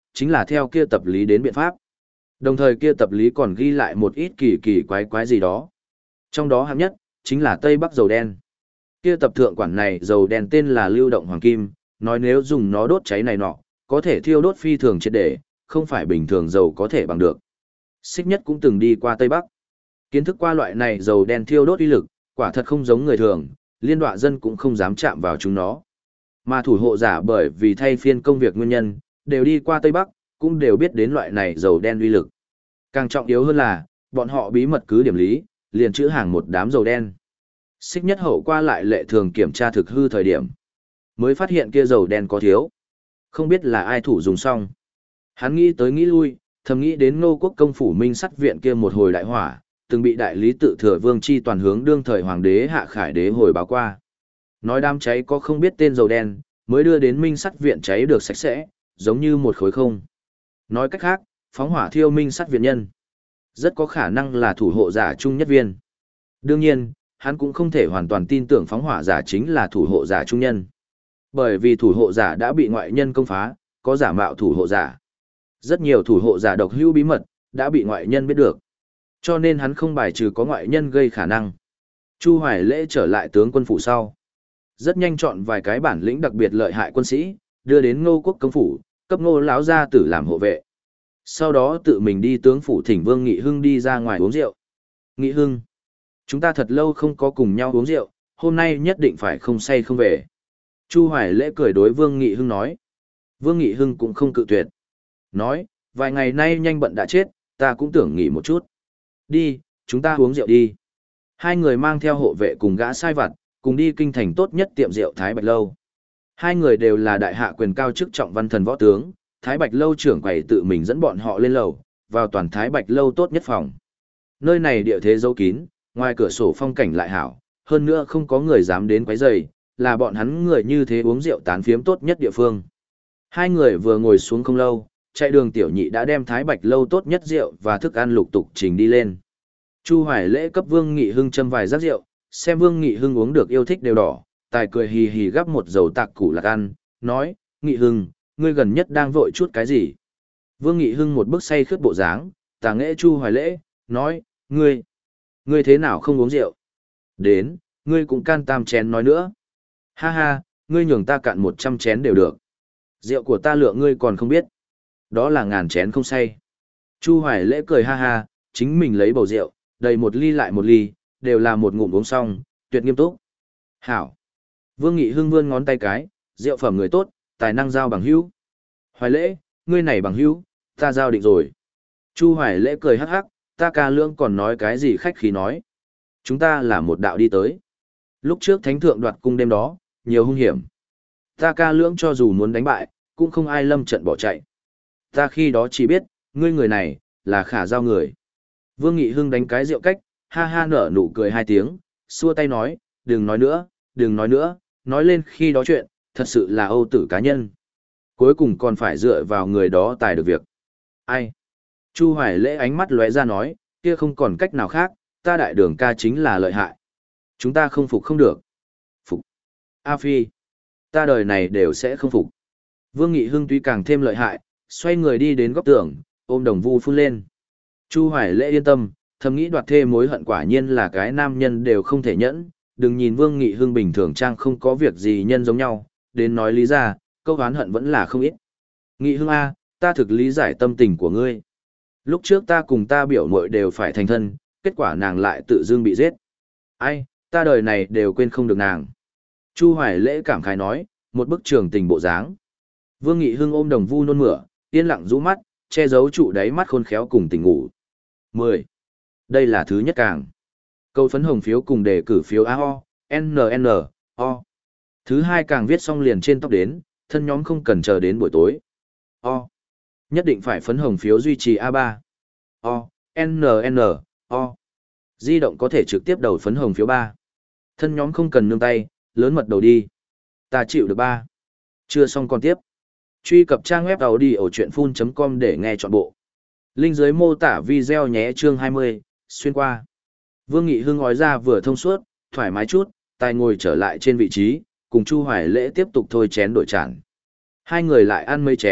chính là theo kia tập lý đến biện pháp. Đồng thời kia tập lý còn ghi lại một ít kỳ kỳ quái quái gì đó. Trong đó hạng nhất, chính là Tây Bắc dầu đen. Kia tập thượng quản này dầu đen tên là lưu động hoàng kim, nói nếu dùng nó đốt cháy này nọ, có thể thiêu đốt phi thường triệt để, không phải bình thường dầu có thể bằng được. Xích Nhất cũng từng đi qua Tây Bắc. Kiến thức qua loại này dầu đen thiêu đốt uy lực, quả thật không giống người thường, liên đọa dân cũng không dám chạm vào chúng nó. Mà thủ hộ giả bởi vì thay phiên công việc nguyên nhân, đều đi qua Tây Bắc, cũng đều biết đến loại này dầu đen uy lực. Càng trọng yếu hơn là, bọn họ bí mật cứ điểm lý, liền chữ hàng một đám dầu đen. Xích Nhất hậu qua lại lệ thường kiểm tra thực hư thời điểm, mới phát hiện kia dầu đen có thiếu. Không biết là ai thủ dùng xong. Hắn nghĩ tới nghĩ lui, thầm nghĩ đến Ngô Quốc công phủ Minh Sắt viện kia một hồi đại hỏa, từng bị đại lý tự thừa vương chi toàn hướng đương thời hoàng đế Hạ Khải đế hồi báo qua. Nói đám cháy có không biết tên dầu đen, mới đưa đến Minh Sắt viện cháy được sạch sẽ, giống như một khối không. Nói cách khác, phóng hỏa thiêu Minh Sắt viện nhân, rất có khả năng là thủ hộ giả trung nhất viên. Đương nhiên, hắn cũng không thể hoàn toàn tin tưởng phóng hỏa giả chính là thủ hộ giả trung nhân. Bởi vì thủ hộ giả đã bị ngoại nhân công phá, có giả mạo thủ hộ giả. Rất nhiều thủ hộ giả độc hữu bí mật, đã bị ngoại nhân biết được. Cho nên hắn không bài trừ có ngoại nhân gây khả năng. Chu Hoài Lễ trở lại tướng quân phủ sau. Rất nhanh chọn vài cái bản lĩnh đặc biệt lợi hại quân sĩ, đưa đến Ngô Quốc công phủ, cấp Ngô lão gia tử làm hộ vệ. Sau đó tự mình đi tướng phủ thỉnh Vương Nghị Hưng đi ra ngoài uống rượu. Nghị Hưng, chúng ta thật lâu không có cùng nhau uống rượu, hôm nay nhất định phải không say không về. Chu Hoài Lễ cười đối Vương Nghị Hưng nói. Vương Nghị Hưng cũng không cự tuyệt. Nói, vài ngày nay nhanh bận đã chết, ta cũng tưởng nghỉ một chút. Đi, chúng ta uống rượu đi. Hai người mang theo hộ vệ cùng gã sai vặt, cùng đi kinh thành tốt nhất tiệm rượu Thái Bạch Lâu. Hai người đều là đại hạ quyền cao chức trọng văn thần võ tướng, Thái Bạch Lâu trưởng quầy tự mình dẫn bọn họ lên lầu, vào toàn Thái Bạch Lâu tốt nhất phòng. Nơi này địa thế dấu kín, ngoài cửa sổ phong cảnh lại hảo, hơn nữa không có người dám đến quấy rầy, là bọn hắn người như thế uống rượu tán phiếm tốt nhất địa phương. Hai người vừa ngồi xuống không lâu, chạy đường tiểu nhị đã đem Thái Bạch Lâu tốt nhất rượu và thức ăn lục tục trình đi lên. Chu Hoài Lễ cấp Vương Nghị Hưng châm vài rác rượu, xem Vương Nghị Hưng uống được yêu thích đều đỏ, tài cười hì hì gắp một dầu tạc củ lạc ăn, nói, Nghị Hưng, ngươi gần nhất đang vội chút cái gì? Vương Nghị Hưng một bức say khướt bộ dáng, tà nghệ Chu Hoài Lễ, nói, ngươi, ngươi thế nào không uống rượu? Đến, ngươi cũng can tam chén nói nữa. Ha ha, ngươi nhường ta cạn một trăm chén đều được. Rượu của ta lượng ngươi còn không biết. Đó là ngàn chén không say. Chu Hoài Lễ cười ha ha, chính mình lấy bầu rượu, đầy một ly lại một ly, đều là một ngụm uống xong, tuyệt nghiêm túc. Hảo. Vương Nghị Hưng vươn ngón tay cái, rượu phẩm người tốt, tài năng giao bằng hữu. Hoài Lễ, ngươi này bằng hữu, ta giao định rồi. Chu Hoài Lễ cười hắc hắc, ta ca lưỡng còn nói cái gì khách khí nói. Chúng ta là một đạo đi tới. Lúc trước thánh thượng đoạt cung đêm đó, nhiều hung hiểm. Ta ca lưỡng cho dù muốn đánh bại, cũng không ai lâm trận bỏ chạy. Ta khi đó chỉ biết, ngươi người này, là khả giao người. Vương Nghị Hưng đánh cái rượu cách, ha ha nở nụ cười hai tiếng, xua tay nói, đừng nói nữa, đừng nói nữa, nói lên khi đó chuyện, thật sự là âu tử cá nhân. Cuối cùng còn phải dựa vào người đó tài được việc. Ai? Chu Hoài Lễ ánh mắt lóe ra nói, kia không còn cách nào khác, ta đại đường ca chính là lợi hại. Chúng ta không phục không được. Phục. A Phi. Ta đời này đều sẽ không phục. Vương Nghị Hưng tuy càng thêm lợi hại, xoay người đi đến góc tường, ôm đồng vu phun lên. Chu Hoài Lễ yên tâm, thầm nghĩ đoạt thê mối hận quả nhiên là cái nam nhân đều không thể nhẫn, đừng nhìn Vương Nghị Hưng bình thường trang không có việc gì nhân giống nhau, đến nói lý ra, câu oán hận vẫn là không ít. Nghị Hưng A, ta thực lý giải tâm tình của ngươi. Lúc trước ta cùng ta biểu muội đều phải thành thân, kết quả nàng lại tự dưng bị giết. Ai, ta đời này đều quên không được nàng. Chu Hoài Lễ cảm khái nói, một bức trường tình bộ dáng. Vương Nghị Hưng ôm đồng vu nôn mửa, yên lặng rũ mắt, che giấu trụ đáy mắt khôn khéo cùng tình ngủ. mười. Đây là thứ nhất càng. Câu phấn hồng phiếu cùng đề cử phiếu a o, n n, o. Thứ hai càng viết xong liền trên tóc đến, thân nhóm không cần chờ đến buổi tối. O. Nhất định phải phấn hồng phiếu duy trì a ba. O, n n, o. Di động có thể trực tiếp đầu phấn hồng phiếu ba. Thân nhóm không cần nương tay, lớn mật đầu đi. Ta chịu được ba. Chưa xong còn tiếp. Truy cập trang web audiochuyenphun chấm com để nghe trọn bộ. Link dưới mô tả video nhé chương hai mươi, xuyên qua. Vương Nghị Hưng ngói ra vừa thông suốt, thoải mái chút, tài ngồi trở lại trên vị trí, cùng Chu Hoài Lễ tiếp tục thôi chén đổi chản. Hai người lại ăn mấy chén,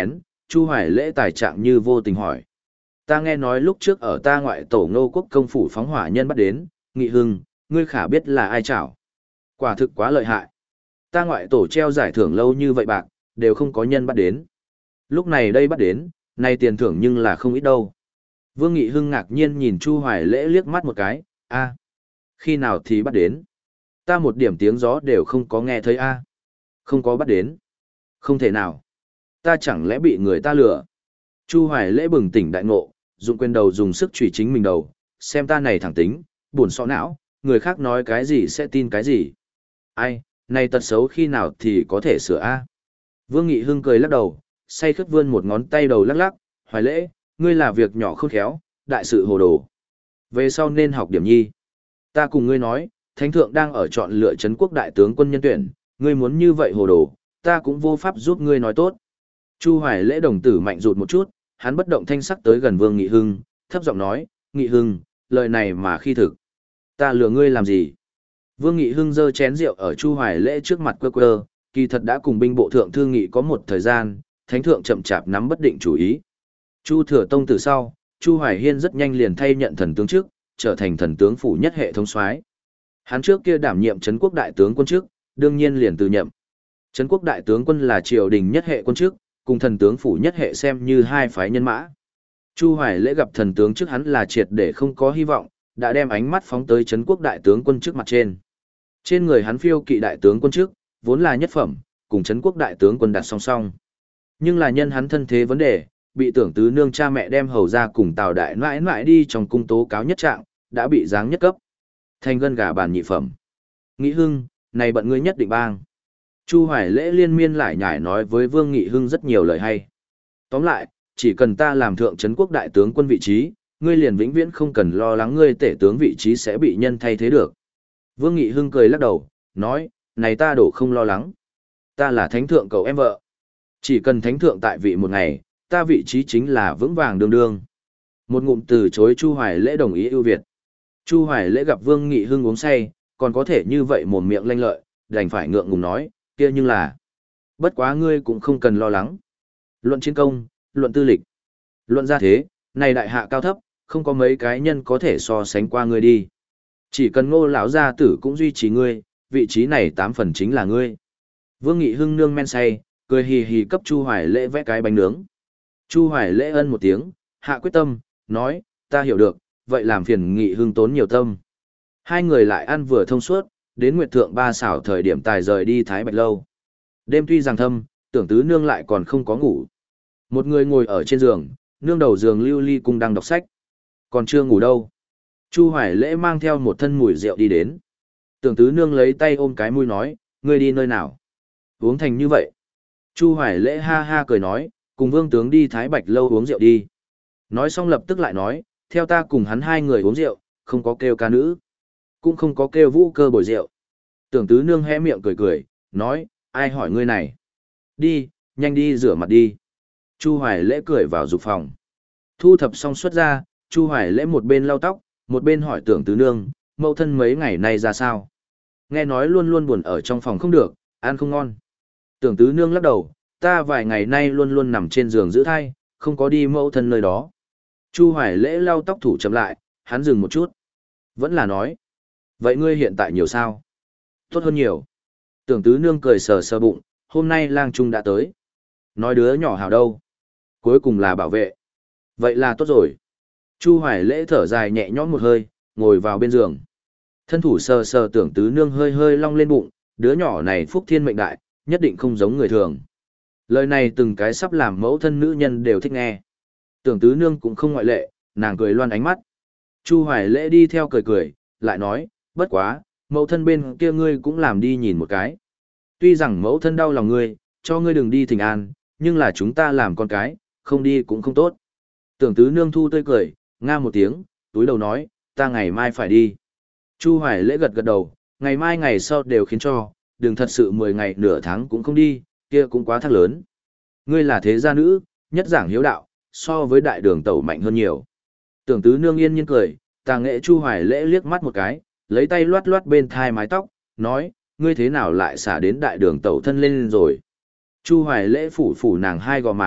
Chu Hoài Lễ tài trạng như vô tình hỏi. Ta nghe nói lúc trước ở ta ngoại tổ Ngô Quốc công phủ phóng hỏa nhân bắt đến, Nghị Hưng, ngươi khả biết là ai chảo. Quả thực quá lợi hại. Ta ngoại tổ treo giải thưởng lâu như vậy bạc, đều không có nhân bắt đến. Lúc này đây bắt đến, nay tiền thưởng nhưng là không ít đâu. Vương Nghị Hưng ngạc nhiên nhìn Chu Hoài Lễ liếc mắt một cái, a, khi nào thì bắt đến? Ta một điểm tiếng gió đều không có nghe thấy a. Không có bắt đến. Không thể nào. Ta chẳng lẽ bị người ta lừa? Chu Hoài Lễ bừng tỉnh đại ngộ, dùng quyền đầu dùng sức chủy chính mình đầu, xem ta này thẳng tính, buồn sọ não, người khác nói cái gì sẽ tin cái gì. Ai, này tật xấu khi nào thì có thể sửa a? Vương Nghị Hưng cười lắc đầu, say khướt vươn một ngón tay đầu lắc lắc, Hoài Lễ, ngươi là việc nhỏ khôn khéo, đại sự hồ đồ. Về sau nên học điểm nhi. Ta cùng ngươi nói, Thánh Thượng đang ở chọn lựa Trấn quốc đại tướng quân nhân tuyển, ngươi muốn như vậy hồ đồ, ta cũng vô pháp giúp ngươi nói tốt. Chu Hoài Lễ đồng tử mạnh rụt một chút, hắn bất động thanh sắc tới gần Vương Nghị Hưng, thấp giọng nói, Nghị Hưng, lời này mà khi thực. Ta lừa ngươi làm gì? Vương Nghị Hưng giơ chén rượu ở Chu Hoài Lễ trước mặt quơ quơ, kỳ thật đã cùng binh bộ thượng thương nghị có một thời gian, Thánh Thượng chậm chạp nắm bất định chủ ý. Chu Thừa Tông từ sau, Chu Hoài Hiên rất nhanh liền thay nhận thần tướng trước, trở thành thần tướng phủ nhất hệ thống soái. Hắn trước kia đảm nhiệm Trấn quốc đại tướng quân trước, đương nhiên liền từ nhậm. Trấn quốc đại tướng quân là triều đình nhất hệ quân trước, cùng thần tướng phủ nhất hệ xem như hai phái nhân mã. Chu Hoài Lễ gặp thần tướng trước hắn là triệt để không có hy vọng, đã đem ánh mắt phóng tới Trấn quốc đại tướng quân trước mặt trên. Trên người hắn phiêu kỵ đại tướng quân trước, vốn là nhất phẩm, cùng Trấn quốc đại tướng quân đặt song song. Nhưng là nhân hắn thân thế vấn đề, bị tưởng tứ nương cha mẹ đem hầu ra cùng Tào đại mãi mãi đi trong cung tố cáo nhất trạng, đã bị giáng nhất cấp. Thành gân gà bàn nhị phẩm. Nghị Hưng, này bận ngươi nhất định bang. Chu Hoài Lễ liên miên lại nhải nói với Vương Nghị Hưng rất nhiều lời hay. Tóm lại, chỉ cần ta làm thượng trấn quốc đại tướng quân vị trí, ngươi liền vĩnh viễn không cần lo lắng ngươi tể tướng vị trí sẽ bị nhân thay thế được. Vương Nghị Hưng cười lắc đầu, nói, này ta đổ không lo lắng. Ta là thánh thượng cậu em vợ. Chỉ cần thánh thượng tại vị một ngày, ta vị trí chính là vững vàng đương đương. Một ngụm từ chối Chu Hoài Lễ đồng ý ưu việt. Chu Hoài Lễ gặp Vương Nghị Hưng uống say, còn có thể như vậy mồm miệng lanh lợi, đành phải ngượng ngùng nói, kia nhưng là. Bất quá ngươi cũng không cần lo lắng. Luận chiến công, luận tư lịch, luận gia thế, này đại hạ cao thấp, không có mấy cái nhân có thể so sánh qua ngươi đi. Chỉ cần Ngô lão gia tử cũng duy trì ngươi, vị trí này tám phần chính là ngươi. Vương Nghị Hưng nương men say, cười hì hì cấp Chu Hoài Lễ vẽ cái bánh nướng. Chu Hoài Lễ ân một tiếng, hạ quyết tâm, nói, ta hiểu được, vậy làm phiền Nghị Hưng tốn nhiều tâm. Hai người lại ăn vừa thông suốt, đến Nguyệt Thượng ba xảo thời điểm tài rời đi Thái Bạch Lâu. Đêm tuy rằng thâm, tưởng tứ nương lại còn không có ngủ. Một người ngồi ở trên giường, nương đầu giường lưu ly cung đang đọc sách. Còn chưa ngủ đâu. Chu Hoài Lễ mang theo một thân mùi rượu đi đến. Tưởng tứ nương lấy tay ôm cái mũi nói, ngươi đi nơi nào? Uống thành như vậy. Chu Hoài Lễ ha ha cười nói, cùng vương tướng đi Thái Bạch Lâu uống rượu đi. Nói xong lập tức lại nói, theo ta cùng hắn hai người uống rượu, không có kêu ca nữ. Cũng không có kêu vũ cơ bồi rượu. Tưởng tứ nương hé miệng cười cười, nói, ai hỏi ngươi này? Đi, nhanh đi rửa mặt đi. Chu Hoài Lễ cười vào dục phòng. Thu thập xong xuất ra, Chu Hoài Lễ một bên lau tóc, một bên hỏi tưởng tứ nương, mẫu thân mấy ngày nay ra sao? Nghe nói luôn luôn buồn ở trong phòng không được, ăn không ngon. Tưởng tứ nương lắc đầu, ta vài ngày nay luôn luôn nằm trên giường giữ thai, không có đi mẫu thân nơi đó. Chu Hoài Lễ lau tóc thủ chậm lại, hắn dừng một chút. Vẫn là nói. Vậy ngươi hiện tại nhiều sao? Tốt hơn nhiều. Tưởng tứ nương cười sờ sờ bụng, hôm nay lang trung đã tới. Nói đứa nhỏ hào đâu? Cuối cùng là bảo vệ. Vậy là tốt rồi. Chu Hoài Lễ thở dài nhẹ nhõm một hơi, ngồi vào bên giường. Thân thủ sờ sờ tưởng tứ nương hơi hơi long lên bụng, đứa nhỏ này phúc thiên mệnh đại, nhất định không giống người thường. Lời này từng cái sắp làm mẫu thân nữ nhân đều thích nghe. Tưởng tứ nương cũng không ngoại lệ, nàng cười loan ánh mắt. Chu Hoài Lễ đi theo cười cười, lại nói, bất quá, mẫu thân bên kia ngươi cũng làm đi nhìn một cái. Tuy rằng mẫu thân đau lòng ngươi, cho ngươi đừng đi thỉnh an, nhưng là chúng ta làm con cái, không đi cũng không tốt. Tưởng tứ nương thu tươi cười, nga một tiếng, túi đầu nói, ta ngày mai phải đi. Chu Hoài Lễ gật gật đầu, ngày mai ngày sau đều khiến cho, đừng thật sự mười ngày nửa tháng cũng không đi, kia cũng quá thác lớn. Ngươi là thế gia nữ, nhất giảng hiếu đạo, so với đại đường tẩu mạnh hơn nhiều. Tưởng tứ nương yên nhiên cười, tà nghệ Chu Hoài Lễ liếc mắt một cái, lấy tay loát loát bên thai mái tóc, nói, ngươi thế nào lại xả đến đại đường tẩu thân lên rồi. Chu Hoài Lễ phủ phủ nàng hai gò má,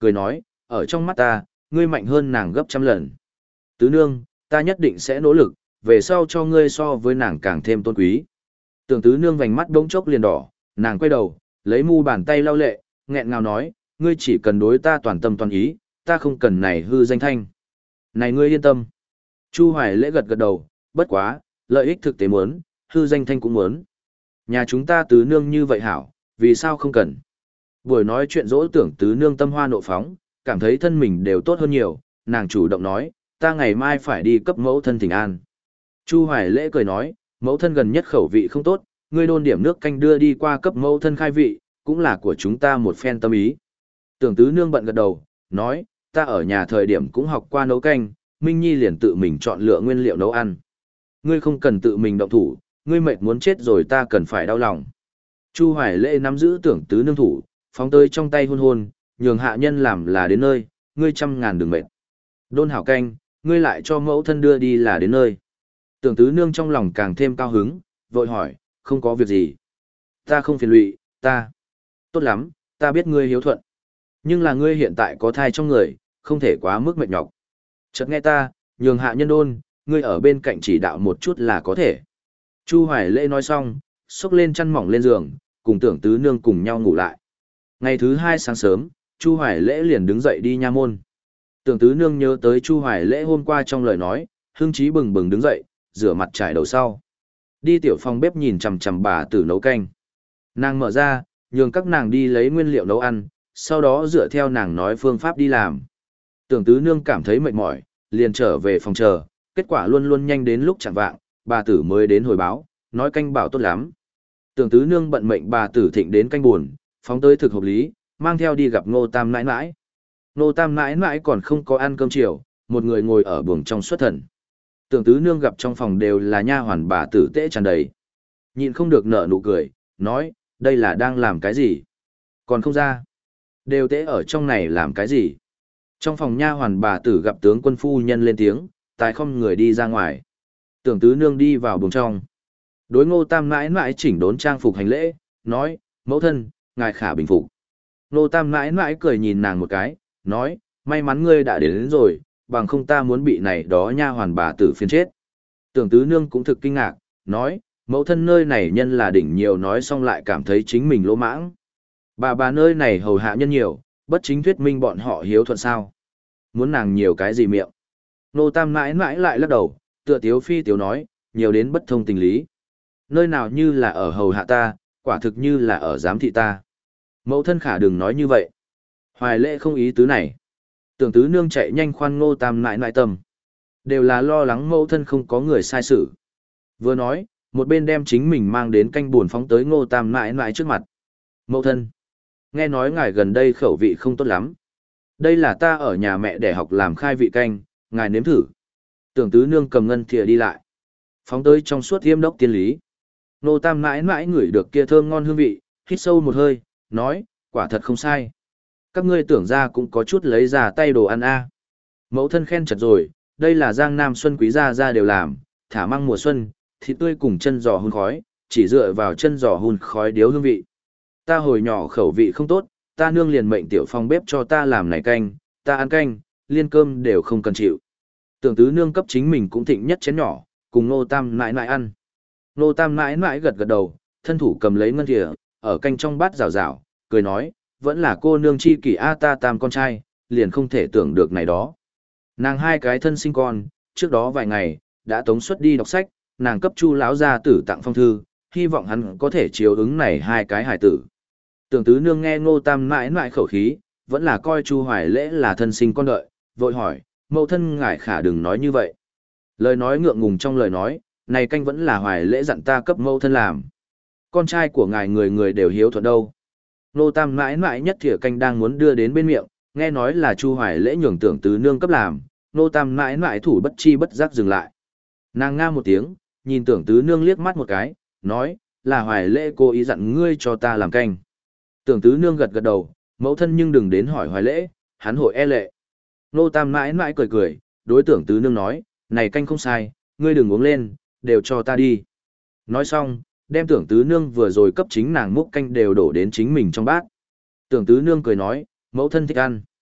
cười nói, ở trong mắt ta, ngươi mạnh hơn nàng gấp trăm lần. Tứ nương, ta nhất định sẽ nỗ lực, về sau cho ngươi so với nàng càng thêm tôn quý. Tưởng tứ nương vành mắt đống chốc liền đỏ, nàng quay đầu, lấy mu bàn tay lau lệ, nghẹn ngào nói, ngươi chỉ cần đối ta toàn tâm toàn ý, ta không cần này hư danh thanh. Này ngươi yên tâm. Chu Hoài Lễ gật gật đầu, bất quá, lợi ích thực tế muốn, hư danh thanh cũng muốn. Nhà chúng ta tứ nương như vậy hảo, vì sao không cần. Buổi nói chuyện dỗ tưởng tứ nương tâm hoa nộ phóng, cảm thấy thân mình đều tốt hơn nhiều, nàng chủ động nói, ta ngày mai phải đi cấp mẫu thân thỉnh an. Chu Hoài Lễ cười nói, mẫu thân gần nhất khẩu vị không tốt, ngươi đôn điểm nước canh đưa đi qua cấp mẫu thân khai vị, cũng là của chúng ta một phen tâm ý. Tưởng tứ nương bận gật đầu, nói, ta ở nhà thời điểm cũng học qua nấu canh, Minh Nhi liền tự mình chọn lựa nguyên liệu nấu ăn. Ngươi không cần tự mình động thủ, ngươi mệt muốn chết rồi ta cần phải đau lòng. Chu Hoài Lễ nắm giữ tưởng tứ nương thủ, phóng tới trong tay hôn hôn, nhường hạ nhân làm là đến nơi, ngươi trăm ngàn đừng mệt. Đôn hảo canh, ngươi lại cho mẫu thân đưa đi là đến nơi. Tưởng tứ nương trong lòng càng thêm cao hứng, vội hỏi, không có việc gì. Ta không phiền lụy, ta. Tốt lắm, ta biết ngươi hiếu thuận. Nhưng là ngươi hiện tại có thai trong người, không thể quá mức mệt nhọc. Chợt nghe ta, nhường hạ nhân đôn, ngươi ở bên cạnh chỉ đạo một chút là có thể. Chu Hoài Lễ nói xong, xốc lên chăn mỏng lên giường, cùng tưởng tứ nương cùng nhau ngủ lại. Ngày thứ hai sáng sớm, Chu Hoài Lễ liền đứng dậy đi nha môn. Tưởng tứ nương nhớ tới Chu Hoài Lễ hôm qua trong lời nói, hưng trí bừng bừng đứng dậy, rửa mặt trải đầu sau. Đi tiểu phòng bếp nhìn chằm chằm bà tử nấu canh. Nàng mở ra, nhường các nàng đi lấy nguyên liệu nấu ăn, sau đó dựa theo nàng nói phương pháp đi làm. Tưởng tứ nương cảm thấy mệt mỏi, liền trở về phòng chờ, kết quả luôn luôn nhanh đến lúc chẳng vạng, bà tử mới đến hồi báo, nói canh bảo tốt lắm. Tưởng tứ nương bận mệnh bà tử thịnh đến canh buồn, phóng tới thực hợp lý, mang theo đi gặp Ngô Tam nãi nãi. Ngô Tam nãi nãi còn không có ăn cơm chiều, một người ngồi ở buồng trong xuất thần. Tưởng tứ nương gặp trong phòng đều là nha hoàn bà tử tễ tràn đầy. Nhịn không được nở nụ cười, nói, đây là đang làm cái gì? Còn không ra. Đều tễ ở trong này làm cái gì? Trong phòng nha hoàn bà tử gặp tướng quân phu nhân lên tiếng, tài không người đi ra ngoài. Tưởng tứ nương đi vào buồng trong. Đối Ngô Tam mãi mãi chỉnh đốn trang phục hành lễ, nói, mẫu thân, ngài khả bình phục. Ngô Tam mãi mãi cười nhìn nàng một cái, nói, may mắn ngươi đã đến, đến rồi, bằng không ta muốn bị này đó nha hoàn bà tử phiền chết. Tưởng tứ nương cũng thực kinh ngạc, nói, mẫu thân nơi này nhân là đỉnh nhiều nói xong lại cảm thấy chính mình lỗ mãng. Bà bà nơi này hầu hạ nhân nhiều, bất chính thuyết minh bọn họ hiếu thuận sao. Muốn nàng nhiều cái gì miệng. Nô Tam mãi mãi lại lắc đầu, tựa tiếu phi tiếu nói, nhiều đến bất thông tình lý. Nơi nào như là ở hầu hạ ta, quả thực như là ở giám thị ta. Mẫu thân khả đừng nói như vậy. Hoài Lễ không ý tứ này. Tưởng tứ nương chạy nhanh khoan Ngô Tam mãi mãi tâm. Đều là lo lắng mẫu thân không có người sai sự. Vừa nói, một bên đem chính mình mang đến canh buồn phóng tới Ngô Tam mãi mãi trước mặt. Mẫu thân, nghe nói ngài gần đây khẩu vị không tốt lắm. Đây là ta ở nhà mẹ để học làm khai vị canh, ngài nếm thử. Tưởng tứ nương cầm ngân thìa đi lại. Phóng tới trong suốt thiêm đốc tiên lý. Ngô Tam mãi mãi ngửi được kia thơm ngon hương vị, hít sâu một hơi, nói, quả thật không sai. Các ngươi tưởng ra cũng có chút lấy ra tay đồ ăn a. Mẫu thân khen chật rồi, đây là Giang Nam Xuân Quý gia gia đều làm, thả măng mùa xuân, thịt tươi cùng chân giò hun khói, chỉ dựa vào chân giò hun khói điếu hương vị. Ta hồi nhỏ khẩu vị không tốt, ta nương liền mệnh tiểu phong bếp cho ta làm này canh, ta ăn canh, liên cơm đều không cần chịu. Tưởng tứ nương cấp chính mình cũng thịnh nhất chén nhỏ, cùng Ngô Tam mãi mãi ăn. Ngô Tam mãi mãi gật gật đầu, thân thủ cầm lấy ngân thìa, ở canh trong bát rào rào, cười nói, vẫn là cô nương chi kỷ a ta tam con trai, liền không thể tưởng được này đó. Nàng hai cái thân sinh con, trước đó vài ngày, đã tống xuất đi đọc sách, nàng cấp Chu lão gia tử tặng phong thư, hy vọng hắn có thể chiếu ứng này hai cái hài tử. Tưởng tứ nương nghe Ngô Tam mãi mãi khẩu khí, vẫn là coi Chu Hoài Lễ là thân sinh con đợi, vội hỏi, mẫu thân ngài khả đừng nói như vậy. Lời nói ngượng ngùng trong lời nói, này canh vẫn là Hoài Lễ dặn ta cấp mẫu thân làm. Con trai của ngài người người đều hiếu thuận đâu. Ngô Tam mãi mãi nhất thìa canh đang muốn đưa đến bên miệng, nghe nói là Chu Hoài Lễ nhường tưởng tứ nương cấp làm, Ngô Tam mãi mãi thủ bất chi bất giác dừng lại. Nàng nga một tiếng, nhìn tưởng tứ nương liếc mắt một cái, nói, là Hoài Lễ cố ý dặn ngươi cho ta làm canh. Tưởng tứ nương gật gật đầu, mẫu thân nhưng đừng đến hỏi Hoài Lễ, hắn hội e lệ. Ngô Tam mãi mãi cười cười, đối tưởng tứ nương nói, này canh không sai, ngươi đừng uống lên, đều cho ta đi. Nói xong, đem tưởng tứ nương vừa rồi cấp chính nàng múc canh đều đổ đến chính mình trong bát. Tưởng tứ nương cười nói, mẫu thân thích ăn.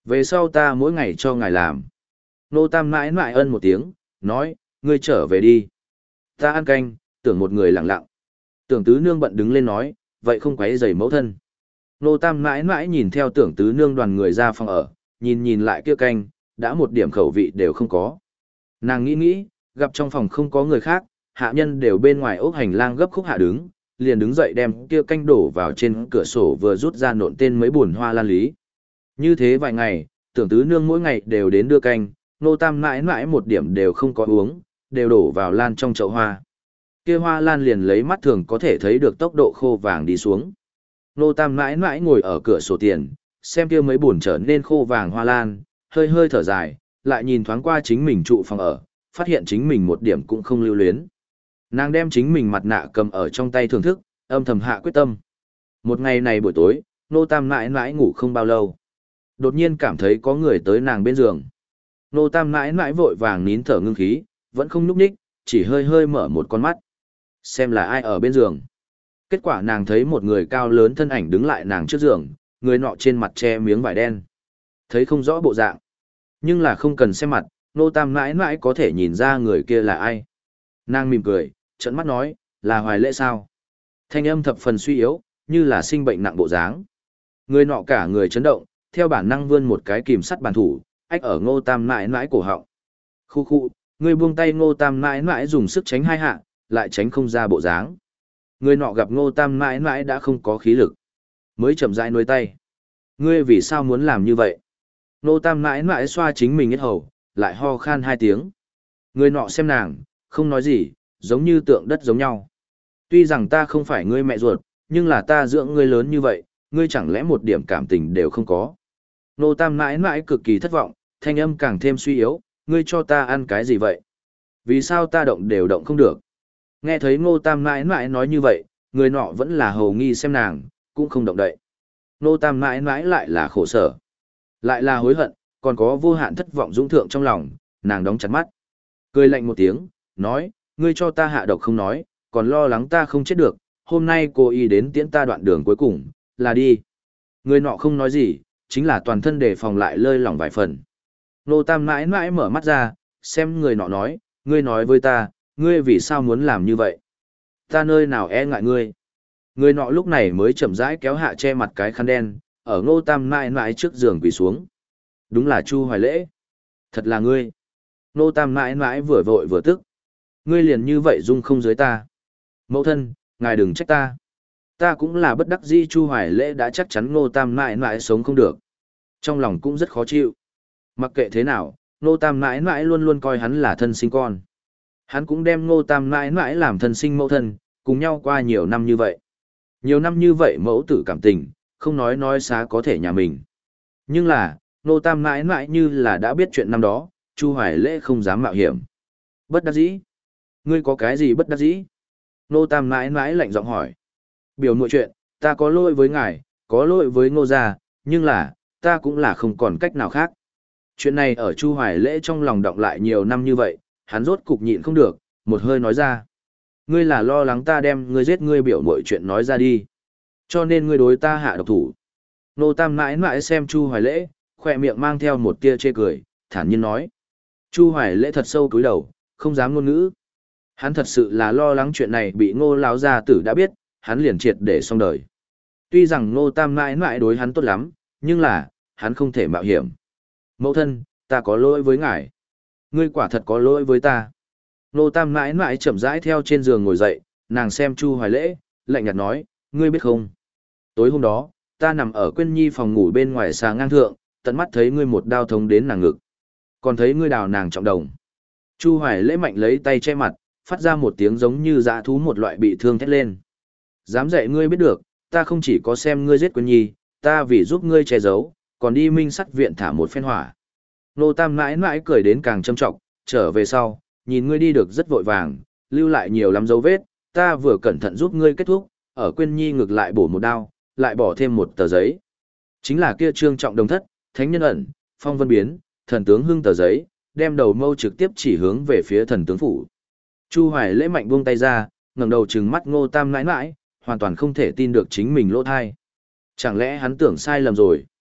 Về sau ta mỗi ngày cho ngài làm. Nô Tam mãi mãi ân một tiếng, nói, ngươi trở về đi. Ta ăn canh, tưởng một người lặng lặng. Tưởng tứ nương bận đứng lên nói, vậy không quấy rầy mẫu thân. Nô Tam mãi mãi nhìn theo tưởng tứ nương đoàn người ra phòng ở, nhìn nhìn lại kia canh, đã một điểm khẩu vị đều không có. Nàng nghĩ nghĩ, gặp trong phòng không có người khác, hạ nhân đều bên ngoài ốc hành lang gấp khúc hạ đứng, liền đứng dậy đem kia canh đổ vào trên cửa sổ vừa rút ra nộn tên mấy buồn hoa lan lý. Như thế vài ngày, tưởng tứ nương mỗi ngày đều đến đưa canh, Nô Tam mãi mãi một điểm đều không có uống, đều đổ vào lan trong chậu hoa. Kia hoa lan liền lấy mắt thường có thể thấy được tốc độ khô vàng đi xuống. Nô Tam mãi mãi ngồi ở cửa sổ tiền, xem kia mấy buồn trở nên khô vàng hoa lan, hơi hơi thở dài, lại nhìn thoáng qua chính mình trụ phòng ở, phát hiện chính mình một điểm cũng không lưu luyến. Nàng đem chính mình mặt nạ cầm ở trong tay thưởng thức, âm thầm hạ quyết tâm. Một ngày này buổi tối, Nô Tam mãi mãi ngủ không bao lâu. Đột nhiên cảm thấy có người tới nàng bên giường. Nô Tam mãi mãi vội vàng nín thở ngưng khí, vẫn không nhúc nhích, chỉ hơi hơi mở một con mắt. Xem là ai ở bên giường. Kết quả nàng thấy một người cao lớn thân ảnh đứng lại nàng trước giường, người nọ trên mặt che miếng vải đen. Thấy không rõ bộ dạng. Nhưng là không cần xem mặt, Nô Tam mãi mãi có thể nhìn ra người kia là ai. Nàng mỉm cười, trợn mắt nói, là Hoài Lễ sao? Thanh âm thập phần suy yếu, như là sinh bệnh nặng bộ dáng. Người nọ cả người chấn động, theo bản năng vươn một cái kìm sắt bàn thủ, ách ở Ngô Tam mãi mãi cổ họng. Khu khu, người buông tay Ngô Tam mãi mãi dùng sức tránh hai hạ, lại tránh không ra bộ dáng. Người nọ gặp Ngô Tam mãi mãi đã không có khí lực, mới chậm rãi nuôi tay. Ngươi vì sao muốn làm như vậy? Ngô Tam mãi mãi xoa chính mình hết hầu, lại ho khan hai tiếng. Người nọ xem nàng, không nói gì, giống như tượng đất giống nhau. Tuy rằng ta không phải ngươi mẹ ruột, nhưng là ta dưỡng ngươi lớn như vậy, ngươi chẳng lẽ một điểm cảm tình đều không có. Nô Tam mãi mãi cực kỳ thất vọng, thanh âm càng thêm suy yếu, ngươi cho ta ăn cái gì vậy? Vì sao ta động đều động không được? Nghe thấy Ngô Tam mãi mãi nói như vậy, người nọ vẫn là hầu nghi xem nàng, cũng không động đậy. Nô Tam mãi mãi lại là khổ sở, lại là hối hận, còn có vô hạn thất vọng dũng thượng trong lòng, nàng đóng chặt mắt. Cười lạnh một tiếng, nói, ngươi cho ta hạ độc không nói, còn lo lắng ta không chết được, hôm nay cô y đến tiễn ta đoạn đường cuối cùng, là đi. Người nọ không nói gì, chính là toàn thân đề phòng lại lơi lỏng vài phần. Nô Tam mãi mãi mở mắt ra, xem người nọ nói, ngươi nói với ta, ngươi vì sao muốn làm như vậy? Ta nơi nào e ngại ngươi? Người nọ lúc này mới chậm rãi kéo hạ che mặt cái khăn đen, ở Ngô Tam mãi mãi trước giường quỳ xuống. Đúng là Chu Hoài Lễ. Thật là ngươi. Nô Tam mãi mãi vừa vội vừa tức. Ngươi liền như vậy dung không dưới ta. Mẫu thân, ngài đừng trách ta. Ta cũng là bất đắc dĩ. Chu Hoài Lễ đã chắc chắn Ngô Tam mãi mãi sống không được. Trong lòng cũng rất khó chịu. Mặc kệ thế nào, Ngô Tam mãi mãi luôn luôn coi hắn là thân sinh con. Hắn cũng đem Ngô Tam mãi mãi làm thân sinh mẫu thân, cùng nhau qua nhiều năm như vậy. Nhiều năm như vậy mẫu tử cảm tình, không nói nói xá có thể nhà mình. Nhưng là, Ngô Tam mãi mãi như là đã biết chuyện năm đó, Chu Hoài Lễ không dám mạo hiểm. Bất đắc dĩ? Ngươi có cái gì bất đắc dĩ? Ngô Tam mãi mãi lạnh giọng hỏi. Biểu muội chuyện, ta có lỗi với ngài, có lỗi với Ngô gia, nhưng là, ta cũng là không còn cách nào khác. Chuyện này ở Chu Hoài Lễ trong lòng đọng lại nhiều năm như vậy, hắn rốt cục nhịn không được, một hơi nói ra. Ngươi là lo lắng ta đem ngươi giết ngươi biểu muội chuyện nói ra đi. Cho nên ngươi đối ta hạ độc thủ. Ngô Tam mãi mãi xem Chu Hoài Lễ, khỏe miệng mang theo một tia chê cười, thản nhiên nói. Chu Hoài Lễ thật sâu cúi đầu, không dám ngôn ngữ. Hắn thật sự là lo lắng chuyện này bị Ngô lão gia tử đã biết, hắn liền triệt để xong đời. Tuy rằng Ngô Tam mãi mãi đối hắn tốt lắm, nhưng là, hắn không thể mạo hiểm. Mẫu thân, ta có lỗi với ngài. Ngươi quả thật có lỗi với ta. Ngô Tam mãi mãi chậm rãi theo trên giường ngồi dậy, nàng xem Chu Hoài Lễ, lạnh nhạt nói, ngươi biết không? Tối hôm đó, ta nằm ở Quyên Nhi phòng ngủ bên ngoài xà ngang thượng, tận mắt thấy ngươi một đao thống đến nàng ngực. Còn thấy ngươi đào nàng trọng đồng. Chu Hoài Lễ mạnh lấy tay che mặt, phát ra một tiếng giống như dã thú một loại bị thương thét lên. Dám dạy ngươi biết được, ta không chỉ có xem ngươi giết Quyên Nhi, ta vì giúp ngươi che giấu, còn đi minh sắt viện thả một phen hỏa. Nô Tam mãi mãi cười đến càng châm trọng, trở về sau, nhìn ngươi đi được rất vội vàng, lưu lại nhiều lắm dấu vết, ta vừa cẩn thận giúp ngươi kết thúc, ở Quyên Nhi ngược lại bổ một đao, lại bỏ thêm một tờ giấy. Chính là kia trương trọng đồng thất, thánh nhân ẩn, phong vân biến, thần tướng hưng tờ giấy, đem đầu mâu trực tiếp chỉ hướng về phía thần tướng phủ. Chu Hoài Lễ mạnh buông tay ra, ngẩng đầu trừng mắt Ngô Tam mãi mãi, hoàn toàn không thể tin được chính mình lỗ thai. Chẳng lẽ hắn tưởng sai lầm rồi?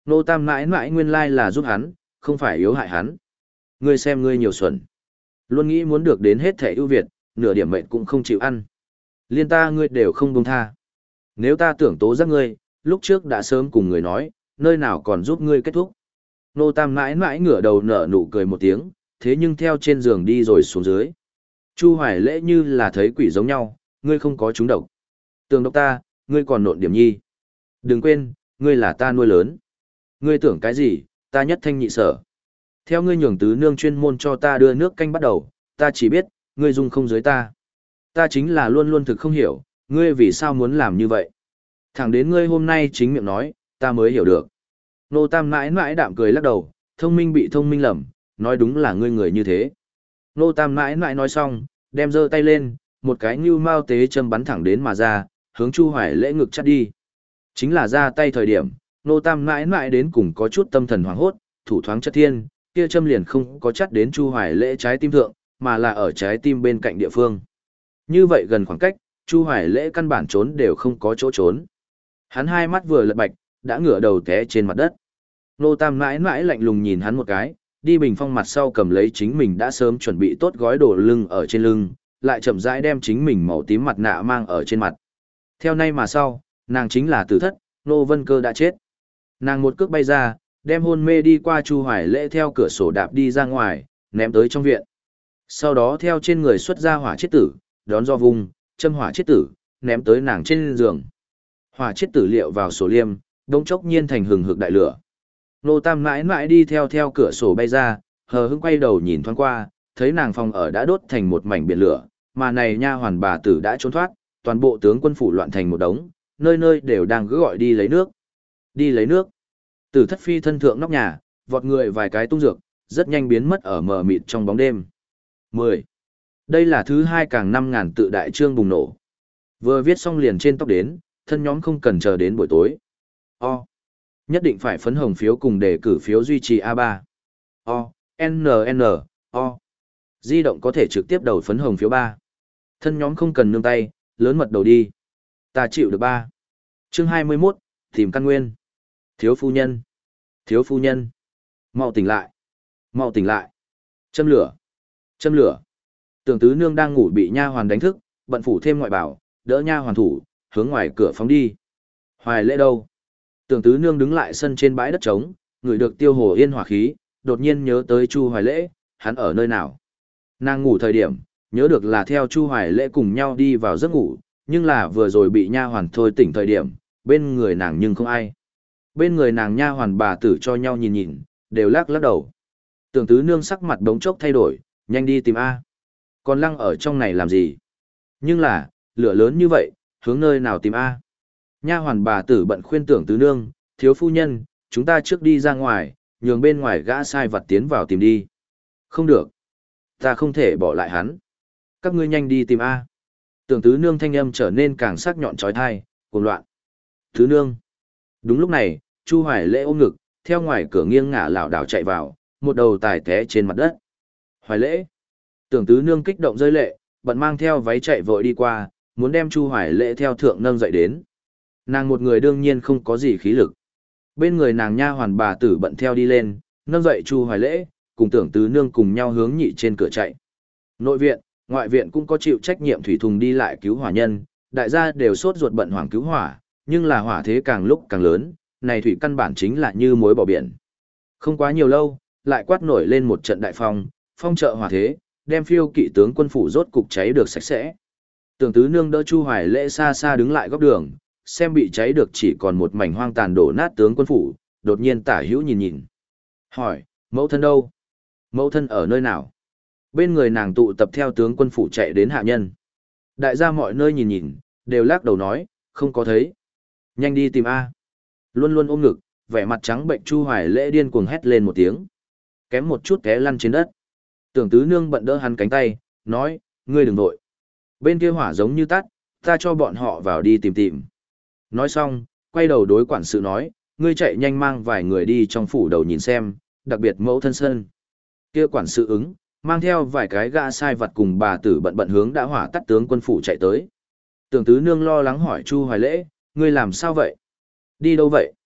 Nô Tam mãi mãi nguyên lai là giúp hắn, không phải yếu hại hắn. Ngươi xem ngươi nhiều xuẩn. Luôn nghĩ muốn được đến hết thể ưu việt, nửa điểm mệnh cũng không chịu ăn. Liên ta ngươi đều không buông tha. Nếu ta tưởng tố giác ngươi, lúc trước đã sớm cùng người nói, nơi nào còn giúp ngươi kết thúc. Nô Tam mãi mãi ngửa đầu nở nụ cười một tiếng, thế nhưng theo trên giường đi rồi xuống dưới. Chu Hoài Lễ như là thấy quỷ giống nhau, ngươi không có trúng độc. Tường độc ta, ngươi còn nộn điểm nhi. Đừng quên, ngươi là ta nuôi lớn. Ngươi tưởng cái gì, ta nhất thanh nhị sở. Theo ngươi nhường tứ nương chuyên môn cho ta đưa nước canh bắt đầu, ta chỉ biết, ngươi dung không dưới ta. Ta chính là luôn luôn thực không hiểu, ngươi vì sao muốn làm như vậy. Thẳng đến ngươi hôm nay chính miệng nói, ta mới hiểu được. Nô Tam mãi mãi đạm cười lắc đầu, thông minh bị thông minh lầm, nói đúng là ngươi người như thế. Nô Tam mãi mãi nói xong, đem giơ tay lên, một cái ngưu mao tế châm bắn thẳng đến mà ra, hướng Chu Hoài Lễ ngực chắt đi. Chính là ra tay thời điểm, Nô Tam mãi mãi đến cùng có chút tâm thần hoảng hốt, thủ thoáng chất thiên, kia châm liền không có chắt đến Chu Hoài Lễ trái tim thượng, mà là ở trái tim bên cạnh địa phương. Như vậy gần khoảng cách, Chu Hoài Lễ căn bản trốn đều không có chỗ trốn. Hắn hai mắt vừa lật bạch, đã ngửa đầu té trên mặt đất. Nô Tam mãi mãi lạnh lùng nhìn hắn một cái, đi bình phong mặt sau cầm lấy chính mình đã sớm chuẩn bị tốt gói đồ lưng ở trên lưng, lại chậm rãi đem chính mình màu tím mặt nạ mang ở trên mặt. Theo nay mà sau, nàng chính là tử thất, Nô Vân Cơ đã chết. Nàng một cước bay ra, đem hôn mê đi qua Chu Hoài Lễ theo cửa sổ đạp đi ra ngoài, ném tới trong viện. Sau đó theo trên người xuất ra hỏa chết tử, đón do vùng, châm hỏa chết tử, ném tới nàng trên giường. Hỏa chết tử liệu vào sổ liêm, đống chốc nhiên thành hừng hực đại lửa. Nô Tam mãi mãi đi theo theo cửa sổ bay ra, hờ hững quay đầu nhìn thoáng qua, thấy nàng phòng ở đã đốt thành một mảnh biển lửa, mà này nha hoàn bà tử đã trốn thoát, toàn bộ tướng quân phủ loạn thành một đống, nơi nơi đều đang cứ gọi đi lấy nước. Đi lấy nước. Tử thất phi thân thượng nóc nhà, vọt người vài cái tung dược, rất nhanh biến mất ở mờ mịt trong bóng đêm. mười. Đây là thứ hai càng năm ngàn tự đại trương bùng nổ. Vừa viết xong liền trên tóc đến, thân nhóm không cần chờ đến buổi tối. O. Nhất định phải phấn hồng phiếu cùng đề cử phiếu duy trì a ba. O. N N. O. Di động có thể trực tiếp đầu phấn hồng phiếu ba. Thân nhóm không cần nương tay, lớn mật đầu đi. Ta chịu được ba. Chương hai mươi mốt, tìm căn nguyên. Thiếu phu nhân. Thiếu phu nhân. Mau tỉnh lại. Mau tỉnh lại. Châm lửa. Châm lửa. Tưởng tứ nương đang ngủ bị nha hoàn đánh thức, bận phủ thêm ngoại bảo, đỡ nha hoàn thủ, hướng ngoài cửa phóng đi. Hoài Lễ đâu? Tưởng tứ nương đứng lại sân trên bãi đất trống, ngửi được tiêu hồ yên hỏa khí, đột nhiên nhớ tới Chu Hoài Lễ, hắn ở nơi nào? Nàng ngủ thời điểm, nhớ được là theo Chu Hoài Lễ cùng nhau đi vào giấc ngủ, nhưng là vừa rồi bị nha hoàn thôi tỉnh thời điểm, bên người nàng nhưng không ai. Bên người nàng nha hoàn bà tử cho nhau nhìn nhìn, đều lắc lắc đầu. Tưởng tứ nương sắc mặt đống chốc thay đổi, nhanh đi tìm A. Còn lăng ở trong này làm gì? Nhưng là, lửa lớn như vậy, hướng nơi nào tìm A? Nha hoàn bà tử bận khuyên tưởng tứ nương, thiếu phu nhân, chúng ta trước đi ra ngoài, nhường bên ngoài gã sai vật tiến vào tìm đi. Không được. Ta không thể bỏ lại hắn. Các ngươi nhanh đi tìm A. Tưởng tứ nương thanh âm trở nên càng sắc nhọn trói thai, cuồng loạn. Tứ nương. Đúng lúc này, Chu Hoài Lễ ôm ngực, theo ngoài cửa nghiêng ngả lảo đảo chạy vào, một đầu tài té trên mặt đất. Hoài Lễ. Tưởng tứ nương kích động rơi lệ, bận mang theo váy chạy vội đi qua, muốn đem Chu Hoài Lễ theo thượng nâng dậy đến. Nàng một người đương nhiên không có gì khí lực. Bên người nàng nha hoàn bà tử bận theo đi lên, nâng dậy Chu Hoài Lễ, cùng tưởng tứ nương cùng nhau hướng nhị trên cửa chạy. Nội viện, ngoại viện cũng có chịu trách nhiệm thủy thùng đi lại cứu hỏa nhân, đại gia đều sốt ruột bận hoảng cứu hỏa, nhưng là hỏa thế càng lúc càng lớn, này thủy căn bản chính là như muối bỏ biển. Không quá nhiều lâu, lại quát nổi lên một trận đại phong, phong trợ hỏa thế, đem phiêu kỵ tướng quân phủ rốt cục cháy được sạch sẽ. Tưởng tứ nương đỡ Chu Hoài Lễ xa xa đứng lại góc đường, xem bị cháy được chỉ còn một mảnh hoang tàn đổ nát tướng quân phủ, đột nhiên tả hữu nhìn nhìn. Hỏi, mẫu thân đâu? Mẫu thân ở nơi nào? Bên người nàng tụ tập theo tướng quân phủ chạy đến hạ nhân. Đại gia mọi nơi nhìn nhìn, đều lắc đầu nói, không có thấy. Nhanh đi tìm A. Luôn luôn ôm ngực, vẻ mặt trắng bệnh Chu Hoài Lễ điên cuồng hét lên một tiếng. Kém một chút té lăn trên đất. Tưởng tứ nương bận đỡ hắn cánh tay, nói, ngươi đừng nội. Bên kia hỏa giống như tắt, ta cho bọn họ vào đi tìm tìm. Nói xong, quay đầu đối quản sự nói, ngươi chạy nhanh mang vài người đi trong phủ đầu nhìn xem, đặc biệt mẫu thân sơn. Kia quản sự ứng, mang theo vài cái gã sai vật cùng bà tử bận bận hướng đã hỏa tắt tướng quân phủ chạy tới. Tưởng tứ nương lo lắng hỏi Chu Hoài Lễ, ngươi làm sao vậy? Đi đâu vậy?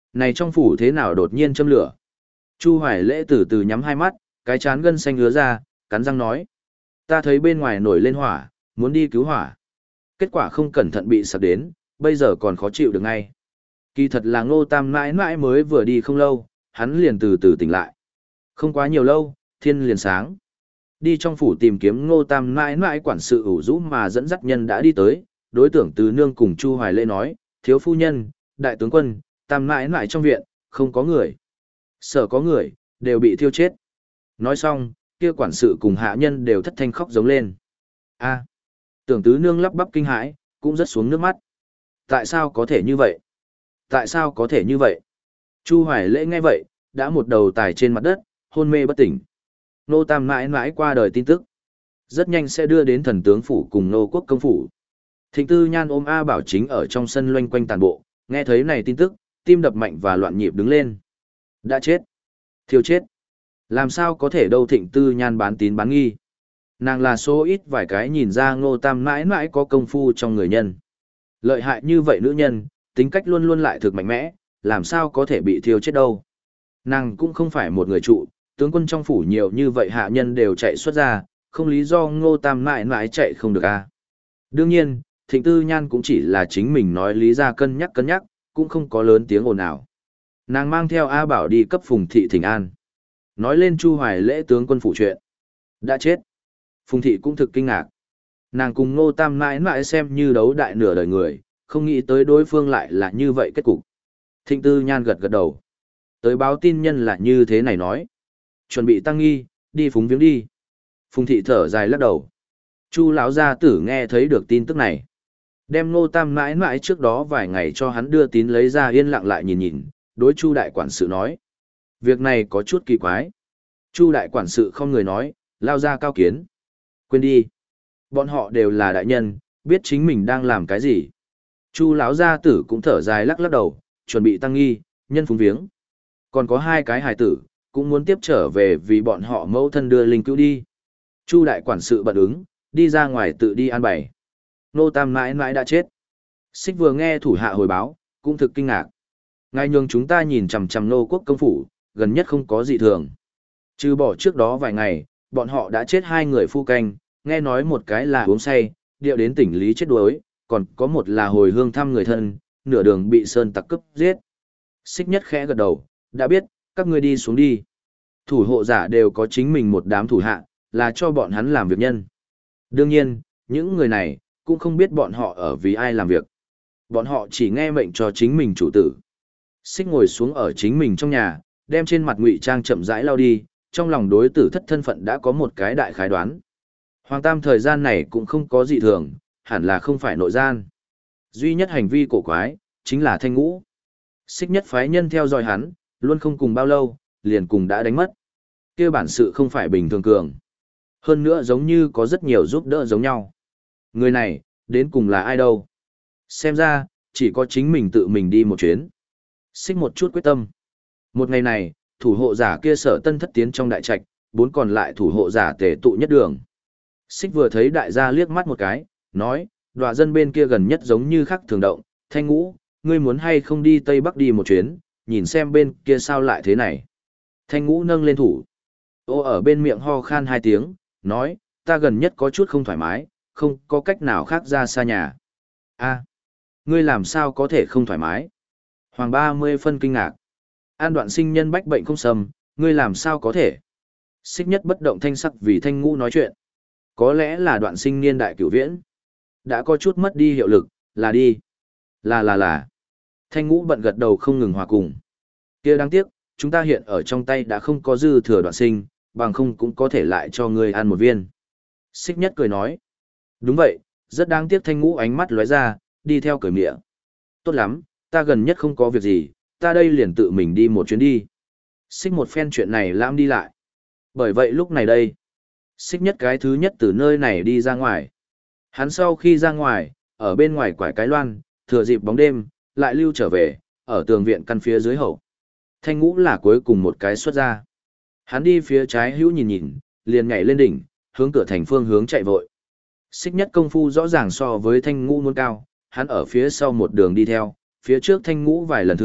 Này trong phủ thế nào đột nhiên châm lửa? Chu Hoài Lễ từ từ nhắm hai mắt, cái chán gân xanh ứa ra, cắn răng nói. Ta thấy bên ngoài nổi lên hỏa, muốn đi cứu hỏa. Kết quả không cẩn thận bị sập đến, bây giờ còn khó chịu được ngay. Kỳ thật là Ngô Tam mãi mãi mới vừa đi không lâu, hắn liền từ từ tỉnh lại. Không quá nhiều lâu, thiên liền sáng. Đi trong phủ tìm kiếm Ngô Tam mãi mãi quản sự ủ rũ mà dẫn dắt nhân đã đi tới, đối tượng Từ Nương cùng Chu Hoài Lễ nói, thiếu phu nhân, đại tướng quân, Tam mãi mãi trong viện, không có người. Sợ có người, đều bị thiêu chết. Nói xong, kia quản sự cùng hạ nhân đều thất thanh khóc giống lên. A, tưởng Tứ Nương lắp bắp kinh hãi, cũng rất xuống nước mắt. Tại sao có thể như vậy? Tại sao có thể như vậy? Chu Hoài Lễ nghe vậy, đã một đầu tài trên mặt đất, hôn mê bất tỉnh. Nô Tam mãi mãi qua đời tin tức. Rất nhanh sẽ đưa đến thần tướng phủ cùng nô quốc công phủ. Thịnh Tư Nhan ôm A Bảo Chính ở trong sân loanh quanh tàn bộ, nghe thấy này tin tức, tim đập mạnh và loạn nhịp đứng lên. Đã chết. Thiêu chết. Làm sao có thể đâu Thịnh Tư Nhan bán tín bán nghi. Nàng là số ít vài cái nhìn ra Ngô Tam mãi mãi có công phu trong người nhân. Lợi hại như vậy nữ nhân, tính cách luôn luôn lại thực mạnh mẽ, làm sao có thể bị thiêu chết đâu. Nàng cũng không phải một người trụ, tướng quân trong phủ nhiều như vậy hạ nhân đều chạy xuất ra, không lý do Ngô Tam mãi mãi chạy không được à. Đương nhiên, Thịnh Tư Nhan cũng chỉ là chính mình nói lý ra cân nhắc cân nhắc, cũng không có lớn tiếng ồn nào. Nàng mang theo A Bảo đi cấp Phùng Thị thỉnh an. Nói lên Chu Hoài Lễ tướng quân phủ chuyện. Đã chết. Phùng Thị cũng thực kinh ngạc. Nàng cùng Ngô Tam mãi mãi xem như đấu đại nửa đời người, không nghĩ tới đối phương lại là như vậy kết cục. Thịnh Tư Nhan gật gật đầu. Tới báo tin nhân là như thế này nói. Chuẩn bị tăng nghi, đi phúng viếng đi. Phùng Thị thở dài lắc đầu. Chu lão gia tử nghe thấy được tin tức này. Đem Ngô Tam mãi mãi trước đó vài ngày cho hắn đưa tín lấy ra yên lặng lại nhìn nhìn, đối Chu đại quản sự nói. Việc này có chút kỳ quái. Chu đại quản sự không người nói, lao ra cao kiến. Quên đi. Bọn họ đều là đại nhân, biết chính mình đang làm cái gì. Chu lão gia tử cũng thở dài lắc lắc đầu, chuẩn bị tăng nghi, nhân phúng viếng. Còn có hai cái hài tử, cũng muốn tiếp trở về vì bọn họ mẫu thân đưa linh cứu đi. Chu đại quản sự bận ứng, đi ra ngoài tự đi an bày. Nô Tam mãi mãi đã chết. Xích vừa nghe thủ hạ hồi báo, cũng thực kinh ngạc. Ngài nhường chúng ta nhìn chằm chằm nô quốc công phủ, gần nhất không có gì thường. Trừ bỏ trước đó vài ngày, bọn họ đã chết hai người phu canh, nghe nói một cái là uống say, điệu đến tỉnh lý chết đuối, còn có một là hồi hương thăm người thân, nửa đường bị sơn tặc cướp giết. Xích nhất khẽ gật đầu, đã biết, các ngươi đi xuống đi. Thủ hộ giả đều có chính mình một đám thủ hạ, là cho bọn hắn làm việc nhân. Đương nhiên, những người này, cũng không biết bọn họ ở vì ai làm việc. Bọn họ chỉ nghe mệnh cho chính mình chủ tử. Xích ngồi xuống ở chính mình trong nhà, đem trên mặt ngụy trang chậm rãi lao đi, trong lòng đối tử thất thân phận đã có một cái đại khái đoán. Hoàng Tam thời gian này cũng không có gì thường, hẳn là không phải nội gian. Duy nhất hành vi cổ quái, chính là Thanh Ngũ. Xích nhất phái nhân theo dõi hắn, luôn không cùng bao lâu, liền cùng đã đánh mất. Kia bản sự không phải bình thường cường. Hơn nữa giống như có rất nhiều giúp đỡ giống nhau. Người này, đến cùng là ai đâu? Xem ra, chỉ có chính mình tự mình đi một chuyến. Xích một chút quyết tâm. Một ngày này, thủ hộ giả kia sở tân thất tiến trong đại trạch, bốn còn lại thủ hộ giả tề tụ nhất đường. Xích vừa thấy đại gia liếc mắt một cái, nói, đọa dân bên kia gần nhất giống như khắc thường động, Thanh Ngũ, ngươi muốn hay không đi Tây Bắc đi một chuyến, nhìn xem bên kia sao lại thế này. Thanh Ngũ nâng lên thủ. Ô ở bên miệng ho khan hai tiếng, nói, ta gần nhất có chút không thoải mái, không có cách nào khác ra xa nhà. A, ngươi làm sao có thể không thoải mái? Hoàng ba mươi phân kinh ngạc. An đoạn sinh nhân bách bệnh không sầm, ngươi làm sao có thể? Xích nhất bất động thanh sắc vì Thanh Ngũ nói chuyện. Có lẽ là đoạn sinh niên đại cửu viễn. Đã có chút mất đi hiệu lực, là đi. Là là là. Thanh Ngũ bận gật đầu không ngừng hòa cùng. Kia đáng tiếc, chúng ta hiện ở trong tay đã không có dư thừa đoạn sinh, bằng không cũng có thể lại cho ngươi ăn một viên. Xích nhất cười nói. Đúng vậy, rất đáng tiếc. Thanh Ngũ ánh mắt lóe ra, đi theo cười mỉa. Tốt lắm, ta gần nhất không có việc gì, ta đây liền tự mình đi một chuyến đi. Xích một phen chuyện này lãm đi lại. Bởi vậy lúc này đây, Xích nhất cái thứ nhất từ nơi này đi ra ngoài. Hắn sau khi ra ngoài, ở bên ngoài quải cái loan, thừa dịp bóng đêm, lại lưu trở về, ở tường viện căn phía dưới hậu. Thanh Ngũ là cuối cùng một cái xuất ra. Hắn đi phía trái hữu nhìn nhìn, liền nhảy lên đỉnh, hướng cửa thành phương hướng chạy vội. Xích nhất công phu rõ ràng so với Thanh Ngũ muốn cao, hắn ở phía sau một đường đi theo, phía trước Thanh Ngũ vài lần thử,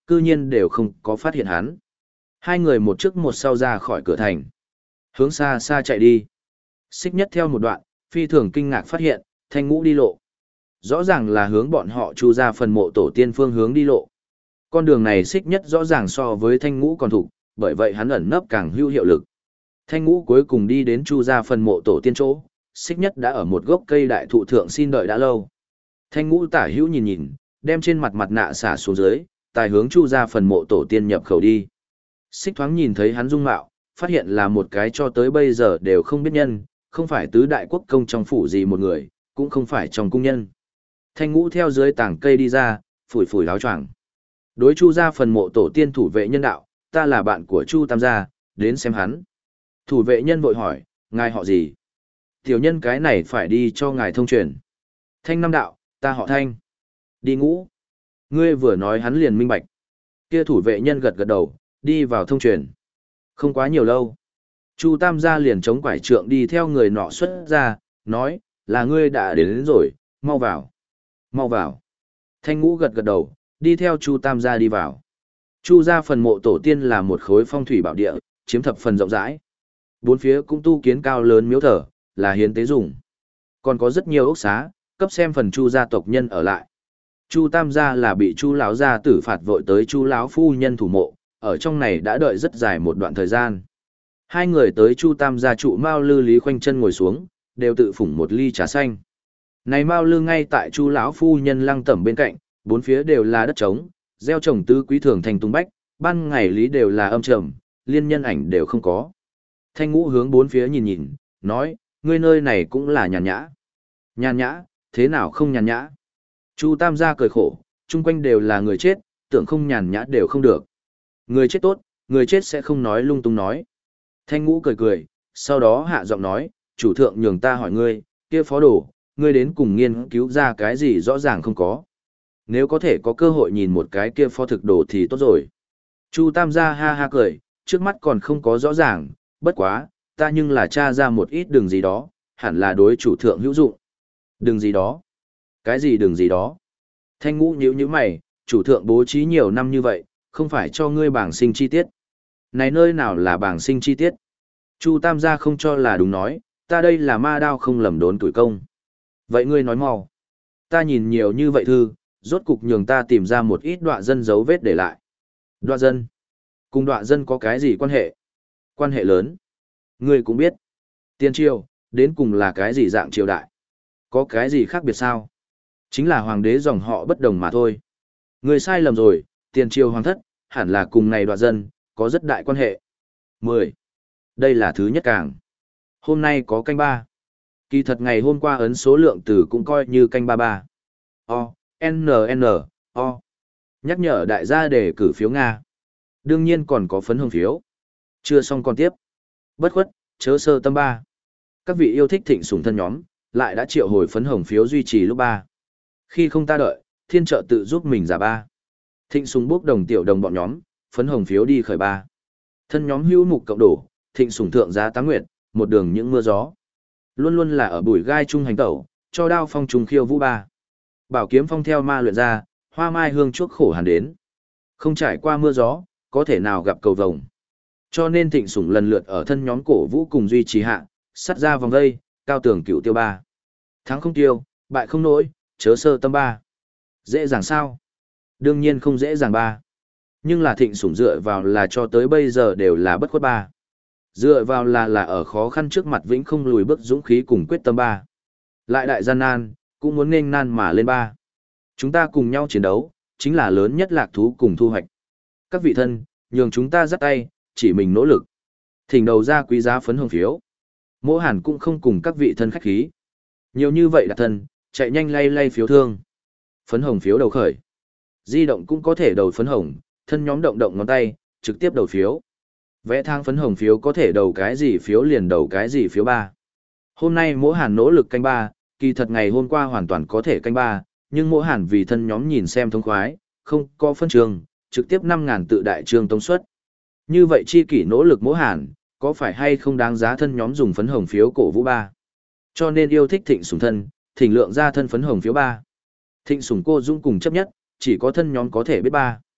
cư nhiên đều không có phát hiện hắn. Hai người một trước một sau ra khỏi cửa thành. Hướng xa xa chạy đi. Xích nhất theo một đoạn, phi thường kinh ngạc phát hiện, Thanh Ngũ đi lộ. Rõ ràng là hướng bọn họ Chu ra phần mộ tổ tiên phương hướng đi lộ. Con đường này xích nhất rõ ràng so với Thanh Ngũ còn thủ, bởi vậy hắn ẩn nấp càng hữu hiệu lực. Thanh Ngũ cuối cùng đi đến Chu ra phần mộ tổ tiên chỗ, xích nhất đã ở một gốc cây đại thụ thượng xin đợi đã lâu. Thanh Ngũ tả hữu nhìn nhìn, đem trên mặt mặt nạ xả xuống dưới, tài hướng Chu ra phần mộ tổ tiên nhập khẩu đi. Xích thoáng nhìn thấy hắn dung mạo, phát hiện là một cái cho tới bây giờ đều không biết nhân, không phải tứ đại quốc công trong phủ gì một người, cũng không phải trong cung nhân. Thanh Ngũ theo dưới tảng cây đi ra, phủi phủi áo choàng. Đối Chu ra phần mộ tổ tiên thủ vệ nhân đạo, ta là bạn của Chu Tam gia, đến xem hắn. Thủ vệ nhân vội hỏi, ngài họ gì? Tiểu nhân cái này phải đi cho ngài thông truyền. Thanh Nam đạo, ta họ Thanh. Đi Ngũ. Ngươi vừa nói hắn liền minh bạch. Kia thủ vệ nhân gật gật đầu, đi vào thông truyền. Không quá nhiều lâu. Chu Tam gia liền chống quải trượng đi theo người nọ xuất ra, nói, là ngươi đã đến, đến rồi, mau vào. Mau vào. Thanh Ngũ gật gật đầu, đi theo Chu Tam gia đi vào. Chu gia phần mộ tổ tiên là một khối phong thủy bảo địa, chiếm thập phần rộng rãi. Bốn phía cũng tu kiến cao lớn miếu thờ, là hiến tế dùng. Còn có rất nhiều ốc xá, cấp xem phần Chu gia tộc nhân ở lại. Chu Tam gia là bị Chu lão gia tử phạt vội tới Chu lão phu nhân thủ mộ, ở trong này đã đợi rất dài một đoạn thời gian. Hai người tới Chu Tam gia trụ Mao Lư Lý khoanh chân ngồi xuống, đều tự phủng một ly trà xanh. Này Mao Lư ngay tại Chu lão phu nhân lăng tẩm bên cạnh, bốn phía đều là đất trống, gieo trồng tứ quý thường thành tung bách, ban ngày lý đều là âm trầm, liên nhân ảnh đều không có. Thanh Ngũ hướng bốn phía nhìn nhìn, nói, ngươi nơi này cũng là nhàn nhã. Nhàn nhã, thế nào không nhàn nhã? Chu Tam gia cười khổ, chung quanh đều là người chết, tưởng không nhàn nhã đều không được. Người chết tốt, người chết sẽ không nói lung tung nói. Thanh Ngũ cười cười, sau đó hạ giọng nói, chủ thượng nhường ta hỏi ngươi, kia phó đồ, ngươi đến cùng nghiên cứu ra cái gì rõ ràng không có. Nếu có thể có cơ hội nhìn một cái kia phó thực đồ thì tốt rồi. Chu Tam gia ha ha cười, trước mắt còn không có rõ ràng, bất quá, ta nhưng là tra ra một ít đường gì đó, hẳn là đối chủ thượng hữu dụng. Đường gì đó? Cái gì đường gì đó? Thanh Ngũ nhíu nhíu mày, chủ thượng bố trí nhiều năm như vậy, không phải cho ngươi bảng sinh chi tiết. Này nơi nào là bảng sinh chi tiết? Chu Tam gia không cho là đúng nói, ta đây là ma đao không lầm đốn tuổi công. Vậy ngươi nói mau. Ta nhìn nhiều như vậy thư, rốt cục nhường ta tìm ra một ít đọa dân dấu vết để lại. Đọa dân? Cùng đọa dân có cái gì quan hệ? Quan hệ lớn. Ngươi cũng biết. Tiên triều, đến cùng là cái gì dạng triều đại? Có cái gì khác biệt sao? Chính là hoàng đế dòng họ bất đồng mà thôi. Ngươi sai lầm rồi, tiền triều hoàng thất, hẳn là cùng này đọa dân, có rất đại quan hệ. mười. Đây là thứ nhất càng. Hôm nay có canh ba. Kỳ thật ngày hôm qua ấn số lượng từ cũng coi như canh ba ba. O, N, N, O. Nhắc nhở đại gia để cử phiếu Nga. Đương nhiên còn có phấn hồng phiếu. Chưa xong còn tiếp. Bất khuất, chớ sơ tâm ba. Các vị yêu thích thịnh sủng thân nhóm, lại đã triệu hồi phấn hồng phiếu duy trì lúc ba. Khi không ta đợi, thiên trợ tự giúp mình giả ba. Thịnh sủng bốc đồng tiểu đồng bọn nhóm, phấn hồng phiếu đi khởi ba. Thân nhóm hữu mục cộng đổ, thịnh sủng thượng giá tám nguyệt, một đường những mưa gió. Luôn luôn là ở bụi gai trung hành tẩu, cho đao phong trùng khiêu vũ ba. Bảo kiếm phong theo ma luyện ra, hoa mai hương chuốc khổ hàn đến. Không trải qua mưa gió, có thể nào gặp cầu vồng. Cho nên thịnh sủng lần lượt ở thân nhóm cổ vũ cùng duy trì hạ, sắt ra vòng dây, cao tường cựu tiêu ba. Thắng không tiêu, bại không nổi, chớ sơ tâm ba. Dễ dàng sao? Đương nhiên không dễ dàng ba. Nhưng là thịnh sủng dựa vào là cho tới bây giờ đều là bất khuất ba. Dựa vào là là ở khó khăn trước mặt vĩnh không lùi bước dũng khí cùng quyết tâm ba. Lại đại gian nan, cũng muốn nghênh nan mà lên ba. Chúng ta cùng nhau chiến đấu, chính là lớn nhất lạc thú cùng thu hoạch. Các vị thân, nhường chúng ta dắt tay, chỉ mình nỗ lực. Thỉnh đầu ra quý giá phấn hồng phiếu. Mỗ Hàn cũng không cùng các vị thân khách khí. Nhiều như vậy đặt thân, chạy nhanh lay lay phiếu thương. Phấn hồng phiếu đầu khởi. Di động cũng có thể đầu phấn hồng, thân nhóm động động ngón tay, trực tiếp đầu phiếu. Vẽ thang phấn hồng phiếu có thể đầu cái gì phiếu liền đầu cái gì phiếu ba. Hôm nay Mỗ Hàn nỗ lực canh ba, kỳ thật ngày hôm qua hoàn toàn có thể canh ba, nhưng Mỗ Hàn vì thân nhóm nhìn xem thông khoái, không có phân trường, trực tiếp năm ngàn tự đại trương tống suất. Như vậy chi kỷ nỗ lực Mỗ Hàn, có phải hay không đáng giá thân nhóm dùng phấn hồng phiếu cổ vũ ba. Cho nên yêu thích thịnh sủng thân, thỉnh lượng ra thân phấn hồng phiếu ba. Thịnh sủng cô dung cùng chấp nhất, chỉ có thân nhóm có thể biết ba.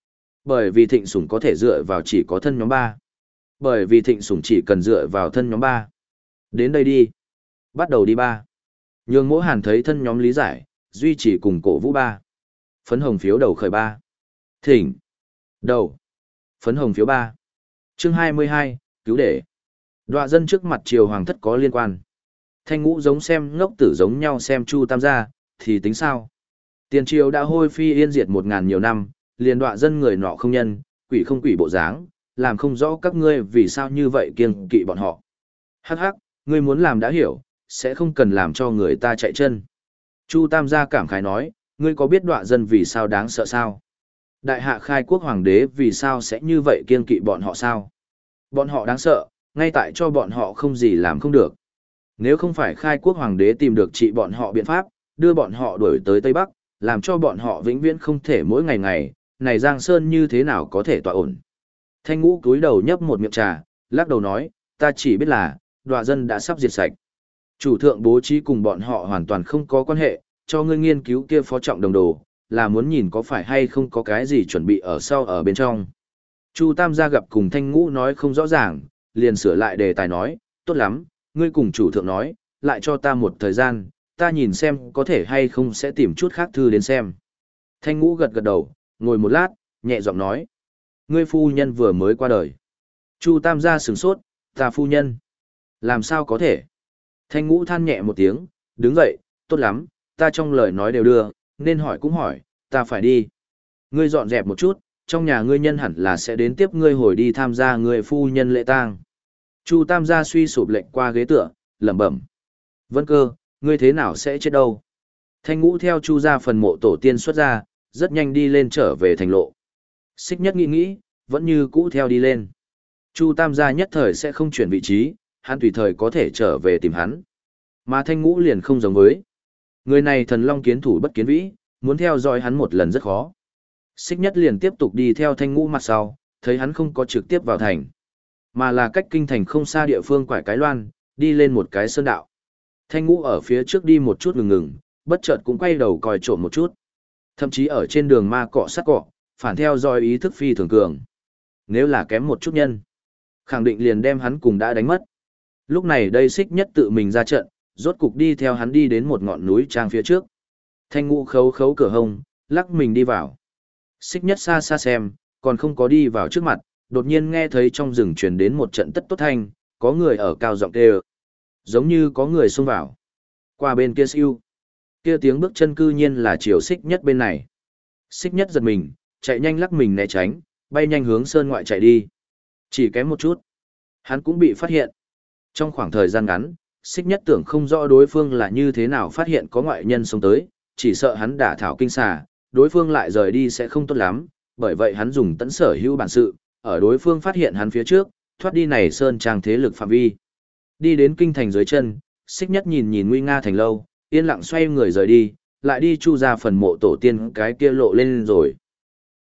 Bởi vì thịnh sủng có thể dựa vào chỉ có thân nhóm ba. Bởi vì thịnh sủng chỉ cần dựa vào thân nhóm ba. Đến đây đi. Bắt đầu đi ba. Nhường Mỗ Hàn thấy thân nhóm lý giải, duy trì cùng cổ vũ ba. Phấn hồng phiếu đầu khởi ba. Thỉnh. Đầu. Phấn hồng phiếu ba. Chương hai mươi hai, cứu để. Đoạ dân trước mặt triều hoàng thất có liên quan. Thanh ngũ giống xem ngốc tử giống nhau xem Chu Tam gia, thì tính sao? Tiền triều đã hôi phi yên diệt một ngàn nhiều năm, liền đoạ dân người nọ không nhân, quỷ không quỷ bộ dáng, làm không rõ các ngươi vì sao như vậy kiêng kỵ bọn họ. Hắc hắc, ngươi muốn làm đã hiểu, sẽ không cần làm cho người ta chạy chân. Chu Tam gia cảm khái nói, ngươi có biết đoạ dân vì sao đáng sợ sao? Đại hạ khai quốc hoàng đế vì sao sẽ như vậy kiêng kỵ bọn họ sao? Bọn họ đáng sợ, ngay tại cho bọn họ không gì làm không được. Nếu không phải khai quốc hoàng đế tìm được trị bọn họ biện pháp, đưa bọn họ đuổi tới Tây Bắc, làm cho bọn họ vĩnh viễn không thể mỗi ngày ngày, này Giang Sơn như thế nào có thể tọa ổn. Thanh ngũ cúi đầu nhấp một miệng trà, lắc đầu nói, ta chỉ biết là, đoạ dân đã sắp diệt sạch. Chủ thượng bố trí cùng bọn họ hoàn toàn không có quan hệ, cho ngươi nghiên cứu kia phó trọng đồng đồ, là muốn nhìn có phải hay không có cái gì chuẩn bị ở sau ở bên trong. Chu Tam gia gặp cùng Thanh ngũ nói không rõ ràng, liền sửa lại đề tài nói, tốt lắm, ngươi cùng chủ thượng nói, lại cho ta một thời gian, ta nhìn xem có thể hay không sẽ tìm chút khác thư đến xem. Thanh ngũ gật gật đầu, ngồi một lát, nhẹ giọng nói, ngươi phu nhân vừa mới qua đời. Chu Tam gia sửng sốt, ta phu nhân. Làm sao có thể? Thanh ngũ than nhẹ một tiếng, đứng dậy, tốt lắm, ta trong lời nói đều đưa, nên hỏi cũng hỏi, ta phải đi. Ngươi dọn dẹp một chút, trong nhà ngươi nhân hẳn là sẽ đến tiếp ngươi hồi đi tham gia người phu nhân lễ tang. Chu Tam gia suy sụp lệnh qua ghế tựa, lẩm bẩm. Vân Cơ, ngươi thế nào sẽ chết đâu? Thanh ngũ theo Chu gia phần mộ tổ tiên xuất ra, rất nhanh đi lên trở về thành lộ. Xích Nhất nghĩ nghĩ, vẫn như cũ theo đi lên. Chu Tam gia nhất thời sẽ không chuyển vị trí, hắn tùy thời có thể trở về tìm hắn. Mà Thanh ngũ liền không giống với. Người này thần long kiến thủ bất kiến vĩ, muốn theo dõi hắn một lần rất khó. Xích Nhất liền tiếp tục đi theo Thanh ngũ mặt sau, thấy hắn không có trực tiếp vào thành, mà là cách kinh thành không xa địa phương quải cái loan, đi lên một cái sơn đạo. Thanh ngũ ở phía trước đi một chút ngừng ngừng, bất chợt cũng quay đầu coi trộm một chút. Thậm chí ở trên đường ma cọ sát cọ, phản theo dõi ý thức phi thường cường. Nếu là kém một chút nhân, khẳng định liền đem hắn cùng đã đánh mất. Lúc này đây Xích Nhất tự mình ra trận, rốt cục đi theo hắn đi đến một ngọn núi trang phía trước. Thanh ngũ khấu khấu cửa hông, lắc mình đi vào. Xích Nhất xa xa xem, còn không có đi vào trước mặt, đột nhiên nghe thấy trong rừng truyền đến một trận tất tốt thanh, có người ở cao giọng kêu. Giống như có người xông vào. Qua bên kia siêu. Kia tiếng bước chân cư nhiên là chiều Xích Nhất bên này. Xích Nhất giật mình, chạy nhanh lắc mình né tránh, bay nhanh hướng sơn ngoại chạy đi. Chỉ kém một chút, hắn cũng bị phát hiện. Trong khoảng thời gian ngắn, Xích Nhất tưởng không rõ đối phương là như thế nào phát hiện có ngoại nhân sống tới, chỉ sợ hắn đả thảo kinh xà, đối phương lại rời đi sẽ không tốt lắm, bởi vậy hắn dùng tận sở hữu bản sự, ở đối phương phát hiện hắn phía trước, thoát đi này sơn trang thế lực phạm vi. Đi đến kinh thành dưới chân, Xích Nhất nhìn nhìn nguy nga thành lâu, yên lặng xoay người rời đi, lại đi Chu ra phần mộ tổ tiên cái kia lộ lên rồi.